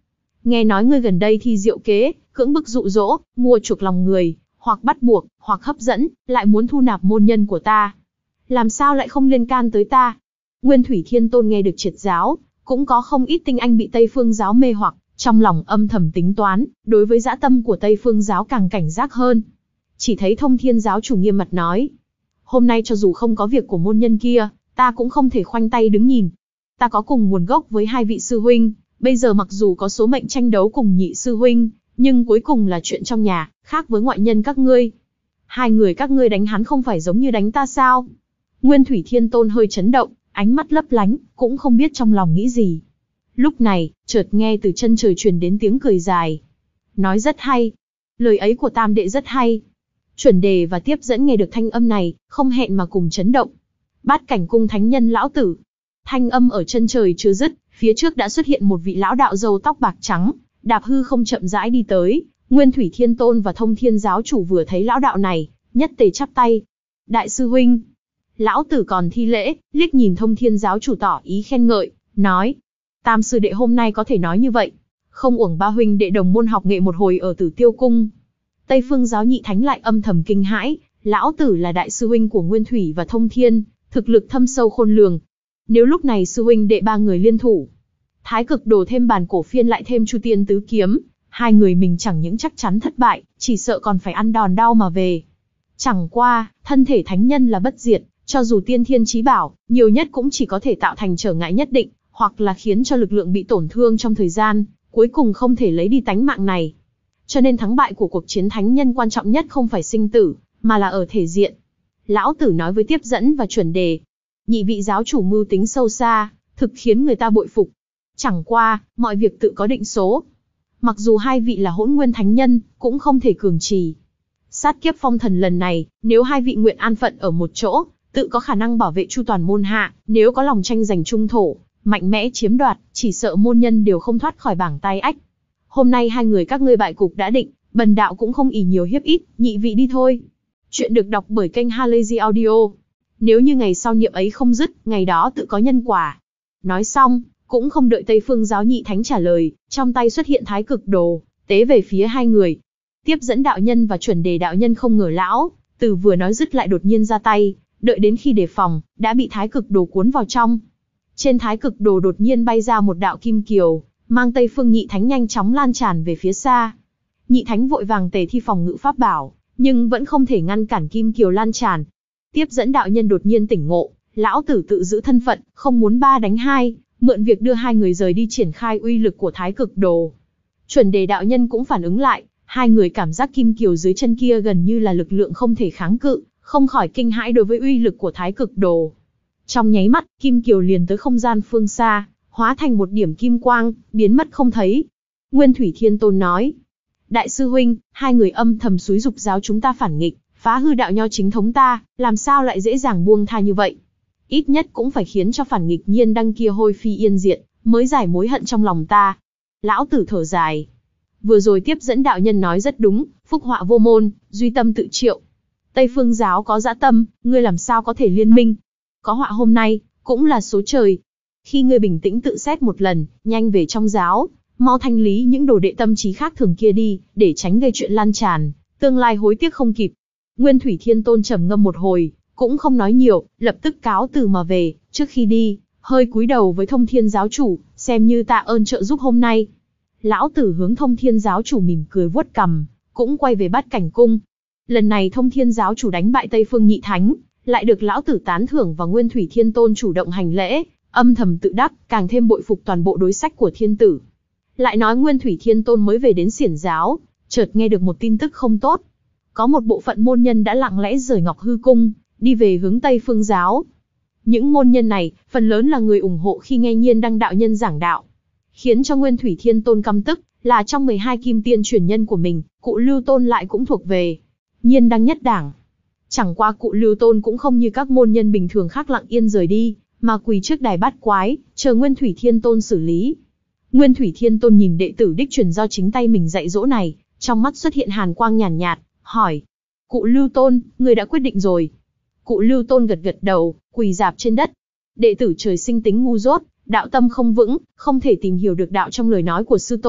Nghe nói ngươi gần đây thi diệu kế, cưỡng bức dụ dỗ, mua chuộc lòng người, hoặc bắt buộc, hoặc hấp dẫn, lại muốn thu nạp môn nhân của ta. Làm sao lại không liên can tới ta? Nguyên Thủy Thiên Tôn nghe được triệt giáo, cũng có không ít tinh anh bị Tây Phương giáo mê hoặc, trong lòng âm thầm tính toán, đối với dã tâm của Tây Phương giáo càng cảnh giác hơn. Chỉ thấy Thông Thiên giáo chủ nghiêm mặt nói, hôm nay cho dù không có việc của môn nhân kia, ta cũng không thể khoanh tay đứng nhìn. Ta có cùng nguồn gốc với hai vị sư huynh, bây giờ mặc dù có số mệnh tranh đấu cùng nhị sư huynh, nhưng cuối cùng là chuyện trong nhà, khác với ngoại nhân các ngươi. Hai người các ngươi đánh hắn không phải giống như đánh ta sao? Nguyên Thủy Thiên Tôn hơi chấn động, ánh mắt lấp lánh, cũng không biết trong lòng nghĩ gì. Lúc này, chợt nghe từ chân trời truyền đến tiếng cười dài. Nói rất hay. Lời ấy của tam đệ rất hay. Chuẩn đề và tiếp dẫn nghe được thanh âm này, không hẹn mà cùng chấn động. Bát cảnh cung thánh nhân lão tử. Thanh âm ở chân trời chưa dứt, phía trước đã xuất hiện một vị lão đạo râu tóc bạc trắng, đạp hư không chậm rãi đi tới. Nguyên Thủy Thiên Tôn và Thông Thiên giáo chủ vừa thấy lão đạo này, nhất tề chắp tay. Đại sư huynh. Lão tử còn thi lễ, liếc nhìn Thông Thiên giáo chủ tỏ ý khen ngợi, nói. Tam sư đệ hôm nay có thể nói như vậy. Không uổng ba huynh đệ đồng môn học nghệ một hồi ở Tử Tiêu Cung. Tây Phương giáo nhị thánh lại âm thầm kinh hãi, lão tử là đại sư huynh của Nguyên Thủy và Thông Thiên, thực lực thâm sâu khôn lường. Nếu lúc này sư huynh đệ ba người liên thủ, Thái Cực Đồ thêm Bàn Cổ Phiên lại thêm Chu Tiên Tứ Kiếm, hai người mình chẳng những chắc chắn thất bại, chỉ sợ còn phải ăn đòn đau mà về. Chẳng qua, thân thể thánh nhân là bất diệt, cho dù tiên thiên chí bảo, nhiều nhất cũng chỉ có thể tạo thành trở ngại nhất định, hoặc là khiến cho lực lượng bị tổn thương trong thời gian, cuối cùng không thể lấy đi tánh mạng này. Cho nên thắng bại của cuộc chiến thánh nhân quan trọng nhất không phải sinh tử, mà là ở thể diện. Lão tử nói với tiếp dẫn và chuẩn đề. Nhị vị giáo chủ mưu tính sâu xa, thực khiến người ta bội phục. Chẳng qua, mọi việc tự có định số. Mặc dù hai vị là hỗn nguyên thánh nhân, cũng không thể cường trì. Sát kiếp phong thần lần này, nếu hai vị nguyện an phận ở một chỗ, tự có khả năng bảo vệ chu toàn môn hạ, nếu có lòng tranh giành trung thổ, mạnh mẽ chiếm đoạt, chỉ sợ môn nhân đều không thoát khỏi bảng tay ách. Hôm nay hai người các ngươi bại cục đã định, bần đạo cũng không ỷ nhiều hiếp ít, nhị vị đi thôi. Chuyện được đọc bởi kênh Halazy Audio. Nếu như ngày sau niệm ấy không dứt, ngày đó tự có nhân quả. Nói xong, cũng không đợi Tây Phương giáo nhị thánh trả lời, trong tay xuất hiện Thái Cực Đồ, tế về phía hai người. Tiếp dẫn đạo nhân và chuẩn đề đạo nhân không ngờ lão tử vừa nói dứt lại đột nhiên ra tay, đợi đến khi đề phòng, đã bị Thái Cực Đồ cuốn vào trong. Trên Thái Cực Đồ đột nhiên bay ra một đạo kim kiều, mang Tây Phương nhị thánh nhanh chóng lan tràn về phía xa. Nhị thánh vội vàng tề thi phòng ngự pháp bảo, nhưng vẫn không thể ngăn cản kim kiều lan tràn. Tiếp dẫn đạo nhân đột nhiên tỉnh ngộ, lão tử tự giữ thân phận, không muốn ba đánh hai, mượn việc đưa hai người rời đi triển khai uy lực của Thái Cực Đồ. Chuẩn đề đạo nhân cũng phản ứng lại, hai người cảm giác kim kiều dưới chân kia gần như là lực lượng không thể kháng cự, không khỏi kinh hãi đối với uy lực của Thái Cực Đồ. Trong nháy mắt, kim kiều liền tới không gian phương xa, hóa thành một điểm kim quang, biến mất không thấy. Nguyên Thủy Thiên Tôn nói, đại sư huynh, hai người âm thầm xúi dục giáo chúng ta phản nghịch, phá hư đạo nho chính thống ta, làm sao lại dễ dàng buông tha như vậy? Ít nhất cũng phải khiến cho phản nghịch nhiên đăng kia hôi phi yên diệt, mới giải mối hận trong lòng ta. Lão tử thở dài. Vừa rồi tiếp dẫn đạo nhân nói rất đúng, phúc họa vô môn, duy tâm tự triệu. Tây Phương giáo có dã tâm, ngươi làm sao có thể liên minh? Có họa hôm nay, cũng là số trời. Khi ngươi bình tĩnh tự xét một lần, nhanh về trong giáo, mau thanh lý những đồ đệ tâm trí khác thường kia đi, để tránh gây chuyện lan tràn, tương lai hối tiếc không kịp. Nguyên Thủy Thiên Tôn trầm ngâm một hồi, cũng không nói nhiều, lập tức cáo từ mà về. Trước khi đi, hơi cúi đầu với Thông Thiên giáo chủ, xem như tạ ơn trợ giúp hôm nay. Lão tử hướng Thông Thiên giáo chủ mỉm cười vuốt cằm, cũng quay về Bát Cảnh cung. Lần này Thông Thiên giáo chủ đánh bại Tây Phương nhị thánh, lại được lão tử tán thưởng và Nguyên Thủy Thiên Tôn chủ động hành lễ, âm thầm tự đắc, càng thêm bội phục toàn bộ đối sách của thiên tử. Lại nói Nguyên Thủy Thiên Tôn mới về đến xiển giáo, chợt nghe được một tin tức không tốt. Có một bộ phận môn nhân đã lặng lẽ rời Ngọc Hư cung, đi về hướng Tây Phương giáo. Những môn nhân này, phần lớn là người ủng hộ khi nghe Nhiên Đăng đạo nhân giảng đạo. Khiến cho Nguyên Thủy Thiên Tôn căm tức, là trong mười hai kim tiên truyền nhân của mình, cụ Lưu Tôn lại cũng thuộc về Nhiên Đăng nhất đảng. Chẳng qua cụ Lưu Tôn cũng không như các môn nhân bình thường khác lặng yên rời đi, mà quỳ trước đài bát quái, chờ Nguyên Thủy Thiên Tôn xử lý. Nguyên Thủy Thiên Tôn nhìn đệ tử đích truyền do chính tay mình dạy dỗ này, trong mắt xuất hiện hàn quang nhàn nhạt, nhạt, hỏi. Cụ Lưu Tôn, người đã quyết định rồi. Cụ Lưu Tôn gật gật đầu, quỳ rạp trên đất. Đệ tử trời sinh tính ngu dốt, đạo tâm không vững, không thể tìm hiểu được đạo trong lời nói của sư tôn,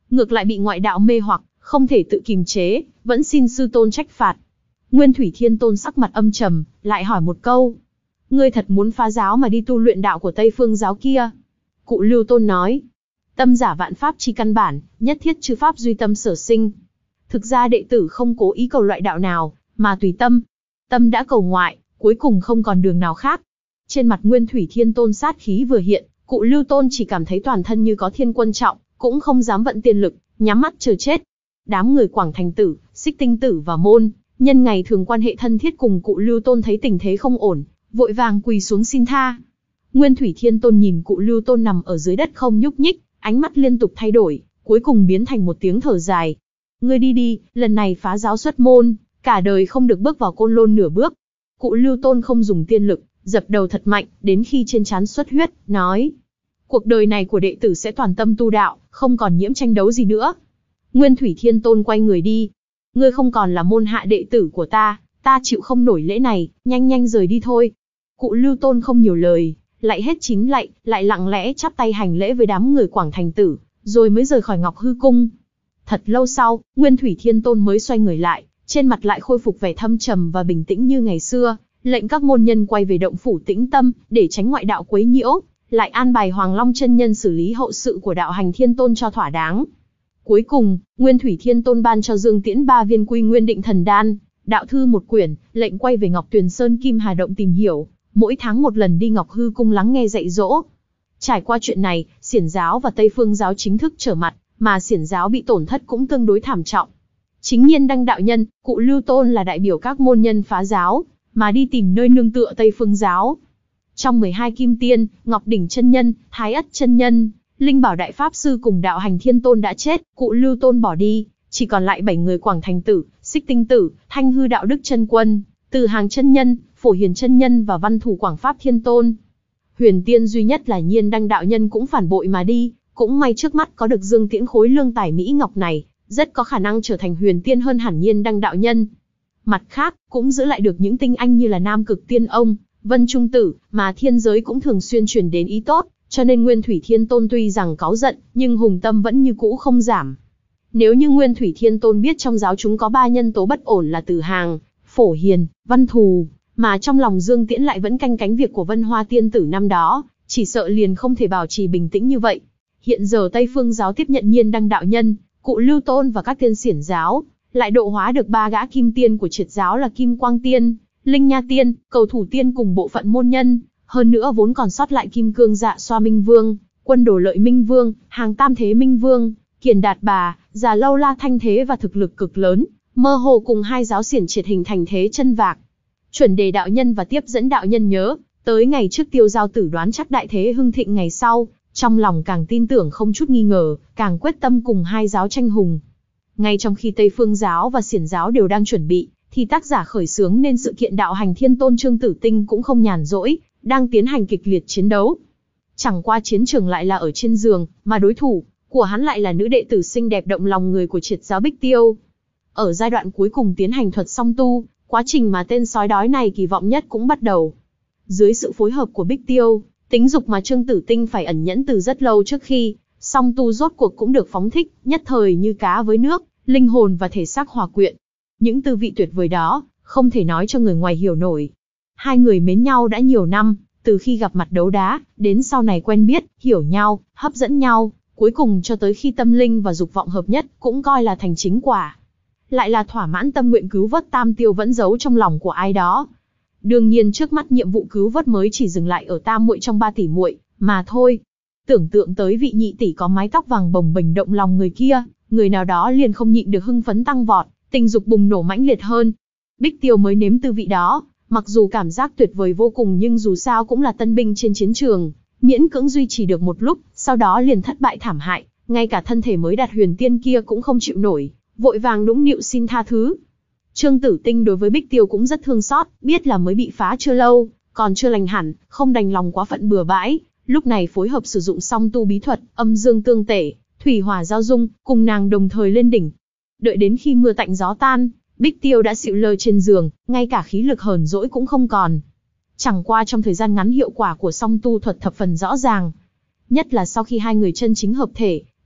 ngược lại bị ngoại đạo mê hoặc, không thể tự kiềm chế, vẫn xin sư tôn trách phạt. Nguyên Thủy Thiên Tôn sắc mặt âm trầm, lại hỏi một câu. Ngươi thật muốn phá giáo mà đi tu luyện đạo của Tây Phương giáo kia? Cụ Lưu Tôn nói. Tâm giả vạn pháp chi căn bản, nhất thiết chư pháp duy tâm sở sinh. Thực ra đệ tử không cố ý cầu loại đạo nào, mà tùy tâm. Tâm đã cầu ngoại, cuối cùng không còn đường nào khác. Trên mặt Nguyên Thủy Thiên Tôn sát khí vừa hiện, Cụ Lưu Tôn chỉ cảm thấy toàn thân như có thiên quân trọng, cũng không dám vận tiên lực, nhắm mắt chờ chết. Đám người Quảng Thành Tử, Xích Tinh Tử và Môn Nhân ngày thường quan hệ thân thiết cùng Cụ Lưu Tôn thấy tình thế không ổn, vội vàng quỳ xuống xin tha. Nguyên Thủy Thiên Tôn nhìn Cụ Lưu Tôn nằm ở dưới đất không nhúc nhích, ánh mắt liên tục thay đổi, cuối cùng biến thành một tiếng thở dài. Ngươi đi đi, lần này phá giáo xuất môn, cả đời không được bước vào Côn Lôn nửa bước. Cụ Lưu Tôn không dùng tiên lực, dập đầu thật mạnh, đến khi trên trán xuất huyết, nói. Cuộc đời này của đệ tử sẽ toàn tâm tu đạo, không còn nhiễm tranh đấu gì nữa. Nguyên Thủy Thiên Tôn quay người đi. Ngươi không còn là môn hạ đệ tử của ta, ta chịu không nổi lễ này, nhanh nhanh rời đi thôi. Cụ Lưu Tôn không nhiều lời, lại hết chín lạy, lại lặng lẽ chắp tay hành lễ với đám người Quảng Thành Tử, rồi mới rời khỏi Ngọc Hư Cung. Thật lâu sau, Nguyên Thủy Thiên Tôn mới xoay người lại, trên mặt lại khôi phục vẻ thâm trầm và bình tĩnh như ngày xưa, lệnh các môn nhân quay về động phủ tĩnh tâm, để tránh ngoại đạo quấy nhiễu, lại an bài Hoàng Long chân nhân xử lý hậu sự của đạo hành Thiên Tôn cho thỏa đáng. Cuối cùng, Nguyên Thủy Thiên Tôn ban cho Dương Tiễn ba viên Quy Nguyên Định Thần Đan, đạo thư một quyển, lệnh quay về Ngọc Tuyền Sơn Kim Hà Động tìm hiểu, mỗi tháng một lần đi Ngọc Hư Cung lắng nghe dạy dỗ. Trải qua chuyện này, Xiển giáo và Tây Phương giáo chính thức trở mặt, mà Xiển giáo bị tổn thất cũng tương đối thảm trọng. Chính Nhiên Đăng đạo nhân, Cụ Lưu Tôn là đại biểu các môn nhân phá giáo, mà đi tìm nơi nương tựa Tây Phương giáo. Trong mười hai kim tiên, Ngọc Đỉnh chân nhân, Thái Ất chân nhân, Linh Bảo đại pháp sư cùng đạo hành Thiên Tôn đã chết, Cụ Lưu Tôn bỏ đi, chỉ còn lại bảy người Quảng Thành Tử, Xích Tinh Tử, Thanh Hư đạo đức chân quân, Từ Hàng chân nhân, Phổ Hiền chân nhân và Văn Thủ Quảng Pháp Thiên Tôn. Huyền tiên duy nhất là Nhiên Đăng đạo nhân cũng phản bội mà đi, cũng may trước mắt có được Dương Tiễn khối lương tài mỹ ngọc này, rất có khả năng trở thành huyền tiên hơn hẳn Nhiên Đăng đạo nhân. Mặt khác, cũng giữ lại được những tinh anh như là Nam Cực Tiên Ông, Vân Trung Tử, mà thiên giới cũng thường xuyên truyền đến ý tốt, cho nên Nguyên Thủy Thiên Tôn tuy rằng cáu giận, nhưng hùng tâm vẫn như cũ không giảm. Nếu như Nguyên Thủy Thiên Tôn biết trong giáo chúng có ba nhân tố bất ổn là Từ Hàng, Phổ Hiền, Văn Thù, mà trong lòng Dương Tiễn lại vẫn canh cánh việc của Vân Hoa Tiên Tử năm đó, chỉ sợ liền không thể bảo trì bình tĩnh như vậy. Hiện giờ Tây Phương giáo tiếp nhận Nhiên Đăng đạo nhân, Cụ Lưu Tôn và các tiên Xiển giáo, lại độ hóa được ba gã kim tiên của Triệt giáo là Kim Quang Tiên, Linh Nha Tiên, Cầu Thủ Tiên cùng bộ phận môn nhân, hơn nữa vốn còn sót lại Kim Cương Dạ Xoa Minh Vương, Quân Đồ Lợi Minh Vương, Hàng Tam Thế Minh Vương, Kiền Đạt Bà, Già Lâu La Thanh Thế và thực lực cực lớn, mơ hồ cùng hai giáo Xiển Triệt hình thành thế chân vạc. Chuẩn Đề đạo nhân và Tiếp Dẫn đạo nhân nhớ, tới ngày trước Tiêu Giao Tử đoán chắc đại thế hưng thịnh ngày sau, trong lòng càng tin tưởng không chút nghi ngờ, càng quyết tâm cùng hai giáo tranh hùng. Ngay trong khi Tây Phương giáo và Xiển giáo đều đang chuẩn bị, thì tác giả khởi xướng nên sự kiện đạo hành Thiên Tôn Trương Tử Tinh cũng không nhàn rỗi, đang tiến hành kịch liệt chiến đấu. Chẳng qua chiến trường lại là ở trên giường, mà đối thủ của hắn lại là nữ đệ tử xinh đẹp động lòng người của Triệt giáo Bích Tiêu. Ở giai đoạn cuối cùng tiến hành thuật song tu, quá trình mà tên sói đói này kỳ vọng nhất cũng bắt đầu. Dưới sự phối hợp của Bích Tiêu, tính dục mà Trương Tử Tinh phải ẩn nhẫn từ rất lâu trước khi song tu rốt cuộc cũng được phóng thích, nhất thời như cá với nước, linh hồn và thể xác hòa quyện. Những tư vị tuyệt vời đó, không thể nói cho người ngoài hiểu nổi. Hai người mến nhau đã nhiều năm, từ khi gặp mặt đấu đá, đến sau này quen biết, hiểu nhau, hấp dẫn nhau, cuối cùng cho tới khi tâm linh và dục vọng hợp nhất, cũng coi là thành chính quả. Lại là thỏa mãn tâm nguyện cứu vớt Tam Tiêu vẫn giấu trong lòng của ai đó. Đương nhiên trước mắt nhiệm vụ cứu vớt mới chỉ dừng lại ở tam muội trong ba tỷ muội mà thôi. Tưởng tượng tới vị nhị tỷ có mái tóc vàng bồng bềnh động lòng người kia, người nào đó liền không nhịn được hưng phấn tăng vọt, tình dục bùng nổ mãnh liệt hơn. Bích Tiêu mới nếm tư vị đó, mặc dù cảm giác tuyệt vời vô cùng nhưng dù sao cũng là tân binh trên chiến trường, miễn cưỡng duy trì được một lúc, sau đó liền thất bại thảm hại, ngay cả thân thể mới đạt huyền tiên kia cũng không chịu nổi, vội vàng nũng nịu xin tha thứ. Trương Tử Tinh đối với Bích Tiêu cũng rất thương xót, biết là mới bị phá chưa lâu, còn chưa lành hẳn, không đành lòng quá phận bừa bãi, lúc này phối hợp sử dụng song tu bí thuật, âm dương tương tể, thủy hỏa giao dung, cùng nàng đồng thời lên đỉnh. Đợi đến khi mưa tạnh gió tan, Bích Tiêu đã xịu lơ trên giường, ngay cả khí lực hờn dỗi cũng không còn. Chẳng qua trong thời gian ngắn hiệu quả của song tu thuật thập phần rõ ràng. Nhất là sau khi hai người chân chính hợp thể,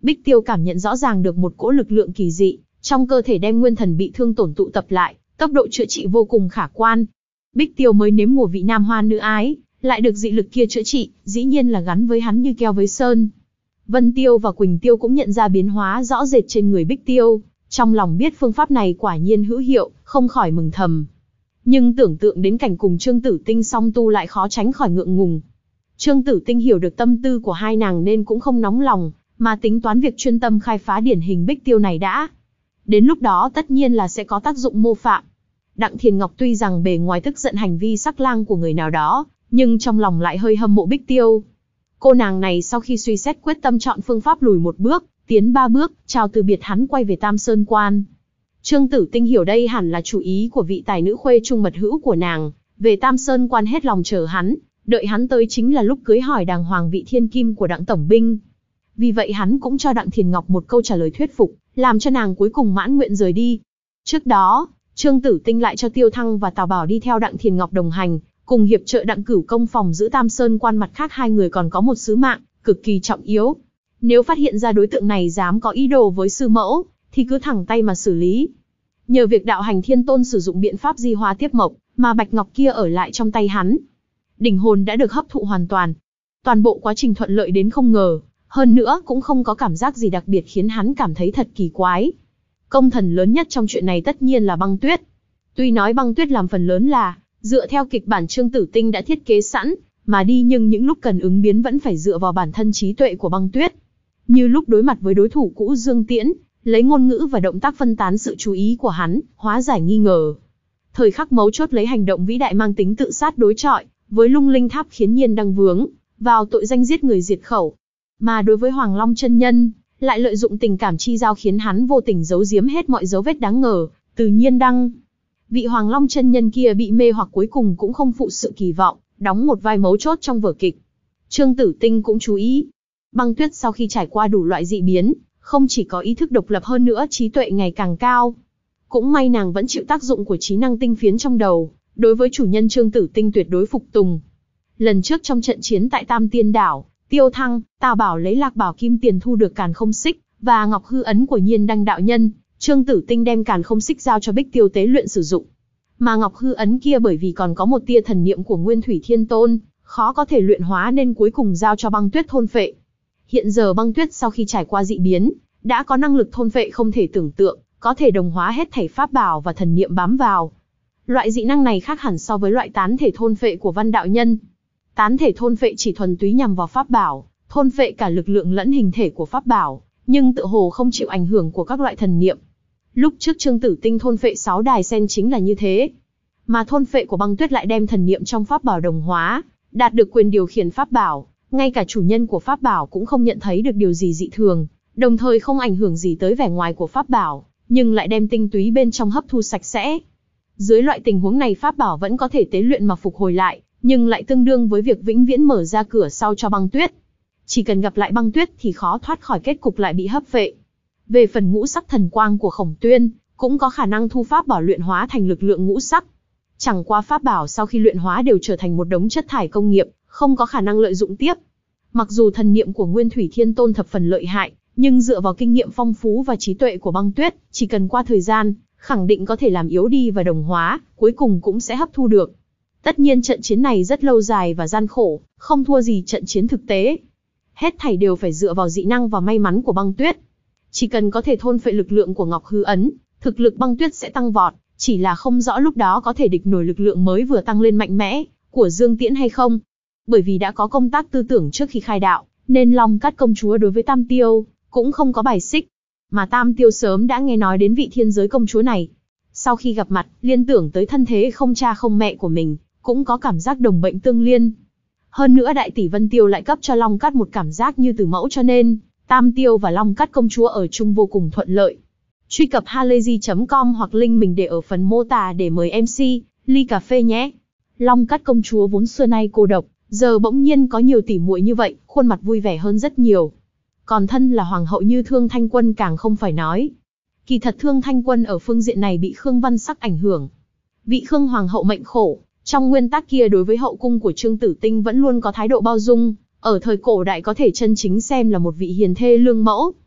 Bích Tiêu cảm nhận rõ ràng được một cỗ lực lượng kỳ dị, trong cơ thể đem nguyên thần bị thương tổn tụ tập lại, tốc độ chữa trị vô cùng khả quan. Bích Tiêu mới nếm mùa vị nam hoa nữ ái, lại được dị lực kia chữa trị, dĩ nhiên là gắn với hắn như keo với sơn. Vân Tiêu và Quỳnh Tiêu cũng nhận ra biến hóa rõ rệt trên người Bích Tiêu, trong lòng biết phương pháp này quả nhiên hữu hiệu, không khỏi mừng thầm. Nhưng tưởng tượng đến cảnh cùng Trương Tử Tinh song tu lại khó tránh khỏi ngượng ngùng. Trương Tử Tinh hiểu được tâm tư của hai nàng nên cũng không nóng lòng, mà tính toán việc chuyên tâm khai phá điển hình Bích Tiêu này đã. Đến lúc đó tất nhiên là sẽ có tác dụng mô phạm. Đặng Thiền Ngọc tuy rằng bề ngoài tức giận hành vi sắc lang của người nào đó, nhưng trong lòng lại hơi hâm mộ Bích Tiêu. Cô nàng này sau khi suy xét quyết tâm chọn phương pháp lùi một bước, tiến ba bước, chào từ biệt hắn quay về Tam Sơn Quan. Trương Tử Tinh hiểu đây hẳn là chủ ý của vị tài nữ khuê trung mật hữu của nàng, về Tam Sơn Quan hết lòng chờ hắn, đợi hắn tới chính là lúc cưới hỏi đàng hoàng vị thiên kim của Đặng tổng binh. Vì vậy hắn cũng cho Đặng Thiền Ngọc một câu trả lời thuyết phục, làm cho nàng cuối cùng mãn nguyện rời đi. Trước đó, Trương Tử Tinh lại cho Tiêu Thăng và Tào Bảo đi theo Đặng Thiền Ngọc đồng hành, cùng hiệp trợ Đặng Cửu công phòng giữ Tam Sơn Quan. Mặt khác hai người còn có một sứ mạng cực kỳ trọng yếu. Nếu phát hiện ra đối tượng này dám có ý đồ với sư mẫu, thì cứ thẳng tay mà xử lý. Nhờ việc đạo hành thiên tôn sử dụng biện pháp di hóa tiếp mộc, mà bạch ngọc kia ở lại trong tay hắn. Đỉnh hồn đã được hấp thụ hoàn toàn. Toàn bộ quá trình thuận lợi đến không ngờ, hơn nữa cũng không có cảm giác gì đặc biệt khiến hắn cảm thấy thật kỳ quái. Công thần lớn nhất trong chuyện này tất nhiên là Băng Tuyết. Tuy nói Băng Tuyết làm phần lớn là dựa theo kịch bản Trương Tử Tinh đã thiết kế sẵn, mà đi nhưng những lúc cần ứng biến vẫn phải dựa vào bản thân trí tuệ của Băng Tuyết. Như lúc đối mặt với đối thủ cũ Dương Tiễn, lấy ngôn ngữ và động tác phân tán sự chú ý của hắn, hóa giải nghi ngờ. Thời khắc mấu chốt lấy hành động vĩ đại mang tính tự sát đối chọi với Lung Linh Tháp khiến Nhiên Đăng vướng vào tội danh giết người diệt khẩu. Mà đối với Hoàng Long chân nhân, lại lợi dụng tình cảm chi giao khiến hắn vô tình giấu giếm hết mọi dấu vết đáng ngờ từ Nhiên Đăng. Vị Hoàng Long chân nhân kia bị mê hoặc cuối cùng cũng không phụ sự kỳ vọng, đóng một vai mấu chốt trong vở kịch. Trương Tử Tinh cũng chú ý, Băng Tuyết sau khi trải qua đủ loại dị biến, không chỉ có ý thức độc lập hơn nữa trí tuệ ngày càng cao. Cũng may nàng vẫn chịu tác dụng của trí năng tinh phiến trong đầu, đối với chủ nhân Trương Tử Tinh tuyệt đối phục tùng. Lần trước trong trận chiến tại Tam Tiên Đảo, Tiêu Thăng, Tào Bảo lấy Lạc Bảo Kim Tiền thu được Càn Không Xích và Ngọc Hư Ấn của Nhiên Đăng đạo nhân, Trương Tử Tinh đem Càn Không Xích giao cho Bích Tiêu tế luyện sử dụng. Mà Ngọc Hư Ấn kia bởi vì còn có một tia thần niệm của Nguyên Thủy Thiên Tôn, khó có thể luyện hóa nên cuối cùng giao cho Băng Tuyết thôn phệ. Hiện giờ Băng Tuyết sau khi trải qua dị biến, đã có năng lực thôn phệ không thể tưởng tượng, có thể đồng hóa hết thảy pháp bảo và thần niệm bám vào. Loại dị năng này khác hẳn so với loại tán thể thôn phệ của Văn đạo nhân. Tán thể thôn phệ chỉ thuần túy nhằm vào pháp bảo, thôn phệ cả lực lượng lẫn hình thể của pháp bảo, nhưng tự hồ không chịu ảnh hưởng của các loại thần niệm. Lúc trước Trương Tử Tinh thôn phệ sáu đài sen chính là như thế. Mà thôn phệ của Băng Tuyết lại đem thần niệm trong pháp bảo đồng hóa, đạt được quyền điều khiển pháp bảo, ngay cả chủ nhân của pháp bảo cũng không nhận thấy được điều gì dị thường, đồng thời không ảnh hưởng gì tới vẻ ngoài của pháp bảo, nhưng lại đem tinh túy bên trong hấp thu sạch sẽ. Dưới loại tình huống này pháp bảo vẫn có thể tế luyện mà phục hồi lại, nhưng lại tương đương với việc vĩnh viễn mở ra cửa sau cho Băng Tuyết. Chỉ cần gặp lại Băng Tuyết thì khó thoát khỏi kết cục lại bị hấp phệ. Về phần ngũ sắc thần quang của Khổng Tuyên, cũng có khả năng thu pháp bảo luyện hóa thành lực lượng ngũ sắc. Chẳng qua pháp bảo sau khi luyện hóa đều trở thành một đống chất thải công nghiệp, không có khả năng lợi dụng tiếp. Mặc dù thần niệm của Nguyên Thủy Thiên Tôn thập phần lợi hại, nhưng dựa vào kinh nghiệm phong phú và trí tuệ của Băng Tuyết, chỉ cần qua thời gian, khẳng định có thể làm yếu đi và đồng hóa, cuối cùng cũng sẽ hấp thu được. Tất nhiên trận chiến này rất lâu dài và gian khổ, không thua gì trận chiến thực tế. Hết thảy đều phải dựa vào dị năng và may mắn của Băng Tuyết. Chỉ cần có thể thôn phệ lực lượng của Ngọc Hư Ấn, thực lực Băng Tuyết sẽ tăng vọt, chỉ là không rõ lúc đó có thể địch nổi lực lượng mới vừa tăng lên mạnh mẽ của Dương Tiễn hay không. Bởi vì đã có công tác tư tưởng trước khi khai đạo, nên Long Cát công chúa đối với Tam Tiêu cũng không có bài xích, mà Tam Tiêu sớm đã nghe nói đến vị thiên giới công chúa này. Sau khi gặp mặt, liên tưởng tới thân thế không cha không mẹ của mình, cũng có cảm giác đồng bệnh tương liên. Hơn nữa Đại tỷ Vân Tiêu lại cấp cho Long Cát một cảm giác như từ mẫu cho nên, Tam Tiêu và Long Cát công chúa ở chung vô cùng thuận lợi. Truy cập halayzi chấm com hoặc link mình để ở phần mô tả để mời em xê, ly cà phê nhé. Long Cát công chúa vốn xưa nay cô độc, giờ bỗng nhiên có nhiều tỷ muội như vậy, khuôn mặt vui vẻ hơn rất nhiều. Còn thân là hoàng hậu như Thương Thanh Quân càng không phải nói. Kỳ thật Thương Thanh Quân ở phương diện này bị Khương Văn Sắc ảnh hưởng. Vị Khương hoàng hậu mệnh khổ, trong nguyên tắc kia đối với hậu cung của Trương Tử Tinh vẫn luôn có thái độ bao dung, ở thời cổ đại có thể chân chính xem là một vị hiền thê lương mẫu.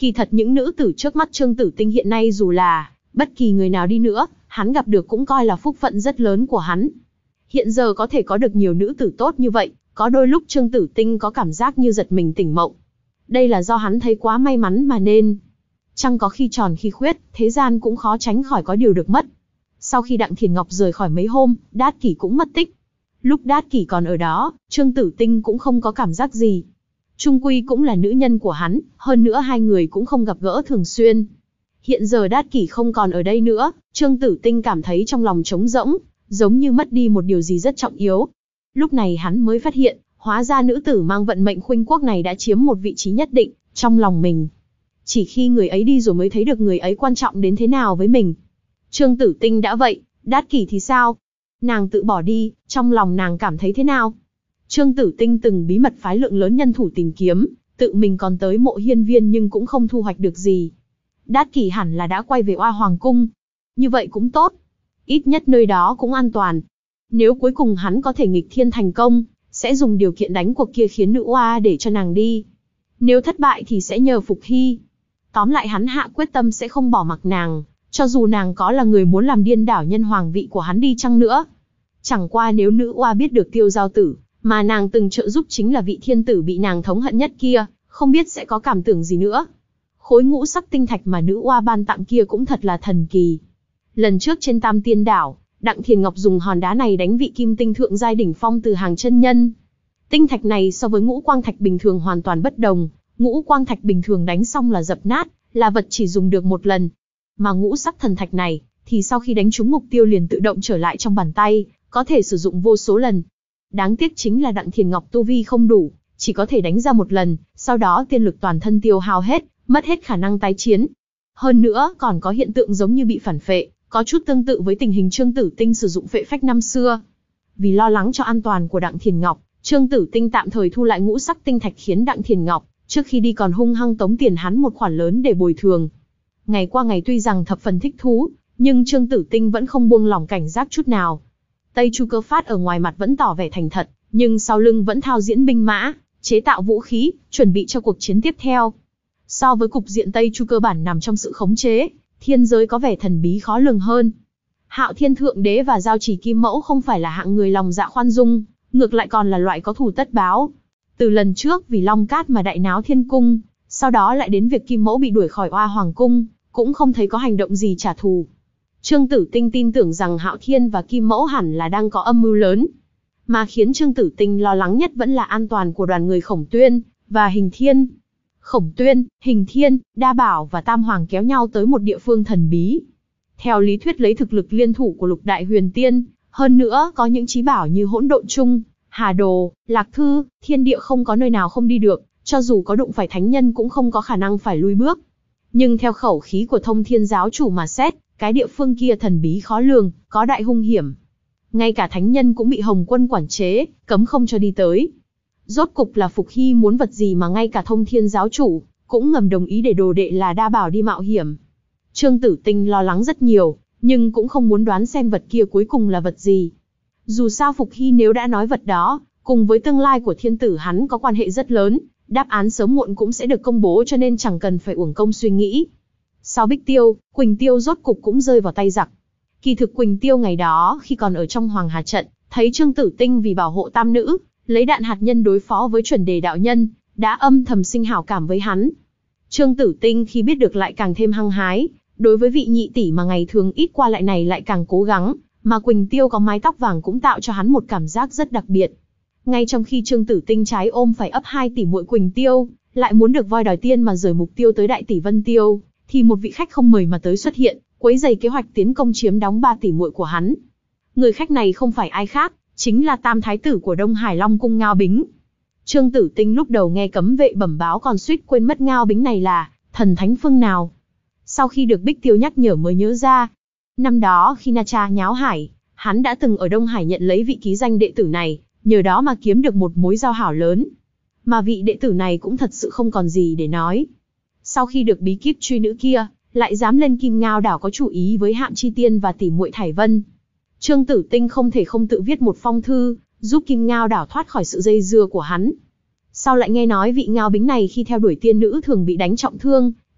Kỳ thật những nữ tử trước mắt Trương Tử Tinh hiện nay dù là bất kỳ người nào đi nữa, hắn gặp được cũng coi là phúc phận rất lớn của hắn. Hiện giờ có thể có được nhiều nữ tử tốt như vậy, có đôi lúc Trương Tử Tinh có cảm giác như giật mình tỉnh mộng. Đây là do hắn thấy quá may mắn mà nên. Trăng có khi tròn khi khuyết, thế gian cũng khó tránh khỏi có điều được mất. Sau khi Đặng Thiền Ngọc rời khỏi mấy hôm, Đát Kỷ cũng mất tích. Lúc Đát Kỷ còn ở đó, Trương Tử Tinh cũng không có cảm giác gì. Trung quy cũng là nữ nhân của hắn, hơn nữa hai người cũng không gặp gỡ thường xuyên. Hiện giờ Đát Kỷ không còn ở đây nữa, Trương Tử Tinh cảm thấy trong lòng trống rỗng, giống như mất đi một điều gì rất trọng yếu. Lúc này hắn mới phát hiện, hóa ra nữ tử mang vận mệnh khuynh quốc này đã chiếm một vị trí nhất định trong lòng mình. Chỉ khi người ấy đi rồi mới thấy được người ấy quan trọng đến thế nào với mình. Trương Tử Tinh đã vậy, Đát Kỷ thì sao? Nàng tự bỏ đi, trong lòng nàng cảm thấy thế nào? Trương Tử Tinh từng bí mật phái lượng lớn nhân thủ tìm kiếm, tự mình còn tới Mộ Hiên Viên nhưng cũng không thu hoạch được gì. Đát Kỷ hẳn là đã quay về Oa Hoàng Cung. Như vậy cũng tốt. Ít nhất nơi đó cũng an toàn. Nếu cuối cùng hắn có thể nghịch thiên thành công, sẽ dùng điều kiện đánh cuộc kia khiến nữ oa để cho nàng đi. Nếu thất bại thì sẽ nhờ Phục Hy. Tóm lại hắn hạ quyết tâm sẽ không bỏ mặc nàng, cho dù nàng có là người muốn làm điên đảo nhân hoàng vị của hắn đi chăng nữa. Chẳng qua nếu nữ oa biết được Tiêu Giao Tử, mà nàng từng trợ giúp chính là vị thiên tử bị nàng thống hận nhất kia, không biết sẽ có cảm tưởng gì nữa. Khối ngũ sắc tinh thạch mà nữ oa ban tặng kia cũng thật là thần kỳ. Lần trước trên Tam Tiên Đảo, Đặng Thiền Ngọc dùng hòn đá này đánh vị kim tinh thượng giai đỉnh phong từ Hàng chân nhân. Tinh thạch này so với ngũ quang thạch bình thường hoàn toàn bất đồng, ngũ quang thạch bình thường đánh xong là dập nát, là vật chỉ dùng được một lần. Mà ngũ sắc thần thạch này, thì sau khi đánh trúng mục tiêu liền tự động trở lại trong bàn tay, có thể sử dụng vô số lần. Đáng tiếc chính là Đặng Thiền Ngọc tu vi không đủ, chỉ có thể đánh ra một lần, sau đó tiên lực toàn thân tiêu hao hết, mất hết khả năng tái chiến. Hơn nữa còn có hiện tượng giống như bị phản phệ, có chút tương tự với tình hình Trương Tử Tinh sử dụng phệ phách năm xưa. Vì lo lắng cho an toàn của Đặng Thiền Ngọc, Trương Tử Tinh tạm thời thu lại ngũ sắc tinh thạch, khiến Đặng Thiền Ngọc trước khi đi còn hung hăng tống tiền hắn một khoản lớn để bồi thường. Ngày qua ngày tuy rằng thập phần thích thú, nhưng Trương Tử Tinh vẫn không buông lỏng cảnh giác chút nào. Tây Chu Cơ Phát ở ngoài mặt vẫn tỏ vẻ thành thật, nhưng sau lưng vẫn thao diễn binh mã, chế tạo vũ khí, chuẩn bị cho cuộc chiến tiếp theo. So với cục diện Tây Chu cơ bản nằm trong sự khống chế, thiên giới có vẻ thần bí khó lường hơn. Hạo Thiên Thượng Đế và Giao Chỉ Kim Mẫu không phải là hạng người lòng dạ khoan dung, ngược lại còn là loại có thù tất báo. Từ lần trước vì Long Cát mà đại náo thiên cung, sau đó lại đến việc Kim Mẫu bị đuổi khỏi Oa Hoàng Cung, cũng không thấy có hành động gì trả thù. Trương Tử Tinh tin tưởng rằng Hạo Thiên và Kim Mẫu hẳn là đang có âm mưu lớn. Mà khiến Trương Tử Tinh lo lắng nhất vẫn là an toàn của đoàn người Khổng Tuyên và Hình Thiên. Khổng Tuyên, Hình Thiên, Đa Bảo và Tam Hoàng kéo nhau tới một địa phương thần bí. Theo lý thuyết lấy thực lực liên thủ của Lục Đại Huyền Tiên, hơn nữa có những chí bảo như Hỗn Độn Chung, Hà Đồ, Lạc Thư, thiên địa không có nơi nào không đi được, cho dù có đụng phải thánh nhân cũng không có khả năng phải lui bước. Nhưng theo khẩu khí của Thông Thiên giáo chủ mà xét, cái địa phương kia thần bí khó lường, có đại hung hiểm. Ngay cả thánh nhân cũng bị Hồng Quân quản chế, cấm không cho đi tới. Rốt cục là Phục Hy muốn vật gì mà ngay cả Thông Thiên giáo chủ cũng ngầm đồng ý để đồ đệ là Đa Bảo đi mạo hiểm. Trương Tử Tinh lo lắng rất nhiều, nhưng cũng không muốn đoán xem vật kia cuối cùng là vật gì. Dù sao Phục Hy nếu đã nói vật đó, cùng với tương lai của thiên tử hắn có quan hệ rất lớn, đáp án sớm muộn cũng sẽ được công bố, cho nên chẳng cần phải uổng công suy nghĩ. Sau Bích Tiêu, Quỳnh Tiêu rốt cục cũng rơi vào tay giặc. Kỳ thực Quỳnh Tiêu ngày đó khi còn ở trong Hoàng Hà trận, thấy Trương Tử Tinh vì bảo hộ tam nữ, lấy đạn hạt nhân đối phó với Chuẩn Đề đạo nhân, đã âm thầm sinh hảo cảm với hắn. Trương Tử Tinh khi biết được lại càng thêm hăng hái, đối với vị nhị tỷ mà ngày thường ít qua lại này lại càng cố gắng, mà Quỳnh Tiêu có mái tóc vàng cũng tạo cho hắn một cảm giác rất đặc biệt. Ngay trong khi Trương Tử Tinh trái ôm phải ấp hai tỷ muội Quỳnh Tiêu, lại muốn được voi đòi tiên mà rời mục tiêu tới đại tỷ Vân Tiêu, thì một vị khách không mời mà tới xuất hiện, quấy rầy kế hoạch tiến công chiếm đóng ba tỷ muội của hắn. Người khách này không phải ai khác, chính là tam thái tử của Đông Hải Long Cung Ngao Bính. Trương Tử Tinh lúc đầu nghe cấm vệ bẩm báo còn suýt quên mất Ngao Bính này là thần thánh phương nào. Sau khi được Bích Tiêu nhắc nhở mới nhớ ra. Năm đó khi Na Cha nháo hải, hắn đã từng ở Đông Hải nhận lấy vị ký danh đệ tử này, nhờ đó mà kiếm được một mối giao hảo lớn. Mà vị đệ tử này cũng thật sự không còn gì để nói. Sau khi được bí kíp truy nữ kia, lại dám lên Kim Ngao đảo có chủ ý với Hạm Chi Tiên và tỷ muội Thải Vân. Trương Tử Tinh không thể không tự viết một phong thư, giúp Kim Ngao đảo thoát khỏi sự dây dưa của hắn. Sau lại nghe nói vị Ngao Bính này khi theo đuổi tiên nữ thường bị đánh trọng thương,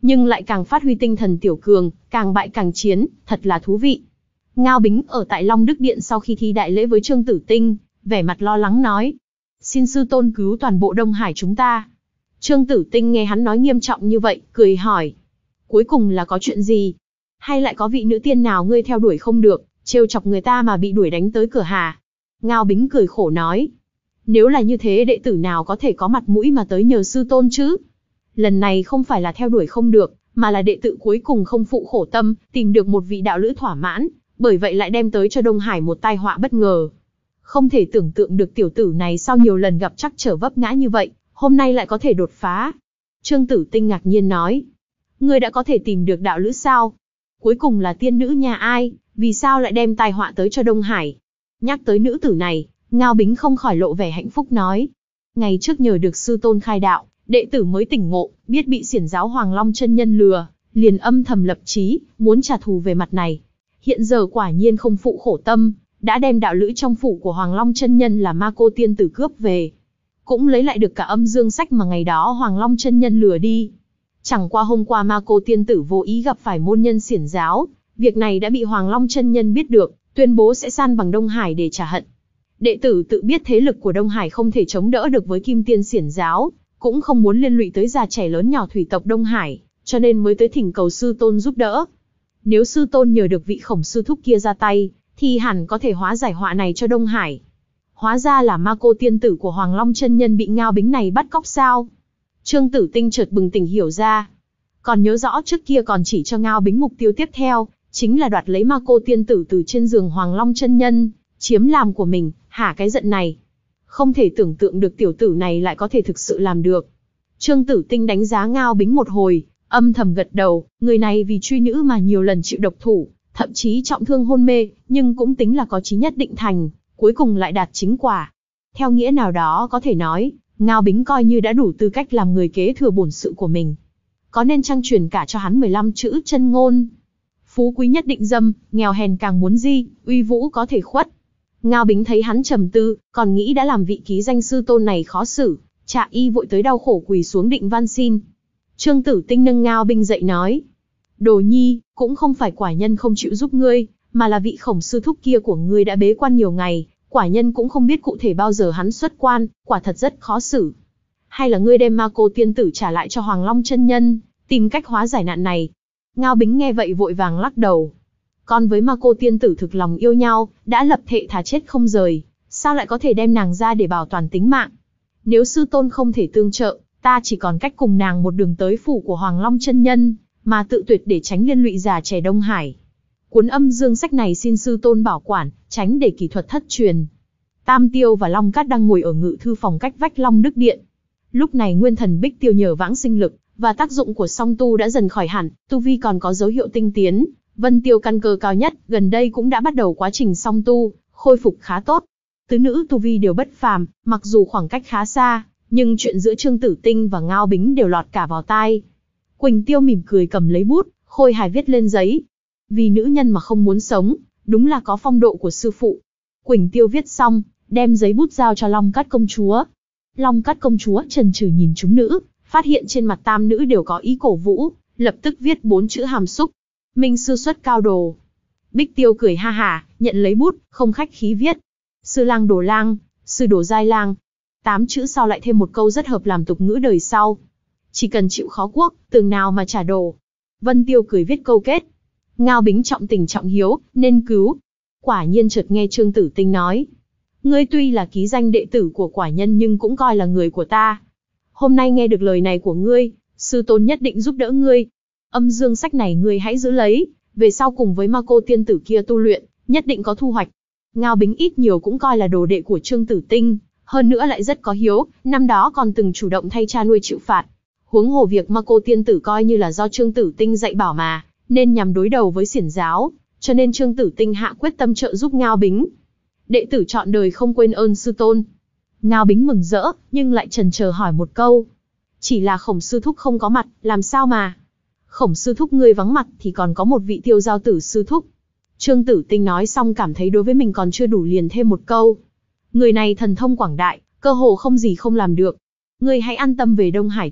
nhưng lại càng phát huy tinh thần tiểu cường, càng bại càng chiến, thật là thú vị. Ngao Bính ở tại Long Đức Điện sau khi thi đại lễ với Trương Tử Tinh, vẻ mặt lo lắng nói. Xin sư tôn cứu toàn bộ Đông Hải chúng ta. Trương Tử Tinh nghe hắn nói nghiêm trọng như vậy, cười hỏi. Cuối cùng là có chuyện gì? Hay lại có vị nữ tiên nào ngươi theo đuổi không được, trêu chọc người ta mà bị đuổi đánh tới cửa hà? Ngao Bính cười khổ nói. Nếu là như thế đệ tử nào có thể có mặt mũi mà tới nhờ sư tôn chứ? Lần này không phải là theo đuổi không được, mà là đệ tử cuối cùng không phụ khổ tâm, tìm được một vị đạo lữ thỏa mãn, bởi vậy lại đem tới cho Đông Hải một tai họa bất ngờ. Không thể tưởng tượng được tiểu tử này sau nhiều lần gặp trắc trở vấp ngã như vậy, hôm nay lại có thể đột phá. Trương Tử Tinh ngạc nhiên nói. Ngươi đã có thể tìm được đạo lữ sao? Cuối cùng là tiên nữ nhà ai, vì sao lại đem tai họa tới cho Đông Hải? Nhắc tới nữ tử này, Ngao Bính không khỏi lộ vẻ hạnh phúc nói. Ngày trước nhờ được sư tôn khai đạo, đệ tử mới tỉnh ngộ, biết bị xiển giáo Hoàng Long chân nhân lừa, liền âm thầm lập chí, muốn trả thù về mặt này. Hiện giờ quả nhiên không phụ khổ tâm, đã đem đạo lữ trong phủ của Hoàng Long chân nhân là Ma Cô tiên tử cướp về. Cũng lấy lại được cả âm dương sách mà ngày đó Hoàng Long chân nhân lừa đi. Chẳng qua hôm qua Ma Cô tiên tử vô ý gặp phải môn nhân xiển giáo, việc này đã bị Hoàng Long chân nhân biết được, tuyên bố sẽ san bằng Đông Hải để trả hận. Đệ tử tự biết thế lực của Đông Hải không thể chống đỡ được với Kim Tiên xiển giáo, cũng không muốn liên lụy tới già trẻ lớn nhỏ thủy tộc Đông Hải, cho nên mới tới thỉnh cầu sư tôn giúp đỡ. Nếu sư tôn nhờ được vị Khổng sư thúc kia ra tay, thì hẳn có thể hóa giải họa này cho Đông Hải. Hóa ra là Ma Cô tiên tử của Hoàng Long chân nhân bị Ngao Bính này bắt cóc sao? Trương Tử Tinh chợt bừng tỉnh hiểu ra. Còn nhớ rõ trước kia còn chỉ cho Ngao Bính mục tiêu tiếp theo, chính là đoạt lấy Ma Cô tiên tử từ trên giường Hoàng Long chân nhân, chiếm làm của mình, hả cái giận này. Không thể tưởng tượng được tiểu tử này lại có thể thực sự làm được. Trương Tử Tinh đánh giá Ngao Bính một hồi, âm thầm gật đầu, người này vì truy nữ mà nhiều lần chịu độc thủ, thậm chí trọng thương hôn mê, nhưng cũng tính là có chí nhất định thành, cuối cùng lại đạt chính quả. Theo nghĩa nào đó có thể nói, Ngao Bính coi như đã đủ tư cách làm người kế thừa bổn sự của mình. Có nên trang truyền cả cho hắn mười lăm chữ chân ngôn. Phú quý nhất định dâm, nghèo hèn càng muốn di, uy vũ có thể khuất. Ngao Bính thấy hắn trầm tư, còn nghĩ đã làm vị ký danh sư tôn này khó xử, Trạ Y vội tới đau khổ quỳ xuống định van xin. Trương Tử Tinh nâng Ngao Bính dậy nói. Đồ nhi, cũng không phải quả nhân không chịu giúp ngươi, mà là vị Khổng sư thúc kia của ngươi đã bế quan nhiều ngày, quả nhân cũng không biết cụ thể bao giờ hắn xuất quan, quả thật rất khó xử. Hay là ngươi đem Ma Cô tiên tử trả lại cho Hoàng Long chân nhân, tìm cách hóa giải nạn này. Ngao Bính nghe vậy vội vàng lắc đầu. Con với Ma Cô tiên tử thực lòng yêu nhau, đã lập thệ thà chết không rời, sao lại có thể đem nàng ra để bảo toàn tính mạng? Nếu sư tôn không thể tương trợ, ta chỉ còn cách cùng nàng một đường tới phủ của Hoàng Long chân nhân, mà tự tuyệt để tránh liên lụy già trẻ Đông Hải. Cuốn âm dương sách này xin sư tôn bảo quản, tránh để kỹ thuật thất truyền. Tam Tiêu và Long Cát đang ngồi ở ngự thư phòng cách vách Long Đức Điện. Lúc này nguyên thần Bích Tiêu nhờ vãng sinh lực và tác dụng của song tu đã dần khỏi hẳn, tu vi còn có dấu hiệu tinh tiến. Vân Tiêu căn cơ cao nhất, gần đây cũng đã bắt đầu quá trình song tu, khôi phục khá tốt. Tứ nữ tu vi đều bất phàm, mặc dù khoảng cách khá xa, nhưng chuyện giữa Trương Tử Tinh và Ngao Bính đều lọt cả vào tai. Quỳnh Tiêu mỉm cười cầm lấy bút, khôi hài viết lên giấy. Vì nữ nhân mà không muốn sống, đúng là có phong độ của sư phụ. Quỳnh Tiêu viết xong, đem giấy bút giao cho Long Cát công chúa. Long Cát công chúa chần chừ nhìn chúng nữ, phát hiện trên mặt tam nữ đều có ý cổ vũ, lập tức viết bốn chữ hàm xúc. Minh sư xuất cao đồ. Bích Tiêu cười ha hả, nhận lấy bút, không khách khí viết. Sư lang đồ lang, sư đồ giai lang. Tám chữ sau lại thêm một câu rất hợp làm tục ngữ đời sau. Chỉ cần chịu khó quốc, tường nào mà trả đồ. Vân Tiêu cười viết câu kết. Ngao Bính trọng tình trọng hiếu, nên cứu. Quả nhiên chợt nghe Trương Tử Tinh nói. Ngươi tuy là ký danh đệ tử của quả nhân nhưng cũng coi là người của ta. Hôm nay nghe được lời này của ngươi, sư tôn nhất định giúp đỡ ngươi. Âm dương sách này ngươi hãy giữ lấy, về sau cùng với Ma Cô tiên tử kia tu luyện, nhất định có thu hoạch. Ngao Bính ít nhiều cũng coi là đồ đệ của Trương Tử Tinh, hơn nữa lại rất có hiếu, năm đó còn từng chủ động thay cha nuôi chịu phạt. Huống hồ việc Ma Cô tiên tử coi như là do Trương Tử Tinh dạy bảo mà, nên nhằm đối đầu với xiển giáo, cho nên Trương Tử Tinh hạ quyết tâm trợ giúp Ngao Bính. Đệ tử trọn đời không quên ơn sư tôn. Ngao Bính mừng rỡ, nhưng lại chần chờ hỏi một câu. Chỉ là Khổng sư thúc không có mặt, làm sao mà? Khổng sư thúc ngươi vắng mặt thì còn có một vị Tiêu giao tử sư thúc. Trương Tử Tinh nói xong cảm thấy đối với mình còn chưa đủ liền thêm một câu. Người này thần thông quảng đại, cơ hồ không gì không làm được. Ngươi hãy an tâm về Đông Hải trước,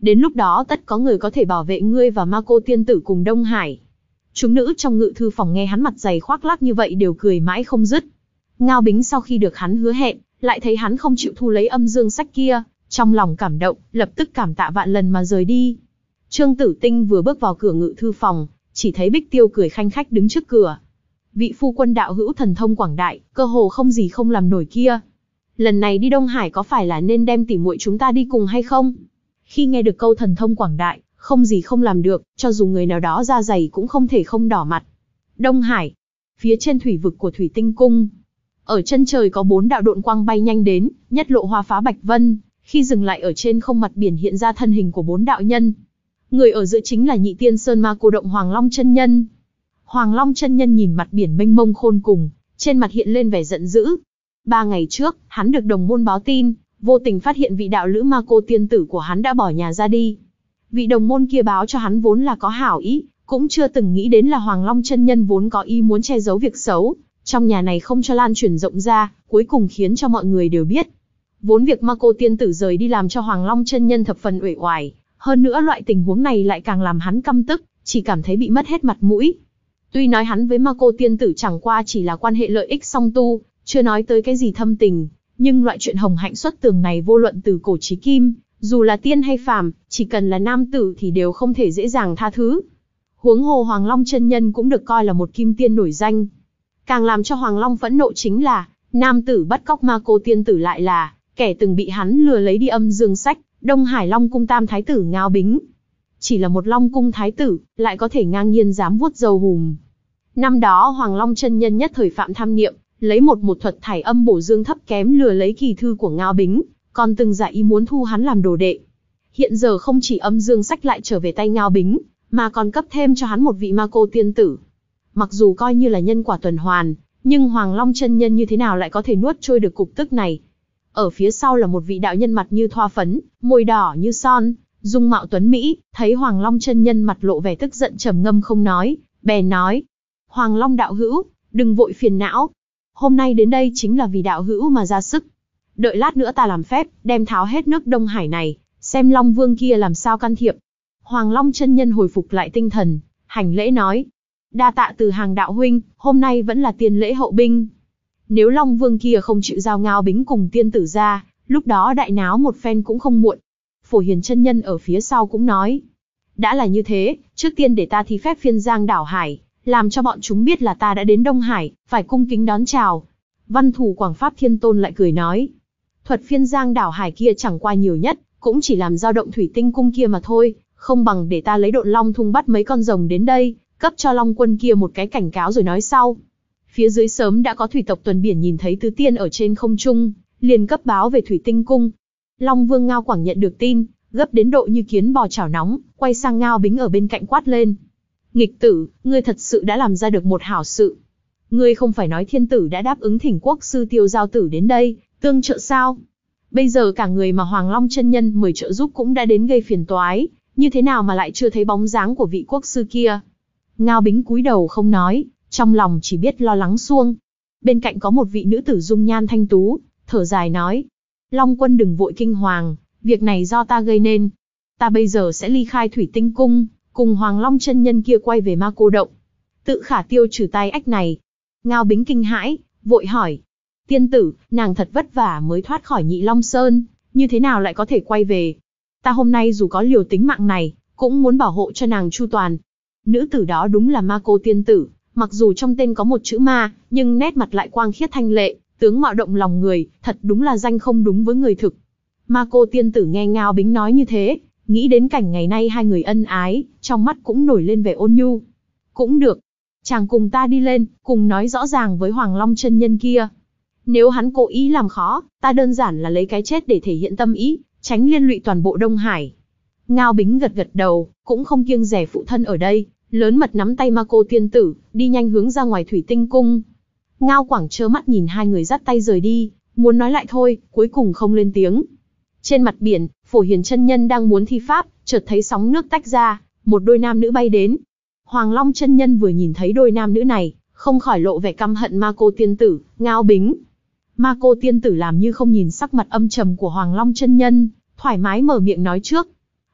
Đến lúc đó tất có người có thể bảo vệ ngươi và Ma Cô tiên tử cùng Đông Hải. Chúng nữ trong ngự thư phòng nghe hắn mặt dày khoác lác như vậy đều cười mãi không dứt. Ngao Bính sau khi được hắn hứa hẹn, lại thấy hắn không chịu thu lấy âm dương sách kia, trong lòng cảm động, lập tức cảm tạ vạn lần mà rời đi. Trương Tử Tinh vừa bước vào cửa ngự thư phòng, chỉ thấy Bích Tiêu cười khanh khách đứng trước cửa. Vị phu quân đạo hữu thần thông quảng đại, cơ hồ không gì không làm nổi kia. Lần này đi Đông Hải có phải là nên đem tỉ muội chúng ta đi cùng hay không? Khi nghe được câu thần thông quảng đại, không gì không làm được, cho dù người nào đó da dày cũng không thể không đỏ mặt. Đông Hải, phía trên thủy vực của Thủy Tinh Cung. Ở chân trời có bốn đạo độn quang bay nhanh đến, nhất lộ hoa phá bạch vân, khi dừng lại ở trên không mặt biển hiện ra thân hình của bốn đạo nhân. Người ở giữa chính là Nhị Tiên Sơn Ma Cô Động Hoàng Long chân nhân. Hoàng Long chân nhân nhìn mặt biển mênh mông khôn cùng, trên mặt hiện lên vẻ giận dữ. Ba ngày trước, hắn được đồng môn báo tin, vô tình phát hiện vị đạo lữ Ma Cô tiên tử của hắn đã bỏ nhà ra đi. Vị đồng môn kia báo cho hắn vốn là có hảo ý, cũng chưa từng nghĩ đến là Hoàng Long chân nhân vốn có ý muốn che giấu việc xấu, trong nhà này không cho lan truyền rộng ra, cuối cùng khiến cho mọi người đều biết. Vốn việc Ma Cô tiên tử rời đi làm cho Hoàng Long chân nhân thập phần uể oải, hơn nữa loại tình huống này lại càng làm hắn căm tức, chỉ cảm thấy bị mất hết mặt mũi. Tuy nói hắn với Ma Cô tiên tử chẳng qua chỉ là quan hệ lợi ích song tu, chưa nói tới cái gì thâm tình, nhưng loại chuyện hồng hạnh xuất tường này vô luận từ cổ chí kim, dù là tiên hay phàm, chỉ cần là nam tử thì đều không thể dễ dàng tha thứ. Huống hồ Hoàng Long chân nhân cũng được coi là một kim tiên nổi danh. Càng làm cho Hoàng Long phẫn nộ chính là, nam tử bắt cóc Ma Cô tiên tử lại là kẻ từng bị hắn lừa lấy đi âm dương sách, Đông Hải Long cung tam thái tử Ngao Bính. Chỉ là một Long cung thái tử, lại có thể ngang nhiên dám vuốt râu hùm. Năm đó Hoàng Long chân nhân nhất thời phạm tham niệm, lấy một một thuật thải âm bổ dương thấp kém lừa lấy kỳ thư của Ngao Bính, còn từng giả ý muốn thu hắn làm đồ đệ. Hiện giờ không chỉ âm dương sách lại trở về tay Ngao Bính, mà còn cấp thêm cho hắn một vị Ma Cô tiên tử. Mặc dù coi như là nhân quả tuần hoàn, nhưng Hoàng Long chân nhân như thế nào lại có thể nuốt trôi được cục tức này? Ở phía sau là một vị đạo nhân mặt như thoa phấn, môi đỏ như son, dung mạo tuấn mỹ, thấy Hoàng Long chân nhân mặt lộ vẻ tức giận trầm ngâm không nói, bèn nói: Hoàng Long đạo hữu, đừng vội phiền não. Hôm nay đến đây chính là vì đạo hữu mà ra sức. Đợi lát nữa ta làm phép, đem tháo hết nước Đông Hải này, xem Long Vương kia làm sao can thiệp. Hoàng Long chân nhân hồi phục lại tinh thần, hành lễ nói: đa tạ Từ Hàng đạo huynh, hôm nay vẫn là tiền lễ hậu binh. Nếu Long Vương kia không chịu giao Ngao Bính cùng tiên tử ra, lúc đó đại náo một phen cũng không muộn. Phổ Hiền chân nhân ở phía sau cũng nói: đã là như thế, trước tiên để ta thi phép phiên giang đảo hải, làm cho bọn chúng biết là ta đã đến Đông Hải, phải cung kính đón chào. Văn Thủ Quảng Pháp Thiên Tôn lại cười nói: thuật phiên giang đảo hải kia chẳng qua nhiều nhất, cũng chỉ làm dao động Thủy Tinh Cung kia mà thôi, không bằng để ta lấy Độn Long thung bắt mấy con rồng đến đây, cấp cho Long quân kia một cái cảnh cáo rồi nói sau. Phía dưới sớm đã có thủy tộc tuần biển nhìn thấy tứ tiên ở trên không trung, liền cấp báo về Thủy Tinh Cung. Long Vương Ngao Quảng nhận được tin, gấp đến độ như kiến bò chảo nóng, quay sang Ngao Bính ở bên cạnh quát lên: nghịch tử, ngươi thật sự đã làm ra được một hảo sự. Ngươi không phải nói thiên tử đã đáp ứng thỉnh quốc sư Tiêu Giao tử đến đây tương trợ sao? Bây giờ cả người mà Hoàng Long chân nhân mời trợ giúp cũng đã đến gây phiền toái, như thế nào mà lại chưa thấy bóng dáng của vị quốc sư kia? Ngao Bính cúi đầu không nói, trong lòng chỉ biết lo lắng suông. Bên cạnh có một vị nữ tử dung nhan thanh tú, thở dài nói: Long quân đừng vội kinh hoàng, việc này do ta gây nên. Ta bây giờ sẽ ly khai Thủy Tinh Cung, cùng Hoàng Long chân nhân kia quay về Ma Cô Động, tự khả tiêu trừ tai ách này. Ngao Bính kinh hãi, vội hỏi: tiên tử, nàng thật vất vả mới thoát khỏi Nhị Long Sơn, như thế nào lại có thể quay về? Ta hôm nay dù có liều tính mạng này, cũng muốn bảo hộ cho nàng chu toàn. Nữ tử đó đúng là Ma Cô tiên tử, mặc dù trong tên có một chữ ma, nhưng nét mặt lại quang khiết thanh lệ, tướng mạo động lòng người, thật đúng là danh không đúng với người thực. Ma Cô tiên tử nghe Ngao Bính nói như thế, nghĩ đến cảnh ngày nay hai người ân ái, trong mắt cũng nổi lên vẻ ôn nhu. Cũng được, chàng cùng ta đi lên, cùng nói rõ ràng với Hoàng Long chân nhân kia. Nếu hắn cố ý làm khó, ta đơn giản là lấy cái chết để thể hiện tâm ý, tránh liên lụy toàn bộ Đông Hải. Ngao Bính gật gật đầu, cũng không kiêng dè phụ thân ở đây, lớn mật nắm tay Ma Cô tiên tử, đi nhanh hướng ra ngoài Thủy Tinh Cung. Ngao Quảng trơ mắt nhìn hai người dắt tay rời đi, muốn nói lại thôi, cuối cùng không lên tiếng. Trên mặt biển, Phổ Hiền chân nhân đang muốn thi pháp, chợt thấy sóng nước tách ra, một đôi nam nữ bay đến. Hoàng Long chân nhân vừa nhìn thấy đôi nam nữ này, không khỏi lộ vẻ căm hận Ma Cô tiên tử, Ngao Bính. Ma Cô tiên tử làm như không nhìn sắc mặt âm trầm của Hoàng Long chân nhân, thoải mái mở miệng nói trước: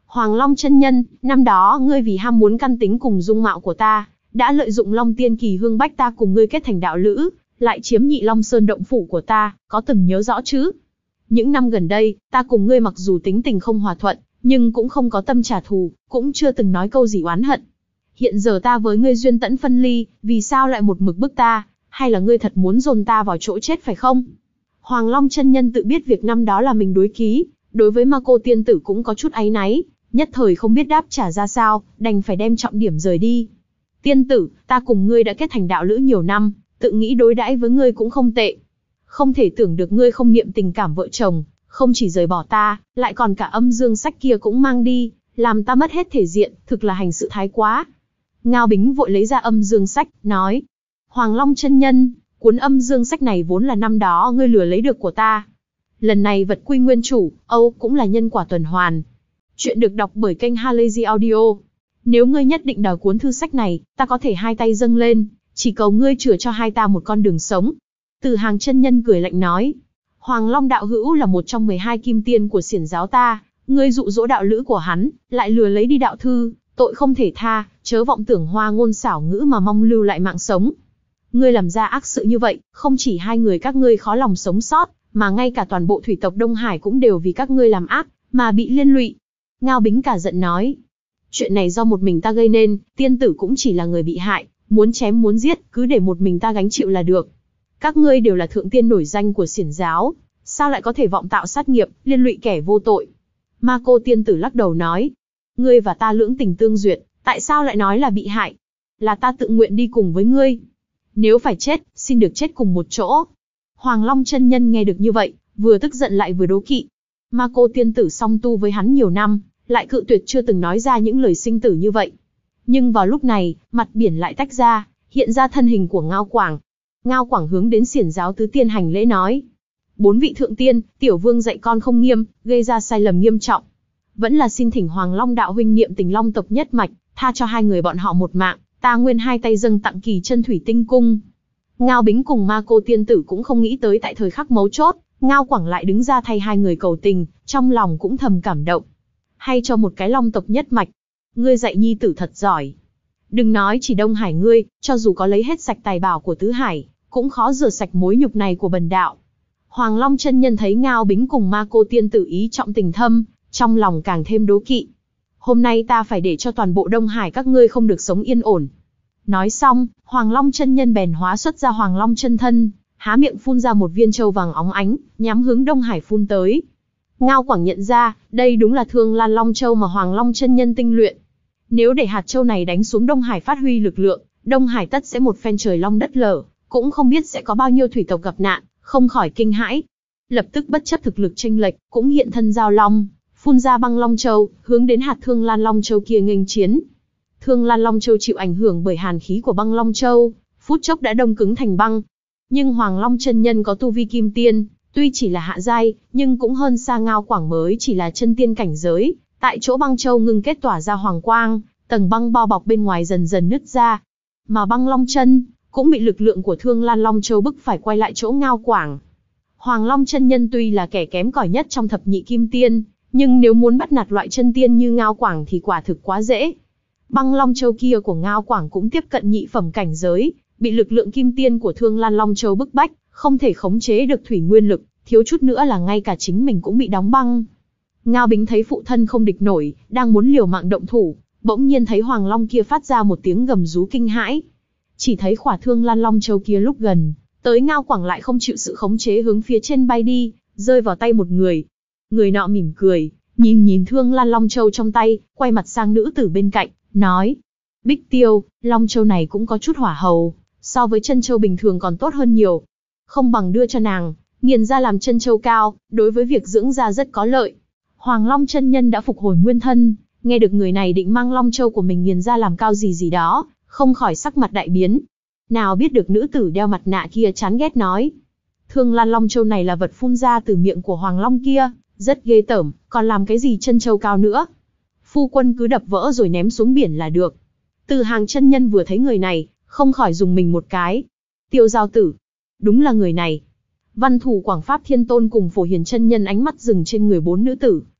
Hoàng Long chân nhân, năm đó ngươi vì ham muốn căn tính cùng dung mạo của ta, đã lợi dụng Long Tiên Kỳ Hương bách ta cùng ngươi kết thành đạo lữ, lại chiếm Nhị Long Sơn động phủ của ta, có từng nhớ rõ chứ? Những năm gần đây, ta cùng ngươi mặc dù tính tình không hòa thuận, nhưng cũng không có tâm trả thù, cũng chưa từng nói câu gì oán hận. Hiện giờ ta với ngươi duyên tẫn phân ly, vì sao lại một mực bức ta, hay là ngươi thật muốn dồn ta vào chỗ chết phải không? Hoàng Long chân nhân tự biết việc năm đó là mình đối ký, đối với Ma Cô tiên tử cũng có chút áy náy, nhất thời không biết đáp trả ra sao, đành phải đem trọng điểm rời đi. Tiên tử, ta cùng ngươi đã kết thành đạo lữ nhiều năm, tự nghĩ đối đãi với ngươi cũng không tệ. Không thể tưởng được ngươi không niệm tình cảm vợ chồng, không chỉ rời bỏ ta, lại còn cả âm dương sách kia cũng mang đi, làm ta mất hết thể diện, thực là hành sự thái quá. Ngao Bính vội lấy ra âm dương sách, nói: Hoàng Long chân nhân, cuốn âm dương sách này vốn là năm đó ngươi lừa lấy được của ta. Lần này vật quy nguyên chủ, âu cũng là nhân quả tuần hoàn. Chuyện được đọc bởi kênh Halazy Audio. Nếu ngươi nhất định đòi cuốn thư sách này, ta có thể hai tay dâng lên, chỉ cầu ngươi chừa cho hai ta một con đường sống. Từ Hàng chân nhân cười lạnh nói: Hoàng Long đạo hữu là một trong mười hai kim tiên của xiển giáo ta, ngươi dụ dỗ đạo lữ của hắn, lại lừa lấy đi đạo thư, tội không thể tha, chớ vọng tưởng hoa ngôn xảo ngữ mà mong lưu lại mạng sống. Ngươi làm ra ác sự như vậy, không chỉ hai người các ngươi khó lòng sống sót, mà ngay cả toàn bộ thủy tộc Đông Hải cũng đều vì các ngươi làm ác, mà bị liên lụy. Ngao Bính cả giận nói: Chuyện này do một mình ta gây nên, tiên tử cũng chỉ là người bị hại, muốn chém muốn giết, cứ để một mình ta gánh chịu là được. Các ngươi đều là thượng tiên nổi danh của xiển giáo, sao lại có thể vọng tạo sát nghiệp, liên lụy kẻ vô tội? Ma Cô tiên tử lắc đầu nói: Ngươi và ta lưỡng tình tương duyệt, tại sao lại nói là bị hại? Là ta tự nguyện đi cùng với ngươi. Nếu phải chết, xin được chết cùng một chỗ. Hoàng Long chân nhân nghe được như vậy, vừa tức giận lại vừa đố kỵ. Ma Cô tiên tử song tu với hắn nhiều năm, lại cự tuyệt chưa từng nói ra những lời sinh tử như vậy. Nhưng vào lúc này, mặt biển lại tách ra, hiện ra thân hình của Ngao Quảng. Ngao Quảng hướng đến xiển giáo tứ tiên hành lễ nói: Bốn vị thượng tiên, tiểu vương dạy con không nghiêm, gây ra sai lầm nghiêm trọng. Vẫn là xin thỉnh Hoàng Long đạo huynh niệm tình Long tộc nhất mạch, tha cho hai người bọn họ một mạng, ta nguyên hai tay dâng tặng Kỳ Chân Thủy Tinh Cung. Ngao Bính cùng Ma Cô tiên tử cũng không nghĩ tới tại thời khắc mấu chốt, Ngao Quảng lại đứng ra thay hai người cầu tình, trong lòng cũng thầm cảm động. Hay cho một cái Long tộc nhất mạch, ngươi dạy nhi tử thật giỏi. Đừng nói chỉ Đông Hải ngươi, cho dù có lấy hết sạch tài bảo của tứ hải, cũng khó rửa sạch mối nhục này của bần đạo. Hoàng Long chân nhân thấy Ngao Bính cùng Ma Cô tiên tử ý trọng tình thâm, trong lòng càng thêm đố kỵ. Hôm nay ta phải để cho toàn bộ Đông Hải các ngươi không được sống yên ổn. Nói xong, Hoàng Long chân nhân bèn hóa xuất ra Hoàng Long chân thân, há miệng phun ra một viên châu vàng óng ánh, nhắm hướng Đông Hải phun tới. Ngao Quảng nhận ra, đây đúng là Thương Lan Long Châu mà Hoàng Long chân nhân tinh luyện. Nếu để hạt châu này đánh xuống Đông Hải phát huy lực lượng, Đông Hải tất sẽ một phen trời long đất lở, cũng không biết sẽ có bao nhiêu thủy tộc gặp nạn, không khỏi kinh hãi. Lập tức bất chấp thực lực chênh lệch, cũng hiện thân giao long, phun ra băng Long Châu, hướng đến hạt Thương Lan Long Châu kia nghênh chiến. Thương Lan Long Châu chịu ảnh hưởng bởi hàn khí của băng Long Châu, phút chốc đã đông cứng thành băng. Nhưng Hoàng Long chân nhân có tu vi kim tiên, tuy chỉ là hạ giai, nhưng cũng hơn xa Ngao Quảng mới chỉ là chân tiên cảnh giới. Tại chỗ băng châu ngưng kết tỏa ra hoàng quang, tầng băng bao bọc bên ngoài dần dần nứt ra. Mà băng Long chân cũng bị lực lượng của Thương Lan Long Châu bức phải quay lại chỗ Ngao Quảng. Hoàng Long chân nhân tuy là kẻ kém cỏi nhất trong thập nhị kim tiên, nhưng nếu muốn bắt nạt loại chân tiên như Ngao Quảng thì quả thực quá dễ. Băng Long Châu kia của Ngao Quảng cũng tiếp cận nhị phẩm cảnh giới, bị lực lượng kim tiên của Thương Lan Long Châu bức bách, không thể khống chế được thủy nguyên lực, thiếu chút nữa là ngay cả chính mình cũng bị đóng băng. Ngao Bính thấy phụ thân không địch nổi, đang muốn liều mạng động thủ, bỗng nhiên thấy Hoàng Long kia phát ra một tiếng gầm rú kinh hãi. Chỉ thấy khỏa Thương Lan Long Châu kia lúc gần, tới Ngao Quảng lại không chịu sự khống chế hướng phía trên bay đi, rơi vào tay một người. Người nọ mỉm cười, nhìn nhìn Thương Lan Long Châu trong tay, quay mặt sang nữ tử bên cạnh, nói: Bích Tiêu, Long Châu này cũng có chút hỏa hầu, so với chân châu bình thường còn tốt hơn nhiều. Không bằng đưa cho nàng, nghiền ra làm chân châu cao, đối với việc dưỡng da rất có lợi. Hoàng Long chân nhân đã phục hồi nguyên thân, nghe được người này định mang Long Châu của mình nghiền ra làm cao gì gì đó, không khỏi sắc mặt đại biến. Nào biết được nữ tử đeo mặt nạ kia chán ghét nói: Thương Lan Long Châu này là vật phun ra từ miệng của Hoàng Long kia, rất ghê tởm, còn làm cái gì chân châu cao nữa. Phu quân cứ đập vỡ rồi ném xuống biển là được. Từ Hàng chân nhân vừa thấy người này, không khỏi dùng mình một cái. Tiêu Giao tử, đúng là người này. Văn thủ Quảng Pháp Thiên Tôn cùng Phổ Hiền chân nhân ánh mắt dừng trên người bốn nữ tử,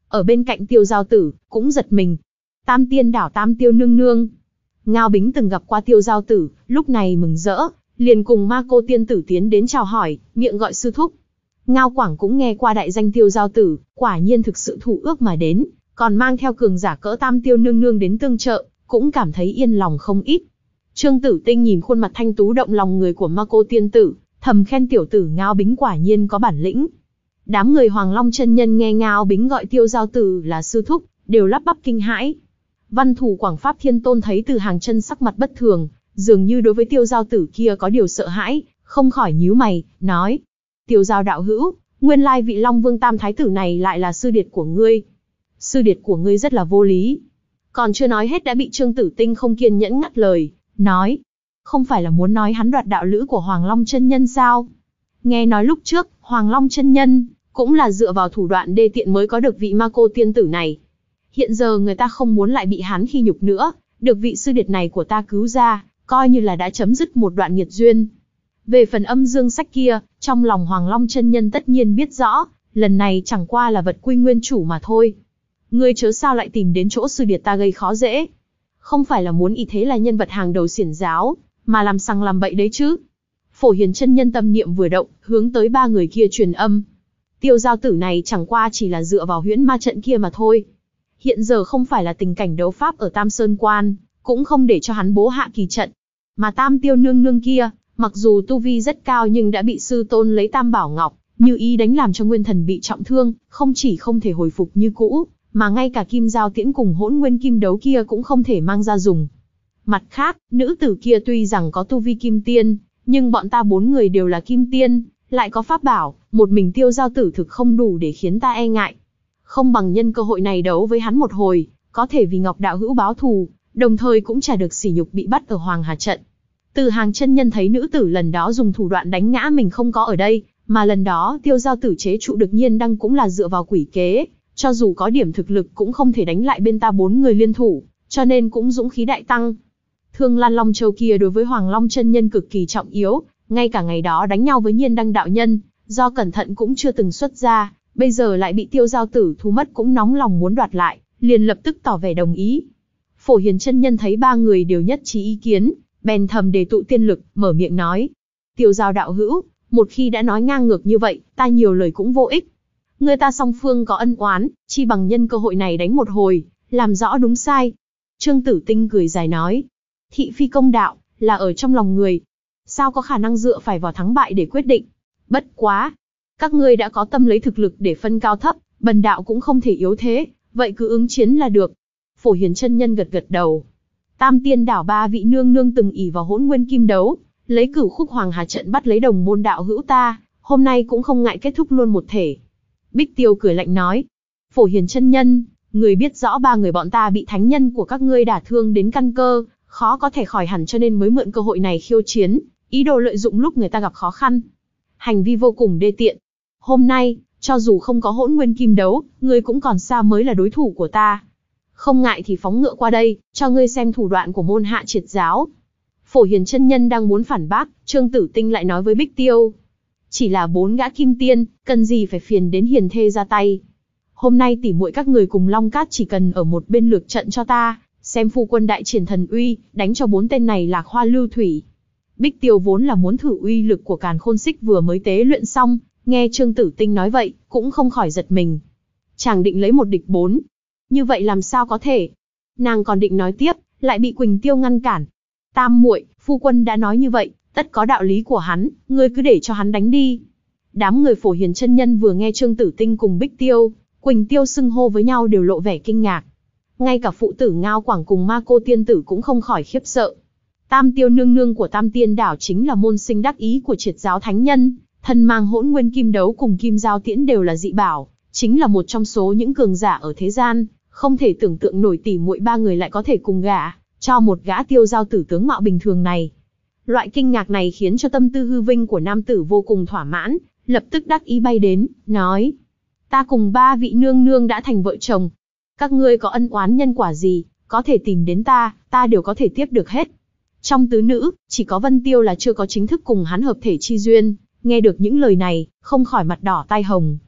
Ở bên cạnh Tiêu Giao Tử, cũng giật mình. Tam Tiên Đảo Tam Tiêu nương nương. Ngao Bính từng gặp qua Tiêu Giao Tử, lúc này mừng rỡ, liền cùng Ma Cô tiên tử tiến đến chào hỏi, miệng gọi sư thúc. Ngao Quảng cũng nghe qua đại danh Tiêu Giao Tử, quả nhiên thực sự thủ ước mà đến, còn mang theo cường giả cỡ Tam Tiêu nương nương đến tương trợ, cũng cảm thấy yên lòng không ít. Trương Tử Tinh nhìn khuôn mặt thanh tú động lòng người của Ma Cô tiên tử, thầm khen tiểu tử Ngao Bính quả nhiên có bản lĩnh. Đám người Hoàng Long chân nhân nghe Ngao Bính gọi Tiêu Giao Tử là sư thúc, đều lắp bắp kinh hãi. Văn thủ Quảng Pháp Thiên Tôn thấy Từ Hàng Chân sắc mặt bất thường, dường như đối với Tiêu Giao Tử kia có điều sợ hãi, không khỏi nhíu mày, nói: Tiêu Giao đạo hữu, nguyên lai vị Long Vương Tam Thái tử này lại là sư điệt của ngươi. Sư điệt của ngươi rất là vô lý. Còn chưa nói hết đã bị Trương Tử Tinh không kiên nhẫn ngắt lời, nói: không phải là muốn nói hắn đoạt đạo lữ của Hoàng Long chân nhân sao? Nghe nói lúc trước, Hoàng Long chân nhân cũng là dựa vào thủ đoạn đê tiện mới có được vị Ma Cô tiên tử này. Hiện giờ người ta không muốn lại bị hắn khi nhục nữa, được vị sư điệt này của ta cứu ra, coi như là đã chấm dứt một đoạn nghiệt duyên. Về phần âm dương sách kia, trong lòng Hoàng Long chân nhân tất nhiên biết rõ, lần này chẳng qua là vật quy nguyên chủ mà thôi. Ngươi chớ sao lại tìm đến chỗ sư điệt ta gây khó dễ. Không phải là muốn y thế là nhân vật hàng đầu xiển giáo, mà làm sằng làm bậy đấy chứ. Phổ Hiền chân nhân tâm niệm vừa động, hướng tới ba người kia truyền âm. Tiêu Giao Tử này chẳng qua chỉ là dựa vào huyễn ma trận kia mà thôi. Hiện giờ không phải là tình cảnh đấu pháp ở Tam Sơn Quan, cũng không để cho hắn bố hạ kỳ trận. Mà Tam Tiêu nương nương kia, mặc dù tu vi rất cao nhưng đã bị sư tôn lấy Tam Bảo Ngọc, như ý đánh làm cho nguyên thần bị trọng thương, không chỉ không thể hồi phục như cũ, mà ngay cả kim giao tiễn cùng hỗn nguyên kim đấu kia cũng không thể mang ra dùng. Mặt khác, nữ tử kia tuy rằng có tu vi kim tiên, nhưng bọn ta bốn người đều là kim tiên, lại có pháp bảo, một mình Tiêu Giao Tử thực không đủ để khiến ta e ngại. Không bằng nhân cơ hội này đấu với hắn một hồi, có thể vì Ngọc đạo hữu báo thù, đồng thời cũng trả được sỉ nhục bị bắt ở Hoàng Hà trận. Từ Hàng chân nhân thấy nữ tử lần đó dùng thủ đoạn đánh ngã mình không có ở đây, mà lần đó Tiêu Giao Tử chế trụ được Nhiên Đăng cũng là dựa vào quỷ kế, cho dù có điểm thực lực cũng không thể đánh lại bên ta bốn người liên thủ, cho nên cũng dũng khí đại tăng. Thương Lan Long Châu kia đối với Hoàng Long chân nhân cực kỳ trọng yếu, ngay cả ngày đó đánh nhau với Nhiên Đăng đạo nhân, do cẩn thận cũng chưa từng xuất ra, bây giờ lại bị Tiêu Giao Tử thu mất cũng nóng lòng muốn đoạt lại, liền lập tức tỏ vẻ đồng ý. Phổ Hiền chân nhân thấy ba người đều nhất trí ý kiến, bèn thầm đề tụ tiên lực, mở miệng nói: Tiêu Giao đạo hữu, một khi đã nói ngang ngược như vậy, ta nhiều lời cũng vô ích. Người ta song phương có ân oán, chi bằng nhân cơ hội này đánh một hồi, làm rõ đúng sai. Trương Tử Tinh cười dài nói: thị phi công đạo, là ở trong lòng người. Sao có khả năng dựa phải vào thắng bại để quyết định? Bất quá, các ngươi đã có tâm lấy thực lực để phân cao thấp, bần đạo cũng không thể yếu thế, vậy cứ ứng chiến là được. Phổ Hiền chân nhân gật gật đầu. Tam Tiên Đảo ba vị nương nương từng ỷ vào hỗn nguyên kim đấu, lấy cửu khúc Hoàng Hà trận bắt lấy đồng môn đạo hữu ta, hôm nay cũng không ngại kết thúc luôn một thể. Bích Tiêu cười lạnh nói: Phổ Hiền chân nhân, người biết rõ ba người bọn ta bị thánh nhân của các ngươi đả thương đến căn cơ, khó có thể khỏi hẳn cho nên mới mượn cơ hội này khiêu chiến, ý đồ lợi dụng lúc người ta gặp khó khăn. Hành vi vô cùng đê tiện. Hôm nay, cho dù không có hỗn nguyên kim đấu, ngươi cũng còn xa mới là đối thủ của ta. Không ngại thì phóng ngựa qua đây, cho ngươi xem thủ đoạn của môn hạ triệt giáo. Phổ Hiền chân nhân đang muốn phản bác, Trương Tử Tinh lại nói với Bích Tiêu: chỉ là bốn gã kim tiên, cần gì phải phiền đến hiền thê ra tay. Hôm nay tỉ muội các người cùng Long Cát chỉ cần ở một bên lược trận cho ta, xem phu quân đại triển thần uy, đánh cho bốn tên này lạc hoa lưu thủy. Bích Tiêu vốn là muốn thử uy lực của Càn Khôn Xích vừa mới tế luyện xong, nghe Trương Tử Tinh nói vậy, cũng không khỏi giật mình. Chàng định lấy một địch bốn. Như vậy làm sao có thể? Nàng còn định nói tiếp, lại bị Quỳnh Tiêu ngăn cản. Tam muội, phu quân đã nói như vậy, tất có đạo lý của hắn, ngươi cứ để cho hắn đánh đi. Đám người Phổ Hiền chân nhân vừa nghe Trương Tử Tinh cùng Bích Tiêu, Quỳnh Tiêu xưng hô với nhau đều lộ vẻ kinh ngạc. Ngay cả phụ tử Ngao Quảng cùng Ma Cô tiên tử cũng không khỏi khiếp sợ. Tam Tiêu nương nương của Tam Tiên Đảo chính là môn sinh đắc ý của triệt giáo thánh nhân, thân mang hỗn nguyên kim đấu cùng kim giao tiễn đều là dị bảo, chính là một trong số những cường giả ở thế gian, không thể tưởng tượng nổi tỉ muội ba người lại có thể cùng gả cho một gã Tiêu Giao Tử tướng mạo bình thường này. Loại kinh ngạc này khiến cho tâm tư hư vinh của nam tử vô cùng thỏa mãn, lập tức đắc ý bay đến, nói: ta cùng ba vị nương nương đã thành vợ chồng. Các ngươi có ân oán nhân quả gì, có thể tìm đến ta, ta đều có thể tiếp được hết. Trong tứ nữ, chỉ có Vân Tiêu là chưa có chính thức cùng hắn hợp thể chi duyên, nghe được những lời này, không khỏi mặt đỏ tai hồng.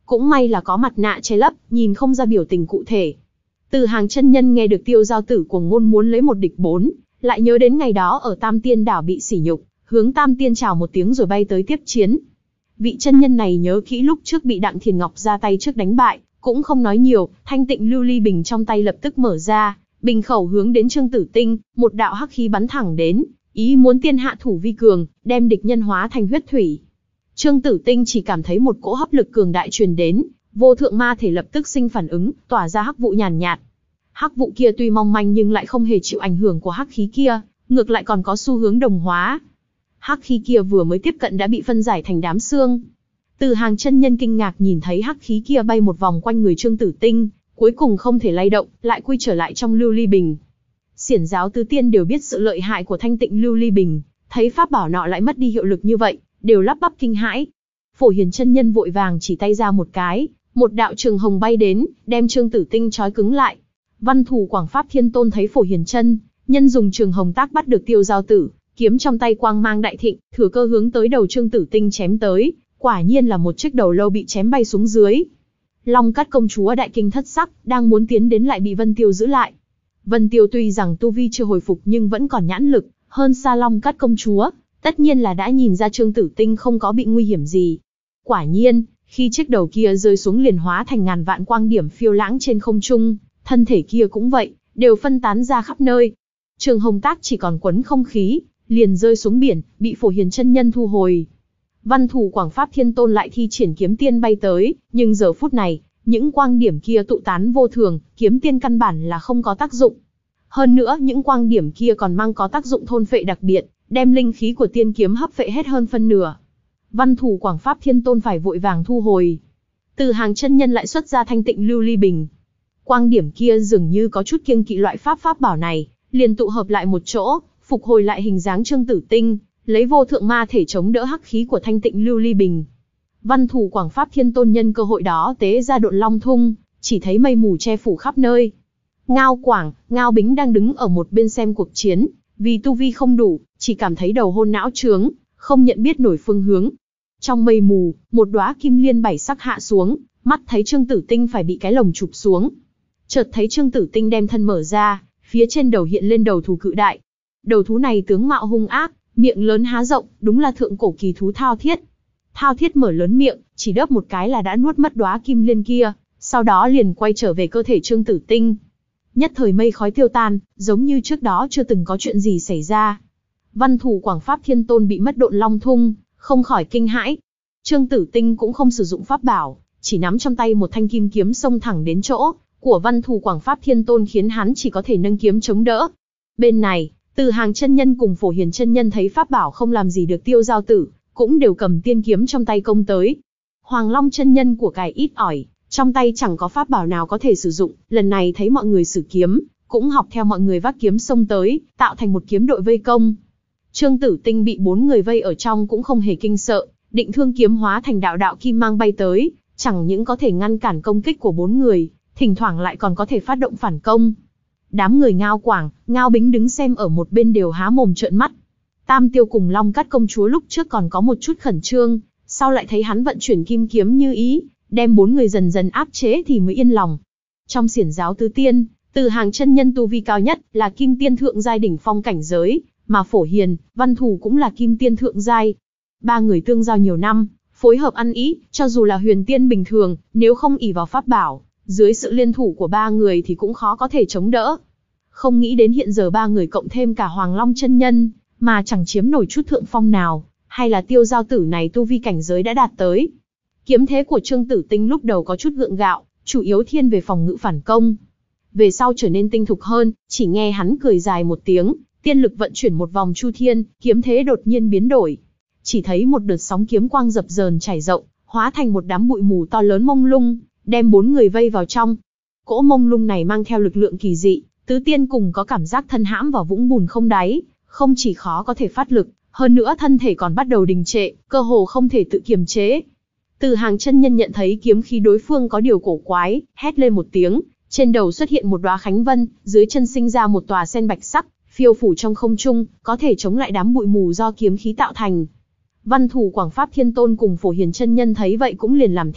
cũng may là có mặt nạ che lấp, nhìn không ra biểu tình cụ thể. Từ Hàng chân nhân nghe được Tiêu Giao Tử cuồng ngôn muốn lấy một địch bốn, lại nhớ đến ngày đó ở Tam Tiên Đảo bị sỉ nhục, hướng Tam Tiên chào một tiếng rồi bay tới tiếp chiến. Vị chân nhân này nhớ kỹ lúc trước bị Đặng Thiền Ngọc ra tay trước đánh bại, cũng không nói nhiều, thanh tịnh lưu ly bình trong tay lập tức mở ra, bình khẩu hướng đến Trương Tử Tinh, một đạo hắc khí bắn thẳng đến, ý muốn tiên hạ thủ vi cường, đem địch nhân hóa thành huyết thủy. Trương Tử Tinh chỉ cảm thấy một cỗ hấp lực cường đại truyền đến, vô thượng ma thể lập tức sinh phản ứng, tỏa ra hắc vụ nhàn nhạt. Hắc vụ kia tuy mong manh nhưng lại không hề chịu ảnh hưởng của hắc khí kia, ngược lại còn có xu hướng đồng hóa. Hắc khí kia vừa mới tiếp cận đã bị phân giải thành đám xương. Từ Hàng chân nhân kinh ngạc nhìn thấy hắc khí kia bay một vòng quanh người Trương Tử Tinh, cuối cùng không thể lay động, lại quy trở lại trong lưu ly bình. Xiển giáo tứ tiên đều biết sự lợi hại của thanh tịnh lưu ly bình, thấy pháp bảo nọ lại mất đi hiệu lực như vậy, đều lắp bắp kinh hãi. Phổ Hiền chân nhân vội vàng chỉ tay ra một cái, một đạo trường hồng bay đến, đem Trương Tử Tinh trói cứng lại. Văn Thủ Quảng Pháp Thiên Tôn thấy Phổ Hiền chân nhân dùng trường hồng tác bắt được Tiêu Giao Tử, kiếm trong tay quang mang đại thịnh, thừa cơ hướng tới đầu Trương Tử Tinh chém tới, quả nhiên là một chiếc đầu lâu bị chém bay xuống dưới. Long Cát công chúa đại kinh thất sắc, đang muốn tiến đến lại bị Vân Tiêu giữ lại. Vân Tiêu tuy rằng tu vi chưa hồi phục nhưng vẫn còn nhãn lực, hơn xa Long Cát công chúa, tất nhiên là đã nhìn ra Trương Tử Tinh không có bị nguy hiểm gì. Quả nhiên, khi chiếc đầu kia rơi xuống liền hóa thành ngàn vạn quang điểm phiêu lãng trên không trung, thân thể kia cũng vậy, đều phân tán ra khắp nơi. Trường hồng tác chỉ còn quấn không khí, liền rơi xuống biển, bị Phổ Hiền chân nhân thu hồi. Văn Thủ Quảng Pháp Thiên Tôn lại thi triển kiếm tiên bay tới, nhưng giờ phút này, những quang điểm kia tụ tán vô thường, kiếm tiên căn bản là không có tác dụng. Hơn nữa, những quang điểm kia còn mang có tác dụng thôn phệ đặc biệt, đem linh khí của tiên kiếm hấp phệ hết hơn phân nửa. Văn Thủ Quảng Pháp Thiên Tôn phải vội vàng thu hồi. Từ Hàng chân nhân lại xuất ra thanh tịnh lưu ly bình. Quang điểm kia dường như có chút kiêng kỵ loại pháp pháp bảo này, liền tụ hợp lại một chỗ, phục hồi lại hình dáng Trương Tử Tinh, lấy vô thượng ma thể chống đỡ hắc khí của thanh tịnh lưu ly bình. Văn Thủ Quảng Pháp Thiên Tôn nhân cơ hội đó tế ra độn long thung, chỉ thấy mây mù che phủ khắp nơi. Ngao Quảng, Ngao Bính đang đứng ở một bên xem cuộc chiến, vì tu vi không đủ, chỉ cảm thấy đầu hôn não trướng, không nhận biết nổi phương hướng. Trong mây mù, một đóa kim liên bảy sắc hạ xuống, mắt thấy Trương Tử Tinh phải bị cái lồng chụp xuống. Chợt thấy Trương Tử Tinh đem thân mở ra, phía trên đầu hiện lên đầu thú cự đại. Đầu thú này tướng mạo hung ác, miệng lớn há rộng, đúng là thượng cổ kỳ thú Thao Thiết. Thao Thiết mở lớn miệng, chỉ đớp một cái là đã nuốt mất đóa kim liên kia, sau đó liền quay trở về cơ thể Trương Tử Tinh. Nhất thời mây khói tiêu tan, giống như trước đó chưa từng có chuyện gì xảy ra. Văn Thủ Quảng Pháp Thiên Tôn bị mất độn long thung, không khỏi kinh hãi. Trương Tử Tinh cũng không sử dụng pháp bảo, chỉ nắm trong tay một thanh kim kiếm xông thẳng đến chỗ của Văn Thủ Quảng Pháp Thiên Tôn khiến hắn chỉ có thể nâng kiếm chống đỡ. Bên này, Từ Hàng chân nhân cùng Phổ Hiền chân nhân thấy pháp bảo không làm gì được Tiêu Giao Tử, cũng đều cầm tiên kiếm trong tay công tới. Hoàng Long chân nhân của cải ít ỏi, trong tay chẳng có pháp bảo nào có thể sử dụng, lần này thấy mọi người sử kiếm, cũng học theo mọi người vác kiếm xông tới, tạo thành một kiếm đội vây công. Trương Tử Tinh bị bốn người vây ở trong cũng không hề kinh sợ, định thương kiếm hóa thành đạo đạo kim mang bay tới, chẳng những có thể ngăn cản công kích của bốn người, thỉnh thoảng lại còn có thể phát động phản công. Đám người Ngao Quảng, Ngao Bính đứng xem ở một bên đều há mồm trợn mắt. Tam Tiêu cùng Long Cát công chúa lúc trước còn có một chút khẩn trương, sau lại thấy hắn vận chuyển kim kiếm như ý, đem bốn người dần dần áp chế thì mới yên lòng. Trong xiển giáo tứ tiên, Từ Hàng chân nhân tu vi cao nhất là kim tiên thượng giai đỉnh phong cảnh giới, mà Phổ Hiền, Văn Thủ cũng là kim tiên thượng giai. Ba người tương giao nhiều năm, phối hợp ăn ý, cho dù là huyền tiên bình thường, nếu không ỷ vào pháp bảo, dưới sự liên thủ của ba người thì cũng khó có thể chống đỡ. Không nghĩ đến hiện giờ ba người cộng thêm cả Hoàng Long chân nhân, mà chẳng chiếm nổi chút thượng phong nào, hay là Tiêu Giao Tử này tu vi cảnh giới đã đạt tới. Kiếm thế của Trương Tử Tinh lúc đầu có chút gượng gạo, chủ yếu thiên về phòng ngự phản công. Về sau trở nên tinh thục hơn, chỉ nghe hắn cười dài một tiếng, tiên lực vận chuyển một vòng chu thiên, kiếm thế đột nhiên biến đổi. Chỉ thấy một đợt sóng kiếm quang dập dờn trải rộng, hóa thành một đám bụi mù to lớn mông lung, đem bốn người vây vào trong. Cỗ mông lung này mang theo lực lượng kỳ dị, tứ tiên cùng có cảm giác thân hãm vào vũng bùn không đáy, không chỉ khó có thể phát lực, hơn nữa thân thể còn bắt đầu đình trệ, cơ hồ không thể tự kiềm chế. Từ Hàng chân nhân nhận thấy kiếm khí đối phương có điều cổ quái, hét lên một tiếng, trên đầu xuất hiện một đóa khánh vân, dưới chân sinh ra một tòa sen bạch sắc, phiêu phủ trong không trung, có thể chống lại đám bụi mù do kiếm khí tạo thành. Văn Thủ Quảng Pháp Thiên Tôn cùng Phổ Hiền chân nhân thấy vậy cũng liền làm theo,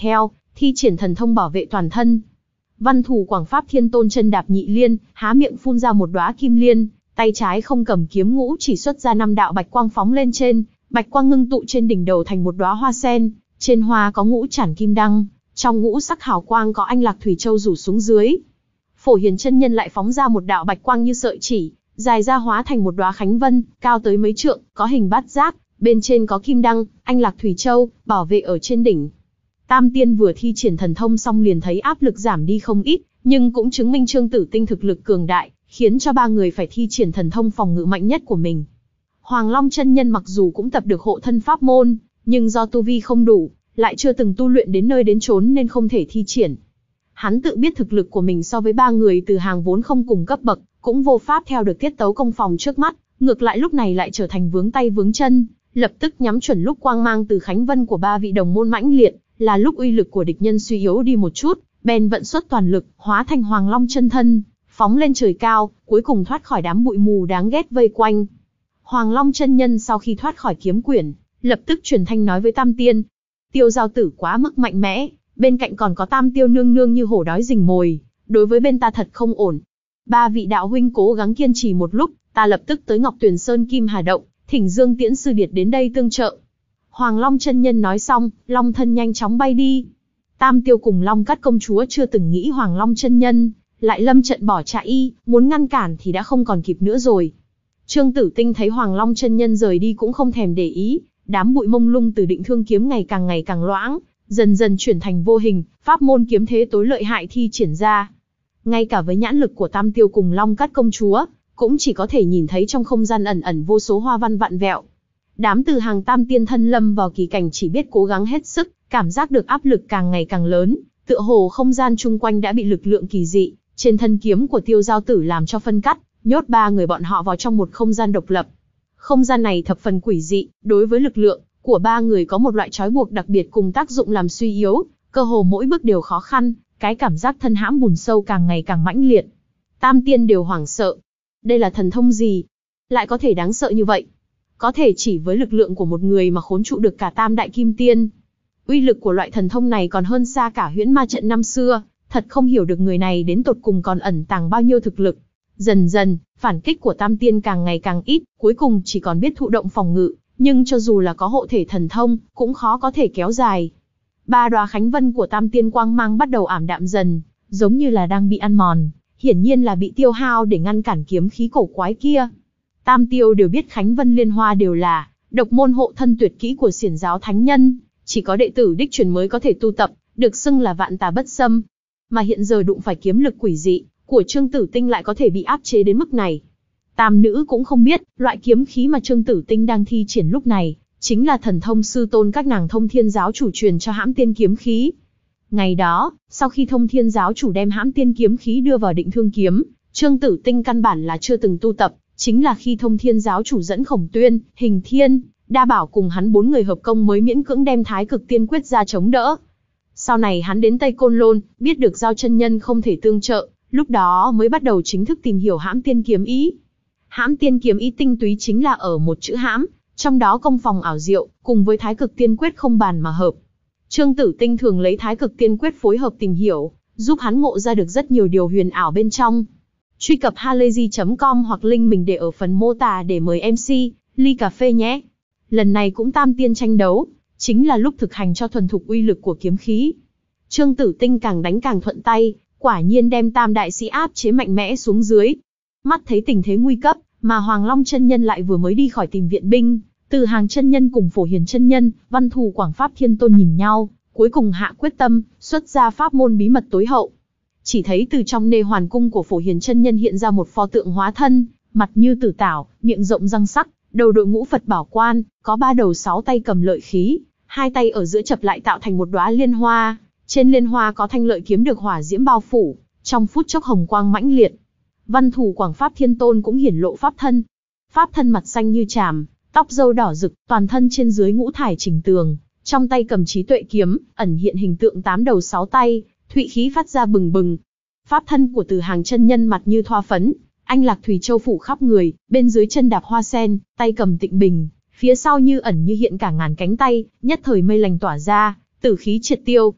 thi triển thần thông bảo vệ toàn thân. Văn Thù Quảng Pháp Thiên Tôn chân đạp nhị liên, há miệng phun ra một đóa kim liên, tay trái không cầm kiếm ngũ chỉ xuất ra năm đạo bạch quang phóng lên trên, bạch quang ngưng tụ trên đỉnh đầu thành một đóa hoa sen, trên hoa có ngũ trản kim đăng, trong ngũ sắc hào quang có anh lạc thủy châu rủ xuống dưới. Phổ Hiền chân nhân lại phóng ra một đạo bạch quang như sợi chỉ, dài ra hóa thành một đóa khánh vân, cao tới mấy trượng, có hình bát giác, bên trên có kim đăng, anh lạc thủy châu, bảo vệ ở trên đỉnh. Tam tiên vừa thi triển thần thông xong liền thấy áp lực giảm đi không ít, nhưng cũng chứng minh Trương Tử Tinh thực lực cường đại, khiến cho ba người phải thi triển thần thông phòng ngự mạnh nhất của mình. Hoàng Long chân nhân mặc dù cũng tập được hộ thân pháp môn, nhưng do tu vi không đủ, lại chưa từng tu luyện đến nơi đến chốn nên không thể thi triển. Hắn tự biết thực lực của mình so với ba người từ hàng vốn không cùng cấp bậc, cũng vô pháp theo được tiết tấu công phòng trước mắt, ngược lại lúc này lại trở thành vướng tay vướng chân, lập tức nhắm chuẩn lúc quang mang từ khánh vân của ba vị đồng môn mãnh liệt, là lúc uy lực của địch nhân suy yếu đi một chút, bèn vận xuất toàn lực, hóa thành Hoàng Long chân thân, phóng lên trời cao, cuối cùng thoát khỏi đám bụi mù đáng ghét vây quanh. Hoàng Long chân nhân sau khi thoát khỏi kiếm quyển, lập tức truyền thanh nói với Tam Tiên, Tiêu Giao Tử quá mức mạnh mẽ, bên cạnh còn có Tam Tiêu nương nương như hổ đói rình mồi, đối với bên ta thật không ổn. Ba vị đạo huynh cố gắng kiên trì một lúc, ta lập tức tới Ngọc Tuyền Sơn Kim Hà Động, thỉnh Dương Tiễn sư điệt đến đây tương trợ. Hoàng Long chân nhân nói xong, long thân nhanh chóng bay đi. Tam Tiêu cùng Long Cát công chúa chưa từng nghĩ Hoàng Long chân nhân lại lâm trận bỏ chạy, muốn ngăn cản thì đã không còn kịp nữa rồi. Trương Tử Tinh thấy Hoàng Long chân nhân rời đi cũng không thèm để ý, đám bụi mông lung từ Định Thương kiếm ngày càng ngày càng loãng, dần dần chuyển thành vô hình, pháp môn kiếm thế tối lợi hại thi triển ra. Ngay cả với nhãn lực của Tam Tiêu cùng Long Cát công chúa, cũng chỉ có thể nhìn thấy trong không gian ẩn ẩn vô số hoa văn vặn vẹo. Đám từ hàng tam tiên thân lâm vào kỳ cảnh chỉ biết cố gắng hết sức, cảm giác được áp lực càng ngày càng lớn, tựa hồ không gian chung quanh đã bị lực lượng kỳ dị trên thân kiếm của Tiêu Giao Tử làm cho phân cắt, nhốt ba người bọn họ vào trong một không gian độc lập. Không gian này thập phần quỷ dị, đối với lực lượng của ba người có một loại trói buộc đặc biệt cùng tác dụng làm suy yếu, cơ hồ mỗi bước đều khó khăn, cái cảm giác thân hãm bùn sâu càng ngày càng mãnh liệt. Tam tiên đều hoảng sợ. Đây là thần thông gì? Lại có thể đáng sợ như vậy? Có thể chỉ với lực lượng của một người mà khốn trụ được cả tam đại kim tiên. Uy lực của loại thần thông này còn hơn xa cả huyễn ma trận năm xưa, thật không hiểu được người này đến tột cùng còn ẩn tàng bao nhiêu thực lực. Dần dần, phản kích của tam tiên càng ngày càng ít, cuối cùng chỉ còn biết thụ động phòng ngự, nhưng cho dù là có hộ thể thần thông, cũng khó có thể kéo dài. Ba đóa khánh vân của tam tiên quang mang bắt đầu ảm đạm dần, giống như là đang bị ăn mòn, hiển nhiên là bị tiêu hao để ngăn cản kiếm khí cổ quái kia. Tam Tiêu đều biết khánh vân liên hoa đều là độc môn hộ thân tuyệt kỹ của xiển giáo thánh nhân, chỉ có đệ tử đích truyền mới có thể tu tập, được xưng là vạn tà bất xâm. Mà hiện giờ đụng phải kiếm lực quỷ dị của Trương Tử Tinh lại có thể bị áp chế đến mức này. Tam nữ cũng không biết, loại kiếm khí mà Trương Tử Tinh đang thi triển lúc này, chính là thần thông sư tôn các nàng Thông Thiên giáo chủ truyền cho Hãm Tiên kiếm khí. Ngày đó, sau khi Thông Thiên giáo chủ đem Hãm Tiên kiếm khí đưa vào Định Thương kiếm, Trương Tử Tinh căn bản là chưa từng tu tập, chính là khi Thông Thiên giáo chủ dẫn Khổng Tuyên, Hình Thiên, Đa Bảo cùng hắn bốn người hợp công mới miễn cưỡng đem Thái Cực Tiên quyết ra chống đỡ. Sau này hắn đến Tây Côn Lôn, biết được Giao chân nhân không thể tương trợ, lúc đó mới bắt đầu chính thức tìm hiểu Hãm Tiên kiếm ý. Hãm Tiên kiếm ý tinh túy chính là ở một chữ hãm, trong đó công phòng ảo diệu, cùng với Thái Cực Tiên quyết không bàn mà hợp. Trương Tử Tinh thường lấy Thái Cực Tiên quyết phối hợp tìm hiểu, giúp hắn ngộ ra được rất nhiều điều huyền ảo bên trong. Truy cập halayzi chấm com hoặc link mình để ở phần mô tả để mời em xê, ly cà phê nhé. Lần này cũng tam tiên tranh đấu, chính là lúc thực hành cho thuần thục uy lực của kiếm khí. Trương Tử Tinh càng đánh càng thuận tay, quả nhiên đem tam đại sĩ áp chế mạnh mẽ xuống dưới. Mắt thấy tình thế nguy cấp, mà Hoàng Long chân nhân lại vừa mới đi khỏi tìm viện binh, Từ Hàng chân nhân cùng Phổ Hiền chân nhân, Văn Thù Quảng Pháp Thiên Tôn nhìn nhau, cuối cùng hạ quyết tâm, xuất ra pháp môn bí mật tối hậu. Chỉ thấy từ trong nê hoàn cung của Phổ Hiền chân nhân hiện ra một pho tượng hóa thân, mặt như tử tảo, miệng rộng răng sắc, đầu đội ngũ Phật bảo quan, có ba đầu sáu tay cầm lợi khí, hai tay ở giữa chập lại tạo thành một đóa liên hoa, trên liên hoa có thanh lợi kiếm được hỏa diễm bao phủ, trong phút chốc hồng quang mãnh liệt. Văn Thù Quảng Pháp Thiên Tôn cũng hiển lộ pháp thân. Pháp thân mặt xanh như tràm, tóc râu đỏ rực, toàn thân trên dưới ngũ thải chỉnh tường, trong tay cầm trí tuệ kiếm, ẩn hiện hình tượng tám đầu sáu tay, thụy khí phát ra bừng bừng. Pháp thân của Từ Hàng chân nhân mặt như thoa phấn, anh lạc thủy châu phủ khắp người, bên dưới chân đạp hoa sen, tay cầm tịnh bình, phía sau như ẩn như hiện cả ngàn cánh tay, nhất thời mây lành tỏa ra, tử khí triệt tiêu.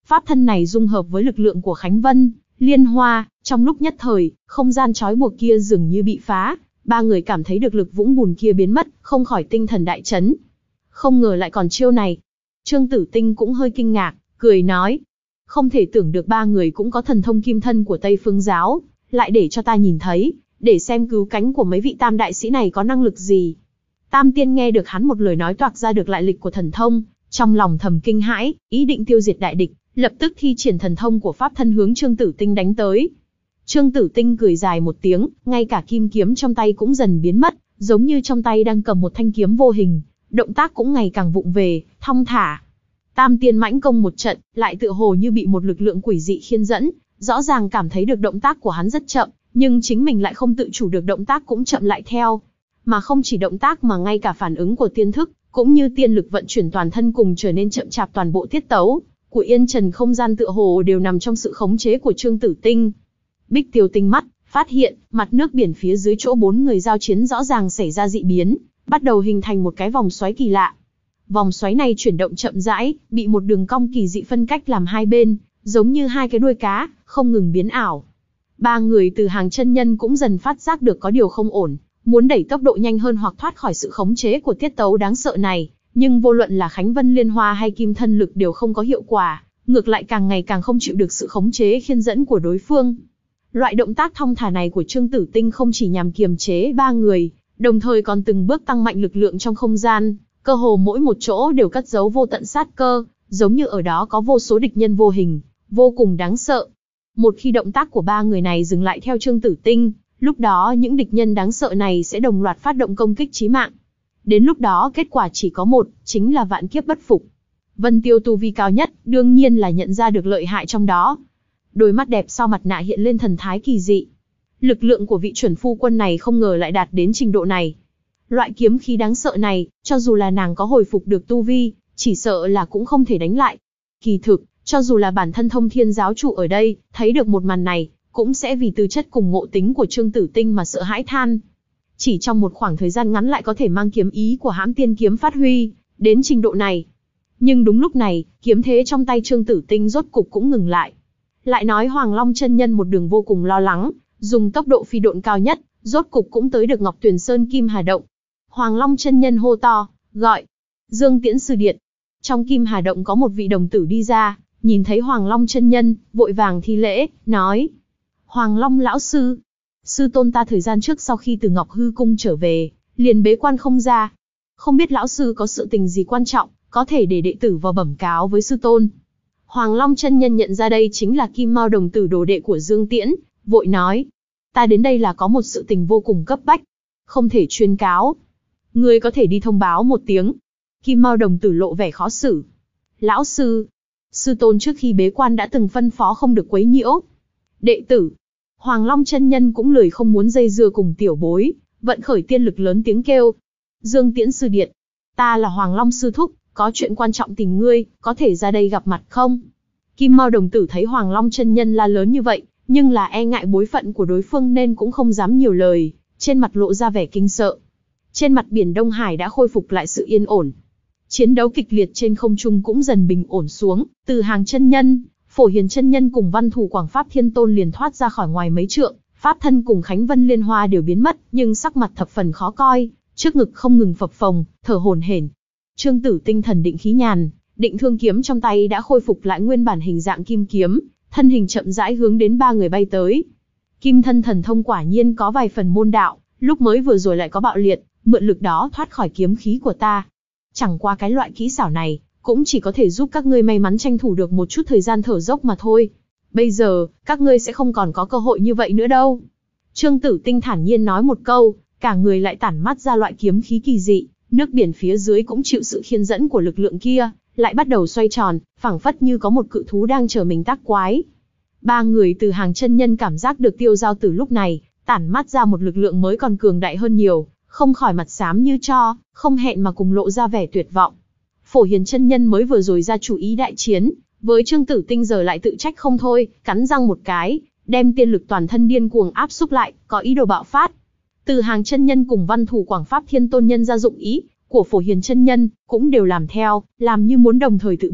Pháp thân này dung hợp với lực lượng của Khánh Vân, Liên Hoa, trong lúc nhất thời, không gian trói buộc kia dường như bị phá, ba người cảm thấy được lực vũng bùn kia biến mất, không khỏi tinh thần đại chấn. Không ngờ lại còn chiêu này. Trương Tử Tinh cũng hơi kinh ngạc, cười nói. Không thể tưởng được ba người cũng có thần thông kim thân của Tây Phương Giáo, lại để cho ta nhìn thấy, để xem cứu cánh của mấy vị tam đại sĩ này có năng lực gì. Tam Tiên nghe được hắn một lời nói toạc ra được lại lịch của thần thông, trong lòng thầm kinh hãi, ý định tiêu diệt đại địch, lập tức thi triển thần thông của pháp thân hướng Trương Tử Tinh đánh tới. Trương Tử Tinh cười dài một tiếng, ngay cả kim kiếm trong tay cũng dần biến mất, giống như trong tay đang cầm một thanh kiếm vô hình, động tác cũng ngày càng vụng về, thong thả. Tam Tiên mãnh công một trận, lại tựa hồ như bị một lực lượng quỷ dị khiên dẫn, rõ ràng cảm thấy được động tác của hắn rất chậm, nhưng chính mình lại không tự chủ được động tác cũng chậm lại theo. Mà không chỉ động tác mà ngay cả phản ứng của tiên thức, cũng như tiên lực vận chuyển toàn thân cùng trở nên chậm chạp, toàn bộ tiết tấu của Yên Trần không gian tựa hồ đều nằm trong sự khống chế của Trương Tử Tinh. Bích Tiêu tinh mắt, phát hiện, mặt nước biển phía dưới chỗ bốn người giao chiến rõ ràng xảy ra dị biến, bắt đầu hình thành một cái vòng xoáy kỳ lạ. Vòng xoáy này chuyển động chậm rãi, bị một đường cong kỳ dị phân cách làm hai bên, giống như hai cái đuôi cá, không ngừng biến ảo. Ba người từ hàng chân nhân cũng dần phát giác được có điều không ổn, muốn đẩy tốc độ nhanh hơn hoặc thoát khỏi sự khống chế của tiết tấu đáng sợ này, nhưng vô luận là Khánh Vân Liên Hoa hay Kim Thân Lực đều không có hiệu quả, ngược lại càng ngày càng không chịu được sự khống chế khiên dẫn của đối phương. Loại động tác thong thả này của Trương Tử Tinh không chỉ nhằm kiềm chế ba người, đồng thời còn từng bước tăng mạnh lực lượng trong không gian, cơ hồ mỗi một chỗ đều cất giấu vô tận sát cơ, giống như ở đó có vô số địch nhân vô hình, vô cùng đáng sợ. Một khi động tác của ba người này dừng lại theo Trương Tử Tinh, lúc đó những địch nhân đáng sợ này sẽ đồng loạt phát động công kích chí mạng. Đến lúc đó kết quả chỉ có một, chính là vạn kiếp bất phục. Vân Tiêu tu vi cao nhất, đương nhiên là nhận ra được lợi hại trong đó. Đôi mắt đẹp sau mặt nạ hiện lên thần thái kỳ dị. Lực lượng của vị chuẩn phu quân này không ngờ lại đạt đến trình độ này. Loại kiếm khí đáng sợ này, cho dù là nàng có hồi phục được tu vi, chỉ sợ là cũng không thể đánh lại. Kỳ thực, cho dù là bản thân Thông Thiên giáo chủ ở đây, thấy được một màn này, cũng sẽ vì tư chất cùng ngộ tính của Trương Tử Tinh mà sợ hãi than. Chỉ trong một khoảng thời gian ngắn lại có thể mang kiếm ý của Hãm Tiên kiếm phát huy đến trình độ này. Nhưng đúng lúc này, kiếm thế trong tay Trương Tử Tinh rốt cục cũng ngừng lại. Lại nói Hoàng Long chân nhân một đường vô cùng lo lắng, dùng tốc độ phi độn cao nhất, rốt cục cũng tới được Ngọc Tuyền Sơn Kim Hà Động. Hoàng Long chân nhân hô to, gọi Dương Tiễn sư điện. Trong Kim Hà Động có một vị đồng tử đi ra, nhìn thấy Hoàng Long chân nhân, vội vàng thi lễ, nói: Hoàng Long lão sư, sư tôn ta thời gian trước sau khi từ Ngọc Hư cung trở về, liền bế quan không ra. Không biết lão sư có sự tình gì quan trọng, có thể để đệ tử vào bẩm cáo với sư tôn. Hoàng Long chân nhân nhận ra đây chính là Kim Mao đồng tử đồ đệ của Dương Tiễn, vội nói: Ta đến đây là có một sự tình vô cùng cấp bách, không thể chuyên cáo. Ngươi có thể đi thông báo một tiếng. Kim Mao đồng tử lộ vẻ khó xử. Lão sư, sư tôn trước khi bế quan đã từng phân phó không được quấy nhiễu đệ tử. Hoàng Long chân nhân cũng lười không muốn dây dưa cùng tiểu bối, vận khởi tiên lực lớn tiếng kêu: Dương Tiễn sư điện, ta là Hoàng Long sư thúc, có chuyện quan trọng tìm ngươi, có thể ra đây gặp mặt không? Kim Mao đồng tử thấy Hoàng Long chân nhân la lớn như vậy, nhưng là e ngại bối phận của đối phương nên cũng không dám nhiều lời, trên mặt lộ ra vẻ kinh sợ. Trên mặt biển Đông Hải đã khôi phục lại sự yên ổn. Chiến đấu kịch liệt trên không trung cũng dần bình ổn xuống, Từ Hàng chân nhân, Phổ Hiền chân nhân cùng Văn Thù Quảng Pháp Thiên Tôn liền thoát ra khỏi ngoài mấy trượng, pháp thân cùng Khánh Vân Liên Hoa đều biến mất, nhưng sắc mặt thập phần khó coi, trước ngực không ngừng phập phồng, thở hổn hển. Trương Tử Tinh thần định khí nhàn, định thương kiếm trong tay đã khôi phục lại nguyên bản hình dạng kim kiếm, thân hình chậm rãi hướng đến ba người bay tới. Kim thân thần thông quả nhiên có vài phần môn đạo, lúc mới vừa rồi lại có bạo liệt, mượn lực đó thoát khỏi kiếm khí của ta. Chẳng qua cái loại kỹ xảo này, cũng chỉ có thể giúp các ngươi may mắn tranh thủ được một chút thời gian thở dốc mà thôi. Bây giờ, các ngươi sẽ không còn có cơ hội như vậy nữa đâu. Trương Tử Tinh thản nhiên nói một câu, cả người lại tản mắt ra loại kiếm khí kỳ dị, nước biển phía dưới cũng chịu sự khiên dẫn của lực lượng kia, lại bắt đầu xoay tròn, phảng phất như có một cự thú đang chờ mình tác quái. Ba người Từ Hàng chân nhân cảm giác được Tiêu Giao Tử lúc này, tản mắt ra một lực lượng mới còn cường đại hơn nhiều, không khỏi mặt xám như tro, không hẹn mà cùng lộ ra vẻ tuyệt vọng. Phổ Hiền chân nhân mới vừa rồi ra chủ ý đại chiến, với Trương Tử Tinh giờ lại tự trách không thôi, cắn răng một cái, đem tiên lực toàn thân điên cuồng áp xúc lại, có ý đồ bạo phát. Từ Hàng chân nhân cùng Văn Thù Quảng Pháp Thiên Tôn nhân ra dụng ý của Phổ Hiền chân nhân, cũng đều làm theo, làm như muốn đồng thời tự bạo,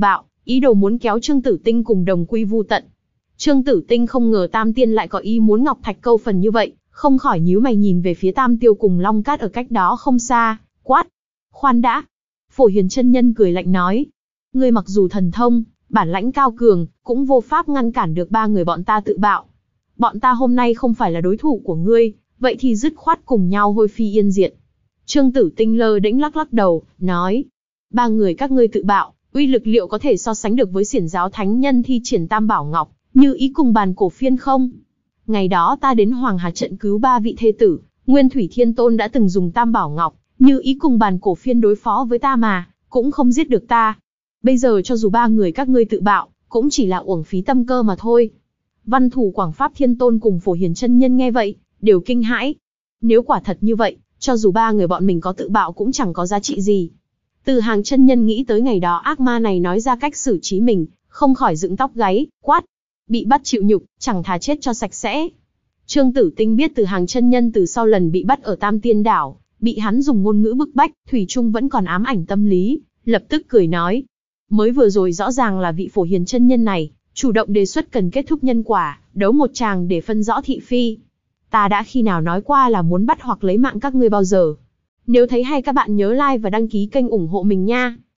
ý đồ muốn kéo Trương Tử Tinh cùng đồng quy vu tận. Trương Tử Tinh không ngờ Tam Tiên lại có ý muốn Ngọc Thạch câu phần như vậy, không khỏi nhíu mày nhìn về phía Tam Tiêu cùng Long Cát ở cách đó không xa, quát: "Khoan đã!" Phổ Hiền chân nhân cười lạnh nói: "Ngươi mặc dù thần thông, bản lãnh cao cường, cũng vô pháp ngăn cản được ba người bọn ta tự bạo. Bọn ta hôm nay không phải là đối thủ của ngươi, vậy thì dứt khoát cùng nhau hôi phi yên diệt." Trương Tử Tinh lơ đễnh lắc lắc đầu, nói: "Ba người các ngươi tự bạo, uy lực liệu có thể so sánh được với Xiển giáo thánh nhân thi triển Tam Bảo Ngọc, như ý cùng bàn cổ phiên không? Ngày đó ta đến Hoàng Hà trận cứu ba vị thê tử, Nguyên Thủy Thiên Tôn đã từng dùng Tam Bảo Ngọc, như ý cùng bàn cổ phiên đối phó với ta mà, cũng không giết được ta. Bây giờ cho dù ba người các ngươi tự bạo, cũng chỉ là uổng phí tâm cơ mà thôi." Văn Thủ Quảng Pháp Thiên Tôn cùng Phổ Hiền chân nhân nghe vậy, đều kinh hãi. Nếu quả thật như vậy, cho dù ba người bọn mình có tự bạo cũng chẳng có giá trị gì. Từ Hàng chân nhân nghĩ tới ngày đó ác ma này nói ra cách xử trí mình, không khỏi dựng tóc gáy, quát: "Bị bắt chịu nhục, chẳng thà chết cho sạch sẽ." Trương Tử Tinh biết Từ Hàng chân nhân từ sau lần bị bắt ở Tam Tiên Đảo, bị hắn dùng ngôn ngữ bức bách, thủy chung vẫn còn ám ảnh tâm lý, lập tức cười nói: "Mới vừa rồi rõ ràng là vị Phổ Hiền chân nhân này, chủ động đề xuất cần kết thúc nhân quả, đấu một tràng để phân rõ thị phi. Ta đã khi nào nói qua là muốn bắt hoặc lấy mạng các ngươi bao giờ? Nếu thấy hay các bạn nhớ like và đăng ký kênh ủng hộ mình nha."